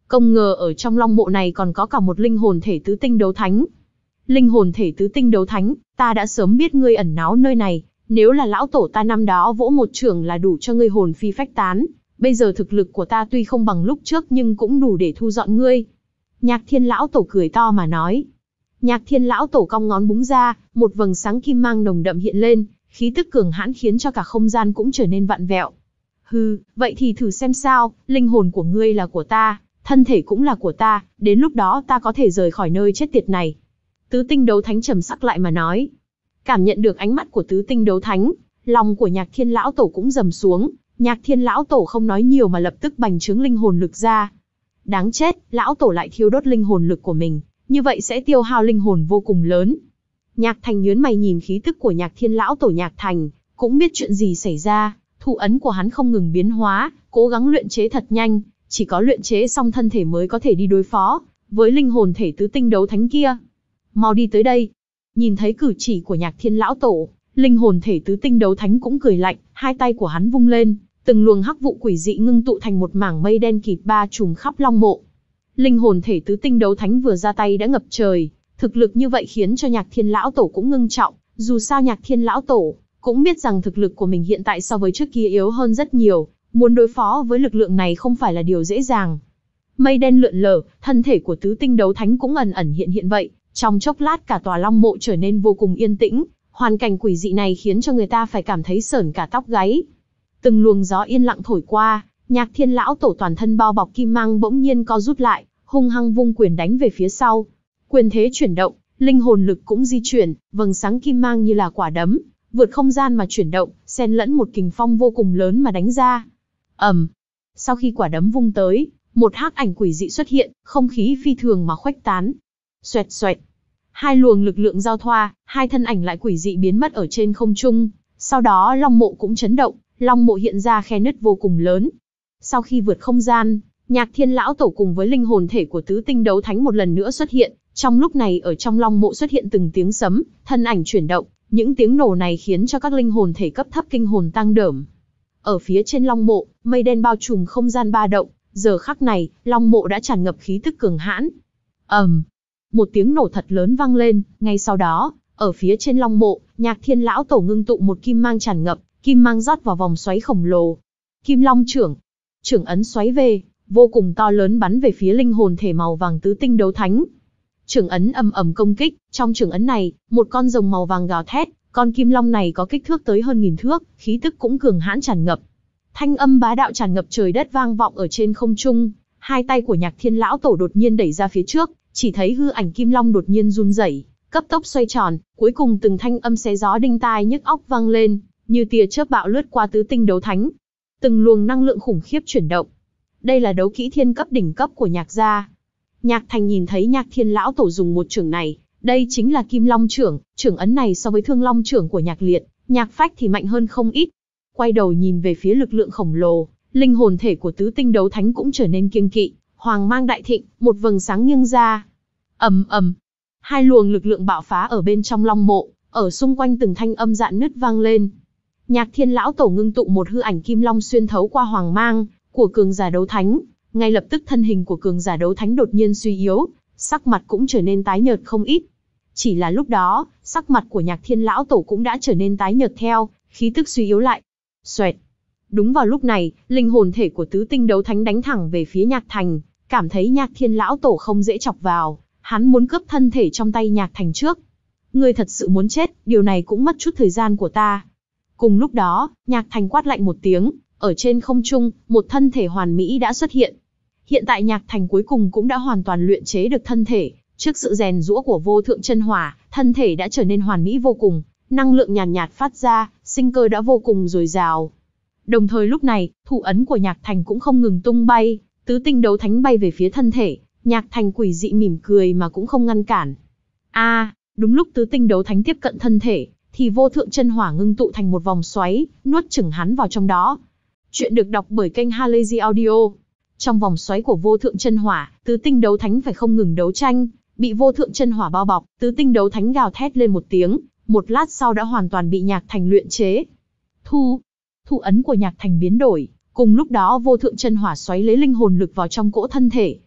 Không ngờ ở trong long mộ này còn có cả một linh hồn thể tứ tinh đấu thánh. Linh hồn thể tứ tinh đấu thánh, ta đã sớm biết ngươi ẩn náu nơi này, nếu là lão tổ ta năm đó vỗ một chưởng là đủ cho ngươi hồn phi phách tán, bây giờ thực lực của ta tuy không bằng lúc trước nhưng cũng đủ để thu dọn ngươi. Nhạc Thiên lão tổ cười to mà nói. Nhạc Thiên lão tổ cong ngón búng ra, một vầng sáng kim mang nồng đậm hiện lên, khí tức cường hãn khiến cho cả không gian cũng trở nên vặn vẹo. Hừ, vậy thì thử xem sao, linh hồn của ngươi là của ta, thân thể cũng là của ta, đến lúc đó ta có thể rời khỏi nơi chết tiệt này. Tứ tinh đấu thánh trầm sắc lại mà nói. Cảm nhận được ánh mắt của tứ tinh đấu thánh, lòng của Nhạc Thiên lão tổ cũng dầm xuống, Nhạc Thiên lão tổ không nói nhiều mà lập tức bành trướng linh hồn lực ra. Đáng chết, lão tổ lại thiêu đốt linh hồn lực của mình, như vậy sẽ tiêu hao linh hồn vô cùng lớn. Nhạc Thành nhướng mày nhìn khí tức của Nhạc Thiên lão tổ. Nhạc Thành cũng biết chuyện gì xảy ra, thủ ấn của hắn không ngừng biến hóa, cố gắng luyện chế thật nhanh, chỉ có luyện chế xong thân thể mới có thể đi đối phó với linh hồn thể tứ tinh đấu thánh kia. Mau đi tới đây. Nhìn thấy cử chỉ của Nhạc Thiên lão tổ, linh hồn thể tứ tinh đấu thánh cũng cười lạnh, hai tay của hắn vung lên, từng luồng hắc vụ quỷ dị ngưng tụ thành một mảng mây đen kịt ba trùm khắp long mộ. Linh hồn thể tứ tinh đấu thánh vừa ra tay đã ngập trời, thực lực như vậy khiến cho Nhạc Thiên lão tổ cũng ngưng trọng, dù sao Nhạc Thiên lão tổ cũng biết rằng thực lực của mình hiện tại so với trước kia yếu hơn rất nhiều, muốn đối phó với lực lượng này không phải là điều dễ dàng. Mây đen lượn lờ, thân thể của tứ tinh đấu thánh cũng ẩn ẩn hiện hiện vậy, trong chốc lát cả tòa long mộ trở nên vô cùng yên tĩnh, hoàn cảnh quỷ dị này khiến cho người ta phải cảm thấy sởn cả tóc gáy. Từng luồng gió yên lặng thổi qua, Nhạc Thiên lão tổ toàn thân bao bọc kim mang bỗng nhiên co rút lại, hung hăng vung quyền đánh về phía sau. Quyền thế chuyển động, linh hồn lực cũng di chuyển, vầng sáng kim mang như là quả đấm, vượt không gian mà chuyển động, xen lẫn một kình phong vô cùng lớn mà đánh ra. ầm, um, sau khi quả đấm vung tới, một hắc ảnh quỷ dị xuất hiện, không khí phi thường mà khuếch tán. Xoẹt xoẹt, hai luồng lực lượng giao thoa, hai thân ảnh lại quỷ dị biến mất ở trên không trung. Sau đó long mộ cũng chấn động, long mộ hiện ra khe nứt vô cùng lớn. Sau khi vượt không gian, Nhạc Thiên lão tổ cùng với linh hồn thể của tứ tinh đấu thánh một lần nữa xuất hiện. Trong lúc này ở trong long mộ xuất hiện từng tiếng sấm, thân ảnh chuyển động, những tiếng nổ này khiến cho các linh hồn thể cấp thấp kinh hồn tăng đởm. Ở phía trên long mộ, mây đen bao trùm không gian ba động, giờ khắc này, long mộ đã tràn ngập khí tức cường hãn. ầm, um, một tiếng nổ thật lớn vang lên, ngay sau đó, ở phía trên long mộ, Nhạc Thiên lão tổ ngưng tụ một kim mang tràn ngập, kim mang rót vào vòng xoáy khổng lồ. Kim Long trưởng, trưởng ấn xoáy về, vô cùng to lớn bắn về phía linh hồn thể màu vàng tứ tinh đấu thánh. Trưởng ấn ầm ầm công kích, trong trưởng ấn này, một con rồng màu vàng gào thét, con kim long này có kích thước tới hơn nghìn thước, khí tức cũng cường hãn tràn ngập. Thanh âm bá đạo tràn ngập trời đất vang vọng ở trên không trung, hai tay của Nhạc Thiên lão tổ đột nhiên đẩy ra phía trước, chỉ thấy hư ảnh kim long đột nhiên run rẩy, cấp tốc xoay tròn, cuối cùng từng thanh âm xé gió đinh tai nhức óc vang lên, như tia chớp bạo lướt qua tứ tinh đấu thánh. Từng luồng năng lượng khủng khiếp chuyển động. Đây là đấu kỹ thiên cấp đỉnh cấp của Nhạc gia. Nhạc Thành nhìn thấy Nhạc Thiên lão tổ dùng một trưởng này, đây chính là Kim Long trưởng, trưởng ấn này so với Thương Long trưởng của Nhạc Liệt, Nhạc Phách thì mạnh hơn không ít. Quay đầu nhìn về phía lực lượng khổng lồ, linh hồn thể của tứ tinh đấu thánh cũng trở nên kiêng kỵ, hoàng mang đại thịnh, một vầng sáng nghiêng ra. Ầm ầm, hai luồng lực lượng bạo phá ở bên trong long mộ, ở xung quanh từng thanh âm rạn nứt vang lên. Nhạc Thiên lão tổ ngưng tụ một hư ảnh kim long xuyên thấu qua hoàng mang của cường giả đấu thánh, ngay lập tức thân hình của cường giả đấu thánh đột nhiên suy yếu, sắc mặt cũng trở nên tái nhợt không ít. Chỉ là lúc đó, sắc mặt của Nhạc Thiên lão tổ cũng đã trở nên tái nhợt theo, khí tức suy yếu lại. Xoẹt. Đúng vào lúc này, linh hồn thể của tứ tinh đấu thánh đánh thẳng về phía Nhạc Thành, cảm thấy Nhạc Thiên lão tổ không dễ chọc vào, hắn muốn cướp thân thể trong tay Nhạc Thành trước. Ngươi thật sự muốn chết, điều này cũng mất chút thời gian của ta. Cùng lúc đó, Nhạc Thành quát lạnh một tiếng, ở trên không trung, một thân thể hoàn mỹ đã xuất hiện. Hiện tại Nhạc Thành cuối cùng cũng đã hoàn toàn luyện chế được thân thể, trước sự rèn giũa của vô thượng chân hỏa, thân thể đã trở nên hoàn mỹ vô cùng, năng lượng nhàn nhạt, nhạt phát ra, sinh cơ đã vô cùng dồi dào. Đồng thời lúc này, thủ ấn của Nhạc Thành cũng không ngừng tung bay, tứ tinh đấu thánh bay về phía thân thể, Nhạc Thành quỷ dị mỉm cười mà cũng không ngăn cản. A, à, đúng lúc tứ tinh đấu thánh tiếp cận thân thể, thì vô thượng chân hỏa ngưng tụ thành một vòng xoáy, nuốt chửng hắn vào trong đó. Chuyện được đọc bởi kênh Halazy Audio. Trong vòng xoáy của vô thượng chân hỏa, tứ tinh đấu thánh phải không ngừng đấu tranh, bị vô thượng chân hỏa bao bọc, tứ tinh đấu thánh gào thét lên một tiếng, một lát sau đã hoàn toàn bị Nhạc Thành luyện chế. Thu, thủ ấn của Nhạc Thành biến đổi, cùng lúc đó vô thượng chân hỏa xoáy lấy linh hồn lực vào trong cỗ thân thể,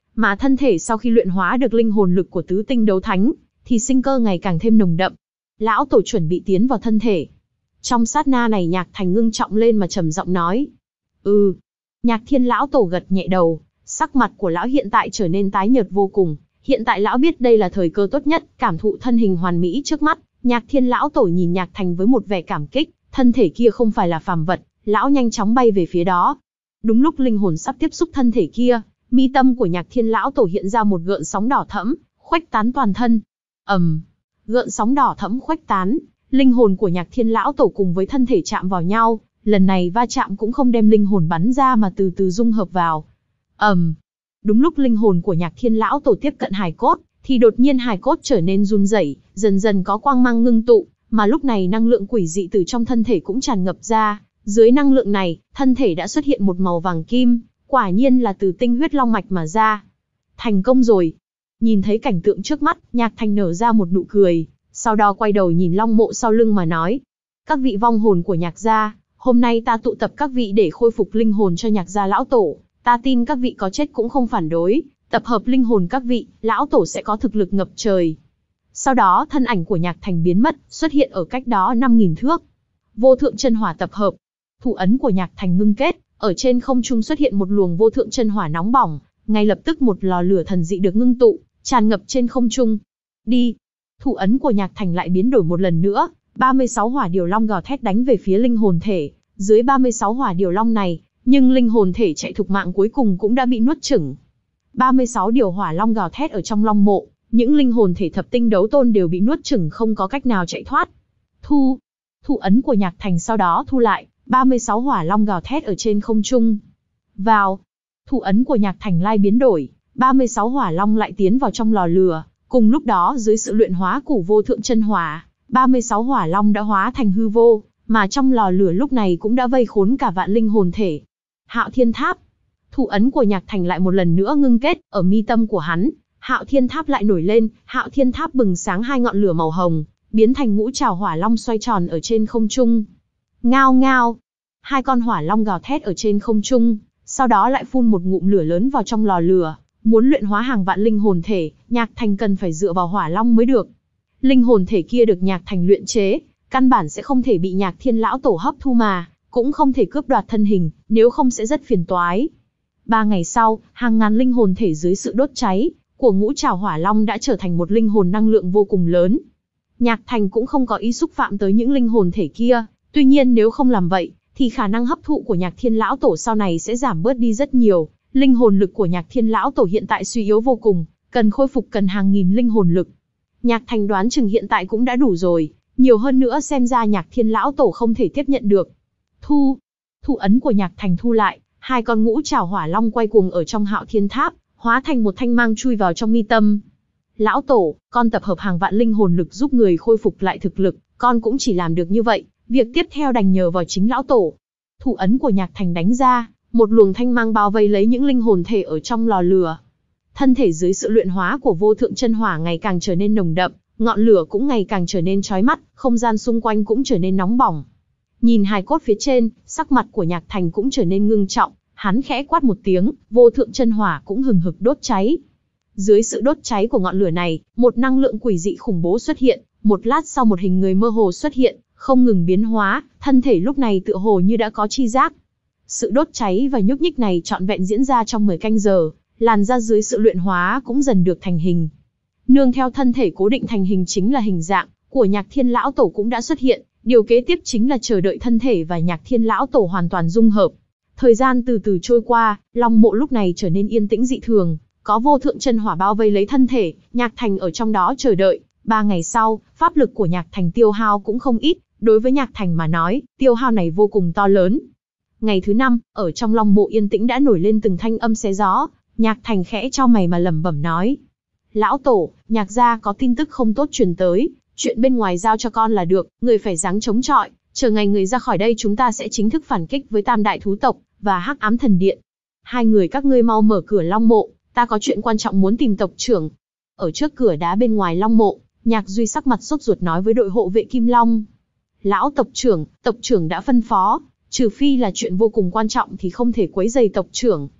mà thân thể sau khi luyện hóa được linh hồn lực của tứ tinh đấu thánh, thì sinh cơ ngày càng thêm nồng đậm. Lão tổ chuẩn bị tiến vào thân thể. Trong sát na này Nhạc Thành ngưng trọng lên mà trầm giọng nói. Ừ. Nhạc Thiên lão tổ gật nhẹ đầu, sắc mặt của lão hiện tại trở nên tái nhợt vô cùng. Hiện tại lão biết đây là thời cơ tốt nhất, cảm thụ thân hình hoàn mỹ trước mắt. Nhạc Thiên lão tổ nhìn Nhạc Thành với một vẻ cảm kích, thân thể kia không phải là phàm vật, lão nhanh chóng bay về phía đó. Đúng lúc linh hồn sắp tiếp xúc thân thể kia, mi tâm của Nhạc Thiên lão tổ hiện ra một gợn sóng đỏ thẫm, khuếch tán toàn thân. ầm, gợn sóng đỏ thẫm khuếch tán, linh hồn của Nhạc Thiên lão tổ cùng với thân thể chạm vào nhau, lần này va chạm cũng không đem linh hồn bắn ra mà từ từ dung hợp vào. ầm, đúng lúc linh hồn của Nhạc Thiên lão tổ tiếp cận hài cốt, thì đột nhiên hài cốt trở nên run rẩy, dần dần có quang mang ngưng tụ, mà lúc này năng lượng quỷ dị từ trong thân thể cũng tràn ngập ra. Dưới năng lượng này, thân thể đã xuất hiện một màu vàng kim, quả nhiên là từ tinh huyết long mạch mà ra. Thành công rồi. Nhìn thấy cảnh tượng trước mắt, Nhạc Thành nở ra một nụ cười, sau đó quay đầu nhìn Long Mộ sau lưng mà nói. Các vị vong hồn của Nhạc gia, hôm nay ta tụ tập các vị để khôi phục linh hồn cho Nhạc gia lão tổ, ta tin các vị có chết cũng không phản đối, tập hợp linh hồn các vị, lão tổ sẽ có thực lực ngập trời. Sau đó thân ảnh của Nhạc Thành biến mất, xuất hiện ở cách đó năm nghìn thước. Vô thượng chân hỏa tập hợp. Thủ ấn của Nhạc Thành ngưng kết, ở trên không trung xuất hiện một luồng vô thượng chân hỏa nóng bỏng, ngay lập tức một lò lửa thần dị được ngưng tụ, tràn ngập trên không trung. Đi. Thủ ấn của Nhạc Thành lại biến đổi một lần nữa, ba mươi sáu hỏa điều long gào thét đánh về phía linh hồn thể. Dưới ba mươi sáu hỏa điều long này, nhưng linh hồn thể chạy thục mạng cuối cùng cũng đã bị nuốt chửng. ba mươi sáu điều hỏa long gào thét ở trong long mộ, những linh hồn thể thập tinh đấu tôn đều bị nuốt chửng không có cách nào chạy thoát. Thu. Thủ ấn của Nhạc Thành sau đó thu lại, ba mươi sáu hỏa long gào thét ở trên không trung. Vào. Thủ ấn của Nhạc Thành lai biến đổi, ba mươi sáu hỏa long lại tiến vào trong lò lửa, cùng lúc đó dưới sự luyện hóa của vô thượng chân hỏa, ba mươi sáu hỏa long đã hóa thành hư vô, mà trong lò lửa lúc này cũng đã vây khốn cả vạn linh hồn thể. Hạo Thiên Tháp. Thủ ấn của Nhạc Thành lại một lần nữa ngưng kết, ở mi tâm của hắn, Hạo Thiên Tháp lại nổi lên, Hạo Thiên Tháp bừng sáng hai ngọn lửa màu hồng, biến thành ngũ trảo hỏa long xoay tròn ở trên không trung. Ngao ngao. Hai con hỏa long gào thét ở trên không trung, sau đó lại phun một ngụm lửa lớn vào trong lò lửa. Muốn luyện hóa hàng vạn linh hồn thể, Nhạc Thành cần phải dựa vào hỏa long mới được. Linh hồn thể kia được Nhạc Thành luyện chế, căn bản sẽ không thể bị Nhạc Thiên lão tổ hấp thu mà, cũng không thể cướp đoạt thân hình, nếu không sẽ rất phiền toái. Ba ngày sau, hàng ngàn linh hồn thể dưới sự đốt cháy của ngũ trảo hỏa long đã trở thành một linh hồn năng lượng vô cùng lớn. Nhạc Thành cũng không có ý xúc phạm tới những linh hồn thể kia, tuy nhiên nếu không làm vậy, thì khả năng hấp thụ của Nhạc Thiên lão tổ sau này sẽ giảm bớt đi rất nhiều. Linh hồn lực của Nhạc Thiên lão tổ hiện tại suy yếu vô cùng, cần khôi phục cần hàng nghìn linh hồn lực. Nhạc Thành đoán chừng hiện tại cũng đã đủ rồi, nhiều hơn nữa xem ra Nhạc Thiên lão tổ không thể tiếp nhận được. Thu. Thủ ấn của Nhạc Thành thu lại, hai con ngũ trảo hỏa long quay cuồng ở trong Hạo Thiên Tháp, hóa thành một thanh mang chui vào trong mi tâm. Lão tổ, con tập hợp hàng vạn linh hồn lực giúp người khôi phục lại thực lực, con cũng chỉ làm được như vậy, việc tiếp theo đành nhờ vào chính lão tổ. Thủ ấn của Nhạc Thành đánh ra, một luồng thanh mang bao vây lấy những linh hồn thể ở trong lò lửa. Thân thể dưới sự luyện hóa của vô thượng chân hỏa ngày càng trở nên nồng đậm, ngọn lửa cũng ngày càng trở nên chói mắt, không gian xung quanh cũng trở nên nóng bỏng. Nhìn hài cốt phía trên, sắc mặt của Nhạc Thành cũng trở nên ngưng trọng, hắn khẽ quát một tiếng, vô thượng chân hỏa cũng hừng hực đốt cháy. Dưới sự đốt cháy của ngọn lửa này, một năng lượng quỷ dị khủng bố xuất hiện, một lát sau một hình người mơ hồ xuất hiện, không ngừng biến hóa, thân thể lúc này tựa hồ như đã có chi giác. Sự đốt cháy và nhúc nhích này trọn vẹn diễn ra trong mười canh giờ, làn da dưới sự luyện hóa cũng dần được thành hình. Nương theo thân thể cố định thành hình chính là hình dạng của Nhạc Thiên lão tổ cũng đã xuất hiện, điều kế tiếp chính là chờ đợi thân thể và Nhạc Thiên lão tổ hoàn toàn dung hợp. Thời gian từ từ trôi qua, Long mộ lúc này trở nên yên tĩnh dị thường, có vô thượng chân hỏa bao vây lấy thân thể, Nhạc Thành ở trong đó chờ đợi. Ba ngày sau, pháp lực của Nhạc Thành tiêu hao cũng không ít, đối với Nhạc Thành mà nói, tiêu hao này vô cùng to lớn. Ngày thứ năm, ở trong Long mộ yên tĩnh đã nổi lên từng thanh âm xé gió, Nhạc Thành khẽ chau mày mà lẩm bẩm nói: Lão tổ, Nhạc gia có tin tức không tốt truyền tới, chuyện bên ngoài giao cho con là được, người phải ráng chống chọi, chờ ngày người ra khỏi đây chúng ta sẽ chính thức phản kích với Tam đại thú tộc và Hắc Ám Thần Điện. Hai người các ngươi mau mở cửa Long mộ, ta có chuyện quan trọng muốn tìm tộc trưởng. Ở trước cửa đá bên ngoài Long mộ, Nhạc Duy sắc mặt sốt ruột nói với đội hộ vệ Kim Long: Lão tộc trưởng, tộc trưởng đã phân phó, trừ phi là chuyện vô cùng quan trọng thì không thể quấy rầy tộc trưởng.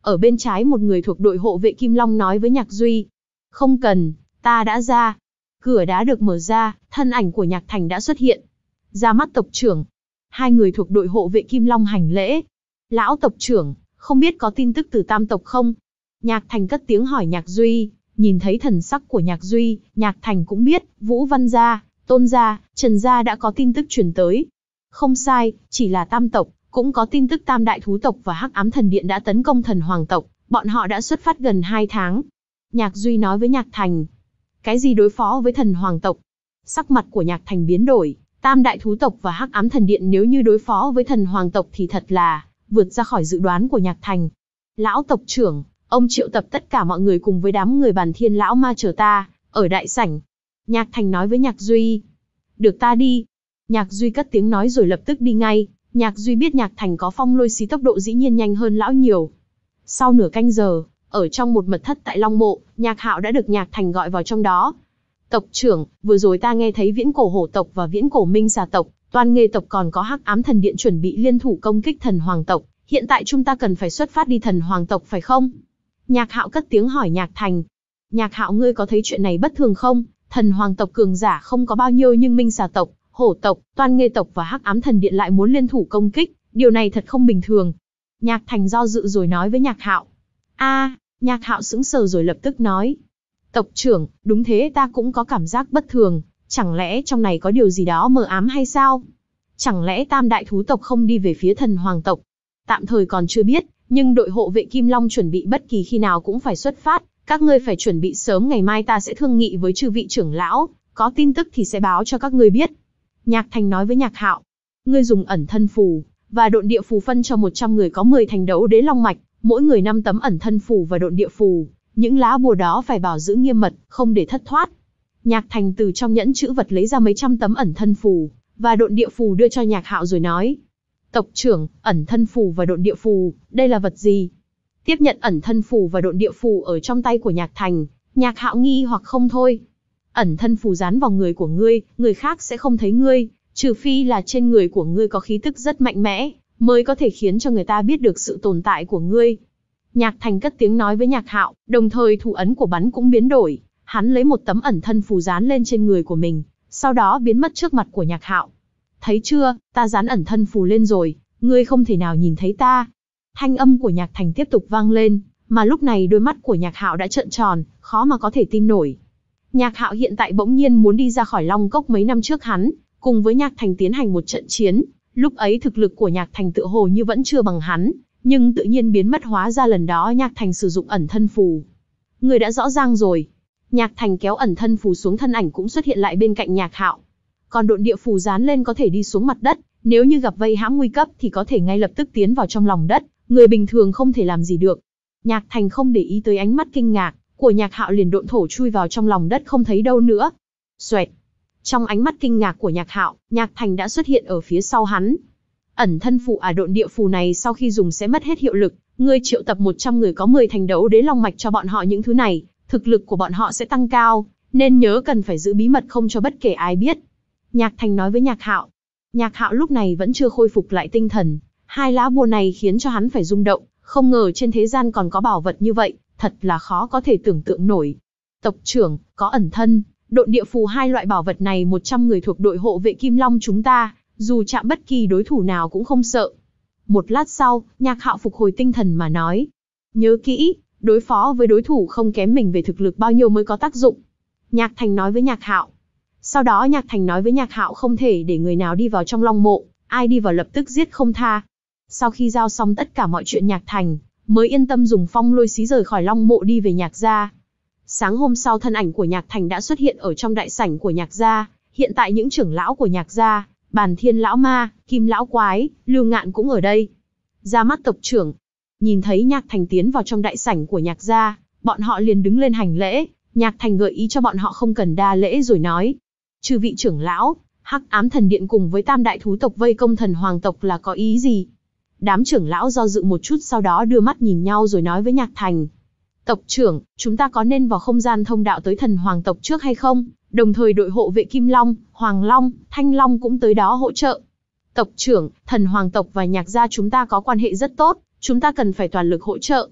Ở bên trái một người thuộc đội hộ vệ Kim Long nói với Nhạc Duy. Không cần, ta đã ra. Cửa đá được mở ra, thân ảnh của Nhạc Thành đã xuất hiện. Ra mắt tộc trưởng. Hai người thuộc đội hộ vệ Kim Long hành lễ. Lão tộc trưởng, không biết có tin tức từ Tam tộc không? Nhạc Thành cất tiếng hỏi Nhạc Duy. Nhìn thấy thần sắc của Nhạc Duy, Nhạc Thành cũng biết, Vũ Văn gia, Tôn gia, Trần gia đã có tin tức truyền tới. Không sai, chỉ là Tam tộc, cũng có tin tức Tam đại thú tộc và Hắc Ám Thần Điện đã tấn công Thần Hoàng tộc, bọn họ đã xuất phát gần hai tháng. Nhạc Duy nói với Nhạc Thành. Cái gì đối phó với Thần Hoàng tộc? Sắc mặt của Nhạc Thành biến đổi, Tam đại thú tộc và Hắc Ám Thần Điện nếu như đối phó với Thần Hoàng tộc thì thật là vượt ra khỏi dự đoán của Nhạc Thành. Lão tộc trưởng, ông triệu tập tất cả mọi người cùng với đám người Bàn Thiên lão ma chờ ta, ở đại sảnh. Nhạc Thành nói với Nhạc Duy. Được ta đi. Nhạc Duy cất tiếng nói rồi lập tức đi ngay. Nhạc Duy biết Nhạc Thành có phong lôi xí tốc độ dĩ nhiên nhanh hơn lão nhiều. Sau nửa canh giờ, ở trong một mật thất tại Long Mộ, Nhạc Hạo đã được Nhạc Thành gọi vào trong đó. Tộc trưởng, vừa rồi ta nghe thấy Viễn Cổ Hổ tộc và Viễn Cổ Minh Xà tộc, Toan Nghê tộc còn có Hắc Ám Thần Điện chuẩn bị liên thủ công kích Thần Hoàng tộc. Hiện tại chúng ta cần phải xuất phát đi Thần Hoàng tộc phải không? Nhạc Hạo cất tiếng hỏi Nhạc Thành. Nhạc Hạo, ngươi có thấy chuyện này bất thường không? Thần Hoàng tộc cường giả không có bao nhiêu nhưng Minh Xà tộc, Hổ tộc, Toan Nghê tộc và Hắc Ám Thần Điện lại muốn liên thủ công kích, điều này thật không bình thường. Nhạc Thành do dự rồi nói với Nhạc Hạo. A, Nhạc Hạo sững sờ rồi lập tức nói. Tộc trưởng, đúng thế, ta cũng có cảm giác bất thường, chẳng lẽ trong này có điều gì đó mờ ám hay sao? Chẳng lẽ Tam đại thú tộc không đi về phía Thần Hoàng tộc? Tạm thời còn chưa biết, nhưng đội hộ vệ Kim Long chuẩn bị bất kỳ khi nào cũng phải xuất phát, các ngươi phải chuẩn bị sớm, ngày mai ta sẽ thương nghị với chư vị trưởng lão, có tin tức thì sẽ báo cho các ngươi biết. Nhạc Thành nói với Nhạc Hạo, ngươi dùng ẩn thân phù và độn địa phù phân cho một trăm người có mười thành đấu đế long mạch, mỗi người năm tấm ẩn thân phù và độn địa phù, những lá bùa đó phải bảo giữ nghiêm mật, không để thất thoát. Nhạc Thành từ trong nhẫn chữ vật lấy ra mấy trăm tấm ẩn thân phù và độn địa phù đưa cho Nhạc Hạo rồi nói. Tộc trưởng, ẩn thân phù và độn địa phù, đây là vật gì? Tiếp nhận ẩn thân phù và độn địa phù ở trong tay của Nhạc Thành, Nhạc Hạo nghi hoặc không thôi. Ẩn thân phù dán vào người của ngươi, người khác sẽ không thấy ngươi, trừ phi là trên người của ngươi có khí tức rất mạnh mẽ, mới có thể khiến cho người ta biết được sự tồn tại của ngươi. Nhạc Thành cất tiếng nói với Nhạc Hạo, đồng thời thủ ấn của bắn cũng biến đổi, hắn lấy một tấm ẩn thân phù dán lên trên người của mình, sau đó biến mất trước mặt của Nhạc Hạo. Thấy chưa, ta dán ẩn thân phù lên rồi, ngươi không thể nào nhìn thấy ta. Thanh âm của Nhạc Thành tiếp tục vang lên, mà lúc này đôi mắt của Nhạc Hạo đã trợn tròn, khó mà có thể tin nổi. Nhạc Hạo hiện tại bỗng nhiên muốn đi ra khỏi Long Cốc mấy năm trước hắn, cùng với Nhạc Thành tiến hành một trận chiến, lúc ấy thực lực của Nhạc Thành tựa hồ như vẫn chưa bằng hắn, nhưng tự nhiên biến mất, hóa ra lần đó Nhạc Thành sử dụng ẩn thân phù. Người đã rõ ràng rồi. Nhạc Thành kéo ẩn thân phù xuống, thân ảnh cũng xuất hiện lại bên cạnh Nhạc Hạo. Còn độn địa phù dán lên có thể đi xuống mặt đất, nếu như gặp vây hãm nguy cấp thì có thể ngay lập tức tiến vào trong lòng đất, người bình thường không thể làm gì được. Nhạc Thành không để ý tới ánh mắt kinh ngạc của Nhạc Hạo, liền độn thổ chui vào trong lòng đất không thấy đâu nữa. Xoẹt. Trong ánh mắt kinh ngạc của Nhạc Hạo, Nhạc Thành đã xuất hiện ở phía sau hắn. Ẩn thân phù à, độn địa phù này sau khi dùng sẽ mất hết hiệu lực, ngươi triệu tập một trăm người có mười thành đấu đế long mạch cho bọn họ những thứ này, thực lực của bọn họ sẽ tăng cao, nên nhớ cần phải giữ bí mật không cho bất kể ai biết. Nhạc Thành nói với Nhạc Hạo. Nhạc Hạo lúc này vẫn chưa khôi phục lại tinh thần, hai lá bùa này khiến cho hắn phải rung động, không ngờ trên thế gian còn có bảo vật như vậy, thật là khó có thể tưởng tượng nổi. Tộc trưởng, có ẩn thân, độn địa phù hai loại bảo vật này một trăm người thuộc đội hộ vệ Kim Long chúng ta, dù chạm bất kỳ đối thủ nào cũng không sợ. Một lát sau, Nhạc Hạo phục hồi tinh thần mà nói. Nhớ kỹ, đối phó với đối thủ không kém mình về thực lực bao nhiêu mới có tác dụng. Nhạc Thành nói với Nhạc Hạo. Sau đó Nhạc Thành nói với Nhạc Hạo không thể để người nào đi vào trong Long Mộ, ai đi vào lập tức giết không tha. Sau khi giao xong tất cả mọi chuyện, Nhạc Thành mới yên tâm dùng phong lôi xí rời khỏi Long Mộ đi về Nhạc gia. Sáng hôm sau, thân ảnh của Nhạc Thành đã xuất hiện ở trong đại sảnh của Nhạc gia. Hiện tại những trưởng lão của Nhạc gia, Bàn Thiên lão ma, Kim lão quái, Lưu Ngạn cũng ở đây. Ra mắt tộc trưởng. Nhìn thấy Nhạc Thành tiến vào trong đại sảnh của Nhạc gia, bọn họ liền đứng lên hành lễ. Nhạc Thành gợi ý cho bọn họ không cần đa lễ rồi nói. Chư vị trưởng lão, Hắc Ám Thần Điện cùng với Tam đại thú tộc vây công Thần Hoàng tộc là có ý gì? Đám trưởng lão do dự một chút, sau đó đưa mắt nhìn nhau rồi nói với Nhạc Thành. Tộc trưởng, chúng ta có nên vào không gian thông đạo tới Thần Hoàng tộc trước hay không? Đồng thời đội hộ vệ Kim Long, Hoàng Long, Thanh Long cũng tới đó hỗ trợ. Tộc trưởng, Thần Hoàng tộc và Nhạc gia chúng ta có quan hệ rất tốt, chúng ta cần phải toàn lực hỗ trợ.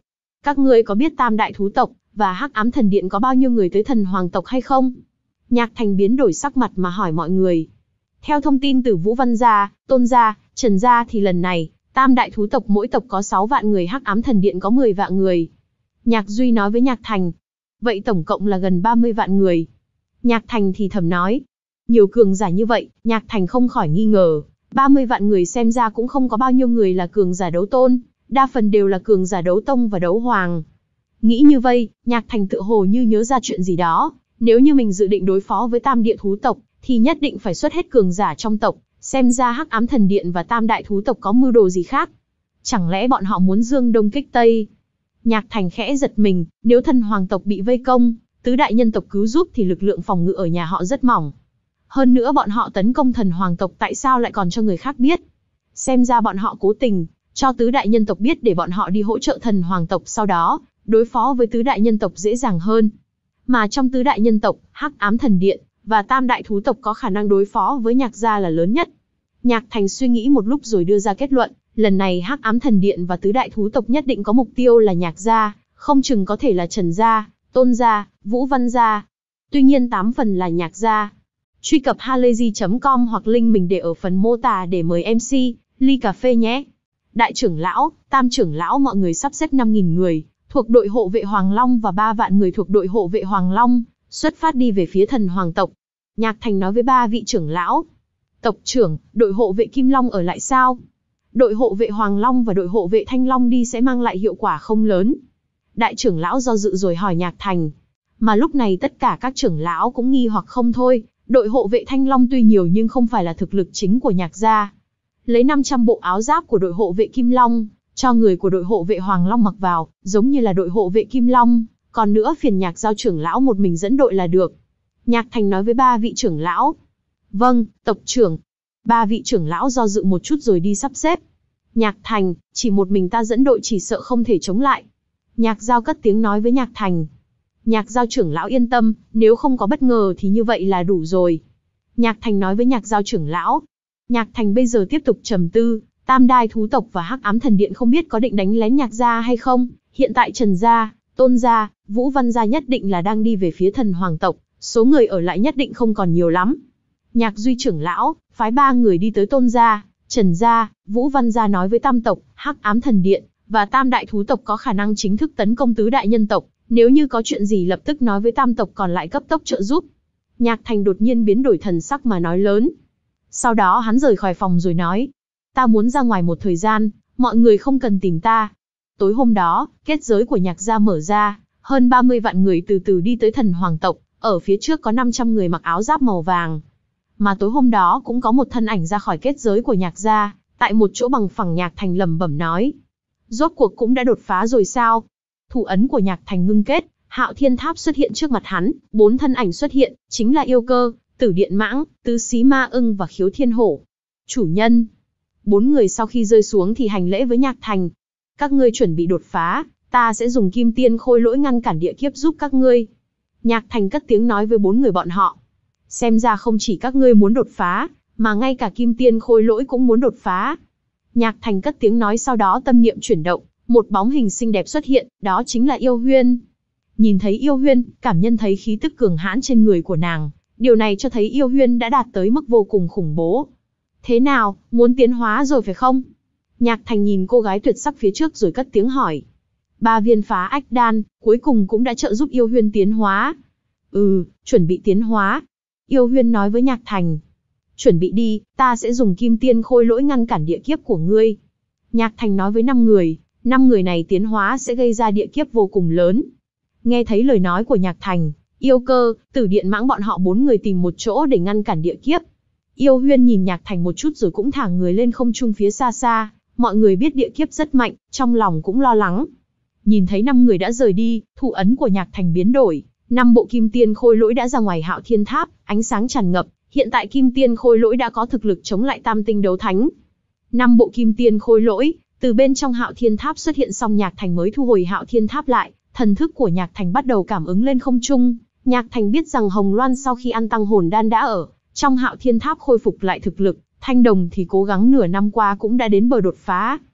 Các ngươi có biết Tam Đại Thú Tộc và Hắc Ám Thần Điện có bao nhiêu người tới Thần Hoàng Tộc hay không? Nhạc Thành biến đổi sắc mặt mà hỏi mọi người. Theo thông tin từ Vũ Văn Gia, Tôn Gia, Trần Gia thì lần này, Tam Đại Thú Tộc mỗi tộc có sáu vạn người, Hắc Ám Thần Điện có mười vạn người. Nhạc Duy nói với Nhạc Thành. Vậy tổng cộng là gần ba mươi vạn người. Nhạc Thành thì thầm nói. Nhiều cường giả như vậy, Nhạc Thành không khỏi nghi ngờ. ba mươi vạn người xem ra cũng không có bao nhiêu người là cường giả đấu tôn, đa phần đều là cường giả đấu tông và đấu hoàng. Nghĩ như vậy, Nhạc Thành tựa hồ như nhớ ra chuyện gì đó. Nếu như mình dự định đối phó với Tam Địa Thú Tộc, thì nhất định phải xuất hết cường giả trong tộc. Xem ra Hắc Ám Thần Điện và Tam Đại Thú Tộc có mưu đồ gì khác. Chẳng lẽ bọn họ muốn dương đông kích tây? Nhạc Thành khẽ giật mình, nếu Thần Hoàng tộc bị vây công, tứ đại nhân tộc cứu giúp thì lực lượng phòng ngự ở nhà họ rất mỏng. Hơn nữa bọn họ tấn công Thần Hoàng tộc tại sao lại còn cho người khác biết? Xem ra bọn họ cố tình cho tứ đại nhân tộc biết để bọn họ đi hỗ trợ Thần Hoàng tộc, sau đó đối phó với tứ đại nhân tộc dễ dàng hơn. Mà trong tứ đại nhân tộc, Hắc Ám Thần Điện và Tam Đại Thú Tộc có khả năng đối phó với Nhạc gia là lớn nhất. Nhạc Thành suy nghĩ một lúc rồi đưa ra kết luận, lần này Hắc Ám Thần Điện và tứ đại thú tộc nhất định có mục tiêu là Nhạc gia, không chừng có thể là Trần gia, Tôn gia, Vũ Văn gia. Tuy nhiên tám phần là Nhạc gia. Truy cập halayzi chấm com hoặc link mình để ở phần mô tả để mời em xê, ly cà phê nhé. Đại trưởng lão, tam trưởng lão mọi người sắp xếp năm nghìn người, thuộc đội hộ vệ Hoàng Long và ba vạn người thuộc đội hộ vệ Hoàng Long, xuất phát đi về phía Thần Hoàng tộc. Nhạc Thành nói với ba vị trưởng lão. Tộc trưởng, đội hộ vệ Kim Long ở lại sao? Đội hộ vệ Hoàng Long và đội hộ vệ Thanh Long đi sẽ mang lại hiệu quả không lớn. Đại trưởng lão do dự rồi hỏi Nhạc Thành. Mà lúc này tất cả các trưởng lão cũng nghi hoặc không thôi, đội hộ vệ Thanh Long tuy nhiều nhưng không phải là thực lực chính của Nhạc gia. Lấy năm trăm bộ áo giáp của đội hộ vệ Kim Long, cho người của đội hộ vệ Hoàng Long mặc vào, giống như là đội hộ vệ Kim Long, còn nữa phiền Nhạc giao trưởng lão một mình dẫn đội là được. Nhạc Thành nói với ba vị trưởng lão. Vâng, tộc trưởng. Ba vị trưởng lão do dự một chút rồi đi sắp xếp. Nhạc Thành, chỉ một mình ta dẫn đội chỉ sợ không thể chống lại. Nhạc giao cất tiếng nói với Nhạc Thành. Nhạc giao trưởng lão yên tâm, nếu không có bất ngờ thì như vậy là đủ rồi. Nhạc Thành nói với Nhạc giao trưởng lão. Nhạc Thành bây giờ tiếp tục trầm tư, Tam Đại Thú Tộc và Hắc Ám Thần Điện không biết có định đánh lén Nhạc gia hay không. Hiện tại Trần gia, Tôn gia, Vũ Văn gia nhất định là đang đi về phía Thần Hoàng tộc, số người ở lại nhất định không còn nhiều lắm. Nhạc Duy trưởng lão phái ba người đi tới Tôn gia, Trần gia, Vũ Văn gia nói với Tam tộc, Hắc Ám Thần Điện và Tam Đại Thú Tộc có khả năng chính thức tấn công tứ đại nhân tộc, nếu như có chuyện gì lập tức nói với Tam tộc còn lại cấp tốc trợ giúp. Nhạc Thành đột nhiên biến đổi thần sắc mà nói lớn. Sau đó hắn rời khỏi phòng rồi nói, ta muốn ra ngoài một thời gian, mọi người không cần tìm ta. Tối hôm đó, kết giới của Nhạc gia mở ra, hơn ba mươi vạn người từ từ đi tới Thần Hoàng tộc, ở phía trước có năm trăm người mặc áo giáp màu vàng. Mà tối hôm đó cũng có một thân ảnh ra khỏi kết giới của Nhạc gia, tại một chỗ bằng phẳng. Nhạc Thành lẩm bẩm nói, rốt cuộc cũng đã đột phá rồi sao? Thủ ấn của Nhạc Thành ngưng kết, Hạo Thiên Tháp xuất hiện trước mặt hắn, bốn thân ảnh xuất hiện, chính là Yêu Cơ, Tử Điện Mãng, Tứ Xí Ma Ưng và Khiếu Thiên Hổ. Chủ nhân. Bốn người sau khi rơi xuống thì hành lễ với Nhạc Thành. Các ngươi chuẩn bị đột phá, ta sẽ dùng Kim Tiên Khôi Lỗi ngăn cản địa kiếp giúp các ngươi. Nhạc Thành cất tiếng nói với bốn người bọn họ. Xem ra không chỉ các ngươi muốn đột phá, mà ngay cả Kim Tiên Khôi Lỗi cũng muốn đột phá. Nhạc Thành cất tiếng nói, sau đó tâm niệm chuyển động, một bóng hình xinh đẹp xuất hiện, đó chính là Yêu Huyên. Nhìn thấy Yêu Huyên, cảm nhận thấy khí tức cường hãn trên người của nàng, điều này cho thấy Yêu Huyên đã đạt tới mức vô cùng khủng bố. Thế nào, muốn tiến hóa rồi phải không? Nhạc Thành nhìn cô gái tuyệt sắc phía trước rồi cất tiếng hỏi. Ba viên phá ách đan, cuối cùng cũng đã trợ giúp Yêu Huyên tiến hóa. Ừ, chuẩn bị tiến hóa. Yêu Huyên nói với Nhạc Thành. Chuẩn bị đi, ta sẽ dùng Kim Tiên Khôi Lỗi ngăn cản địa kiếp của ngươi. Nhạc Thành nói với năm người, năm người này tiến hóa sẽ gây ra địa kiếp vô cùng lớn. Nghe thấy lời nói của Nhạc Thành, Yêu Cơ, Tử Điện Mãng bọn họ bốn người tìm một chỗ để ngăn cản địa kiếp. Yêu Huyên nhìn Nhạc Thành một chút rồi cũng thả người lên không trung phía xa xa. Mọi người biết địa kiếp rất mạnh, trong lòng cũng lo lắng. Nhìn thấy năm người đã rời đi, thủ ấn của Nhạc Thành biến đổi. Năm bộ Kim Tiên Khôi Lỗi đã ra ngoài Hạo Thiên Tháp, ánh sáng tràn ngập. Hiện tại Kim Tiên Khôi Lỗi đã có thực lực chống lại Tam Tinh Đấu Thánh. Năm bộ Kim Tiên Khôi Lỗi từ bên trong Hạo Thiên Tháp xuất hiện, xong Nhạc Thành mới thu hồi Hạo Thiên Tháp lại. Thần thức của Nhạc Thành bắt đầu cảm ứng lên không trung. Nhạc Thành biết rằng Hồng Loan sau khi ăn tăng hồn đan đã ở trong Hạo Thiên Tháp khôi phục lại thực lực. Thanh Đồng thì cố gắng nửa năm qua cũng đã đến bờ đột phá.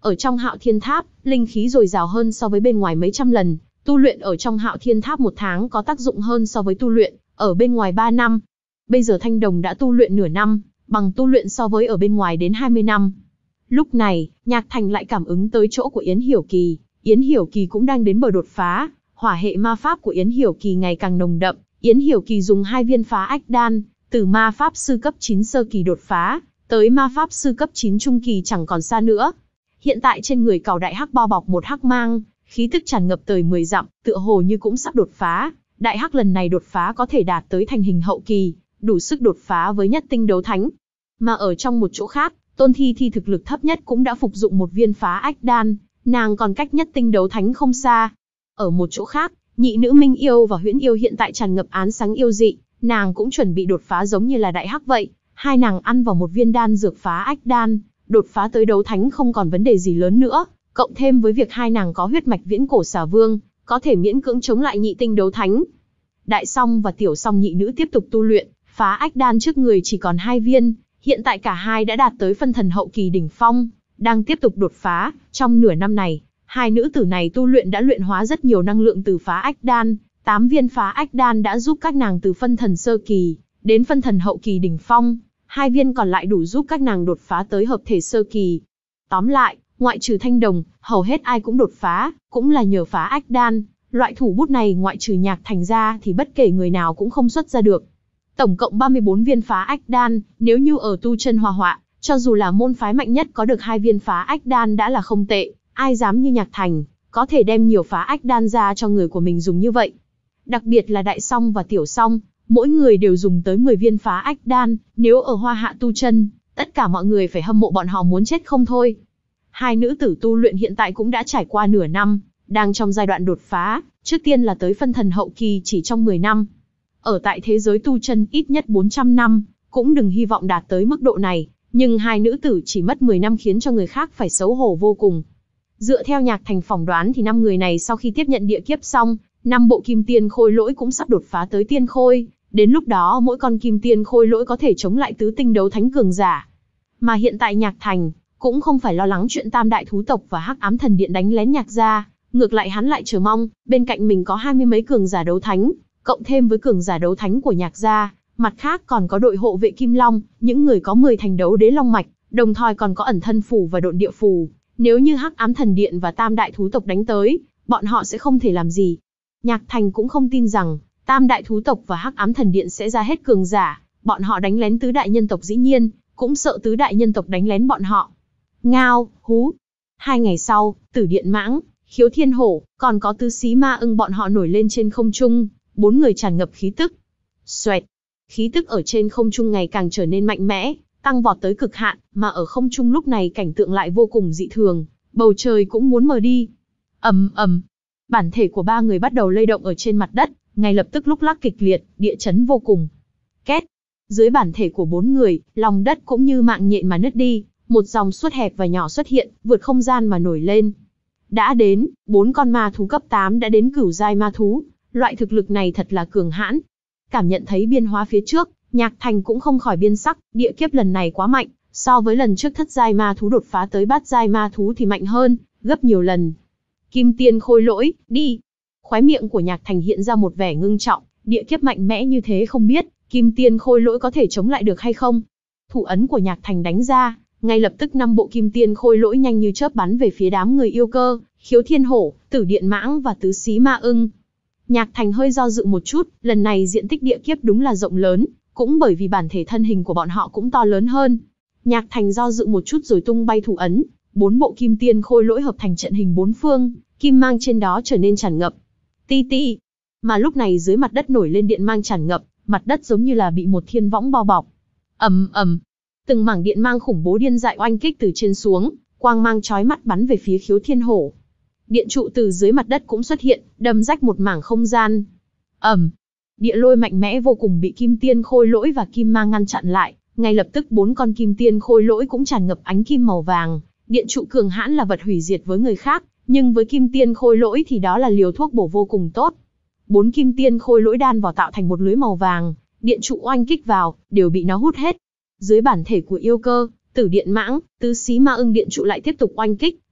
Ở trong Hạo Thiên Tháp, linh khí dồi dào hơn so với bên ngoài mấy trăm lần, tu luyện ở trong Hạo Thiên Tháp một tháng có tác dụng hơn so với tu luyện ở bên ngoài ba năm. Bây giờ Thanh Đồng đã tu luyện nửa năm, bằng tu luyện so với ở bên ngoài đến hai mươi năm. Lúc này, Nhạc Thành lại cảm ứng tới chỗ của Yến Hiểu Kỳ, Yến Hiểu Kỳ cũng đang đến bờ đột phá, hỏa hệ ma pháp của Yến Hiểu Kỳ ngày càng nồng đậm, Yến Hiểu Kỳ dùng hai viên phá ách đan, từ ma pháp sư cấp chín sơ kỳ đột phá, tới ma pháp sư cấp chín trung kỳ chẳng còn xa nữa. Hiện tại trên người Cẩu Đại Hắc bao bọc một hắc mang, khí tức tràn ngập tới mười dặm, tựa hồ như cũng sắp đột phá. Đại Hắc lần này đột phá có thể đạt tới thành hình hậu kỳ, đủ sức đột phá với nhất tinh đấu thánh. Mà ở trong một chỗ khác, Tôn Thi Thi thực lực thấp nhất cũng đã phục dụng một viên phá ách đan, nàng còn cách nhất tinh đấu thánh không xa. Ở một chỗ khác, nhị nữ Minh Yêu và Huyễn Yêu hiện tại tràn ngập ánh sáng yêu dị, nàng cũng chuẩn bị đột phá giống như là Đại Hắc vậy. Hai nàng ăn vào một viên đan dược phá ách đan, đột phá tới đấu thánh không còn vấn đề gì lớn nữa, cộng thêm với việc hai nàng có huyết mạch viễn cổ xà vương, có thể miễn cưỡng chống lại nhị tinh đấu thánh. Đại Song và Tiểu Song nhị nữ tiếp tục tu luyện, phá ách đan trước người chỉ còn hai viên, hiện tại cả hai đã đạt tới phân thần hậu kỳ đỉnh phong, đang tiếp tục đột phá. Trong nửa năm này, hai nữ tử này tu luyện đã luyện hóa rất nhiều năng lượng từ phá ách đan, tám viên phá ách đan đã giúp các nàng từ phân thần sơ kỳ đến phân thần hậu kỳ đỉnh phong, hai viên còn lại đủ giúp các nàng đột phá tới hợp thể sơ kỳ. Tóm lại, ngoại trừ Thanh Đồng, hầu hết ai cũng đột phá, cũng là nhờ phá ách đan. Loại thủ bút này ngoại trừ Nhạc Thành ra thì bất kể người nào cũng không xuất ra được. Tổng cộng ba mươi bốn viên phá ách đan, nếu như ở tu chân hoa họa, cho dù là môn phái mạnh nhất có được hai viên phá ách đan đã là không tệ, ai dám như Nhạc Thành, có thể đem nhiều phá ách đan ra cho người của mình dùng như vậy. Đặc biệt là Đại Song và Tiểu Song, mỗi người đều dùng tới mười viên phá ách đan, nếu ở hoa hạ tu chân, tất cả mọi người phải hâm mộ bọn họ muốn chết không thôi. Hai nữ tử tu luyện hiện tại cũng đã trải qua nửa năm, đang trong giai đoạn đột phá, trước tiên là tới phân thần hậu kỳ chỉ trong mười năm. Ở tại thế giới tu chân ít nhất bốn trăm năm, cũng đừng hy vọng đạt tới mức độ này, nhưng hai nữ tử chỉ mất mười năm khiến cho người khác phải xấu hổ vô cùng. Dựa theo Nhạc Thành phỏng đoán thì năm người này sau khi tiếp nhận địa kiếp xong, năm bộ kim tiên khôi lỗi cũng sắp đột phá tới tiên khôi, đến lúc đó mỗi con kim tiên khôi lỗi có thể chống lại tứ tinh đấu thánh cường giả. Mà hiện tại Nhạc Thành cũng không phải lo lắng chuyện Tam Đại Thú Tộc và Hắc Ám Thần Điện đánh lén Nhạc gia, ngược lại hắn lại chờ mong, bên cạnh mình có hai mươi mấy cường giả đấu thánh, cộng thêm với cường giả đấu thánh của Nhạc gia, mặt khác còn có đội hộ vệ Kim Long, những người có mười thành đấu đế long mạch, đồng thời còn có ẩn thân phù và độn địa phù. Nếu như Hắc Ám Thần Điện và Tam Đại Thú Tộc đánh tới, bọn họ sẽ không thể làm gì. Nhạc Thành cũng không tin rằng Tam Đại Thú Tộc và Hắc Ám Thần Điện sẽ ra hết cường giả, bọn họ đánh lén tứ đại nhân tộc dĩ nhiên, cũng sợ tứ đại nhân tộc đánh lén bọn họ. Ngao, hú. Hai ngày sau, Tử Điện Mãng, Khiếu Thiên Hổ, còn có Tứ Xí Ma Ưng bọn họ nổi lên trên không trung, bốn người tràn ngập khí tức. Xoẹt. Khí tức ở trên không trung ngày càng trở nên mạnh mẽ, tăng vọt tới cực hạn, mà ở không trung lúc này cảnh tượng lại vô cùng dị thường, bầu trời cũng muốn mờ đi. Ầm ầm. Bản thể của ba người bắt đầu lay động ở trên mặt đất, ngay lập tức lúc lắc kịch liệt, địa chấn vô cùng. Két. Dưới bản thể của bốn người, lòng đất cũng như mạng nhện mà nứt đi, một dòng suốt hẹp và nhỏ xuất hiện, vượt không gian mà nổi lên. Đã đến, bốn con ma thú cấp tám đã đến cửu giai ma thú, loại thực lực này thật là cường hãn. Cảm nhận thấy biên hóa phía trước, Nhạc Thành cũng không khỏi biên sắc, địa kiếp lần này quá mạnh, so với lần trước thất giai ma thú đột phá tới bát giai ma thú thì mạnh hơn, gấp nhiều lần. Kim tiên khôi lỗi, đi. Khóe miệng của Nhạc Thành hiện ra một vẻ ngưng trọng, địa kiếp mạnh mẽ như thế không biết, kim tiên khôi lỗi có thể chống lại được hay không? Thủ ấn của Nhạc Thành đánh ra, ngay lập tức năm bộ kim tiên khôi lỗi nhanh như chớp bắn về phía đám người yêu cơ, Khiếu Thiên Hổ, Tử Điện Mãng và Tứ Xí Ma Ưng. Nhạc Thành hơi do dự một chút, lần này diện tích địa kiếp đúng là rộng lớn, cũng bởi vì bản thể thân hình của bọn họ cũng to lớn hơn. Nhạc Thành do dự một chút rồi tung bay thủ ấn, bốn bộ kim tiên khôi lỗi hợp thành trận hình bốn phương, kim mang trên đó trở nên tràn ngập. Ti ti. Mà lúc này dưới mặt đất nổi lên điện mang tràn ngập, mặt đất giống như là bị một thiên võng bao bọc. Ầm ầm. Từng mảng điện mang khủng bố điên dại oanh kích từ trên xuống, quang mang chói mắt bắn về phía Khiếu Thiên Hổ. Điện trụ từ dưới mặt đất cũng xuất hiện, đâm rách một mảng không gian. Ầm. Địa lôi mạnh mẽ vô cùng bị kim tiên khôi lỗi và kim mang ngăn chặn lại, ngay lập tức bốn con kim tiên khôi lỗi cũng tràn ngập ánh kim màu vàng. Điện trụ cường hãn là vật hủy diệt với người khác, nhưng với kim tiên khôi lỗi thì đó là liều thuốc bổ vô cùng tốt. Bốn kim tiên khôi lỗi đan vào tạo thành một lưới màu vàng, điện trụ oanh kích vào, đều bị nó hút hết. Dưới bản thể của yêu cơ, Tử Điện Mãng, Tứ Xí Ma Ưng điện trụ lại tiếp tục oanh kích,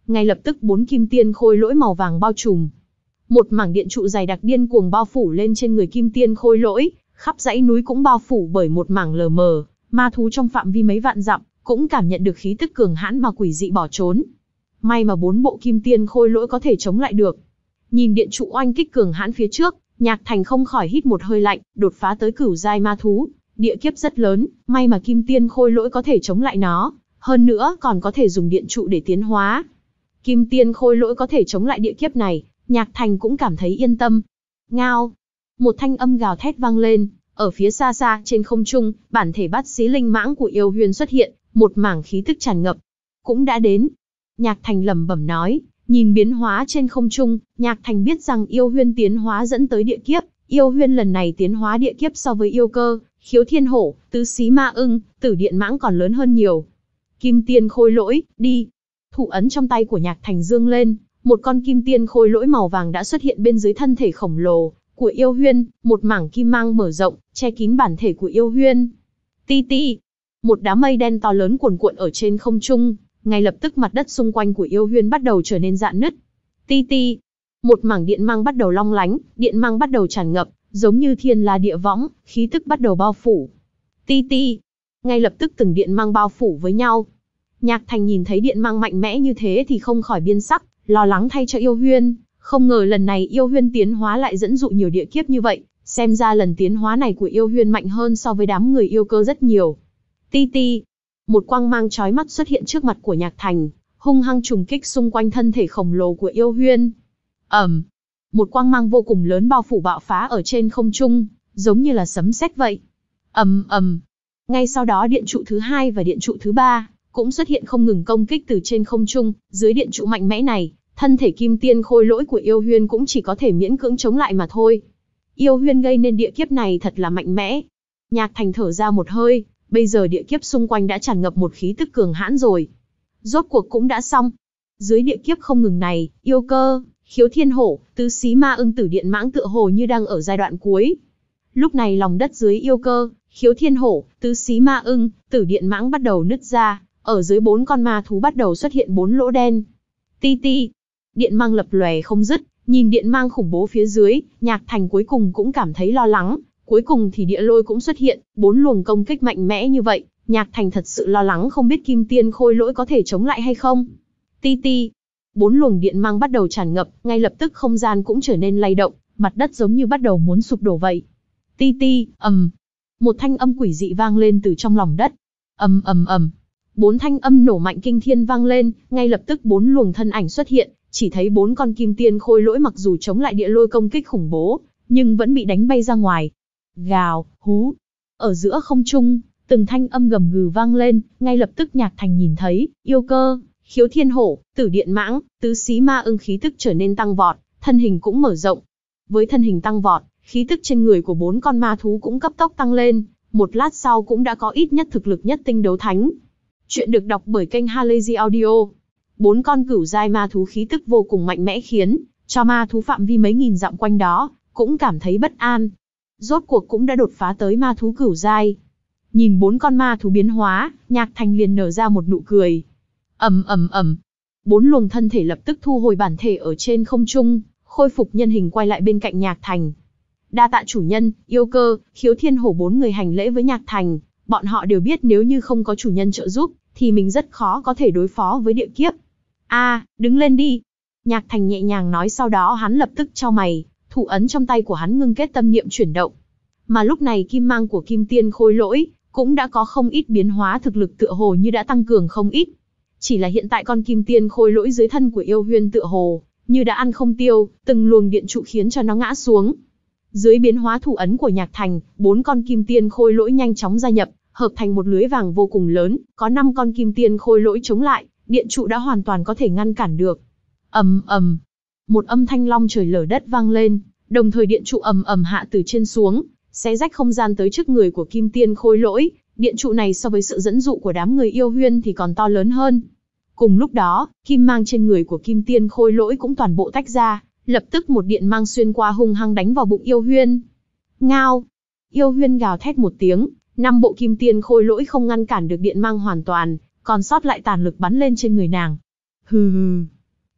ngay lập tức bốn kim tiên khôi lỗi màu vàng bao trùm. Một mảng điện trụ dày đặc điên cuồng bao phủ lên trên người kim tiên khôi lỗi, khắp dãy núi cũng bao phủ bởi một mảng lờ mờ, ma thú trong phạm vi mấy vạn dặm cũng cảm nhận được khí tức cường hãn mà quỷ dị bỏ trốn. May mà bốn bộ kim tiên khôi lỗi có thể chống lại được. Nhìn điện trụ oanh kích cường hãn phía trước, Nhạc Thành không khỏi hít một hơi lạnh, đột phá tới cửu giai ma thú, địa kiếp rất lớn, may mà kim tiên khôi lỗi có thể chống lại nó, hơn nữa còn có thể dùng điện trụ để tiến hóa. Kim tiên khôi lỗi có thể chống lại địa kiếp này, Nhạc Thành cũng cảm thấy yên tâm. Ngao, một thanh âm gào thét vang lên, ở phía xa xa trên không trung, bản thể bát xí linh mãng của Yêu Huyên xuất hiện, một mảng khí tức tràn ngập. Cũng đã đến. Nhạc Thành lẩm bẩm nói, nhìn biến hóa trên không trung, Nhạc Thành biết rằng Yêu Huyên tiến hóa dẫn tới địa kiếp, Yêu Huyên lần này tiến hóa địa kiếp so với Yêu Cơ, Khiếu Thiên Hổ, Tứ Xí Ma Ưng, Tử Điện Mãng còn lớn hơn nhiều. Kim tiên khôi lỗi, đi. Thủ ấn trong tay của Nhạc Thành dương lên, một con kim tiên khôi lỗi màu vàng đã xuất hiện bên dưới thân thể khổng lồ của Yêu Huyên, một mảng kim mang mở rộng, che kín bản thể của Yêu Huyên. Ti ti, một đám mây đen to lớn cuồn cuộn ở trên không trung, ngay lập tức mặt đất xung quanh của Yêu Huyên bắt đầu trở nên rạn nứt. Ti ti, một mảng điện mang bắt đầu long lánh, điện mang bắt đầu tràn ngập, giống như thiên la địa võng, khí tức bắt đầu bao phủ. Ti ti, ngay lập tức từng điện mang bao phủ với nhau. Nhạc Thành nhìn thấy điện mang mạnh mẽ như thế thì không khỏi biến sắc, lo lắng thay cho Yêu Huyên, không ngờ lần này Yêu Huyên tiến hóa lại dẫn dụ nhiều địa kiếp như vậy, xem ra lần tiến hóa này của Yêu Huyên mạnh hơn so với đám người yêu cơ rất nhiều. Ti ti, một quang mang chói mắt xuất hiện trước mặt của Nhạc Thành, hung hăng trùng kích xung quanh thân thể khổng lồ của Yêu Huyên. Ầm, um, một quang mang vô cùng lớn bao phủ bạo phá ở trên không trung, giống như là sấm sét vậy. Ầm um, ầm. Um. Ngay sau đó điện trụ thứ hai và điện trụ thứ ba cũng xuất hiện không ngừng công kích từ trên không trung, dưới điện trụ mạnh mẽ này, thân thể kim tiên khôi lỗi của Yêu Huyên cũng chỉ có thể miễn cưỡng chống lại mà thôi. Yêu Huyên gây nên địa kiếp này thật là mạnh mẽ. Nhạc Thành thở ra một hơi, bây giờ địa kiếp xung quanh đã tràn ngập một khí tức cường hãn rồi. Rốt cuộc cũng đã xong. Dưới địa kiếp không ngừng này, Yêu Cơ, Khiếu Thiên Hổ, Tứ Xí Ma Ưng, Tử Điện Mãng tựa hồ như đang ở giai đoạn cuối. Lúc này lòng đất dưới Yêu Cơ, Khiếu Thiên Hổ, Tứ Xí Ma Ưng, Tử Điện Mãng bắt đầu nứt ra, ở dưới bốn con ma thú bắt đầu xuất hiện bốn lỗ đen. Ti ti, điện mang lập lòe không dứt, nhìn điện mang khủng bố phía dưới, Nhạc Thành cuối cùng cũng cảm thấy lo lắng. Cuối cùng thì địa lôi cũng xuất hiện, bốn luồng công kích mạnh mẽ như vậy, Nhạc Thành thật sự lo lắng không biết kim tiên khôi lỗi có thể chống lại hay không. Ti ti, bốn luồng điện mang bắt đầu tràn ngập, ngay lập tức không gian cũng trở nên lay động, mặt đất giống như bắt đầu muốn sụp đổ vậy. Ti ti, ầm, um. một thanh âm quỷ dị vang lên từ trong lòng đất. Ầm ầm ầm, bốn thanh âm nổ mạnh kinh thiên vang lên, ngay lập tức bốn luồng thân ảnh xuất hiện, chỉ thấy bốn con kim tiên khôi lỗi mặc dù chống lại địa lôi công kích khủng bố, nhưng vẫn bị đánh bay ra ngoài. Gào, hú. Ở giữa không trung, từng thanh âm gầm gừ vang lên, ngay lập tức Nhạc Thành nhìn thấy, Yêu Cơ, Khiếu Thiên Hổ, Tử Điện Mãng, Tứ Xí Ma Ưng khí tức trở nên tăng vọt, thân hình cũng mở rộng. Với thân hình tăng vọt, khí tức trên người của bốn con ma thú cũng cấp tốc tăng lên, một lát sau cũng đã có ít nhất thực lực nhất tinh đấu thánh. Chuyện được đọc bởi kênh Halazy Audio. Bốn con cửu giai ma thú khí tức vô cùng mạnh mẽ khiến cho ma thú phạm vi mấy nghìn dặm quanh đó cũng cảm thấy bất an. Rốt cuộc cũng đã đột phá tới ma thú cửu giai. Nhìn bốn con ma thú biến hóa, Nhạc Thành liền nở ra một nụ cười. Ầm ầm ầm, bốn luồng thân thể lập tức thu hồi bản thể ở trên không trung, khôi phục nhân hình quay lại bên cạnh Nhạc Thành. Đa tạ chủ nhân, Yêu Cơ, Khiếu Thiên Hổ bốn người hành lễ với Nhạc Thành, bọn họ đều biết nếu như không có chủ nhân trợ giúp, thì mình rất khó có thể đối phó với địa kiếp. A, à, đứng lên đi. Nhạc Thành nhẹ nhàng nói, sau đó hắn lập tức chau mày, thủ ấn trong tay của hắn ngưng kết tâm niệm chuyển động. Mà lúc này kim mang của kim tiên khôi lỗi cũng đã có không ít biến hóa, thực lực tựa hồ như đã tăng cường không ít. Chỉ là hiện tại con kim tiên khôi lỗi dưới thân của Yêu Huyên tựa hồ như đã ăn không tiêu, từng luồng điện trụ khiến cho nó ngã xuống. Dưới biến hóa thủ ấn của Nhạc Thành, bốn con kim tiên khôi lỗi nhanh chóng gia nhập, hợp thành một lưới vàng vô cùng lớn, có năm con kim tiên khôi lỗi chống lại, điện trụ đã hoàn toàn có thể ngăn cản được. Ầm ầm, một âm thanh long trời lở đất vang lên, đồng thời điện trụ ầm ầm hạ từ trên xuống, xé rách không gian tới trước người của kim tiên khôi lỗi. Điện trụ này so với sự dẫn dụ của đám người Yêu Huyên thì còn to lớn hơn. Cùng lúc đó, kim mang trên người của kim tiên khôi lỗi cũng toàn bộ tách ra, lập tức một điện mang xuyên qua hung hăng đánh vào bụng Yêu Huyên. Ngao! Yêu Huyên gào thét một tiếng, năm bộ kim tiên khôi lỗi không ngăn cản được điện mang hoàn toàn, còn sót lại tàn lực bắn lên trên người nàng. Hừ hừ!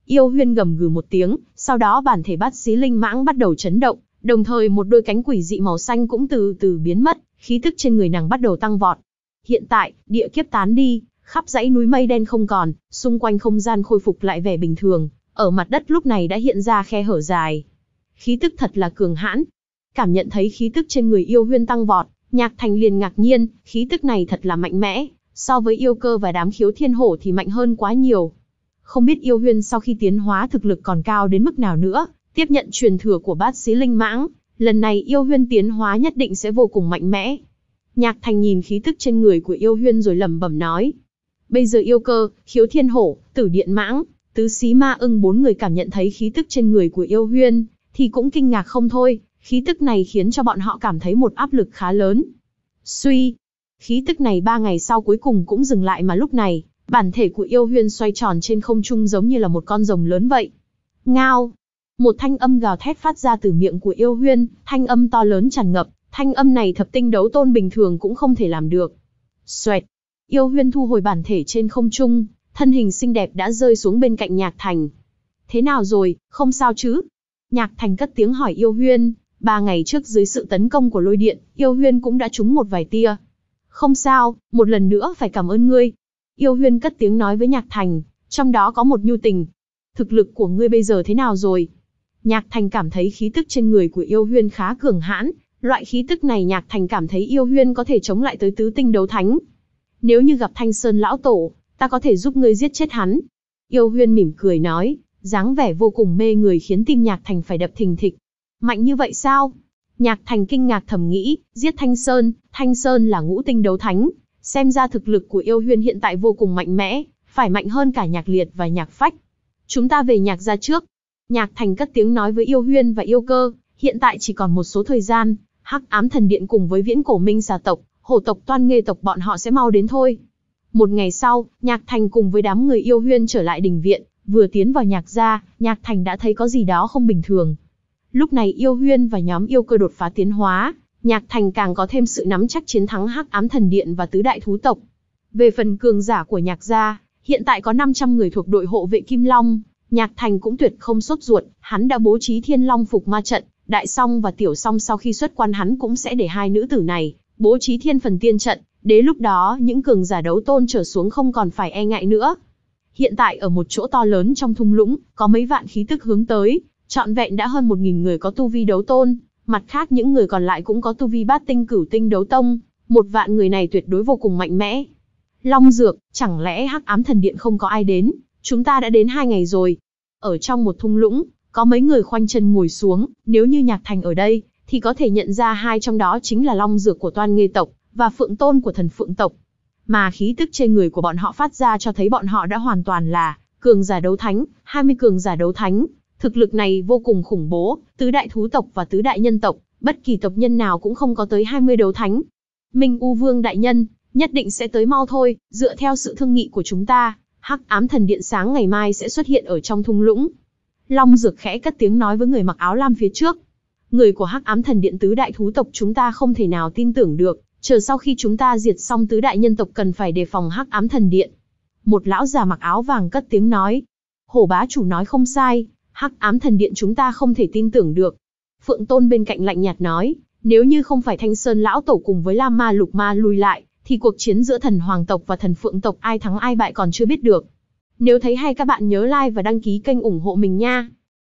Yêu Huyên gầm gừ một tiếng, sau đó bản thể bát xí linh mãng bắt đầu chấn động, đồng thời một đôi cánh quỷ dị màu xanh cũng từ từ biến mất, khí tức trên người nàng bắt đầu tăng vọt. Hiện tại, địa kiếp tán đi, khắp dãy núi mây đen không còn, xung quanh không gian khôi phục lại vẻ bình thường, ở mặt đất lúc này đã hiện ra khe hở dài. Khí tức thật là cường hãn. Cảm nhận thấy khí tức trên người Yêu Huyên tăng vọt, Nhạc Thành liền ngạc nhiên, khí tức này thật là mạnh mẽ, so với yêu cơ và đám khiếu thiên hổ thì mạnh hơn quá nhiều. Không biết Yêu Huyên sau khi tiến hóa thực lực còn cao đến mức nào nữa, tiếp nhận truyền thừa của bát xí linh mãng, lần này Yêu Huyên tiến hóa nhất định sẽ vô cùng mạnh mẽ. Nhạc Thành nhìn khí tức trên người của Yêu Huyên rồi lẩm bẩm nói. Bây giờ yêu cơ, khiếu thiên hổ, tử điện mãng, tứ xí ma ưng bốn người cảm nhận thấy khí tức trên người của Yêu Huyên, thì cũng kinh ngạc không thôi, khí tức này khiến cho bọn họ cảm thấy một áp lực khá lớn. Suy, khí tức này ba ngày sau cuối cùng cũng dừng lại mà lúc này, bản thể của Yêu Huyên xoay tròn trên không trung giống như là một con rồng lớn vậy. Ngao! Một thanh âm gào thét phát ra từ miệng của Yêu Huyên, thanh âm to lớn tràn ngập, thanh âm này thập tinh đấu tôn bình thường cũng không thể làm được. Xoẹt! Yêu Huyên thu hồi bản thể trên không trung, thân hình xinh đẹp đã rơi xuống bên cạnh Nhạc Thành. Thế nào rồi, không sao chứ? Nhạc Thành cất tiếng hỏi Yêu Huyên, ba ngày trước dưới sự tấn công của lôi điện, Yêu Huyên cũng đã trúng một vài tia. Không sao, một lần nữa phải cảm ơn ngươi. Yêu Huyên cất tiếng nói với Nhạc Thành, trong đó có một nhu tình. Thực lực của ngươi bây giờ thế nào rồi? Nhạc Thành cảm thấy khí tức trên người của Yêu Huyên khá cường hãn, loại khí tức này Nhạc Thành cảm thấy Yêu Huyên có thể chống lại tới tứ tinh đấu thánh. Nếu như gặp Thanh Sơn lão tổ, ta có thể giúp ngươi giết chết hắn. Yêu Huyên mỉm cười nói, dáng vẻ vô cùng mê người khiến tim Nhạc Thành phải đập thình thịch. Mạnh như vậy sao? Nhạc Thành kinh ngạc thầm nghĩ, giết Thanh Sơn, Thanh Sơn là ngũ tinh đấu thánh, xem ra thực lực của Yêu Huyên hiện tại vô cùng mạnh mẽ, phải mạnh hơn cả Nhạc Liệt và Nhạc Phách. Chúng ta về Nhạc gia trước. Nhạc Thành cất tiếng nói với Yêu Huyên và Yêu Cơ, hiện tại chỉ còn một số thời gian, Hắc Ám Thần Điện cùng với Viễn Cổ Minh Xà tộc, Hổ tộc Toan Nghê tộc bọn họ sẽ mau đến thôi. Một ngày sau, Nhạc Thành cùng với đám người Yêu Huyên trở lại đình viện, vừa tiến vào Nhạc gia, Nhạc Thành đã thấy có gì đó không bình thường. Lúc này Yêu Huyên và nhóm Yêu Cơ đột phá tiến hóa, Nhạc Thành càng có thêm sự nắm chắc chiến thắng Hắc Ám Thần Điện và tứ đại thú tộc. Về phần cường giả của Nhạc gia, hiện tại có năm trăm người thuộc đội hộ vệ Kim Long, Nhạc Thành cũng tuyệt không sốt ruột, hắn đã bố trí Thiên Long Phục Ma trận, Đại Song và Tiểu Song sau khi xuất quan hắn cũng sẽ để hai nữ tử này bố trí Thiên Phần Tiên trận, đến lúc đó những cường giả đấu tôn trở xuống không còn phải e ngại nữa. Hiện tại ở một chỗ to lớn trong thung lũng, có mấy vạn khí tức hướng tới, trọn vẹn đã hơn một nghìn người có tu vi đấu tôn, mặt khác những người còn lại cũng có tu vi bát tinh cửu tinh đấu tông, một vạn người này tuyệt đối vô cùng mạnh mẽ. Long Dược, chẳng lẽ Hắc Ám Thần Điện không có ai đến? Chúng ta đã đến hai ngày rồi. Ở trong một thung lũng, có mấy người khoanh chân ngồi xuống, nếu như Nhạc Thành ở đây, thì có thể nhận ra hai trong đó chính là Long Dược của Toan Nghê tộc, và Phượng Tôn của Thần Phượng tộc. Mà khí tức trên người của bọn họ phát ra cho thấy bọn họ đã hoàn toàn là cường giả đấu thánh, hai mươi cường giả đấu thánh. Thực lực này vô cùng khủng bố, tứ đại thú tộc và tứ đại nhân tộc, bất kỳ tộc nhân nào cũng không có tới hai mươi đấu thánh. Minh U Vương đại nhân, nhất định sẽ tới mau thôi, dựa theo sự thương nghị của chúng ta, Hắc Ám Thần Điện sáng ngày mai sẽ xuất hiện ở trong thung lũng. Long Dược khẽ cất tiếng nói với người mặc áo lam phía trước. Người của Hắc Ám Thần Điện tứ đại thú tộc chúng ta không thể nào tin tưởng được, chờ sau khi chúng ta diệt xong tứ đại nhân tộc cần phải đề phòng Hắc Ám Thần Điện. Một lão già mặc áo vàng cất tiếng nói. Hổ bá chủ nói không sai, Hắc Ám Thần Điện chúng ta không thể tin tưởng được. Phượng Tôn bên cạnh lạnh nhạt nói, nếu như không phải Thanh Sơn lão tổ cùng với Lam Ma Lục Ma lùi lại, thì cuộc chiến giữa Thần Hoàng tộc và Thần Phượng tộc ai thắng ai bại còn chưa biết được. Nếu thấy hay các bạn nhớ like và đăng ký kênh ủng hộ mình nha.